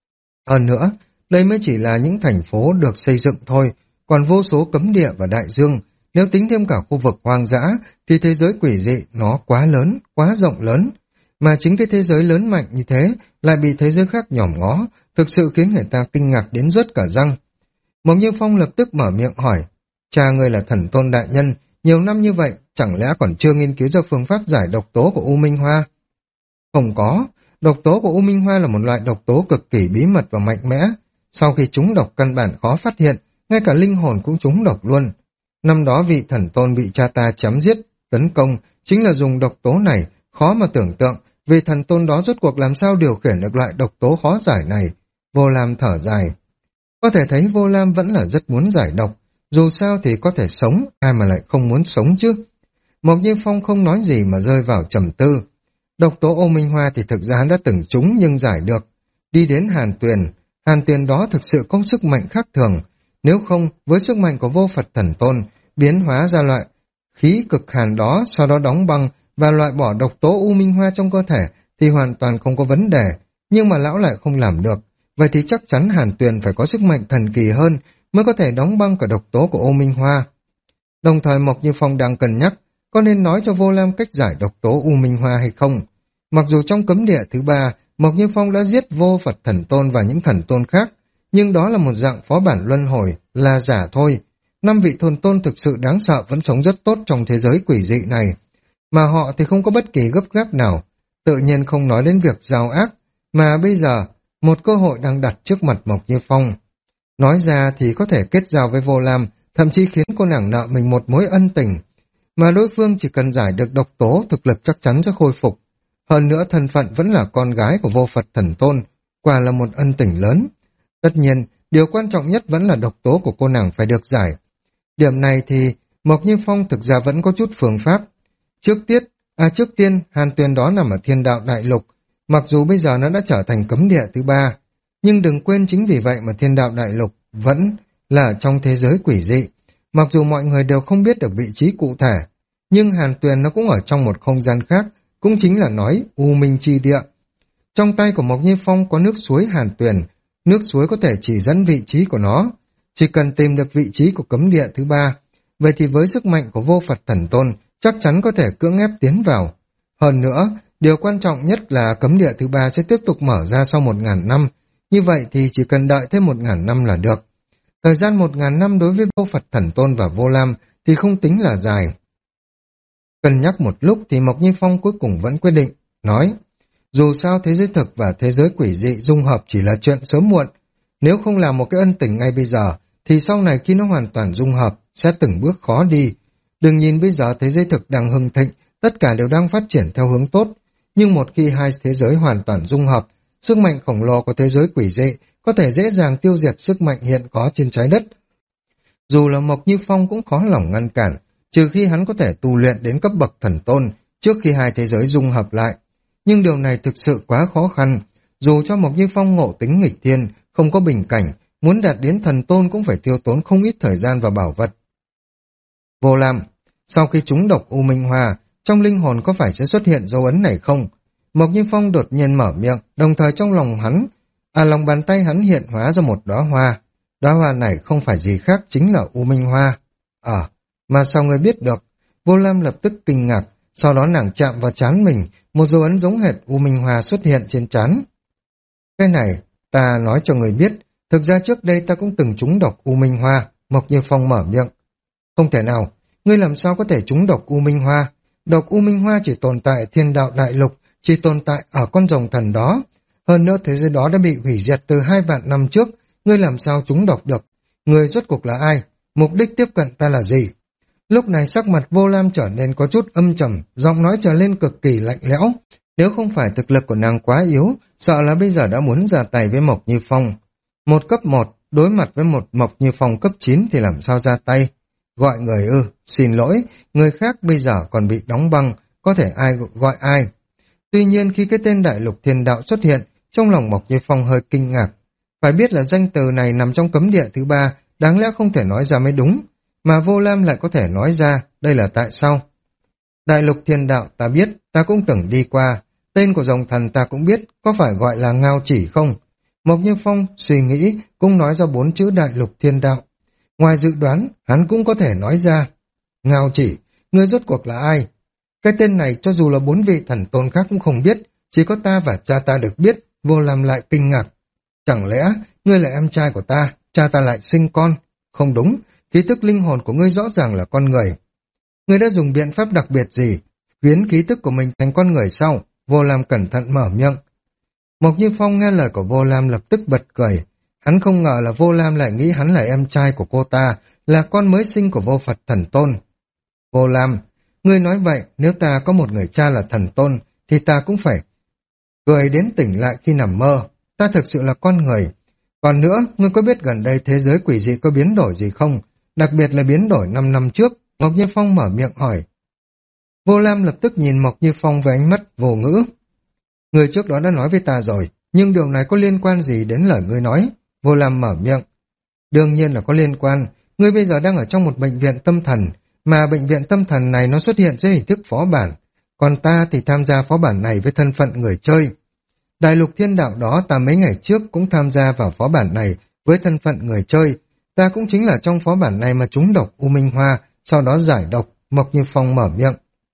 S1: Hơn nữa, đây mới chỉ là những thành phố được xây dựng thôi, còn vô số cấm địa và đại dương. Nếu tính thêm cả khu vực hoang dã, thì thế giới quỷ dị nó quá lớn, quá rộng lớn. Mà chính cái thế giới lớn mạnh như thế lại bị thế giới khác nhòm ngó, thực sự khiến người ta kinh ngạc đến rớt cả răng. Mộc Như Phong lập tức mở miệng hỏi, cha ngươi là thần tôn đại nhân, nhiều năm như vậy, chẳng lẽ còn chưa nghiên cứu ra phương pháp giải độc tố của U Minh Hoa? Không có, độc tố của U Minh Hoa là một loại độc tố cực kỳ bí mật và mạnh mẽ. Sau khi trúng độc căn bản khó phát hiện, ngay cả linh hồn cũng trúng độc luôn. Năm đó vị thần tôn bị cha ta chém giết, tấn công, chính là dùng độc tố này, khó mà tưởng tượng, vị thần tôn đó rốt cuộc làm sao điều khiển được loại độc tố khó giải này. Vô Lam thở dài. Có thể thấy Vô Lam vẫn là rất muốn giải độc, dù sao thì có thể sống, ai mà lại không muốn sống chứ. Mộc Như Phong không nói gì mà rơi vào trầm tư. Độc tố U Minh Hoa thì thực ra hắn đã từng trúng nhưng giải được. Đi đến Hàn Tuyền, Hàn Tuyền đó thực sự có sức mạnh khác thường. Nếu không, với sức mạnh của vô Phật thần tôn, biến hóa ra loại khí cực hàn đó, sau đó đóng băng và loại bỏ độc tố U Minh Hoa trong cơ thể thì hoàn toàn không có vấn đề. Nhưng mà lão lại không làm được. Vậy thì chắc chắn Hàn Tuyền phải có sức mạnh thần kỳ hơn mới có thể đóng băng cả độc tố của U Minh Hoa. Đồng thời Mộc Như Phong đang cân nhắc có nên nói cho Vô Lam cách giải độc tố U Minh Hoa hay không. Mặc dù trong cấm địa thứ ba, Mộc Như Phong đã giết vô Phật thần tôn và những thần tôn khác, nhưng đó là một dạng phó bản luân hồi, là giả thôi. Năm vị thần tôn thực sự đáng sợ vẫn sống rất tốt trong thế giới quỷ dị này, mà họ thì không có bất kỳ gấp gáp nào, tự nhiên không nói đến việc giao ác, mà bây giờ một cơ hội đang đặt trước mặt Mộc Như Phong. Nói ra thì có thể kết giao với Vô Lam, thậm chí khiến cô nàng nợ mình một mối ân tình, mà đối phương chỉ cần giải được độc tố, thực lực chắc chắn sẽ khôi phục. Hơn nữa thân phận vẫn là con gái của vô Phật thần tôn, quả là một ân tình lớn. Tất nhiên, điều quan trọng nhất vẫn là độc tố của cô nàng phải được giải. Điểm này thì Mộc Như Phong thực ra vẫn có chút phương pháp. Trước tiết, à trước tiên, Hàn Tuyền đó nằm ở Thiên Đạo Đại Lục, mặc dù bây giờ nó đã trở thành cấm địa thứ ba, nhưng đừng quên chính vì vậy mà Thiên Đạo Đại Lục vẫn là trong thế giới quỷ dị. Mặc dù mọi người đều không biết được vị trí cụ thể, nhưng Hàn Tuyền nó cũng ở trong một không gian khác, cũng chính là nói U Minh Chi Địa. Trong tay của Mộc Như Phong có nước suối Hàn Tuyền, nước suối có thể chỉ dẫn vị trí của nó. Chỉ cần tìm được vị trí của cấm địa thứ ba, vậy thì với sức mạnh của vô Phật thần tôn, chắc chắn có thể cưỡng ép tiến vào. Hơn nữa, điều quan trọng nhất là cấm địa thứ ba sẽ tiếp tục mở ra sau một ngàn năm, như vậy thì chỉ cần đợi thêm một ngàn năm là được. Thời gian một ngàn năm đối với vô Phật thần tôn và Vô Lam thì không tính là dài. Cân nhắc một lúc thì Mộc Như Phong cuối cùng vẫn quyết định, nói, dù sao thế giới thực và thế giới quỷ dị dung hợp chỉ là chuyện sớm muộn, nếu không làm một cái ân tình ngay bây giờ, thì sau này khi nó hoàn toàn dung hợp, sẽ từng bước khó đi. Đừng nhìn bây giờ thế giới thực đang hưng thịnh, tất cả đều đang phát triển theo hướng tốt, nhưng một khi hai thế giới hoàn toàn dung hợp, sức mạnh khổng lồ của thế giới quỷ dị có thể dễ dàng tiêu diệt sức mạnh hiện có trên trái đất. Dù là Mộc Như Phong cũng khó lòng ngăn cản, trừ khi hắn có thể tu luyện đến cấp bậc thần tôn trước khi hai thế giới dung hợp lại. Nhưng điều này thực sự quá khó khăn, dù cho Mộc Như Phong ngộ tính nghịch thiên, không có bình cảnh, muốn đạt đến thần tôn cũng phải tiêu tốn không ít thời gian và bảo vật. Vô Lam, sau khi trúng độc U Minh Hoa, trong linh hồn có phải sẽ xuất hiện dấu ấn này không? Mộc Như Phong đột nhiên mở miệng, đồng thời trong lòng hắn, à lòng bàn tay hắn hiện hóa ra một đóa hoa. Đóa hoa này không phải gì khác chính là U Minh Hoa. À, mà sao ngươi biết được? Vô Lam lập tức kinh ngạc, sau đó nàng chạm vào trán mình, một dấu ấn giống hệt U Minh Hoa xuất hiện trên trán. Cái này, ta nói cho người biết, thực ra trước đây ta cũng từng trúng độc U Minh Hoa. Mộc Như Phong mở miệng. Không thể nào, ngươi làm sao có thể trúng độc U Minh Hoa? Độc U Minh Hoa chỉ tồn tại Thiên Đạo Đại Lục, chỉ tồn tại ở con rồng thần đó. Hơn nữa thế giới đó đã bị hủy diệt từ hai vạn năm trước, ngươi làm sao trúng độc được? Ngươi rốt cuộc là ai? Mục đích tiếp cận ta là gì? Lúc này sắc mặt Vô Lam trở nên có chút âm trầm, giọng nói trở lên cực kỳ lạnh lẽo. Nếu không phải thực lực của nàng quá yếu, sợ là bây giờ đã muốn ra tay với Mộc Như Phong. Một cấp một, đối mặt với một Mộc Như Phong cấp chín thì làm sao ra tay? Gọi người ư, xin lỗi, người khác bây giờ còn bị đóng băng, có thể ai gọi ai. Tuy nhiên khi cái tên Đại Lục Thiên Đạo xuất hiện, trong lòng Mộc Như Phong hơi kinh ngạc. Phải biết là danh từ này nằm trong cấm địa thứ ba, đáng lẽ không thể nói ra mới đúng, mà Vô Lam lại có thể nói ra, đây là tại sao? Đại Lục Thiên Đạo ta biết, ta cũng từng đi qua, tên của dòng thần ta cũng biết, có phải gọi là Ngao Chỉ không? Mộc Như Phong suy nghĩ, cũng nói ra bốn chữ Đại Lục Thiên Đạo. Ngoài dự đoán, hắn cũng có thể nói ra. Ngao Chỉ, ngươi rốt cuộc là ai? Cái tên này cho dù là bốn vị thần tôn khác cũng không biết, chỉ có ta và cha ta được biết. Vô Lam lại kinh ngạc. Chẳng lẽ ngươi là em trai của ta, cha ta lại sinh con? Không đúng, khí tức linh hồn của ngươi rõ ràng là con người. Ngươi đã dùng biện pháp đặc biệt gì? Biến khí tức của mình thành con người sau. Vô Lam cẩn thận mở miệng. Mộc Như Phong nghe lời của Vô Lam lập tức bật cười. Hắn không ngờ là Vô Lam lại nghĩ hắn là em trai của cô ta, là con mới sinh của Vô Phật Thần Tôn. Vô Lam, ngươi nói vậy, nếu ta có một người cha là thần tôn, thì ta cũng phải cười đến tỉnh lại khi nằm mơ. Ta thực sự là con người. Còn nữa, ngươi có biết gần đây thế giới quỷ dị có biến đổi gì không? Đặc biệt là biến đổi năm năm trước. Mộc Như Phong mở miệng hỏi. Vô Lam lập tức nhìn Mộc Như Phong với ánh mắt vô ngữ. Người trước đó đã nói với ta rồi, nhưng điều này có liên quan gì đến lời ngươi nói? Vô Lam mở miệng. Đương nhiên là có liên quan. Ngươi bây giờ đang ở trong một bệnh viện tâm thần, mà bệnh viện tâm thần này nó xuất hiện dưới hình thức phó bản. Còn ta thì tham gia phó bản này với thân phận người chơi. Đại Lục Thiên Đạo đó ta mấy ngày trước cũng tham gia vào phó bản này với thân phận người chơi. Ta cũng chính là trong phó bản này mà trúng độc U Minh Hoa, sau đó giải độc. Mộc Như Phong mở miệng.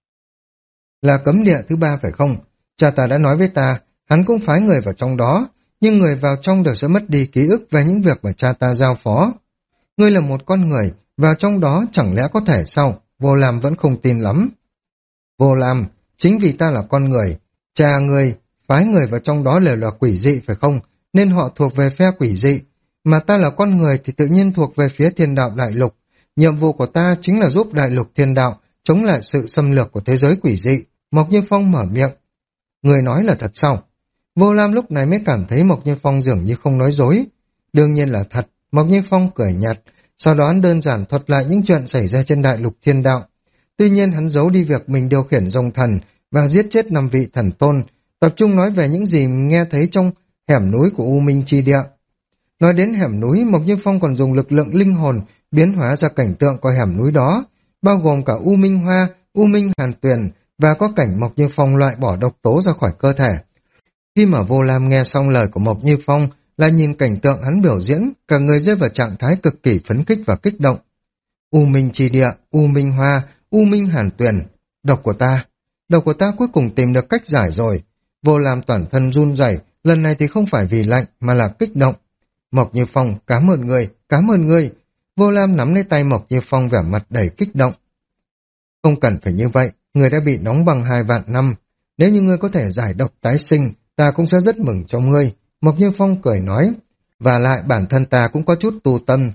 S1: Là cấm địa thứ ba phải không? Cha ta đã nói với ta, hắn cũng phái người vào trong đó, nhưng người vào trong đều sẽ mất đi ký ức về những việc mà cha ta giao phó. Ngươi là một con người, vào trong đó chẳng lẽ có thể sao? Vô Lam vẫn không tin lắm. Vô Lam, chính vì ta là con người, cha ngươi phái người vào trong đó đều là quỷ dị phải không? Nên họ thuộc về phe quỷ dị, mà ta là con người thì tự nhiên thuộc về phía Thiên Đạo Đại Lục. Nhiệm vụ của ta chính là giúp Đại Lục Thiên Đạo chống lại sự xâm lược của thế giới quỷ dị. Mộc Như Phong mở miệng. Người nói là thật sao? Vô Lam lúc này mới cảm thấy Mộc Như Phong dường như không nói dối. Đương nhiên là thật. Mộc Như Phong cười nhạt, sau đó hắn đơn giản thuật lại những chuyện xảy ra trên Đại Lục Thiên Đạo. Tuy nhiên hắn giấu đi việc mình điều khiển rồng thần và giết chết năm vị thần tôn, tập trung nói về những gì mình nghe thấy trong hẻm núi của U Minh Chi Địa. Nói đến hẻm núi, Mộc Như Phong còn dùng lực lượng linh hồn biến hóa ra cảnh tượng của hẻm núi đó, bao gồm cả U Minh Hoa, U Minh Hàn Tuyền, và có cảnh Mộc Như Phong loại bỏ độc tố ra khỏi cơ thể. Khi mà Vô Lam nghe xong lời của Mộc Như Phong, là nhìn cảnh tượng hắn biểu diễn, cả người rơi vào trạng thái cực kỳ phấn khích và kích động. U Minh Chi Địa, U Minh Hoa, U Minh Hàn Tuyền, độc của ta, độc của ta cuối cùng tìm được cách giải rồi. Vô Lam toàn thân run rẩy, lần này thì không phải vì lạnh mà là kích động. Mộc Như Phong, cảm ơn người, cảm ơn người. Vô Lam nắm lấy tay Mộc Như Phong vẻ mặt đầy kích động. Không cần phải như vậy, người đã bị đóng băng hai vạn năm. Nếu như ngươi có thể giải độc tái sinh, ta cũng sẽ rất mừng cho ngươi. Mộc Như Phong cười nói, và lại bản thân ta cũng có chút tu tâm.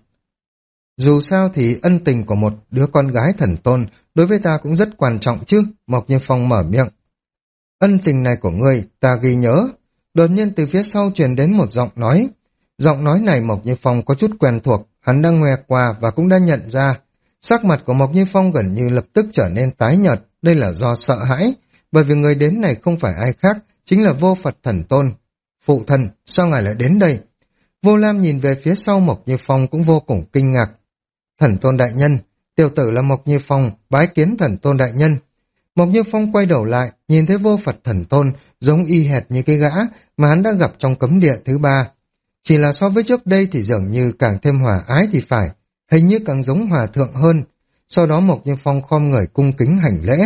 S1: Dù sao thì ân tình của một đứa con gái thần tôn đối với ta cũng rất quan trọng chứ. Mộc Như Phong mở miệng. Ân tình này của ngươi ta ghi nhớ. Đột nhiên từ phía sau truyền đến một giọng nói. Giọng nói này Mộc Như Phong có chút quen thuộc, hắn đang ngoe qua và cũng đã nhận ra. Sắc mặt của Mộc Như Phong gần như lập tức trở nên tái nhợt, đây là do sợ hãi, bởi vì người đến này không phải ai khác, chính là Vô Phật Thần Tôn. Phụ thần, sao ngài lại đến đây? Vô Lam nhìn về phía sau Mộc Như Phong cũng vô cùng kinh ngạc. Thần Tôn đại nhân, tiểu tử là Mộc Như Phong, bái kiến Thần Tôn đại nhân. Mộc Như Phong quay đầu lại, nhìn thấy Vô Phật Thần Tôn, giống y hệt như cái gã mà hắn đã gặp trong cấm địa thứ ba. Chỉ là so với trước đây thì dường như càng thêm hòa ái thì phải, hình như càng giống hòa thượng hơn. Sau đó Mộc Như Phong khom người cung kính hành lễ.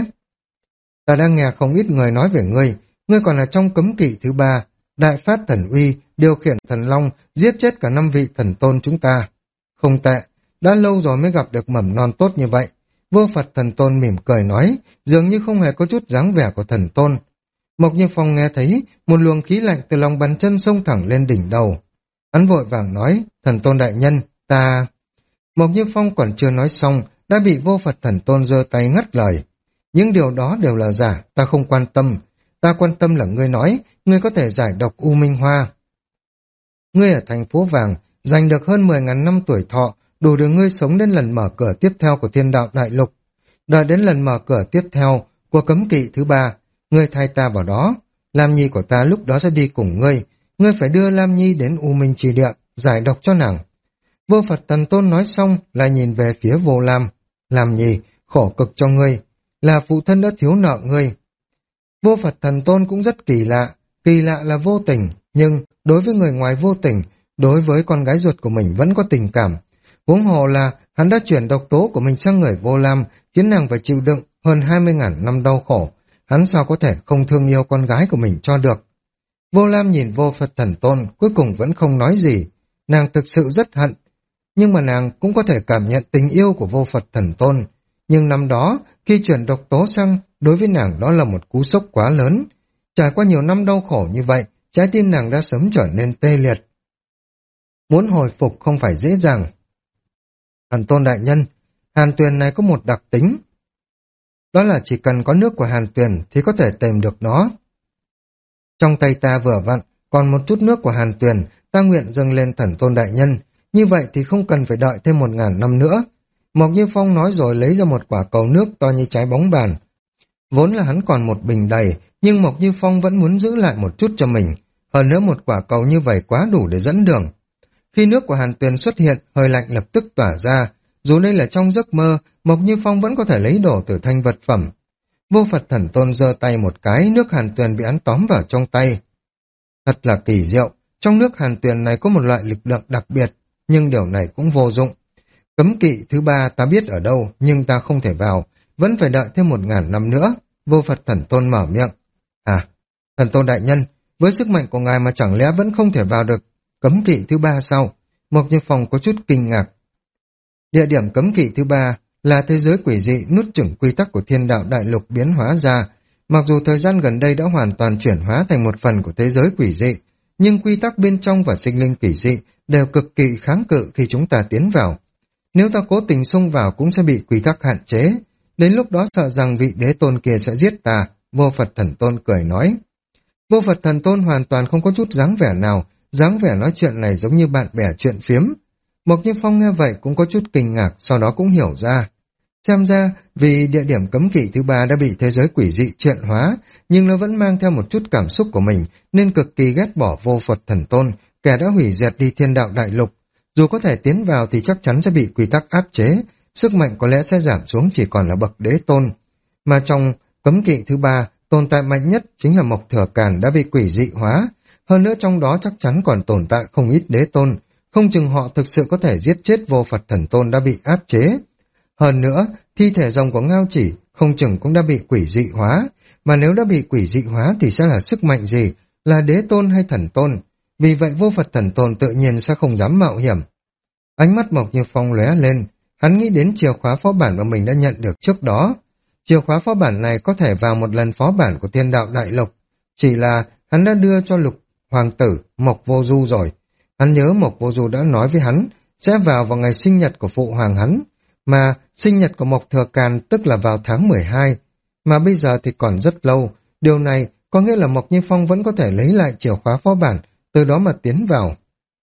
S1: Ta đang nghe không ít người nói về ngươi, ngươi còn là trong cấm kỵ thứ ba, đại phát thần uy, điều khiển thần long, giết chết cả năm vị thần tôn chúng ta. Không tệ, đã lâu rồi mới gặp được mầm non tốt như vậy. Vô Phật Thần Tôn mỉm cười nói, dường như không hề có chút dáng vẻ của thần tôn. Mộc Như Phong nghe thấy một luồng khí lạnh từ lòng bàn chân xông thẳng lên đỉnh đầu. Hắn vội vàng nói, Thần Tôn đại nhân, ta... Mộc Như Phong còn chưa nói xong, đã bị Vô Phật Thần Tôn giơ tay ngắt lời. Những điều đó đều là giả, ta không quan tâm. Ta quan tâm là ngươi nói, ngươi có thể giải độc U Minh Hoa. Ngươi ở thành phố vàng, giành được hơn mười ngàn năm tuổi thọ, đủ để ngươi sống đến lần mở cửa tiếp theo của Thiên Đạo Đại Lục. Đợi đến lần mở cửa tiếp theo của cấm kỵ thứ ba, ngươi thay ta vào đó. Lam Nhi của ta lúc đó sẽ đi cùng ngươi. Ngươi phải đưa Lam Nhi đến U Minh Trì Địa, giải độc cho nàng. Vô Phật Thần Tôn nói xong, lại nhìn về phía Vô Lam. Lam Nhi, khổ cực cho ngươi, là phụ thân đã thiếu nợ ngươi. Vô Phật Thần Tôn cũng rất kỳ lạ, kỳ lạ là vô tình, nhưng đối với người ngoài vô tình, đối với con gái ruột của mình vẫn có tình cảm. Huống hồ là hắn đã chuyển độc tố của mình sang người Vô Lam, khiến nàng phải chịu đựng hơn hai mươi ngàn năm đau khổ. Hắn sao có thể không thương yêu con gái của mình cho được. Vô Lam nhìn Vô Phật Thần Tôn, cuối cùng vẫn không nói gì. Nàng thực sự rất hận, nhưng mà nàng cũng có thể cảm nhận tình yêu của Vô Phật Thần Tôn. Nhưng năm đó, khi chuyển độc tố sang, đối với nàng đó là một cú sốc quá lớn. Trải qua nhiều năm đau khổ như vậy, trái tim nàng đã sớm trở nên tê liệt. Muốn hồi phục không phải dễ dàng. Thần Tôn đại nhân, hàn tuyền này có một đặc tính. Đó là chỉ cần có nước của hàn tuyền thì có thể tìm được nó. Trong tay ta vừa vặn, còn một chút nước của hàn tuyền, ta nguyện dâng lên Thần Tôn đại nhân. Như vậy thì không cần phải đợi thêm một ngàn năm nữa. Mộc Như Phong nói rồi lấy ra một quả cầu nước to như trái bóng bàn. Vốn là hắn còn một bình đầy, nhưng Mộc Như Phong vẫn muốn giữ lại một chút cho mình. Hơn nữa một quả cầu như vậy quá đủ để dẫn đường. Khi nước của hàn tuyền xuất hiện, hơi lạnh lập tức tỏa ra. Dù đây là trong giấc mơ, Mộc Như Phong vẫn có thể lấy đổ từ thanh vật phẩm. Vô Phật Thần Tôn giơ tay một cái, nước hàn tuyền bị hắn tóm vào trong tay. Thật là kỳ diệu, trong nước hàn tuyền này có một loại lực lượng đặc biệt, nhưng điều này cũng vô dụng. Cấm kỵ thứ ba ta biết ở đâu, nhưng ta không thể vào, vẫn phải đợi thêm một ngàn năm nữa. Vô Phật Thần Tôn mở miệng. À, Thần Tôn đại nhân, với sức mạnh của ngài mà chẳng lẽ vẫn không thể vào được cấm kỵ thứ ba sao? Mộc Như Phong có chút kinh ngạc. Địa điểm cấm kỵ thứ ba là thế giới quỷ dị nuốt chửng quy tắc của Thiên Đạo Đại Lục biến hóa ra. Mặc dù thời gian gần đây đã hoàn toàn chuyển hóa thành một phần của thế giới quỷ dị, nhưng quy tắc bên trong và sinh linh quỷ dị đều cực kỳ kháng cự khi chúng ta tiến vào. Nếu ta cố tình xông vào cũng sẽ bị quy tắc hạn chế. Đến lúc đó sợ rằng vị đế tôn kia sẽ giết ta. Vô Phật Thần Tôn cười nói. Vô Phật Thần Tôn hoàn toàn không có chút dáng vẻ nào, dáng vẻ nói chuyện này giống như bạn bè chuyện phiếm. Mộc Như Phong nghe vậy cũng có chút kinh ngạc, sau đó cũng hiểu ra. Xem ra, vì địa điểm cấm kỵ thứ ba đã bị thế giới quỷ dị chuyển hóa, nhưng nó vẫn mang theo một chút cảm xúc của mình, nên cực kỳ ghét bỏ Vô Phật Thần Tôn, kẻ đã hủy diệt đi Thiên Đạo Đại Lục. Dù có thể tiến vào thì chắc chắn sẽ bị quy tắc áp chế, sức mạnh có lẽ sẽ giảm xuống chỉ còn là bậc đế tôn. Mà trong cấm kỵ thứ ba, tồn tại mạnh nhất chính là Mộc Thừa Càn đã bị quỷ dị hóa, hơn nữa trong đó chắc chắn còn tồn tại không ít đế tôn, không chừng họ thực sự có thể giết chết Vô Phật Thần Tôn đã bị áp chế. Hơn nữa, thi thể rồng của Ngao Chỉ không chừng cũng đã bị quỷ dị hóa, mà nếu đã bị quỷ dị hóa thì sẽ là sức mạnh gì, là đế tôn hay thần tôn? Vì vậy Vô Phật Thần Tôn tự nhiên sẽ không dám mạo hiểm. Ánh mắt Mộc Như Phong lóe lên, hắn nghĩ đến chìa khóa phó bản mà mình đã nhận được trước đó. Chìa khóa phó bản này có thể vào một lần phó bản của Thiên Đạo Đại Lục, chỉ là hắn đã đưa cho Lục Hoàng tử Mộc Vô Du rồi. Hắn nhớ Mộc Vô Du đã nói với hắn sẽ vào vào ngày sinh nhật của phụ hoàng hắn, mà sinh nhật của Mộc Thừa Càn tức là vào tháng mười hai, mà bây giờ thì còn rất lâu. Điều này có nghĩa là Mộc Như Phong vẫn có thể lấy lại chìa khóa phó bản, từ đó mà tiến vào.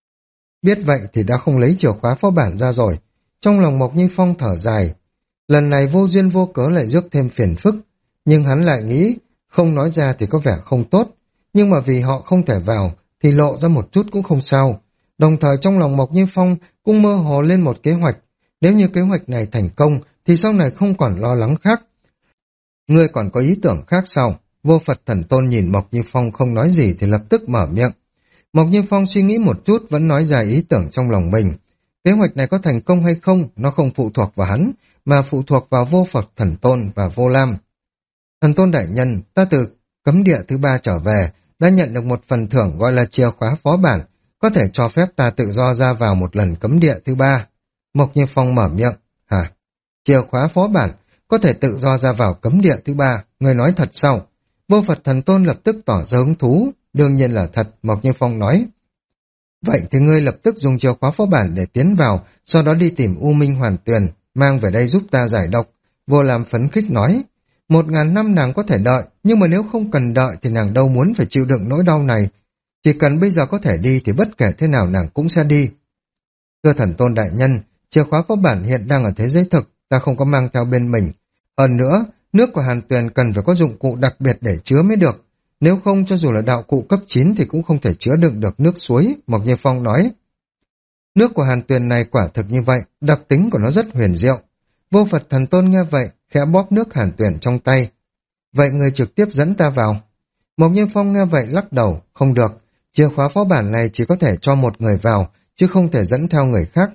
S1: Biết vậy thì đã không lấy chìa khóa phó bản ra rồi. Trong lòng Mộc Như Phong thở dài. Lần này vô duyên vô cớ lại rước thêm phiền phức, nhưng hắn lại nghĩ không nói ra thì có vẻ không tốt, nhưng mà vì họ không thể vào thì lộ ra một chút cũng không sao. Đồng thời trong lòng Mộc Như Phong cũng mơ hồ lên một kế hoạch. Nếu như kế hoạch này thành công thì sau này không còn lo lắng khác. Ngươi còn có ý tưởng khác sao? Vô Phật Thần Tôn nhìn Mộc Như Phong không nói gì thì lập tức mở miệng. Mộc Như Phong suy nghĩ một chút vẫn nói ra ý tưởng trong lòng mình. Kế hoạch này có thành công hay không, nó không phụ thuộc vào hắn, mà phụ thuộc vào Vô Phật Thần Tôn và Vô Lam. Thần Tôn đại nhân, ta từ cấm địa thứ ba trở về, đã nhận được một phần thưởng gọi là chìa khóa phó bản, có thể cho phép ta tự do ra vào một lần cấm địa thứ ba. Mộc Như Phong mở miệng. Hả? Chìa khóa phó bản, có thể tự do ra vào cấm địa thứ ba, người nói thật sao? Vô Phật Thần Tôn lập tức tỏ ra hứng thú. Đương nhiên là thật, Mộc Như Phong nói. Vậy thì ngươi lập tức dùng chìa khóa phó bản để tiến vào, sau đó đi tìm U Minh Hoàn Tuyền. mang về đây giúp ta giải độc. Vô Lam phấn khích nói. Một ngàn năm nàng có thể đợi, nhưng mà nếu không cần đợi thì nàng đâu muốn phải chịu đựng nỗi đau này. Chỉ cần bây giờ có thể đi thì bất kể thế nào nàng cũng sẽ đi. Thưa Thần Tôn đại nhân, chìa khóa phó bản hiện đang ở thế giới thực, ta không có mang theo bên mình. Hơn nữa, nước của Hàn Tuyền cần phải có dụng cụ đặc biệt để chứa mới được. Nếu không, cho dù là đạo cụ cấp chín thì cũng không thể chứa đựng được nước suối, Mộc Như Phong nói. Nước của Hàn Tuyền này quả thực như vậy, đặc tính của nó rất huyền diệu. Vô Phật Thần Tôn nghe vậy, khẽ bóp nước Hàn Tuyền trong tay. Vậy người trực tiếp dẫn ta vào. Mộc Như Phong nghe vậy lắc đầu, không được. Chìa khóa phó bản này chỉ có thể cho một người vào, chứ không thể dẫn theo người khác.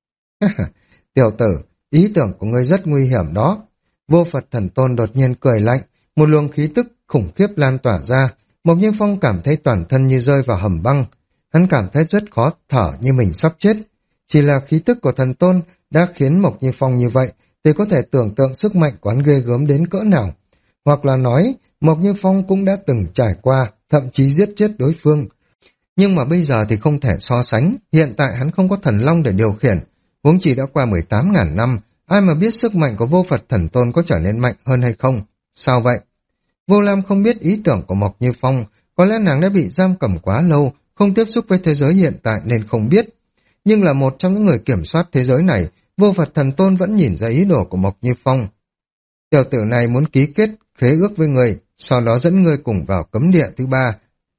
S1: Tiểu tử, ý tưởng của ngươi rất nguy hiểm đó. Vô Phật Thần Tôn đột nhiên cười lạnh, một luồng khí tức khủng khiếp lan tỏa ra. Mộc Như Phong cảm thấy toàn thân như rơi vào hầm băng. Hắn cảm thấy rất khó thở như mình sắp chết. Chỉ là khí tức của Thần Tôn đã khiến Mộc Như Phong như vậy, thì có thể tưởng tượng sức mạnh của hắn ghê gớm đến cỡ nào. Hoặc là nói, Mộc Như Phong cũng đã từng trải qua, thậm chí giết chết đối phương. Nhưng mà bây giờ thì không thể so sánh, hiện tại hắn không có thần long để điều khiển. Huống chỉ đã qua mười tám ngàn năm, ai mà biết sức mạnh của Vô Phật Thần Tôn có trở nên mạnh hơn hay không? Sao vậy? Vô Lam không biết ý tưởng của Mộc Như Phong, có lẽ nàng đã bị giam cầm quá lâu, không tiếp xúc với thế giới hiện tại nên không biết. Nhưng là một trong những người kiểm soát thế giới này, Vô Phật Thần Tôn vẫn nhìn ra ý đồ của Mộc Như Phong. Tiểu tử này muốn ký kết khế ước với người, sau đó dẫn người cùng vào cấm địa thứ ba.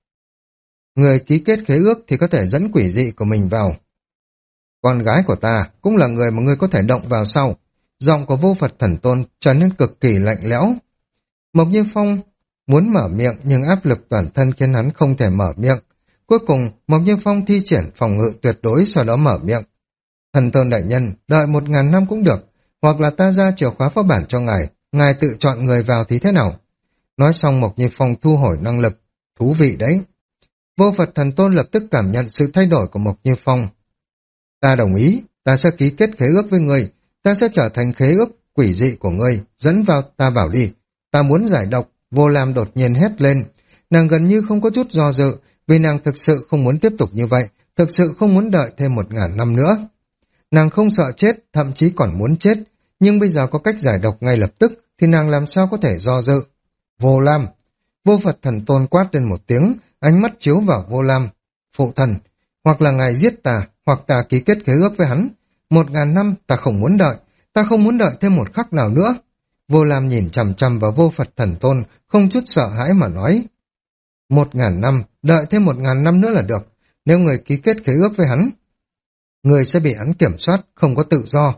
S1: Người ký kết khế ước thì có thể dẫn quỷ dị của mình vào. Con gái của ta cũng là người mà ngươi có thể động vào sau. Giọng của Vô Phật Thần Tôn trở nên cực kỳ lạnh lẽo. Mộc Như Phong muốn mở miệng nhưng áp lực toàn thân khiến hắn không thể mở miệng. Cuối cùng, Mộc Như Phong thi triển phòng ngự tuyệt đối, sau đó mở miệng. Thần Tôn đại nhân, đợi một ngàn năm cũng được, hoặc là ta ra chìa khóa phó bản cho ngài, ngài tự chọn người vào thì thế nào? Nói xong Mộc Như Phong thu hồi năng lực. Thú vị đấy. Vô Phật Thần Tôn lập tức cảm nhận sự thay đổi của Mộc Như Phong. Ta đồng ý, ta sẽ ký kết khế ước với ngươi, ta sẽ trở thành khế ước quỷ dị của ngươi, dẫn vào ta vào đi. Ta muốn giải độc. Vô Lam đột nhiên hét lên. Nàng gần như không có chút do dự, vì nàng thực sự không muốn tiếp tục như vậy, thực sự không muốn đợi thêm một ngàn năm nữa. Nàng không sợ chết, thậm chí còn muốn chết, nhưng bây giờ có cách giải độc ngay lập tức, thì nàng làm sao có thể do dự. Vô Lam. Vô Phật Thần Tôn quát lên một tiếng, ánh mắt chiếu vào Vô Lam. Phụ thần, hoặc là ngài giết ta, hoặc ta ký kết khế ước với hắn. Một ngàn năm ta không muốn đợi, ta không muốn đợi thêm một khắc nào nữa. Vô Lam nhìn chằm chằm vào Vô Phật Thần Tôn, không chút sợ hãi mà nói. Một ngàn năm, đợi thêm một ngàn năm nữa là được. Nếu người ký kết khế ước với hắn, người sẽ bị hắn kiểm soát, không có tự do.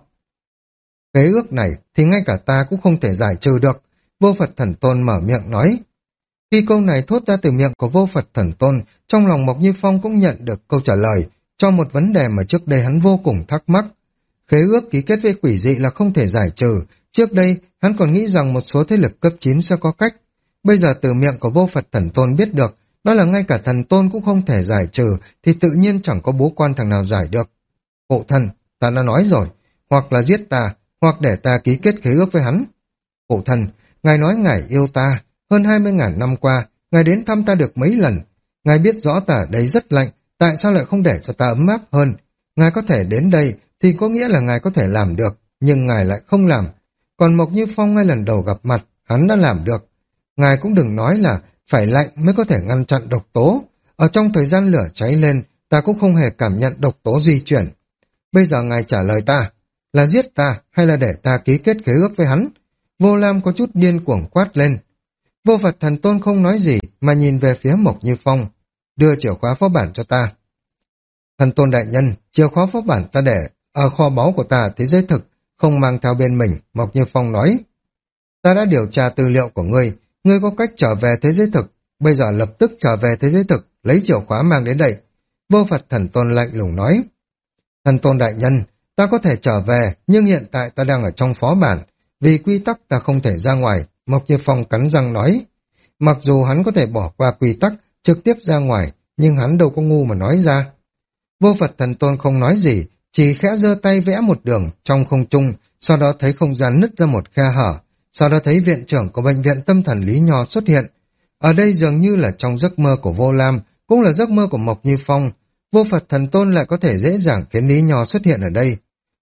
S1: Khế ước này thì ngay cả ta cũng không thể giải trừ được. Vô Phật Thần Tôn mở miệng nói. Khi câu này thốt ra từ miệng của Vô Phật Thần Tôn, trong lòng Mộc Như Phong cũng nhận được câu trả lời cho một vấn đề mà trước đây hắn vô cùng thắc mắc. Khế ước ký kết với quỷ dị là không thể giải trừ. Trước đây, hắn còn nghĩ rằng một số thế lực cấp chín sẽ có cách. Bây giờ từ miệng của Vô Phật Thần Tôn biết được, đó là ngay cả thần tôn cũng không thể giải trừ, thì tự nhiên chẳng có bố quan thằng nào giải được. Phụ thần, ta đã nói rồi, hoặc là giết ta, hoặc để ta ký kết khế ước với hắn. Phụ thần, ngài nói ngài yêu ta, hơn hai mươi ngàn năm qua, ngài đến thăm ta được mấy lần. Ngài biết rõ ta ở đây rất lạnh, tại sao lại không để cho ta ấm áp hơn? Ngài có thể đến đây, thì có nghĩa là ngài có thể làm được, nhưng ngài lại không làm. Còn Mộc Như Phong ngay lần đầu gặp mặt, hắn đã làm được. Ngài cũng đừng nói là phải lạnh mới có thể ngăn chặn độc tố. Ở trong thời gian lửa cháy lên, ta cũng không hề cảm nhận độc tố di chuyển. Bây giờ ngài trả lời ta, là giết ta hay là để ta ký kết khế ước với hắn? Vô Lam có chút điên cuồng quát lên. Vô Phật Thần Tôn không nói gì mà nhìn về phía Mộc Như Phong. Đưa chìa khóa phó bản cho ta. Thần Tôn đại nhân, chìa khóa phó bản ta để ở kho báu của ta thế giới thực, không mang theo bên mình, Mộc Như Phong nói. Ta đã điều tra tư liệu của ngươi, ngươi có cách trở về thế giới thực, bây giờ lập tức trở về thế giới thực, lấy chìa khóa mang đến đây. Vô Phật Thần Tôn lạnh lùng nói. Thần Tôn đại nhân, ta có thể trở về, nhưng hiện tại ta đang ở trong phó bản, vì quy tắc ta không thể ra ngoài, Mộc Như Phong cắn răng nói. Mặc dù hắn có thể bỏ qua quy tắc, trực tiếp ra ngoài, nhưng hắn đâu có ngu mà nói ra. Vô Phật Thần Tôn không nói gì, chỉ khẽ giơ tay vẽ một đường trong không trung, sau đó thấy không gian nứt ra một khe hở, sau đó thấy viện trưởng của bệnh viện tâm thần Lý Nho xuất hiện. Ở đây dường như là trong giấc mơ của Vô Lam, cũng là giấc mơ của Mộc Như Phong. Vô Phật Thần Tôn lại có thể dễ dàng khiến Lý Nho xuất hiện ở đây.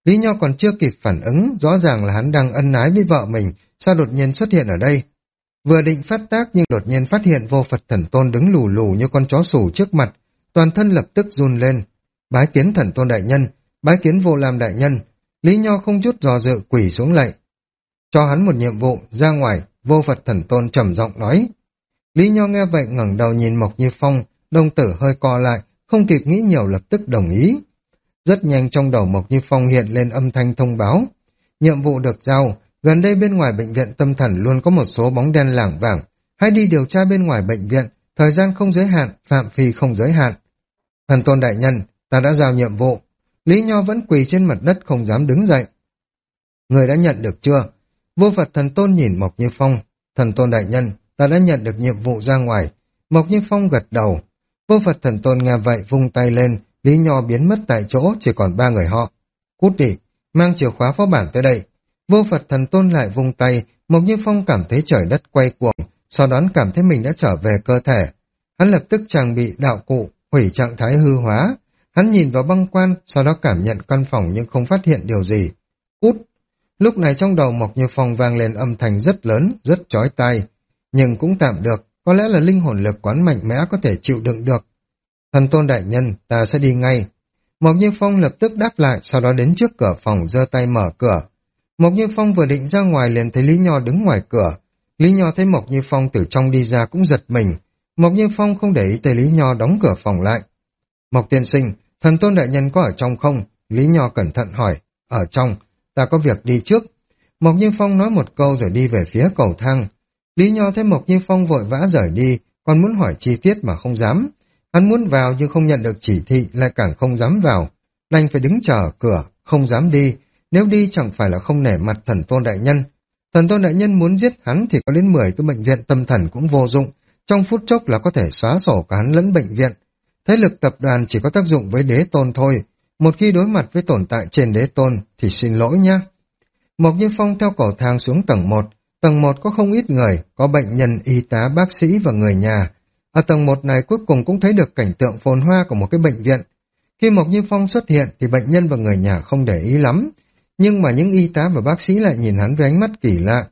S1: Lý Nho còn chưa kịp phản ứng, rõ ràng là hắn đang ân ái với vợ mình, sao đột nhiên xuất hiện ở đây. Vừa định phát tác nhưng đột nhiên phát hiện Vô Phật Thần Tôn đứng lù lù như con chó sủ trước mặt, toàn thân lập tức run lên. Bái kiến Thần Tôn đại nhân, bái kiến Vô Lam đại nhân. Lý Nho không chút dò dự quỳ xuống lạy. Cho hắn một nhiệm vụ, ra ngoài, Vô Phật Thần Tôn trầm giọng nói. Lý Nho nghe vậy ngẩng đầu nhìn Mộc Như Phong, đồng tử hơi co lại, không kịp nghĩ nhiều lập tức đồng ý. Rất nhanh trong đầu Mộc Như Phong hiện lên âm thanh thông báo. Nhiệm vụ được giao, gần đây bên ngoài bệnh viện tâm thần luôn có một số bóng đen lảng vảng. Hãy đi điều tra bên ngoài bệnh viện, thời gian không giới hạn, phạm vi không giới hạn. Thần Tôn đại nhân, ta đã giao nhiệm vụ. Lý Nho vẫn quỳ trên mặt đất không dám đứng dậy. Người đã nhận được chưa? Vô Phật Thần Tôn nhìn Mộc Như Phong. Thần Tôn đại nhân, ta đã nhận được nhiệm vụ ra ngoài. Mộc Như Phong gật đầu. Vô Phật Thần Tôn nghe vậy vung tay lên, Lý Nho biến mất tại chỗ, chỉ còn ba người họ. Cút đi, mang chìa khóa phó bản tới đây. Vô Phật Thần Tôn lại vung tay, Mộc Như Phong cảm thấy trời đất quay cuồng, sau đó cảm thấy mình đã trở về cơ thể. Hắn lập tức trang bị đạo cụ, hủy trạng thái hư hóa. Hắn nhìn vào băng quan, sau đó cảm nhận căn phòng nhưng không phát hiện điều gì. Cút! Lúc này trong đầu Mộc Như Phong vang lên âm thanh rất lớn, rất chói tai. Nhưng cũng tạm được, có lẽ là linh hồn lực quán mạnh mẽ có thể chịu đựng được. Thần Tôn đại nhân, ta sẽ đi ngay. Mộc Như Phong lập tức đáp lại, sau đó đến trước cửa phòng giơ tay mở cửa. Mộc Như Phong vừa định ra ngoài liền thấy Lý Nho đứng ngoài cửa. Lý Nho thấy Mộc Như Phong từ trong đi ra cũng giật mình. Mộc Như Phong không để ý tới Lý Nho đóng cửa phòng lại. Mộc tiên sinh, Thần Tôn đại nhân có ở trong không? Lý Nho cẩn thận hỏi. Ở trong, ta có việc đi trước. Mộc Như Phong nói một câu rồi đi về phía cầu thang. Lý Nho thấy Mộc Như Phong vội vã rời đi, còn muốn hỏi chi tiết mà không dám. Hắn muốn vào nhưng không nhận được chỉ thị, lại càng không dám vào. Đành phải đứng chờ ở cửa, không dám đi. Nếu đi chẳng phải là không nể mặt Thần Tôn đại nhân. Thần Tôn đại nhân muốn giết hắn thì có đến mười cái bệnh viện tâm thần cũng vô dụng. Trong phút chốc là có thể xóa sổ cả hắn lẫn bệnh viện. Thế lực tập đoàn chỉ có tác dụng với đế tôn thôi. Một khi đối mặt với tồn tại trên đế tôn thì xin lỗi nhé. Mộc Như Phong theo cầu thang xuống tầng một. Tầng một có không ít người, có bệnh nhân, y tá, bác sĩ và người nhà. Ở tầng một này cuối cùng cũng thấy được cảnh tượng phồn hoa của một cái bệnh viện. Khi Mộc Như Phong xuất hiện thì bệnh nhân và người nhà không để ý lắm. Nhưng mà những y tá và bác sĩ lại nhìn hắn với ánh mắt kỳ lạ.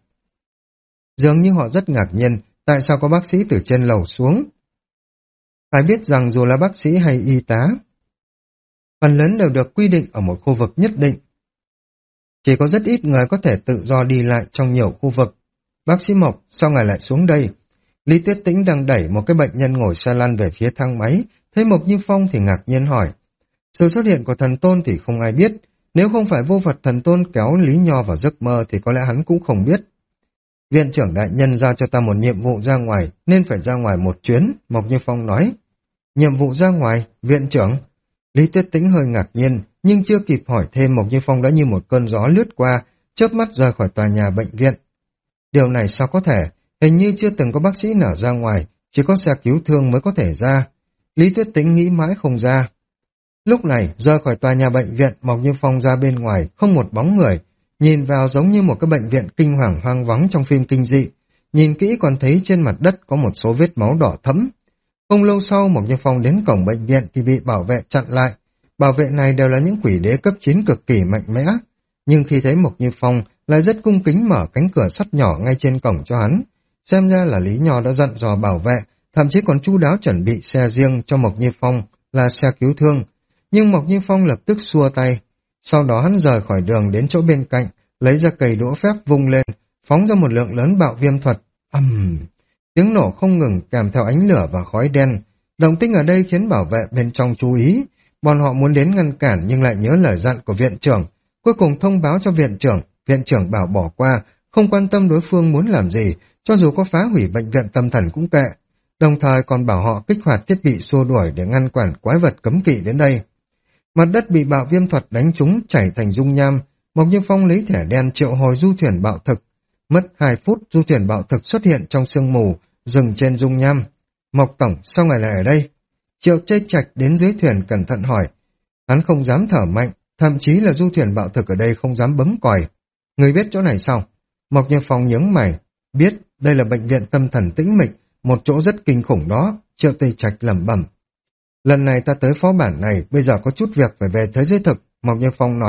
S1: Dường như họ rất ngạc nhiên tại sao có bác sĩ từ trên lầu xuống. Phải biết rằng dù là bác sĩ hay y tá, phần lớn đều được quy định ở một khu vực nhất định. Chỉ có rất ít người có thể tự do đi lại trong nhiều khu vực. Bác sĩ Mộc, sao ngài lại xuống đây? Lý Tuyết Tĩnh đang đẩy một cái bệnh nhân ngồi xe lăn về phía thang máy, thấy Mộc Như Phong thì ngạc nhiên hỏi. Sự xuất hiện của thần tôn thì không ai biết, nếu không phải Vô Phật Thần Tôn kéo Lý Nho vào giấc mơ thì có lẽ hắn cũng không biết. Viện trưởng đại nhân giao cho ta một nhiệm vụ ra ngoài, nên phải ra ngoài một chuyến, Mộc Như Phong nói. Nhiệm vụ ra ngoài, viện trưởng? Lý Tuyết Tĩnh hơi ngạc nhiên, nhưng chưa kịp hỏi thêm Mộc Như Phong đã như một cơn gió lướt qua, chớp mắt rời khỏi tòa nhà bệnh viện. Điều này sao có thể? Hình như chưa từng có bác sĩ nào ra ngoài, chỉ có xe cứu thương mới có thể ra. Lý Tuyết Tĩnh nghĩ mãi không ra. Lúc này, rời khỏi tòa nhà bệnh viện, Mộc Như Phong ra bên ngoài, không một bóng người. Nhìn vào giống như một cái bệnh viện kinh hoàng hoang vắng trong phim kinh dị. Nhìn kỹ còn thấy trên mặt đất có một số vết máu đỏ thẫm. Không lâu sau, Mộc Như Phong đến cổng bệnh viện thì bị bảo vệ chặn lại. Bảo vệ này đều là những quỷ đế cấp chín cực kỳ mạnh mẽ. Nhưng khi thấy Mộc Như Phong, lại rất cung kính mở cánh cửa sắt nhỏ ngay trên cổng cho hắn. Xem ra là Lý Nho đã dặn dò bảo vệ, thậm chí còn chu đáo chuẩn bị xe riêng cho Mộc Như Phong là xe cứu thương. Nhưng Mộc Như Phong lập tức xua tay. Sau đó hắn rời khỏi đường đến chỗ bên cạnh, lấy ra cây đũa phép vung lên, phóng ra một lượng lớn bạo viêm thuật. Ầm! Uhm. Tiếng nổ không ngừng kèm theo ánh lửa và khói đen. Động tĩnh ở đây khiến bảo vệ bên trong chú ý. Bọn họ muốn đến ngăn cản nhưng lại nhớ lời dặn của viện trưởng. Cuối cùng thông báo cho viện trưởng, viện trưởng bảo bỏ qua, không quan tâm đối phương muốn làm gì, cho dù có phá hủy bệnh viện tâm thần cũng kệ. Đồng thời còn bảo họ kích hoạt thiết bị xua đuổi để ngăn cản quái vật cấm kỵ đến đây. Mặt đất bị bạo viêm thuật đánh trúng chảy thành dung nham. Mộc Như Phong lấy thẻ đen triệu hồi du thuyền bạo thực. Mất hai phút du thuyền bạo thực xuất hiện trong sương mù, dừng trên dung nham. Mộc tổng, sao ngài lại ở đây? Triệu Chê Trạch đến dưới thuyền cẩn thận hỏi. Hắn không dám thở mạnh, thậm chí là du thuyền bạo thực ở đây không dám bấm còi. Người biết chỗ này sao? Mộc Như Phong nhướng mày. Biết, đây là bệnh viện tâm thần tĩnh mịch, một chỗ rất kinh khủng đó. Triệu Chê Trạch lẩm bẩm. Lần này ta tới phó bản này, bây giờ có chút việc phải về thế giới thực, Mộc Như Phong nói,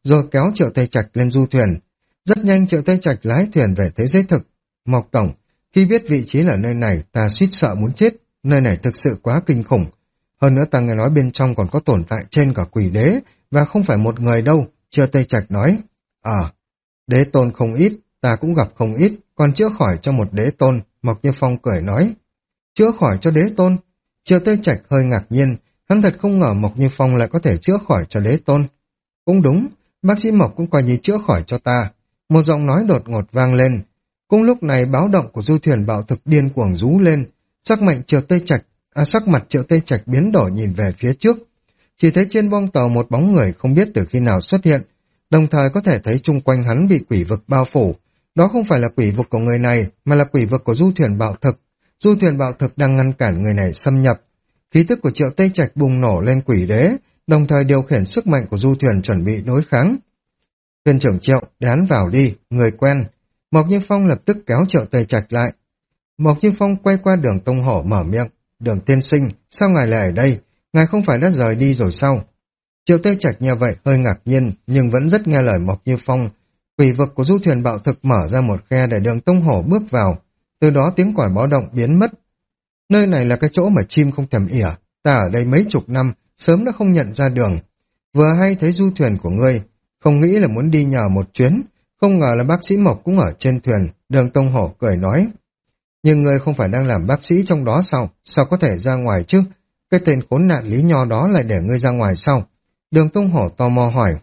S1: rồi kéo Triệu Tây Trạch lên du thuyền. Rất nhanh Triệu Tây Trạch lái thuyền về thế giới thực. Mộc Tổng, khi biết vị trí là nơi này, ta suýt sợ muốn chết. Nơi này thực sự quá kinh khủng. Hơn nữa ta nghe nói bên trong còn có tồn tại trên cả quỷ đế, và không phải một người đâu, Triệu Tây Trạch nói. À, đế tôn không ít, ta cũng gặp không ít, còn chữa khỏi cho một đế tôn, Mộc Như Phong cười nói. Chữa khỏi cho đế tôn? Triệu Tây Trạch hơi ngạc nhiên, hắn thật không ngờ Mộc Như Phong lại có thể chữa khỏi cho đế tôn. Cũng đúng, bác sĩ Mộc cũng coi như chữa khỏi cho ta. Một giọng nói đột ngột vang lên. Cùng lúc này báo động của du thuyền bạo thực điên cuồng rú lên, sắc mạnh Triệu Tây Trạch, à, sắc mặt Triệu Tây Trạch biến đổi nhìn về phía trước. Chỉ thấy trên bong tàu một bóng người không biết từ khi nào xuất hiện, đồng thời có thể thấy chung quanh hắn bị quỷ vực bao phủ. Đó không phải là quỷ vực của người này, mà là quỷ vực của du thuyền bạo thực. Du thuyền bạo thực đang ngăn cản người này xâm nhập. Khí tức của Triệu Tây Trạch bùng nổ lên quỷ đế, đồng thời điều khiển sức mạnh của du thuyền chuẩn bị đối kháng. Thuyền trưởng Triệu, để hắn vào đi, người quen. Mộc Như Phong lập tức kéo Triệu Tây Trạch lại. Mộc Như Phong quay qua Đường Tông Hổ mở miệng. Đường tiên sinh, sao ngài lại ở đây? Ngài không phải đã rời đi rồi sao? Triệu Tây Trạch nghe vậy hơi ngạc nhiên, nhưng vẫn rất nghe lời Mộc Như Phong. Quỷ vực của du thuyền bạo thực mở ra một khe để Đường Tông Hổ bước vào. Từ đó tiếng còi báo động biến mất. Nơi này là cái chỗ mà chim không thèm ỉa. Ta ở đây mấy chục năm, sớm đã không nhận ra đường. Vừa hay thấy du thuyền của ngươi, không nghĩ là muốn đi nhờ một chuyến. Không ngờ là bác sĩ Mộc cũng ở trên thuyền. Đường Tông Hổ cười nói. Nhưng ngươi không phải đang làm bác sĩ trong đó sao? Sao có thể ra ngoài chứ? Cái tên khốn nạn Lý Nho đó lại để ngươi ra ngoài sao? Đường Tông Hổ tò mò hỏi.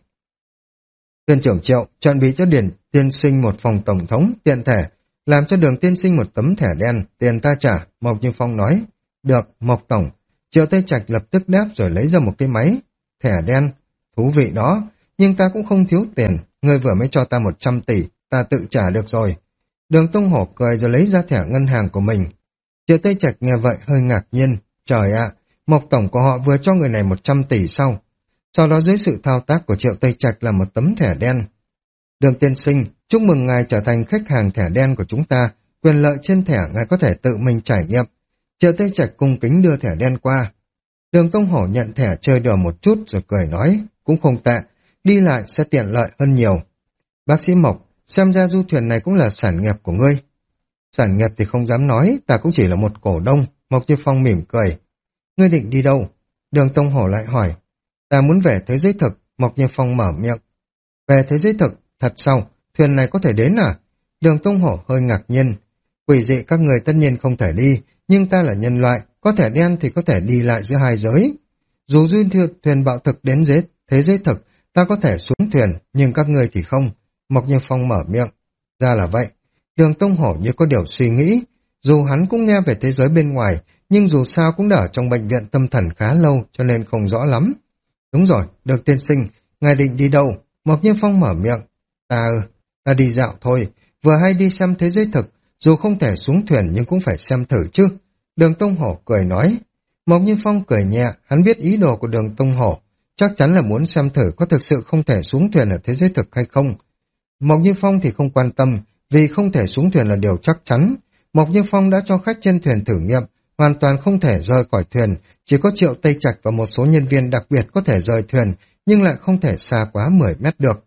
S1: Thuyền trưởng Triệu, chuẩn bị cho Điền tiên sinh một phòng tổng thống, tiện thể, làm cho Đường tiên sinh một tấm thẻ đen, tiền ta trả, Mộc Như Phong nói. Được, Mộc Tổng. Triệu Tây Trạch lập tức đáp rồi lấy ra một cái máy. Thẻ đen, thú vị đó, nhưng ta cũng không thiếu tiền, ngươi vừa mới cho ta một trăm tỷ, ta tự trả được rồi. Đường Tông Hổ cười rồi lấy ra thẻ ngân hàng của mình. Triệu Tây Trạch nghe vậy hơi ngạc nhiên. Trời ạ, Mộc Tổng của họ vừa cho người này một trăm tỷ sau. Sau đó dưới sự thao tác của Triệu Tây Trạch là một tấm thẻ đen. Đường tiên sinh, chúc mừng ngài trở thành khách hàng thẻ đen của chúng ta. Quyền lợi trên thẻ ngài có thể tự mình trải nghiệm. Triệu Tây Trạch cung kính đưa thẻ đen qua. Đường Tông Hổ nhận thẻ chơi đùa một chút rồi cười nói, cũng không tệ, đi lại sẽ tiện lợi hơn nhiều. Bác sĩ Mộc, xem ra du thuyền này cũng là sản nghiệp của ngươi. Sản nghiệp thì không dám nói, ta cũng chỉ là một cổ đông. Mộc Như Phong mỉm cười. Ngươi định đi đâu? Đường Tông Hổ lại hỏi. Ta muốn về thế giới thực, Mộc Như Phong mở miệng. Về thế giới thực, thật sao? Thuyền này có thể đến à? Đường Tông Hổ hơi ngạc nhiên. Quỷ dị các người tất nhiên không thể đi, nhưng ta là nhân loại, có thể đen thì có thể đi lại giữa hai giới. Dù duyên thuyền, thuyền bạo thực đến giới, thế giới thực, ta có thể xuống thuyền, nhưng các người thì không. Mộc Như Phong mở miệng. Ra là vậy. Đường Tông Hổ như có điều suy nghĩ. Dù hắn cũng nghe về thế giới bên ngoài, nhưng dù sao cũng đã ở trong bệnh viện tâm thần khá lâu, cho nên không rõ lắm. Đúng rồi, Đường tiên sinh, ngài định đi đâu? Mộc Như Phong mở miệng. Ta, ta đi dạo thôi, vừa hay đi xem thế giới thực, dù không thể xuống thuyền nhưng cũng phải xem thử chứ. Đường Tông Hổ cười nói. Mộc Như Phong cười nhẹ, hắn biết ý đồ của Đường Tông Hổ, chắc chắn là muốn xem thử có thực sự không thể xuống thuyền ở thế giới thực hay không. Mộc Như Phong thì không quan tâm, vì không thể xuống thuyền là điều chắc chắn. Mộc Như Phong đã cho khách trên thuyền thử nghiệm, hoàn toàn không thể rời khỏi thuyền, chỉ có Triệu Tây Trạch và một số nhân viên đặc biệt có thể rời thuyền, nhưng lại không thể xa quá mười mét được.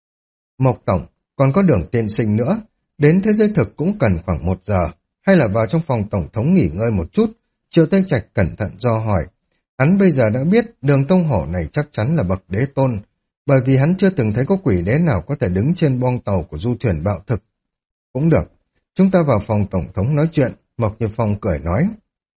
S1: Mộc Tổng, còn có Đường tiên sinh nữa, đến thế giới thực cũng cần khoảng một giờ, hay là vào trong phòng Tổng thống nghỉ ngơi một chút? Triệu Tây Trạch cẩn thận do hỏi. Hắn bây giờ đã biết Đường Tông Hổ này chắc chắn là bậc đế tôn, bởi vì hắn chưa từng thấy có quỷ đế nào có thể đứng trên boong tàu của du thuyền bạo thực. Cũng được, chúng ta vào phòng Tổng thống nói chuyện, Mộc Như Phong cười nói.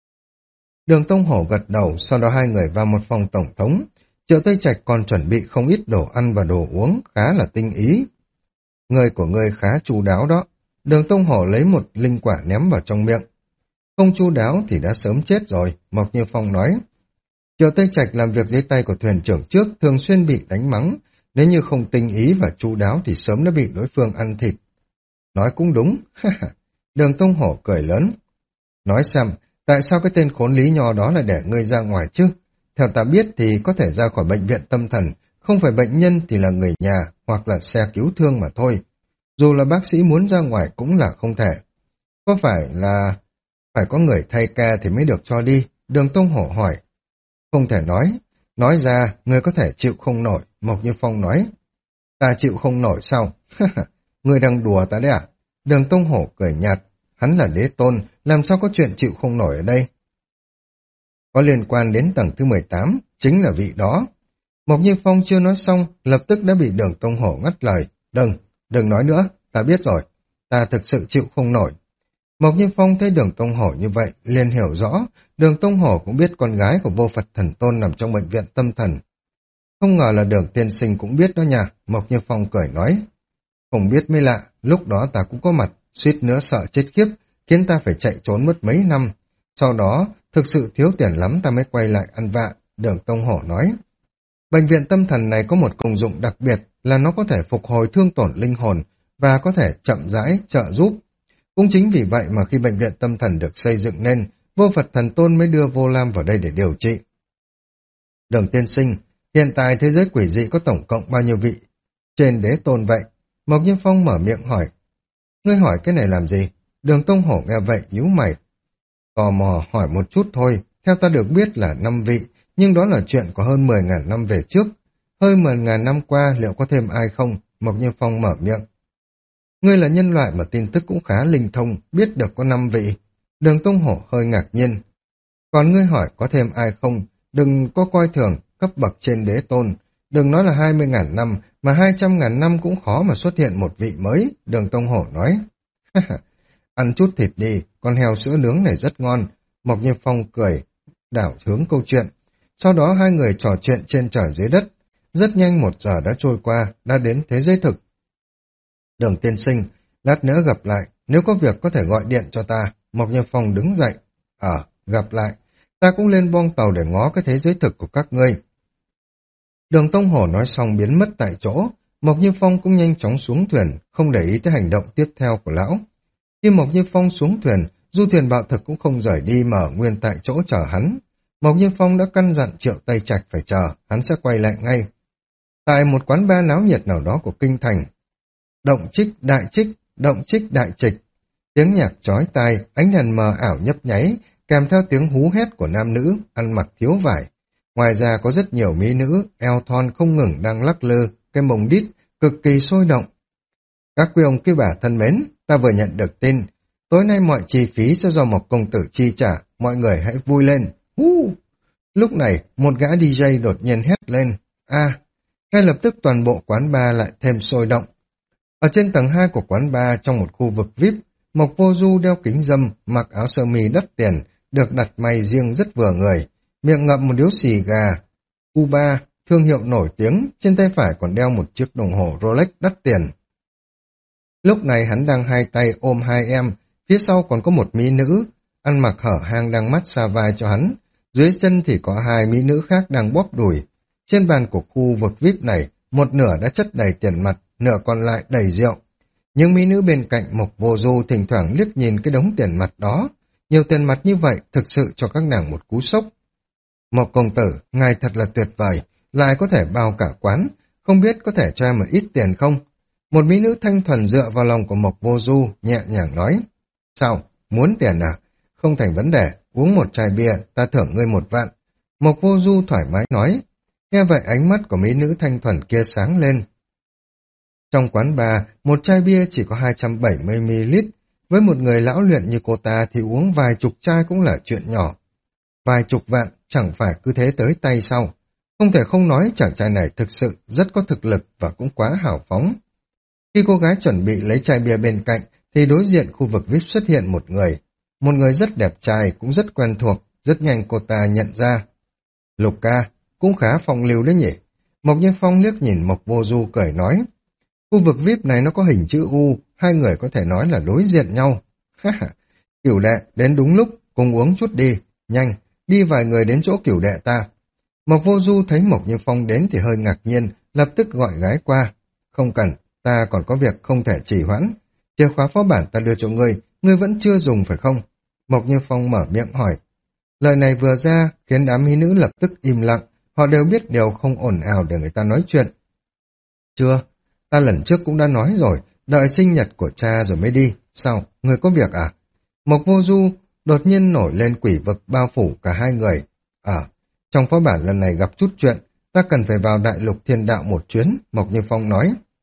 S1: Đường Tông Hổ gật đầu, sau đó hai người vào một phòng Tổng thống. Triệu Tây Trạch còn chuẩn bị không ít đồ ăn và đồ uống, khá là tinh ý. Người của ngươi khá chu đáo đó. Đường Tông Hổ lấy một linh quả ném vào trong miệng. Không chu đáo thì đã sớm chết rồi, Mộc Như Phong nói. Triệu Tây Trạch làm việc dưới tay của thuyền trưởng trước, thường xuyên bị đánh mắng. Nếu như không tinh ý và chu đáo thì sớm đã bị đối phương ăn thịt. Nói cũng đúng, Đường Tông Hổ cười lớn. Nói xem, tại sao cái tên khốn Lý Nho đó lại để ngươi ra ngoài chứ? Theo ta biết thì có thể ra khỏi bệnh viện tâm thần, không phải bệnh nhân thì là người nhà hoặc là xe cứu thương mà thôi. Dù là bác sĩ muốn ra ngoài cũng là không thể. Có phải là phải có người thay ca thì mới được cho đi? Đường Tông Hổ hỏi. Không thể nói. Nói ra, người có thể chịu không nổi, Mộc Như Phong nói. Ta chịu không nổi sao? Ngươi đang đùa ta đấy à? Đường Tông Hổ cười nhạt, hắn là đế tôn, làm sao có chuyện chịu không nổi ở đây? Có liên quan đến tầng thứ mười tám, chính là vị đó. Mộc Như Phong chưa nói xong, lập tức đã bị Đường Tông Hổ ngắt lời. Đừng, đừng nói nữa, ta biết rồi, ta thực sự chịu không nổi. Mộc Như Phong thấy Đường Tông Hổ như vậy, liền hiểu rõ, Đường Tông Hổ cũng biết con gái của Vô Phật Thần Tôn nằm trong bệnh viện tâm thần. Không ngờ là Đường tiên sinh cũng biết đó nha, Mộc Như Phong cười nói. Không biết mới lạ, lúc đó ta cũng có mặt, suýt nữa sợ chết khiếp, khiến ta phải chạy trốn mất mấy năm. Sau đó, thực sự thiếu tiền lắm ta mới quay lại ăn vạ, Đường Tông Hổ nói. Bệnh viện tâm thần này có một công dụng đặc biệt là nó có thể phục hồi thương tổn linh hồn và có thể chậm rãi trợ giúp. Cũng chính vì vậy mà khi bệnh viện tâm thần được xây dựng nên, Vô Phật Thần Tôn mới đưa Vô Lam vào đây để điều trị. Đường tiên sinh, hiện tại thế giới quỷ dị có tổng cộng bao nhiêu vị trên đế tôn vậy? Mộc Như Phong mở miệng hỏi. Ngươi hỏi cái này làm gì? Đường Tông Hổ nghe vậy nhíu mày. Tò mò hỏi một chút thôi, theo ta được biết là năm vị, nhưng đó là chuyện của hơn mười ngàn năm về trước. Hơn mười ngàn năm qua liệu có thêm ai không? Mộc Như Phong mở miệng. Ngươi là nhân loại mà tin tức cũng khá linh thông, biết được có năm vị. Đường Tông Hổ hơi ngạc nhiên. Còn ngươi hỏi có thêm ai không? Đừng có coi thường cấp bậc trên đế tôn. Đừng nói là hai mươi ngàn năm, mà hai trăm ngàn năm cũng khó mà xuất hiện một vị mới, Đường Tông Hổ nói. Ăn chút thịt đi, con heo sữa nướng này rất ngon. Mộc Như Phong cười, đảo hướng câu chuyện. Sau đó hai người trò chuyện trên trời dưới đất. Rất nhanh một giờ đã trôi qua, đã đến thế giới thực. Đường tiên sinh, lát nữa gặp lại, nếu có việc có thể gọi điện cho ta. Mộc Như Phong đứng dậy. Ờ, gặp lại, ta cũng lên boong tàu để ngó cái thế giới thực của các ngươi. Đường Tông Hổ nói xong biến mất tại chỗ, Mộc Như Phong cũng nhanh chóng xuống thuyền, không để ý tới hành động tiếp theo của lão. Khi Mộc Như Phong xuống thuyền, du thuyền bạo thực cũng không rời đi mà ở nguyên tại chỗ chờ hắn. Mộc Như Phong đã căn dặn Triệu Tây Trạch phải chờ, hắn sẽ quay lại ngay. Tại một quán bar náo nhiệt nào đó của kinh thành, động trích đại trích, động trích đại trịch, tiếng nhạc chói tai, ánh đèn mờ ảo nhấp nháy, kèm theo tiếng hú hét của nam nữ, ăn mặc thiếu vải. Ngoài ra có rất nhiều mỹ nữ, eo thon không ngừng đang lắc lư, cái mông đít, cực kỳ sôi động. Các quý ông quý bà thân mến, ta vừa nhận được tin, tối nay mọi chi phí sẽ do một công tử chi trả, mọi người hãy vui lên. Hú! Lúc này, một gã đi jây đột nhiên hét lên. A! Ngay lập tức toàn bộ quán bar lại thêm sôi động. Ở trên tầng hai của quán bar trong một khu vực vi ai pi, Mộc Vô Du đeo kính râm, mặc áo sơ mi đắt tiền, được đặt may riêng rất vừa người, miệng ngậm một điếu xì gà Cuba, thương hiệu nổi tiếng, trên tay phải còn đeo một chiếc đồng hồ Rolex đắt tiền. Lúc này hắn đang hai tay ôm hai em, phía sau còn có một mỹ nữ, ăn mặc hở hang đang mát xa vai cho hắn, dưới chân thì có hai mỹ nữ khác đang bóp đùi. Trên bàn của khu vực vi ai pi này, một nửa đã chất đầy tiền mặt, nửa còn lại đầy rượu. Nhưng mỹ nữ bên cạnh Mộc Vô Du thỉnh thoảng liếc nhìn cái đống tiền mặt đó. Nhiều tiền mặt như vậy thực sự cho các nàng một cú sốc. Mộc công tử, ngài thật là tuyệt vời, lại có thể bao cả quán, không biết có thể cho em một ít tiền không? Một mỹ nữ thanh thuần dựa vào lòng của Mộc Vô Du, nhẹ nhàng nói. Sao, muốn tiền à? Không thành vấn đề, uống một chai bia, ta thưởng ngươi một vạn. Mộc Vô Du thoải mái nói. Nghe vậy ánh mắt của mỹ nữ thanh thuần kia sáng lên. Trong quán bar, một chai bia chỉ có hai trăm bảy mươi mi li lít, với một người lão luyện như cô ta thì uống vài chục chai cũng là chuyện nhỏ. Vài chục vạn, chẳng phải cứ thế tới tay sau. Không thể không nói chàng trai này thực sự rất có thực lực và cũng quá hào phóng. Khi cô gái chuẩn bị lấy chai bia bên cạnh, thì đối diện khu vực vi ai pi xuất hiện một người. Một người rất đẹp trai, cũng rất quen thuộc, rất nhanh cô ta nhận ra. Lục ca, cũng khá phong lưu đấy nhỉ. Mộc Như Phong liếc nhìn Mộc Vô Du cười nói. Khu vực vi ai pi này nó có hình chữ U, hai người có thể nói là đối diện nhau. Cửu đệ, đến đúng lúc, cùng uống chút đi, nhanh, đi vài người đến chỗ cửu đệ ta. Mộc Vô Du thấy Mộc Như Phong đến thì hơi ngạc nhiên, lập tức gọi gái qua. Không cần, ta còn có việc không thể trì hoãn. Chìa khóa phó bản ta đưa cho ngươi, ngươi vẫn chưa dùng phải không? Mộc Như Phong mở miệng hỏi. Lời này vừa ra khiến đám mỹ nữ lập tức im lặng, họ đều biết điều không ổn ào để người ta nói chuyện. Chưa, ta lần trước cũng đã nói rồi, đợi sinh nhật của cha rồi mới đi. Sao, ngươi có việc à? Mộc Vô Du đột nhiên nổi lên quỷ vực bao phủ cả hai người. À, trong phó bản lần này gặp chút chuyện, ta cần phải vào đại lục thiên đạo một chuyến, Mộc Như Phong nói.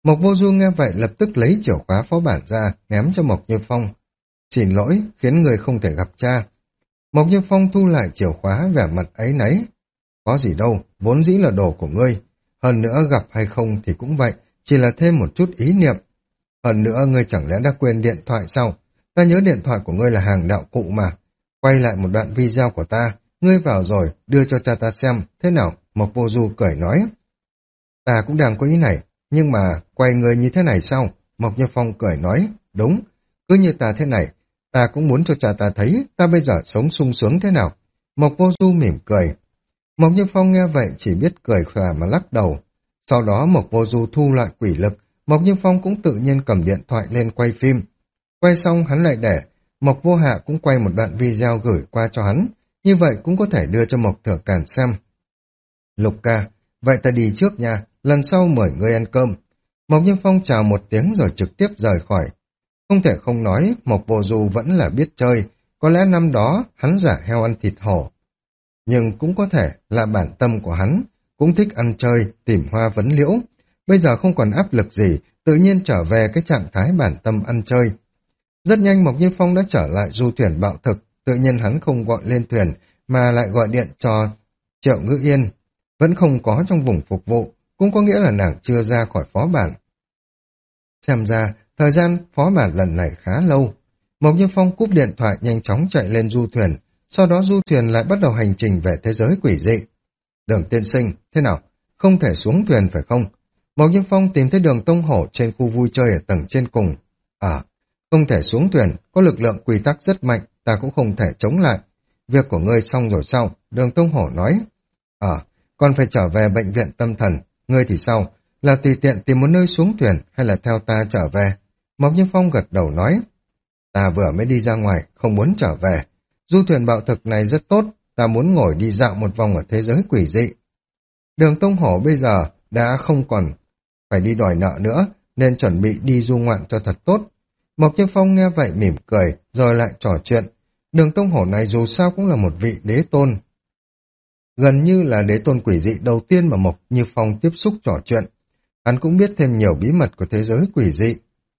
S1: Mộc Vô Du nghe vậy lập tức lấy chìa khóa phó bản ra, ném cho Mộc Như Phong. Xin lỗi, khiến người không thể gặp cha. Mộc Như Phong thu lại chìa khóa, vẻ mặt áy náy. Có gì đâu, vốn dĩ là đồ của ngươi. Hơn nữa gặp hay không thì cũng vậy, chỉ là thêm một chút ý niệm. Hơn nữa ngươi chẳng lẽ đã quên điện thoại sao? Ta nhớ điện thoại của ngươi là hàng đạo cụ mà. Quay lại một đoạn video của ta, ngươi vào rồi, đưa cho cha ta xem, thế nào? Mộc Vô Du cười nói. Ta cũng đang có ý này, nhưng mà quay người như thế này sao? Mộc Như Phong cười nói, đúng, cứ như ta thế này, ta cũng muốn cho cha ta thấy ta bây giờ sống sung sướng thế nào. Mộc Vô Du mỉm cười. Mộc Như Phong nghe vậy chỉ biết cười khà mà lắc đầu. Sau đó Mộc Vô Du thu lại quỷ lực, Mộc Như Phong cũng tự nhiên cầm điện thoại lên quay phim. Quay xong hắn lại để Mộc Vô Hạ cũng quay một đoạn video gửi qua cho hắn, như vậy cũng có thể đưa cho Mộc Thừa Càn xem. Lục ca, vậy ta đi trước nha, lần sau mời ngươi ăn cơm. Mộc Như Phong chào một tiếng rồi trực tiếp rời khỏi. Không thể không nói, Mộc Vô Du vẫn là biết chơi, có lẽ năm đó hắn giả heo ăn thịt hổ. Nhưng cũng có thể là bản tâm của hắn, cũng thích ăn chơi, tìm hoa vấn liễu. Bây giờ không còn áp lực gì, tự nhiên trở về cái trạng thái bản tâm ăn chơi. Rất nhanh Mộc Như Phong đã trở lại du thuyền bạo thực, tự nhiên hắn không gọi lên thuyền, mà lại gọi điện cho Triệu Ngữ Yên. Vẫn không có trong vùng phục vụ, cũng có nghĩa là nàng chưa ra khỏi phó bản. Xem ra, thời gian phó bản lần này khá lâu. Mộc Như Phong cúp điện thoại nhanh chóng chạy lên du thuyền, sau đó du thuyền lại bắt đầu hành trình về thế giới quỷ dị. Đường tiên sinh, thế nào? Không thể xuống thuyền phải không? Mộc Như Phong tìm thấy Đường Tông Hổ trên khu vui chơi ở tầng trên cùng. À, không thể xuống thuyền, có lực lượng quy tắc rất mạnh, ta cũng không thể chống lại. Việc của ngươi xong rồi sao? Đường Tông Hổ nói. À, còn phải trở về bệnh viện tâm thần. Ngươi thì sao? Là tùy tiện tìm một nơi xuống thuyền hay là theo ta trở về? Mộc Như Phong gật đầu nói. Ta vừa mới đi ra ngoài, không muốn trở về. Du thuyền bạo thực này rất tốt, ta muốn ngồi đi dạo một vòng ở thế giới quỷ dị. Đường Tông Hổ bây giờ đã không còn phải đi đòi nợ nữa, nên chuẩn bị đi du ngoạn cho thật tốt. Mộc Như Phong nghe vậy mỉm cười, rồi lại trò chuyện. Đường Tông Hổ này dù sao cũng là một vị đế tôn. Gần như là đế tôn quỷ dị đầu tiên mà Mộc Như Phong tiếp xúc trò chuyện. Hắn cũng biết thêm nhiều bí mật của thế giới quỷ dị.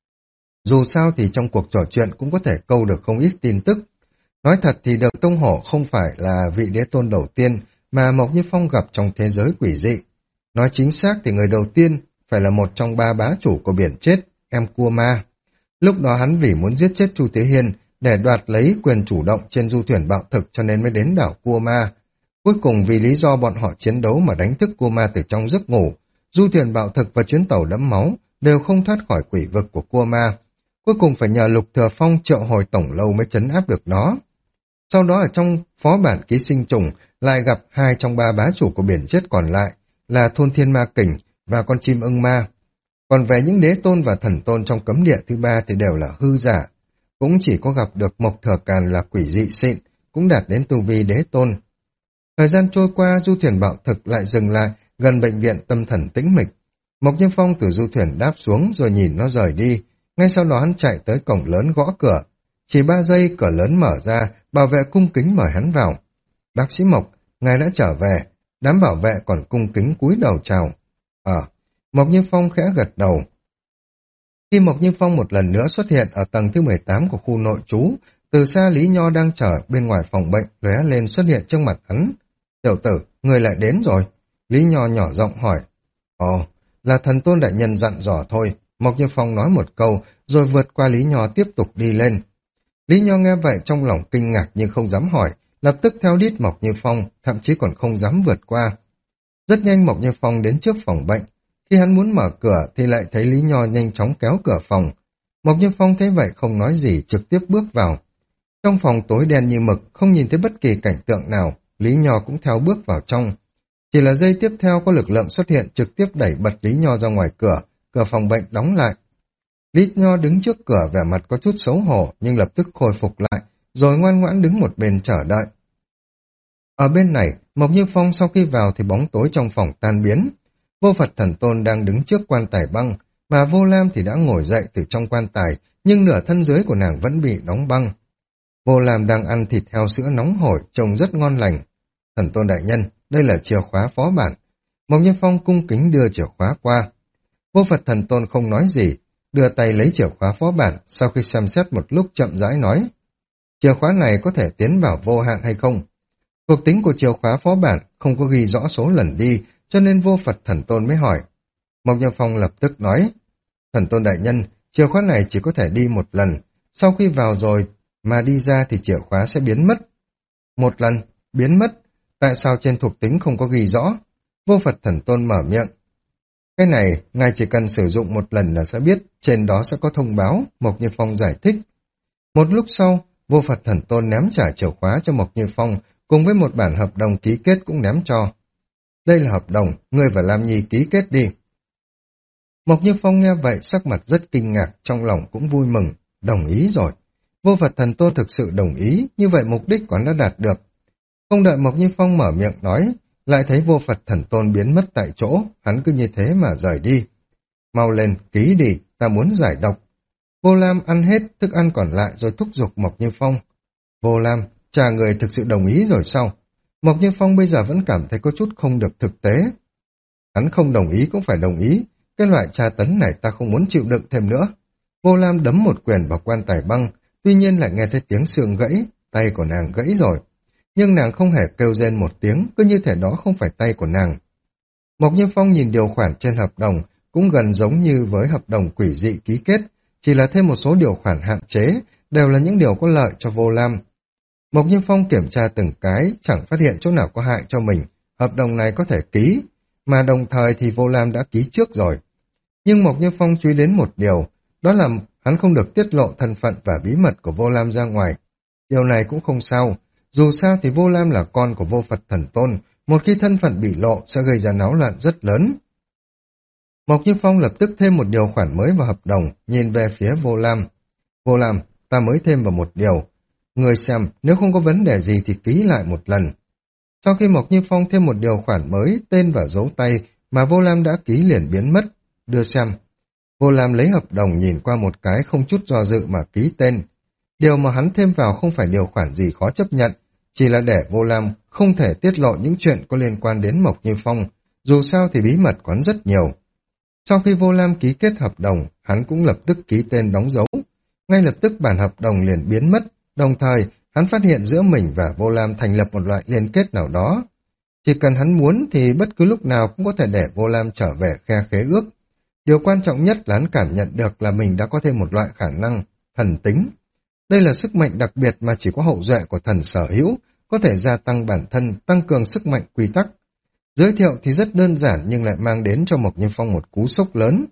S1: Dù sao thì trong cuộc trò chuyện cũng có thể câu được không ít tin tức. Nói thật thì Đường Tông Hổ không phải là vị đế tôn đầu tiên mà Mộc Như Phong gặp trong thế giới quỷ dị. Nói chính xác thì người đầu tiên phải là một trong ba bá chủ của biển chết, em Cua Ma. Lúc đó hắn vì muốn giết chết Chu Thế Hiên để đoạt lấy quyền chủ động trên du thuyền bạo thực cho nên mới đến đảo Cua Ma. Cuối cùng vì lý do bọn họ chiến đấu mà đánh thức Cua Ma từ trong giấc ngủ, du thuyền bạo thực và chuyến tàu đẫm máu đều không thoát khỏi quỷ vực của Cua Ma. Cuối cùng phải nhờ Lục Thừa Phong triệu hồi tổng lâu mới trấn áp được nó. Sau đó ở trong phó bản ký sinh trùng lại gặp hai trong ba bá chủ của biển chết còn lại là Thôn Thiên Ma Kình và con chim ưng ma. Còn về những đế tôn và thần tôn trong cấm địa thứ ba thì đều là hư giả. Cũng chỉ có gặp được Mộc Thừa Càn là quỷ dị xịn, cũng đạt đến tu vi đế tôn. Thời gian trôi qua, du thuyền bạo thực lại dừng lại gần bệnh viện tâm thần tĩnh mịch. Mộc Như Phong từ du thuyền đáp xuống rồi nhìn nó rời đi. Ngay sau đó hắn chạy tới cổng lớn gõ cửa. Chỉ ba giây cửa lớn mở ra, bảo vệ cung kính mời hắn vào. Bác sĩ Mộc, ngài đã trở về. Đám bảo vệ còn cung kính cúi đầu chào. Ờ, Mộc Như Phong khẽ gật đầu. Khi Mộc Như Phong một lần nữa xuất hiện ở tầng thứ mười tám của khu nội trú, từ xa Lý Nho đang chờ bên ngoài phòng bệnh lóe lên xuất hiện trước mặt hắn. Tiểu tử, người lại đến rồi. Lý Nho nhỏ giọng hỏi. Ồ, là thần tôn đại nhân dặn dò thôi. Mộc Như Phong nói một câu, rồi vượt qua Lý Nho tiếp tục đi lên. Lý Nho nghe vậy trong lòng kinh ngạc nhưng không dám hỏi, lập tức theo đít Mộc Như Phong, thậm chí còn không dám vượt qua. Rất nhanh Mộc Như Phong đến trước phòng bệnh. Khi hắn muốn mở cửa thì lại thấy Lý Nho nhanh chóng kéo cửa phòng. Mộc Như Phong thấy vậy không nói gì, trực tiếp bước vào. Trong phòng tối đen như mực, không nhìn thấy bất kỳ cảnh tượng nào, Lý Nho cũng theo bước vào trong. Chỉ là giây tiếp theo có lực lượng xuất hiện trực tiếp đẩy bật Lý Nho ra ngoài cửa, cửa phòng bệnh đóng lại. Lý Nho đứng trước cửa vẻ mặt có chút xấu hổ nhưng lập tức khôi phục lại, rồi ngoan ngoãn đứng một bên chờ đợi. Ở bên này, Mộc Như Phong sau khi vào thì bóng tối trong phòng tan biến. Vô Phật Thần Tôn đang đứng trước quan tài băng, mà Vô Lam thì đã ngồi dậy từ trong quan tài, nhưng nửa thân dưới của nàng vẫn bị đóng băng. Vô Lam đang ăn thịt heo sữa nóng hổi, trông rất ngon lành. Thần Tôn đại nhân, đây là chìa khóa phó bản. Mộc Như Phong cung kính đưa chìa khóa qua. Vô Phật Thần Tôn không nói gì, đưa tay lấy chìa khóa phó bản, sau khi xem xét một lúc chậm rãi nói. Chìa khóa này có thể tiến vào vô hạn hay không? Thuộc tính của chìa khóa phó bản không có ghi rõ số lần đi, cho nên Vô Phật Thần Tôn mới hỏi. Mộc Như Phong lập tức nói, Thần Tôn đại nhân, chìa khóa này chỉ có thể đi một lần, sau khi vào rồi mà đi ra thì chìa khóa sẽ biến mất. Một lần, biến mất, tại sao trên thuộc tính không có ghi rõ? Vô Phật Thần Tôn mở miệng. Cái này, ngài chỉ cần sử dụng một lần là sẽ biết, trên đó sẽ có thông báo, Mộc Như Phong giải thích. Một lúc sau, Vô Phật Thần Tôn ném trả chìa khóa cho Mộc Như Phong, cùng với một bản hợp đồng ký kết cũng ném cho. Đây là hợp đồng, ngươi và Lam Nhi ký kết đi. Mộc Như Phong nghe vậy sắc mặt rất kinh ngạc, trong lòng cũng vui mừng, đồng ý rồi. Vô Phật Thần Tôn thực sự đồng ý, như vậy mục đích của hắn đã đạt được. Không đợi Mộc Như Phong mở miệng nói, lại thấy Vô Phật Thần Tôn biến mất tại chỗ, hắn cứ như thế mà rời đi. Mau lên, ký đi, ta muốn giải độc. Vô Lam ăn hết thức ăn còn lại rồi thúc giục Mộc Như Phong. Vô Lam, cha người thực sự đồng ý rồi sao? Mộc Như Phong bây giờ vẫn cảm thấy có chút không được thực tế. Hắn không đồng ý cũng phải đồng ý, cái loại tra tấn này ta không muốn chịu đựng thêm nữa. Vô Lam đấm một quyền vào quan tài băng, tuy nhiên lại nghe thấy tiếng xương gãy, tay của nàng gãy rồi. Nhưng nàng không hề kêu rên một tiếng, cứ như thể đó không phải tay của nàng. Mộc Như Phong nhìn điều khoản trên hợp đồng, cũng gần giống như với hợp đồng quỷ dị ký kết, chỉ là thêm một số điều khoản hạn chế, đều là những điều có lợi cho Vô Lam. Mộc Như Phong kiểm tra từng cái, chẳng phát hiện chỗ nào có hại cho mình, hợp đồng này có thể ký, mà đồng thời thì Vô Lam đã ký trước rồi. Nhưng Mộc Như Phong chú ý đến một điều, đó là hắn không được tiết lộ thân phận và bí mật của Vô Lam ra ngoài. Điều này cũng không sao, dù sao thì Vô Lam là con của Vô Phật Thần Tôn, một khi thân phận bị lộ sẽ gây ra náo loạn rất lớn. Mộc Như Phong lập tức thêm một điều khoản mới vào hợp đồng, nhìn về phía Vô Lam. Vô Lam, ta mới thêm vào một điều. Người xem, nếu không có vấn đề gì thì ký lại một lần. Sau khi Mộc Như Phong thêm một điều khoản mới, tên và dấu tay mà Vô Lam đã ký liền biến mất. Đưa xem. Vô Lam lấy hợp đồng nhìn qua một cái không chút do dự mà ký tên. Điều mà hắn thêm vào không phải điều khoản gì khó chấp nhận, chỉ là để Vô Lam không thể tiết lộ những chuyện có liên quan đến Mộc Như Phong, dù sao thì bí mật còn rất nhiều. Sau khi Vô Lam ký kết hợp đồng, hắn cũng lập tức ký tên đóng dấu. Ngay lập tức bản hợp đồng liền biến mất, đồng thời hắn phát hiện giữa mình và Vô Lam thành lập một loại liên kết nào đó. Chỉ cần hắn muốn thì bất cứ lúc nào cũng có thể để Vô Lam trở về khe khế ước. Điều quan trọng nhất là hắn cảm nhận được là mình đã có thêm một loại khả năng, thần tính. Đây là sức mạnh đặc biệt mà chỉ có hậu duệ của thần sở hữu, có thể gia tăng bản thân, tăng cường sức mạnh quy tắc. Giới thiệu thì rất đơn giản nhưng lại mang đến cho Mộc Như Phong một cú sốc lớn.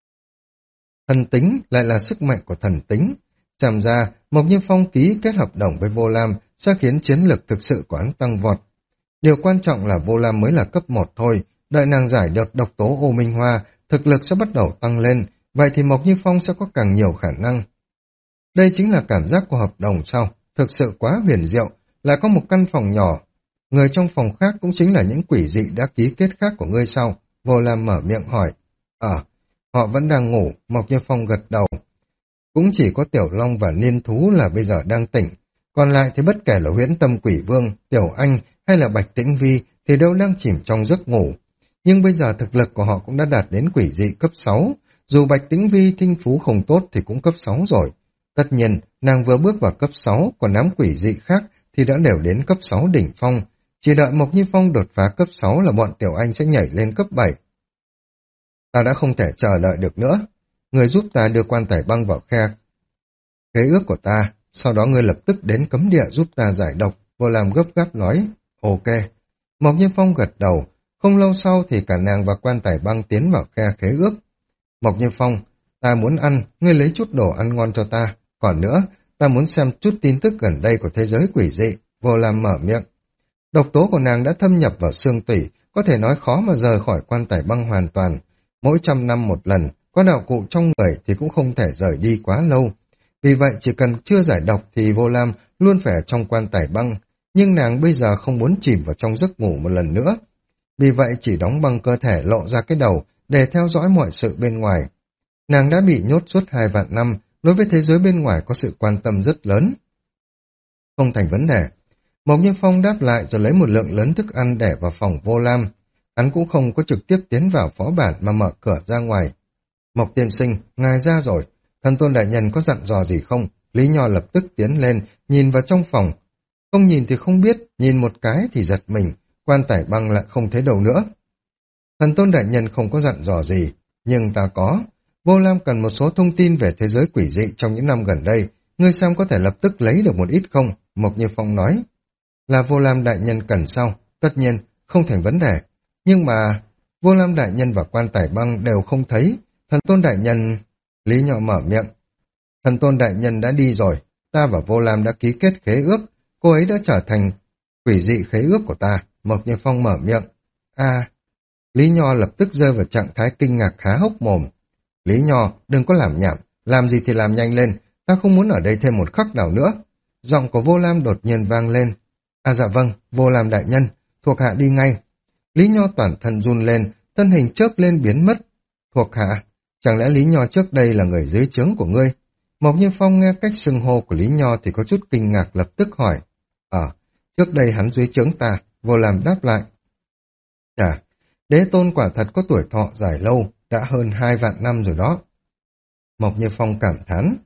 S1: Thần tính lại là sức mạnh của thần tính. Xem ra, Mộc Như Phong ký kết hợp đồng với Vô Lam sẽ khiến chiến lực thực sự của hắn tăng vọt. Điều quan trọng là Vô Lam mới là cấp một thôi, đợi nàng giải được độc tố ô minh hoa, thực lực sẽ bắt đầu tăng lên, vậy thì Mộc Như Phong sẽ có càng nhiều khả năng. Đây chính là cảm giác của hợp đồng sao, thực sự quá huyền diệu, lại có một căn phòng nhỏ. Người trong phòng khác cũng chính là những quỷ dị đã ký kết khác của ngươi sao? Vô Lam mở miệng hỏi. Ờ, họ vẫn đang ngủ, Mộc Như Phong gật đầu. Cũng chỉ có Tiểu Long và Niên Thú là bây giờ đang tỉnh, còn lại thì bất kể là Huyễn Tâm Quỷ Vương, Tiểu Anh hay là Bạch Tĩnh Vi thì đều đang chìm trong giấc ngủ. Nhưng bây giờ thực lực của họ cũng đã đạt đến quỷ dị cấp sáu, dù Bạch Tĩnh Vi thinh phú không tốt thì cũng cấp sáu rồi. Tất nhiên, nàng vừa bước vào cấp sáu, còn đám quỷ dị khác thì đã đều đến cấp sáu đỉnh phong. Chỉ đợi Mộc Như Phong đột phá cấp sáu là bọn Tiểu Anh sẽ nhảy lên cấp bảy. Ta đã không thể chờ đợi được nữa. Người giúp ta đưa quan tài băng vào khe khế ước của ta, sau đó ngươi lập tức đến cấm địa giúp ta giải độc. Vô Lam gấp gáp nói, ok. Mộc Như Phong gật đầu, không lâu sau thì cả nàng và quan tài băng tiến vào khe khế ước. Mộc Như Phong, ta muốn ăn, ngươi lấy chút đồ ăn ngon cho ta. Còn nữa, ta muốn xem chút tin tức gần đây của thế giới quỷ dị. Vô Lam mở miệng. Độc tố của nàng đã thâm nhập vào xương tủy, có thể nói khó mà rời khỏi quan tài băng hoàn toàn. Mỗi trăm năm một lần, có đạo cụ trong người thì cũng không thể rời đi quá lâu. Vì vậy chỉ cần chưa giải độc thì Vô Lam luôn phải ở trong quan tài băng, nhưng nàng bây giờ không muốn chìm vào trong giấc ngủ một lần nữa. Vì vậy chỉ đóng băng cơ thể lộ ra cái đầu để theo dõi mọi sự bên ngoài. Nàng đã bị nhốt suốt hai vạn năm, đối với thế giới bên ngoài có sự quan tâm rất lớn. Không thành vấn đề. Mộc Như Phong đáp lại rồi lấy một lượng lớn thức ăn để vào phòng Vô Lam. Hắn cũng không có trực tiếp tiến vào phó bản mà mở cửa ra ngoài. Mộc tiên sinh, ngài ra rồi. Thần tôn đại nhân có dặn dò gì không? Lý Nho lập tức tiến lên, nhìn vào trong phòng. Không nhìn thì không biết, nhìn một cái thì giật mình, quan tài băng lại không thấy đâu nữa. Thần tôn đại nhân không có dặn dò gì, nhưng ta có. Vô Lam cần một số thông tin về thế giới quỷ dị trong những năm gần đây, ngươi xem có thể lập tức lấy được một ít không? Mộc Như Phong nói. Là Vô Lam đại nhân cần sao? Tất nhiên, không thành vấn đề. Nhưng mà, Vô Lam đại nhân và quan tài băng đều không thấy. Thần tôn đại nhân... Lý Nho mở miệng. Thần tôn đại nhân đã đi rồi, ta và Vô Lam đã ký kết khế ước, cô ấy đã trở thành quỷ dị khế ước của ta. Mộc Như Phong mở miệng. À, Lý Nho lập tức rơi vào trạng thái kinh ngạc há hốc mồm. Lý Nho, đừng có làm nhảm, làm gì thì làm nhanh lên, ta không muốn ở đây thêm một khắc nào nữa. Giọng của Vô Lam đột nhiên vang lên. À dạ vâng, Vô Lam đại nhân, thuộc hạ đi ngay. Lý Nho toàn thân run lên, thân hình chớp lên biến mất. Thuộc hạ, chẳng lẽ Lý Nho trước đây là người dưới trướng của ngươi? Mộc Như Phong nghe cách xưng hô của Lý Nho thì có chút kinh ngạc lập tức hỏi. Ờ, trước đây hắn dưới trướng ta, Vô Lam đáp lại. Chà, đế tôn quả thật có tuổi thọ dài lâu, đã hơn hai vạn năm rồi đó. Mộc Như Phong cảm thán.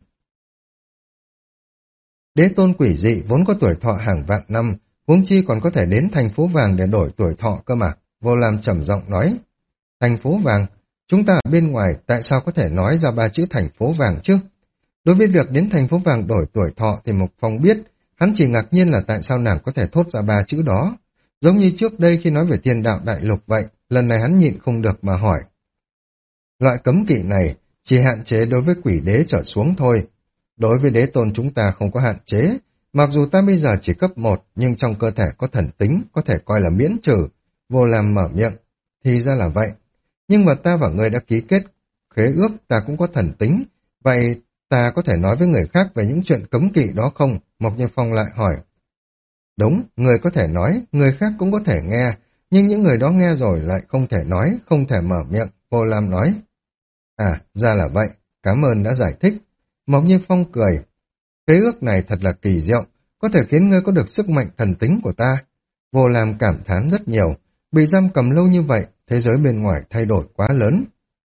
S1: Đế tôn quỷ dị vốn có tuổi thọ hàng vạn năm, huống chi còn có thể đến thành phố vàng để đổi tuổi thọ cơ mà. Vô Lam trầm giọng nói. Thành phố vàng? Chúng ta ở bên ngoài tại sao có thể nói ra ba chữ thành phố vàng chứ? Đối với việc đến thành phố vàng đổi tuổi thọ thì Mộc Phong biết, hắn chỉ ngạc nhiên là tại sao nàng có thể thốt ra ba chữ đó. Giống như trước đây khi nói về thiên đạo đại lục vậy, lần này hắn nhịn không được mà hỏi. Loại cấm kỵ này chỉ hạn chế đối với quỷ đế trở xuống thôi. Đối với đế tôn chúng ta không có hạn chế, mặc dù ta bây giờ chỉ cấp một, nhưng trong cơ thể có thần tính, có thể coi là miễn trừ. Vô Lam mở miệng, thì ra là vậy. Nhưng mà ta và ngươi đã ký kết khế ước, ta cũng có thần tính, vậy ta có thể nói với người khác về những chuyện cấm kỵ đó không? Mộc Như Phong lại hỏi. Đúng, người có thể nói, người khác cũng có thể nghe, nhưng những người đó nghe rồi lại không thể nói, không thể mở miệng. Vô Lam nói. À, ra là vậy, cảm ơn đã giải thích. Mộc Như Phong cười. Khế ước này thật là kỳ diệu, có thể khiến ngươi có được sức mạnh thần tính của ta. Vô Lam cảm thán rất nhiều, bị giam cầm lâu như vậy, thế giới bên ngoài thay đổi quá lớn.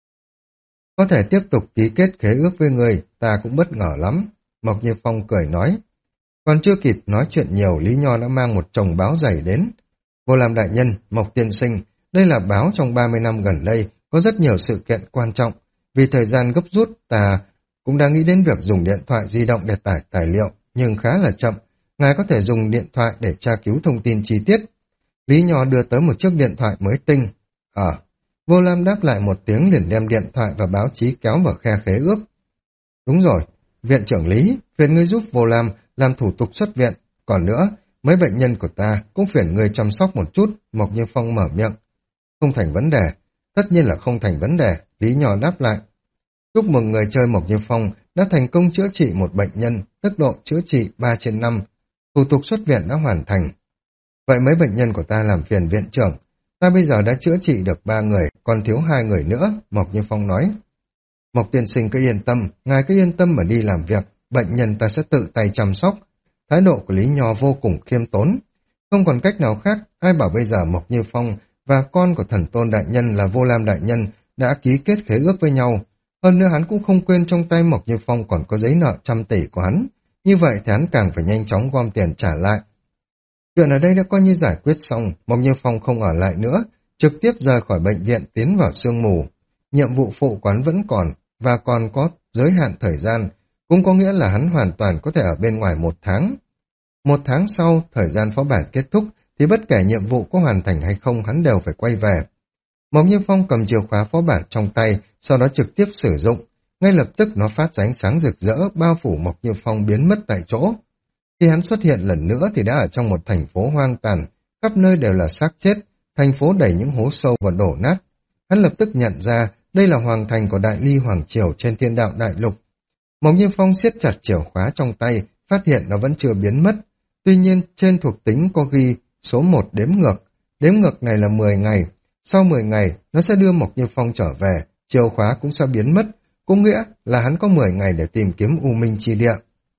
S1: Có thể tiếp tục ký kết khế ước với ngươi, ta cũng bất ngờ lắm. Mộc Như Phong cười nói. Còn chưa kịp nói chuyện nhiều, Lý Nho đã mang một chồng báo dày đến. Vô Lam đại nhân, Mộc tiên sinh, đây là báo trong ba mươi năm gần đây, có rất nhiều sự kiện quan trọng. Vì thời gian gấp rút, ta cũng đã nghĩ đến việc dùng điện thoại di động để tải tài liệu, nhưng khá là chậm. Ngài có thể dùng điện thoại để tra cứu thông tin chi tiết. Lý Nho đưa tới một chiếc điện thoại mới tinh. Ờ, Vô Lam đáp lại một tiếng liền đem điện thoại và báo chí kéo vào khe khế ước. Đúng rồi, viện trưởng Lý, phiền ngươi giúp Vô Lam làm thủ tục xuất viện. Còn nữa, mấy bệnh nhân của ta cũng phiền ngươi chăm sóc một chút. Mộc Như Phong mở miệng. Không thành vấn đề, tất nhiên là không thành vấn đề. Lý Nho đáp lại. Chúc mừng người chơi Mộc Như Phong đã thành công chữa trị một bệnh nhân, tốc độ chữa trị ba trên năm. Thủ tục xuất viện đã hoàn thành. Vậy mấy bệnh nhân của ta làm phiền viện trưởng. Ta bây giờ đã chữa trị được ba người, còn thiếu hai người nữa, Mộc Như Phong nói. Mộc tiên sinh cứ yên tâm, ngài cứ yên tâm mà đi làm việc, bệnh nhân ta sẽ tự tay chăm sóc. Thái độ của Lý Nho vô cùng khiêm tốn. Không còn cách nào khác, ai bảo bây giờ Mộc Như Phong và con của thần tôn đại nhân là Vô Lam đại nhân đã ký kết khế ước với nhau. Hơn nữa hắn cũng không quên trong tay Mộc Như Phong còn có giấy nợ trăm tỷ của hắn. Như vậy thì hắn càng phải nhanh chóng gom tiền trả lại. Chuyện ở đây đã coi như giải quyết xong, Mộc Như Phong không ở lại nữa, trực tiếp rời khỏi bệnh viện tiến vào sương mù. Nhiệm vụ phụ quán vẫn còn, và còn có giới hạn thời gian, cũng có nghĩa là hắn hoàn toàn có thể ở bên ngoài một tháng. Một tháng sau, thời gian phó bản kết thúc, thì bất kể nhiệm vụ có hoàn thành hay không hắn đều phải quay về. Mộc Như Phong cầm chìa khóa phó bản trong tay, sau đó trực tiếp sử dụng. Ngay lập tức nó phát ra ánh sáng rực rỡ, bao phủ Mộc Như Phong biến mất tại chỗ. Khi hắn xuất hiện lần nữa thì đã ở trong một thành phố hoang tàn, khắp nơi đều là xác chết, thành phố đầy những hố sâu và đổ nát. Hắn lập tức nhận ra đây là hoàng thành của Đại Ly Hoàng Triều trên thiên đạo đại lục. Mộc Như Phong siết chặt chìa khóa trong tay, phát hiện nó vẫn chưa biến mất. Tuy nhiên trên thuộc tính có ghi số một đếm ngược, đếm ngược này là mười ngày. Sau mười ngày, nó sẽ đưa Mộc Như Phong trở về, chìa khóa cũng sẽ biến mất, cũng nghĩa là hắn có mười ngày để tìm kiếm U Minh Chi Địa.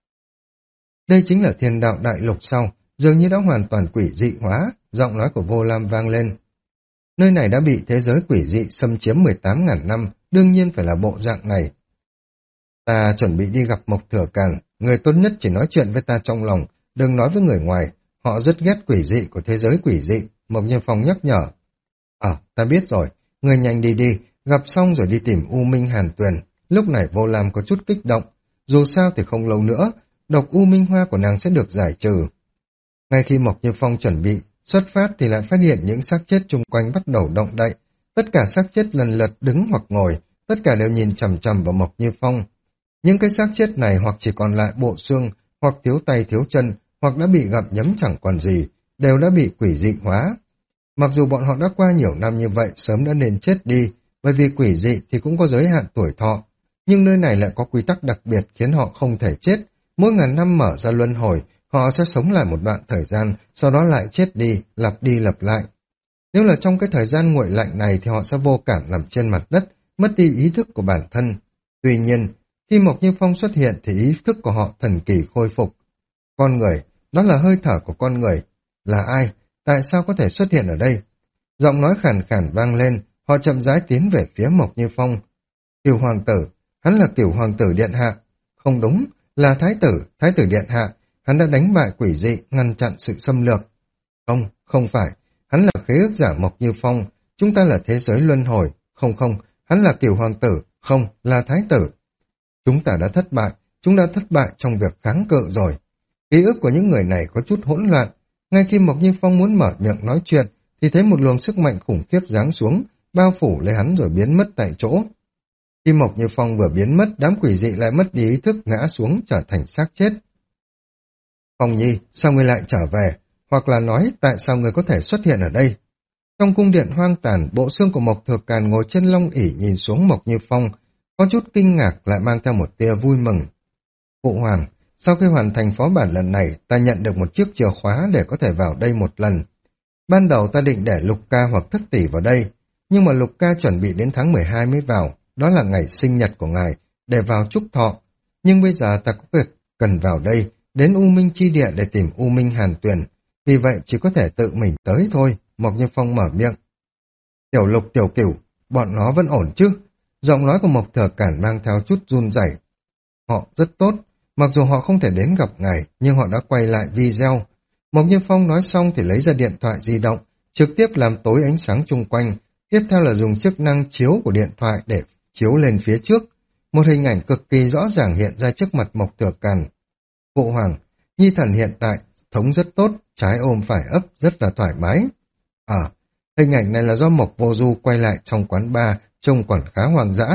S1: Đây chính là thiên đạo đại lục sau, dường như đã hoàn toàn quỷ dị hóa, giọng nói của Vô Lam vang lên. Nơi này đã bị thế giới quỷ dị xâm chiếm mười tám nghìn năm, đương nhiên phải là bộ dạng này. Ta chuẩn bị đi gặp Mộc Thừa Càn, người tốt nhất chỉ nói chuyện với ta trong lòng, đừng nói với người ngoài, họ rất ghét quỷ dị của thế giới quỷ dị, Mộc Như Phong nhắc nhở. Ờ, ta biết rồi, người nhanh đi đi, gặp xong rồi đi tìm U Minh Hàn Tuyền. Lúc này Vô Lam có chút kích động, dù sao thì không lâu nữa, độc U Minh Hoa của nàng sẽ được giải trừ. Ngay khi Mộc Như Phong chuẩn bị xuất phát thì lại phát hiện những xác chết chung quanh bắt đầu động đậy, tất cả xác chết lần lượt đứng hoặc ngồi, tất cả đều nhìn chằm chằm vào Mộc Như Phong. Những cái xác chết này hoặc chỉ còn lại bộ xương, hoặc thiếu tay thiếu chân, hoặc đã bị gặm nhấm chẳng còn gì, đều đã bị quỷ dị hóa. Mặc dù bọn họ đã qua nhiều năm như vậy, sớm đã nên chết đi, bởi vì quỷ dị thì cũng có giới hạn tuổi thọ. Nhưng nơi này lại có quy tắc đặc biệt khiến họ không thể chết. Mỗi ngàn năm mở ra luân hồi, họ sẽ sống lại một đoạn thời gian, sau đó lại chết đi, lặp đi lặp lại. Nếu là trong cái thời gian nguội lạnh này thì họ sẽ vô cảm nằm trên mặt đất, mất đi ý thức của bản thân. Tuy nhiên, khi Mộc Như Phong xuất hiện thì ý thức của họ thần kỳ khôi phục. Con người, đó là hơi thở của con người. Là ai? Tại sao có thể xuất hiện ở đây? Giọng nói khàn khàn vang lên, họ chậm rãi tiến về phía Mộc Như Phong. Cửu hoàng tử, hắn là Cửu hoàng tử điện hạ. Không đúng, là thái tử, thái tử điện hạ. Hắn đã đánh bại quỷ dị, ngăn chặn sự xâm lược. Không, không phải, hắn là khế ước giả Mộc Như Phong. Chúng ta là thế giới luân hồi. Không không, hắn là Cửu hoàng tử. Không, là thái tử. Chúng ta đã thất bại, chúng đã thất bại trong việc kháng cự rồi. Ký ức của những người này có chút hỗn loạn. Ngay khi Mộc Như Phong muốn mở miệng nói chuyện, thì thấy một luồng sức mạnh khủng khiếp giáng xuống, bao phủ lấy hắn rồi biến mất tại chỗ. Khi Mộc Như Phong vừa biến mất, đám quỷ dị lại mất đi ý thức ngã xuống trở thành xác chết. Phong Nhi, sao ngươi lại trở về? Hoặc là nói tại sao ngươi có thể xuất hiện ở đây? Trong cung điện hoang tàn, bộ xương của Mộc Thừa Càn ngồi trên long ỷ nhìn xuống Mộc Như Phong, có chút kinh ngạc lại mang theo một tia vui mừng. Phụ hoàng, sau khi hoàn thành phó bản lần này, ta nhận được một chiếc chìa khóa để có thể vào đây một lần. Ban đầu ta định để Lục Ca hoặc Thất Tỷ vào đây, nhưng mà Lục Ca chuẩn bị đến tháng mười hai mới vào, đó là ngày sinh nhật của ngài, để vào chúc thọ. Nhưng bây giờ ta có việc cần vào đây, đến U Minh Chi Địa để tìm U Minh Hàn Tuyền, vì vậy chỉ có thể tự mình tới thôi, Mộc Như Phong mở miệng. Tiểu Lục Tiểu Cửu, bọn nó vẫn ổn chứ? Giọng nói của Mộc Thừa Cản mang theo chút run rẩy. Họ rất tốt, mặc dù họ không thể đến gặp ngài, nhưng họ đã quay lại video. Mộc Như Phong nói xong thì lấy ra điện thoại di động, trực tiếp làm tối ánh sáng chung quanh, tiếp theo là dùng chức năng chiếu của điện thoại để chiếu lên phía trước. Một hình ảnh cực kỳ rõ ràng hiện ra trước mặt Mộc Thừa Càn. Phụ hoàng, Nhi thần hiện tại, thống rất tốt, trái ôm phải ấp, rất là thoải mái. À, hình ảnh này là do Mộc Vô Du quay lại trong quán bar, trông còn khá hoang dã.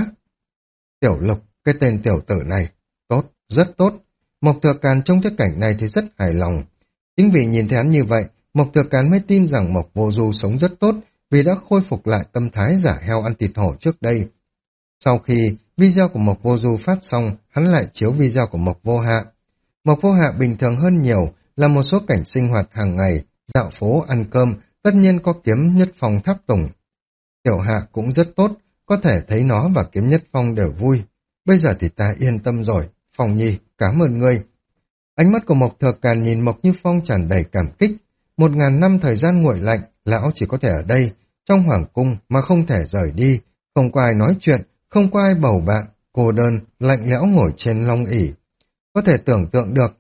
S1: Tiểu Lục, cái tên tiểu tử này, tốt, rất tốt. Mộc Thừa Càn trông thấy cảnh này thì rất hài lòng. Chính vì nhìn thấy hắn như vậy, Mộc Thừa Càn mới tin rằng Mộc Vô Du sống rất tốt vì đã khôi phục lại tâm thái giả heo ăn thịt hổ trước đây. Sau khi video của Mộc Vô Du phát xong, hắn lại chiếu video của Mộc Vô Hạ. Mộc Vô Hạ bình thường hơn nhiều, là một số cảnh sinh hoạt hàng ngày, dạo phố, ăn cơm, tất nhiên có Kiếm Nhất Phong tháp tùng. Tiểu Hạ cũng rất tốt, có thể thấy nó và Kiếm Nhất Phong đều vui. Bây giờ thì ta yên tâm rồi, Phong Nhi, cảm ơn ngươi. Ánh mắt của Mộc Thừa Càn nhìn Mộc Như Phong tràn đầy cảm kích. Một ngàn năm thời gian nguội lạnh, lão chỉ có thể ở đây, trong hoàng cung mà không thể rời đi, không có ai nói chuyện, không có ai bầu bạn, cô đơn, lạnh lẽo ngồi trên long ỷ. Có thể tưởng tượng được,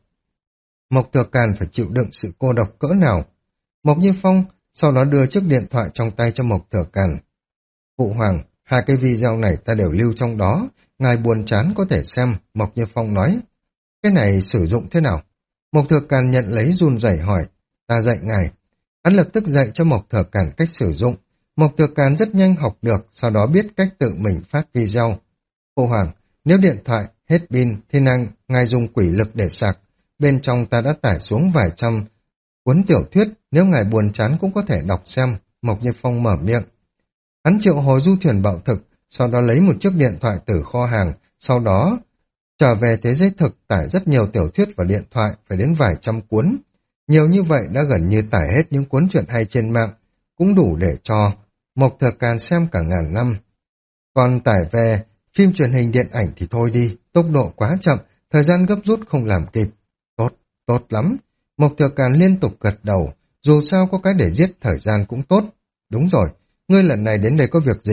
S1: Mộc Thừa Càn phải chịu đựng sự cô độc cỡ nào. Mộc Như Phong sau đó đưa chiếc điện thoại trong tay cho Mộc Thừa Càn. Phụ hoàng, hai cái video này ta đều lưu trong đó, ngài buồn chán có thể xem, Mộc Như Phong nói. Cái này sử dụng thế nào? Mộc Thừa Càn nhận lấy run rẩy hỏi, ta dạy ngài. Hắn lập tức dạy cho Mộc Thừa Càn cách sử dụng. Mộc Thừa Càn rất nhanh học được, sau đó biết cách tự mình phát video. Phụ hoàng, nếu điện thoại hết pin thì nàng ngài dùng quỷ lực để sạc. Bên trong ta đã tải xuống vài trăm cuốn tiểu thuyết, nếu ngài buồn chán cũng có thể đọc xem, Mộc Như Phong mở miệng. Hắn triệu hồi du thuyền bạo thực, sau đó lấy một chiếc điện thoại từ kho hàng, sau đó trở về thế giới thực tải rất nhiều tiểu thuyết vào điện thoại, phải đến vài trăm cuốn. Nhiều như vậy đã gần như tải hết những cuốn truyện hay trên mạng, cũng đủ để cho Mộc Thừa Càn xem cả ngàn năm. Còn tải về phim truyền hình điện ảnh thì thôi đi, tốc độ quá chậm, thời gian gấp rút không làm kịp. Tốt, tốt lắm. Mộc Thừa Càn liên tục gật đầu, dù sao có cái để giết thời gian cũng tốt. Đúng rồi, ngươi lần này đến đây có việc gì?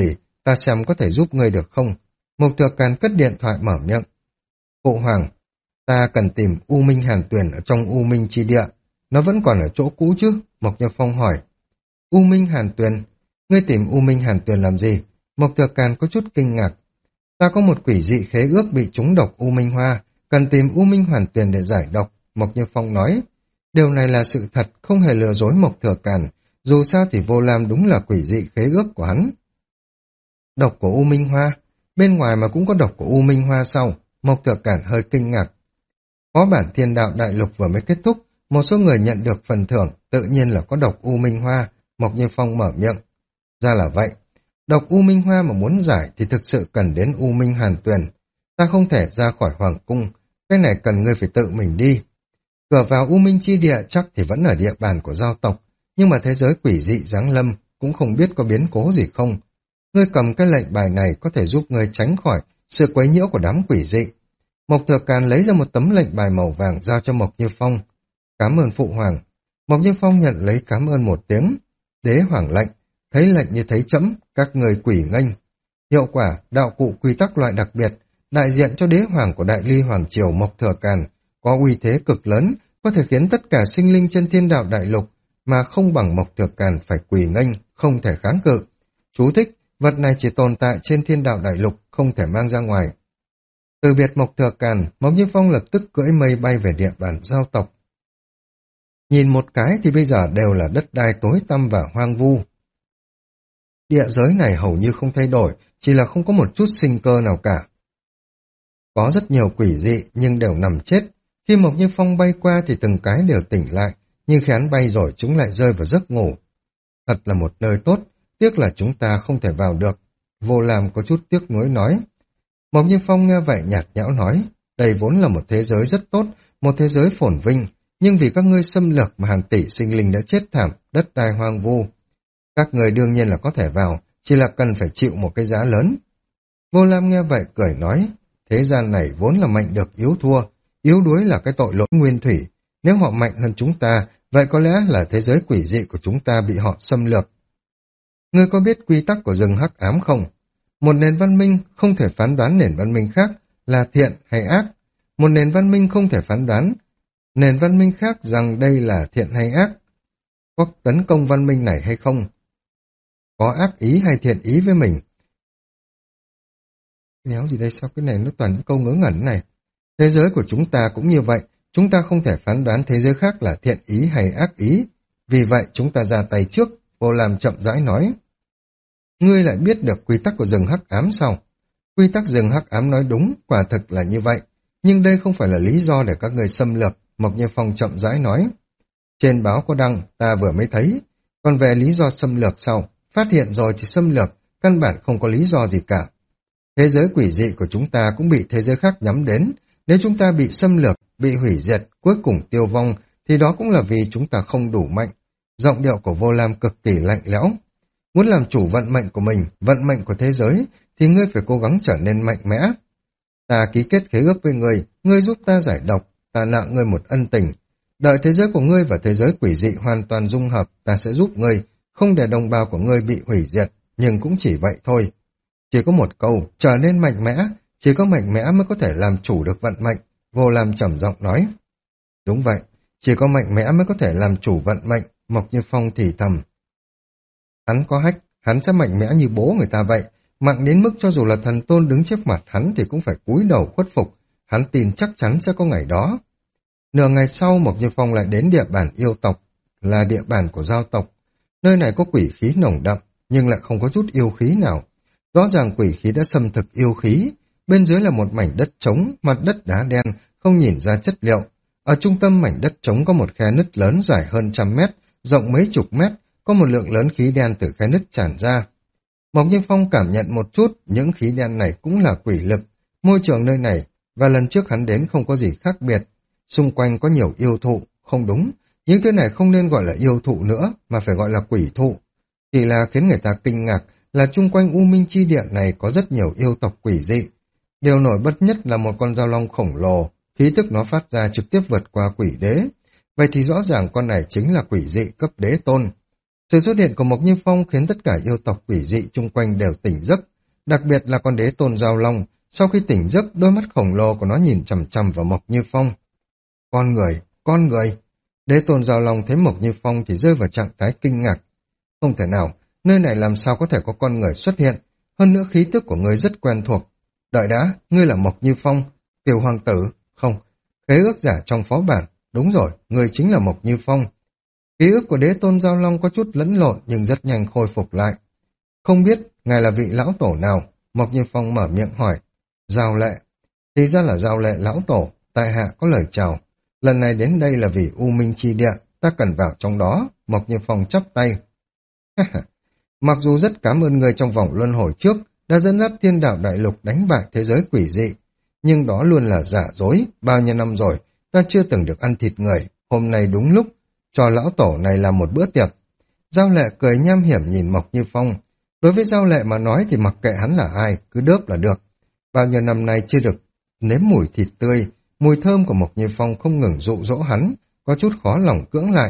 S1: ta xem có thể giúp ngươi được không? Mục Thừa Càn cất điện thoại mở miệng. Phụ hoàng, ta cần tìm U Minh Hàn Tuyền ở trong U Minh Chi Địa. Nó vẫn còn ở chỗ cũ chứ? Mộc Như Phong hỏi. U Minh Hàn Tuyền? Ngươi tìm U Minh Hàn Tuyền làm gì? Mộc Thừa Càn có chút kinh ngạc. Ta có một quỷ dị khế ước bị trúng độc U Minh Hoa, cần tìm U Minh Hoàn Tuyền để giải độc, Mộc Như Phong nói. Điều này là sự thật, không hề lừa dối Mộc Thừa Càn, dù sao thì Vô Lam đúng là quỷ dị khế ước của hắn. Độc của U Minh Hoa? Bên ngoài mà cũng có độc của U Minh Hoa sao? Mộc Thừa Càn hơi kinh ngạc. Phó bản Thiên Đạo Đại Lục vừa mới kết thúc, một số người nhận được phần thưởng, tự nhiên là có độc U Minh Hoa, Mộc Như Phong mở miệng. Ra là vậy. Độc U Minh Hoa mà muốn giải thì thực sự cần đến U Minh Hàn Tuyền. Ta không thể ra khỏi Hoàng Cung, cái này cần ngươi phải tự mình đi. Cửa vào U Minh Chi Địa chắc thì vẫn ở địa bàn của giao tộc, nhưng mà thế giới quỷ dị giáng lâm cũng không biết có biến cố gì không. Ngươi cầm cái lệnh bài này có thể giúp ngươi tránh khỏi sự quấy nhiễu của đám quỷ dị. Mộc Thừa Càn lấy ra một tấm lệnh bài màu vàng giao cho Mộc Như Phong. Cảm ơn phụ hoàng. Mộc Như Phong nhận lấy cảm ơn một tiếng. Đế hoàng lệnh, thấy lệnh như thấy trẫm, các người quỷ nghênh. Hiệu quả, đạo cụ quy tắc loại đặc biệt, đại diện cho đế hoàng của Đại Ly Hoàng Triều Mộc Thừa Càn, có uy thế cực lớn, có thể khiến tất cả sinh linh trên Thiên Đạo Đại Lục mà không bằng Mộc Thừa Càn phải quỳ nghênh, không thể kháng cự. Chú thích, vật này chỉ tồn tại trên Thiên Đạo Đại Lục, không thể mang ra ngoài. Từ biệt Mộc Thừa Càn, Mộc Như Phong lập tức cưỡi mây bay về địa bàn giao tộc. Nhìn một cái thì bây giờ đều là đất đai tối tăm và hoang vu. Địa giới này hầu như không thay đổi, chỉ là không có một chút sinh cơ nào cả. Có rất nhiều quỷ dị nhưng đều nằm chết. Khi Mộc Như Phong bay qua thì từng cái đều tỉnh lại, nhưng khi hắn bay rồi chúng lại rơi vào giấc ngủ. Thật là một nơi tốt, tiếc là chúng ta không thể vào được. Vô Lam có chút tiếc nuối nói. Mộc Như Phong nghe vậy nhạt nhẽo nói, đây vốn là một thế giới rất tốt, một thế giới phồn vinh, nhưng vì các ngươi xâm lược mà hàng tỷ sinh linh đã chết thảm, đất đai hoang vu. Các người đương nhiên là có thể vào, chỉ là cần phải chịu một cái giá lớn. Vô Lam nghe vậy cười nói, thế gian này vốn là mạnh được yếu thua, yếu đuối là cái tội lỗi nguyên thủy. Nếu họ mạnh hơn chúng ta, vậy có lẽ là thế giới quỷ dị của chúng ta bị họ xâm lược. Ngươi có biết quy tắc của rừng hắc ám không? Một nền văn minh không thể phán đoán nền văn minh khác là thiện hay ác. Một nền văn minh không thể phán đoán nền văn minh khác rằng đây là thiện hay ác. Có tấn công văn minh này hay không? Có ác ý hay thiện ý với mình? Néo gì đây, sao cái này nó toàn những câu ngớ ngẩn này. Thế giới của chúng ta cũng như vậy, chúng ta không thể phán đoán thế giới khác là thiện ý hay ác ý. Vì vậy chúng ta ra tay trước, Vô Lam chậm rãi nói. Ngươi lại biết được quy tắc của rừng hắc ám sao? Quy tắc rừng hắc ám nói đúng, quả thực là như vậy. Nhưng đây không phải là lý do để các người xâm lược, Mộc Như Phong chậm rãi nói. Trên báo có đăng, ta vừa mới thấy. Còn về lý do xâm lược sau, phát hiện rồi thì xâm lược, căn bản không có lý do gì cả. Thế giới quỷ dị của chúng ta cũng bị thế giới khác nhắm đến. Nếu chúng ta bị xâm lược, bị hủy diệt, cuối cùng tiêu vong, thì đó cũng là vì chúng ta không đủ mạnh. Giọng điệu của Vô Lam cực kỳ lạnh lẽo. Muốn làm chủ vận mệnh của mình, vận mệnh của thế giới, thì ngươi phải cố gắng trở nên mạnh mẽ. Ta ký kết khế ước với ngươi, ngươi giúp ta giải độc, ta nợ ngươi một ân tình. Đợi thế giới của ngươi và thế giới quỷ dị hoàn toàn dung hợp, ta sẽ giúp ngươi, không để đồng bào của ngươi bị hủy diệt, nhưng cũng chỉ vậy thôi. Chỉ có một câu, trở nên mạnh mẽ, chỉ có mạnh mẽ mới có thể làm chủ được vận mệnh, Vô Lam trầm giọng nói. Đúng vậy, chỉ có mạnh mẽ mới có thể làm chủ vận mệnh, Mộc Như Phong thì thầm. Hắn có hách, hắn sẽ mạnh mẽ như bố người ta vậy, mạnh đến mức cho dù là thần tôn đứng trước mặt hắn thì cũng phải cúi đầu khuất phục, hắn tin chắc chắn sẽ có ngày đó. Nửa ngày sau Mộc Như Phong lại đến địa bàn yêu tộc, là địa bàn của giao tộc. Nơi này có quỷ khí nồng đậm, nhưng lại không có chút yêu khí nào. Rõ ràng quỷ khí đã xâm thực yêu khí, bên dưới là một mảnh đất trống, mặt đất đá đen, không nhìn ra chất liệu. Ở trung tâm mảnh đất trống có một khe nứt lớn dài hơn trăm mét, rộng mấy chục mét, có một lượng lớn khí đen từ khe nứt tràn ra. Mộc Như Phong cảm nhận một chút, những khí đen này cũng là quỷ lực. Môi trường nơi này, và lần trước hắn đến không có gì khác biệt. Xung quanh có nhiều yêu thụ, không đúng. Những thứ này không nên gọi là yêu thụ nữa, mà phải gọi là quỷ thụ. Chỉ là khiến người ta kinh ngạc là chung quanh U Minh Chi Địa này có rất nhiều yêu tộc quỷ dị. Điều nổi bật nhất là một con dao long khổng lồ, khí tức nó phát ra trực tiếp vượt qua quỷ đế. Vậy thì rõ ràng con này chính là quỷ dị cấp đế tôn. Sự xuất hiện của Mộc Như Phong khiến tất cả yêu tộc quỷ dị chung quanh đều tỉnh giấc, đặc biệt là con đế tôn giao long. Sau khi tỉnh giấc, đôi mắt khổng lồ của nó nhìn chằm chằm vào Mộc Như Phong. Con người, con người. Đế tôn giao long thấy Mộc Như Phong thì rơi vào trạng thái kinh ngạc. Không thể nào, nơi này làm sao có thể có con người xuất hiện, hơn nữa khí tức của ngươi rất quen thuộc. Đợi đã, ngươi là Mộc Như Phong, tiểu hoàng tử, không, khế ước giả trong phó bản, đúng rồi, ngươi chính là Mộc Như Phong. Ký ức của đế tôn giao long có chút lẫn lộn nhưng rất nhanh khôi phục lại. Không biết, ngài là vị lão tổ nào? Mộc Như Phong mở miệng hỏi. Giao lệ. Thì ra là giao lệ lão tổ, tại hạ có lời chào. Lần này đến đây là vì U Minh Chi Địa, ta cần vào trong đó. Mộc Như Phong chắp tay. Mặc dù rất cảm ơn người trong vòng luân hồi trước đã dẫn dắt thiên đạo đại lục đánh bại thế giới quỷ dị, nhưng đó luôn là giả dối. Bao nhiêu năm rồi, ta chưa từng được ăn thịt người, hôm nay đúng lúc, cho lão tổ này làm một bữa tiệc. Giao lệ cười nham hiểm nhìn Mộc Như Phong. Đối với Giao lệ mà nói thì mặc kệ hắn là ai, cứ đớp là được. Bao nhiêu năm nay chưa được nếm mùi thịt tươi, mùi thơm của Mộc Như Phong không ngừng dụ dỗ hắn, có chút khó lòng cưỡng lại.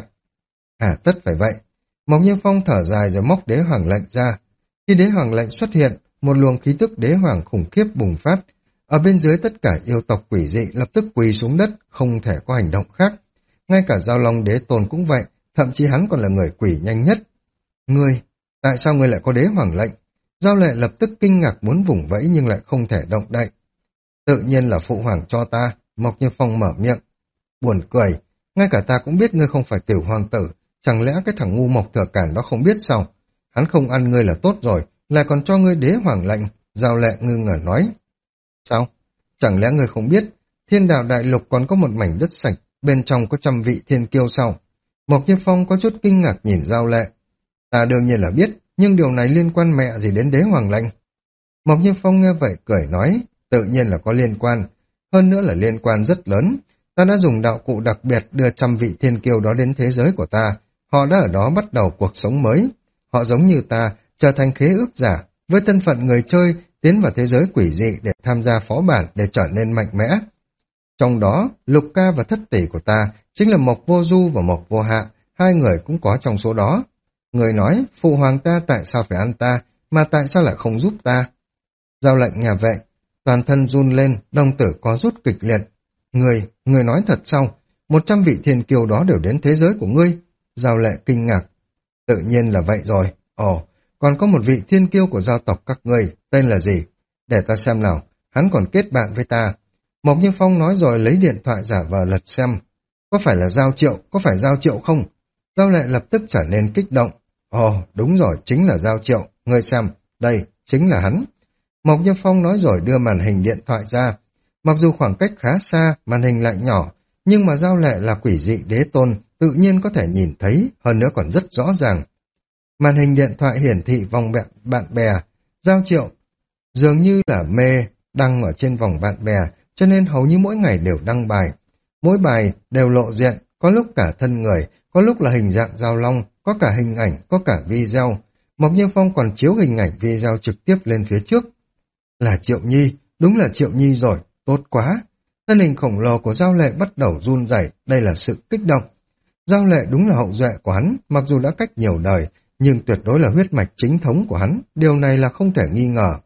S1: À tất phải vậy. Mộc Như Phong thở dài rồi móc đế hoàng lệnh ra. Khi đế hoàng lệnh xuất hiện, một luồng khí tức đế hoàng khủng khiếp bùng phát. Ở bên dưới tất cả yêu tộc quỷ dị lập tức quỳ xuống đất, không thể có hành động khác. Ngay cả Giao Long đế tôn cũng vậy, thậm chí hắn còn là người quỷ nhanh nhất. Ngươi, tại sao ngươi lại có đế hoàng lệnh? Giao lệ lập tức kinh ngạc muốn vùng vẫy nhưng lại không thể động đậy. Tự nhiên là phụ hoàng cho ta, Mộc Như Phong mở miệng. Buồn cười, ngay cả ta cũng biết ngươi không phải tiểu hoàng tử, chẳng lẽ cái thằng ngu Mộc Thừa Cản đó không biết sao? Hắn không ăn ngươi là tốt rồi, lại còn cho ngươi đế hoàng lệnh. Giao lệ ngư ngờ nói. Sao? Chẳng lẽ ngươi không biết, thiên đạo đại lục còn có một mảnh đất sạch, bên trong có trăm vị thiên kiêu sao? Mộc Như Phong có chút kinh ngạc nhìn Giao lệ. Ta đương nhiên là biết, nhưng điều này liên quan mẹ gì đến đế hoàng lệnh? Mộc Như Phong nghe vậy cười nói, tự nhiên là có liên quan, hơn nữa là liên quan rất lớn. Ta đã dùng đạo cụ đặc biệt đưa trăm vị thiên kiêu đó đến thế giới của ta, họ đã ở đó bắt đầu cuộc sống mới. Họ giống như ta, trở thành khế ước giả, với thân phận người chơi, tiến vào thế giới quỷ dị để tham gia phó bản để trở nên mạnh mẽ. Trong đó, Lục Ca và thất tỷ của ta chính là Mộc Vô Du và Mộc Vô Hạ, hai người cũng có trong số đó. Người nói, phụ hoàng ta tại sao phải ăn ta, mà tại sao lại không giúp ta? Giao lệnh nhà vệ, toàn thân run lên, đồng tử có rút kịch liệt. Người, người nói thật sao? Một trăm vị thiên kiêu đó đều đến thế giới của ngươi. Giao lệ kinh ngạc. Tự nhiên là vậy rồi. Ồ, còn có một vị thiên kiêu của giao tộc các ngươi, tên là gì? Để ta xem nào, hắn còn kết bạn với ta. Mộc Như Phong nói rồi lấy điện thoại giả vờ lật xem. Có phải là Giao Triệu, có phải Giao Triệu không? Giao lệ lập tức trở nên kích động. Ồ, đúng rồi, chính là Giao Triệu. Ngươi xem, đây, chính là hắn. Mộc Như Phong nói rồi đưa màn hình điện thoại ra. Mặc dù khoảng cách khá xa, màn hình lại nhỏ, nhưng mà Giao lệ là quỷ dị đế tôn, tự nhiên có thể nhìn thấy, hơn nữa còn rất rõ ràng. Màn hình điện thoại hiển thị vòng bạn, bạn bè. Giao Triệu dường như là mê đăng ở trên vòng bạn bè, cho nên hầu như mỗi ngày đều đăng bài. Mỗi bài đều lộ diện, có lúc cả thân người, có lúc là hình dạng giao long, có cả hình ảnh, có cả video. Mộc Như Phong còn chiếu hình ảnh video trực tiếp lên phía trước. Là Triệu Nhi, đúng là Triệu Nhi rồi, tốt quá. Thân hình khổng lồ của Giao lệ bắt đầu run rẩy, đây là sự kích động. Giao lệ đúng là hậu duệ của hắn, mặc dù đã cách nhiều đời, nhưng tuyệt đối là huyết mạch chính thống của hắn, điều này là không thể nghi ngờ.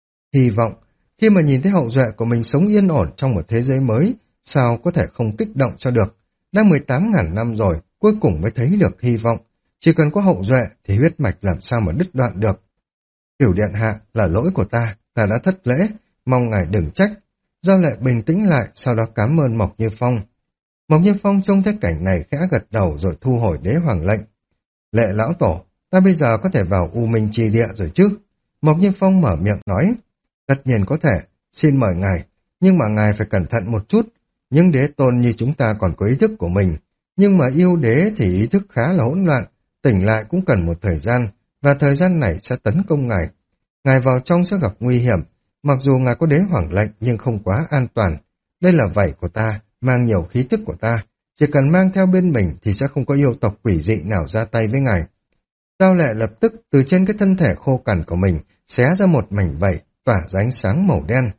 S1: Hy vọng, khi mà nhìn thấy hậu duệ của mình sống yên ổn trong một thế giới mới, sao có thể không kích động cho được. Đã mười tám ngàn năm rồi, cuối cùng mới thấy được hy vọng. Chỉ cần có hậu duệ thì huyết mạch làm sao mà đứt đoạn được. Tiểu điện hạ, là lỗi của ta, ta đã thất lễ, mong ngài đừng trách. Giao lệ bình tĩnh lại, sau đó cảm ơn Mộc Như Phong. Mộc Như Phong trông thấy cảnh này khẽ gật đầu rồi thu hồi đế hoàng lệnh. Lệ lão tổ, ta bây giờ có thể vào U Minh Chi Địa rồi chứ? Mộc Như Phong mở miệng nói. Tất nhiên có thể, xin mời ngài, nhưng mà ngài phải cẩn thận một chút. Những đế tôn như chúng ta còn có ý thức của mình, nhưng mà yêu đế thì ý thức khá là hỗn loạn, tỉnh lại cũng cần một thời gian, và thời gian này sẽ tấn công ngài. Ngài vào trong sẽ gặp nguy hiểm, mặc dù ngài có đế hoàng lệnh nhưng không quá an toàn. Đây là vảy của ta, mang nhiều khí tức của ta, chỉ cần mang theo bên mình thì sẽ không có yêu tộc quỷ dị nào ra tay với ngài. Giao lệ lập tức từ trên cái thân thể khô cằn của mình xé ra một mảnh vảy, tỏa ra ánh sáng màu đen.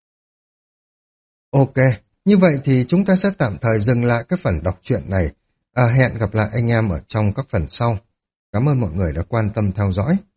S1: Ok, như vậy thì chúng ta sẽ tạm thời dừng lại cái phần đọc truyện này. À, hẹn gặp lại anh em ở trong các phần sau. Cảm ơn mọi người đã quan tâm theo dõi.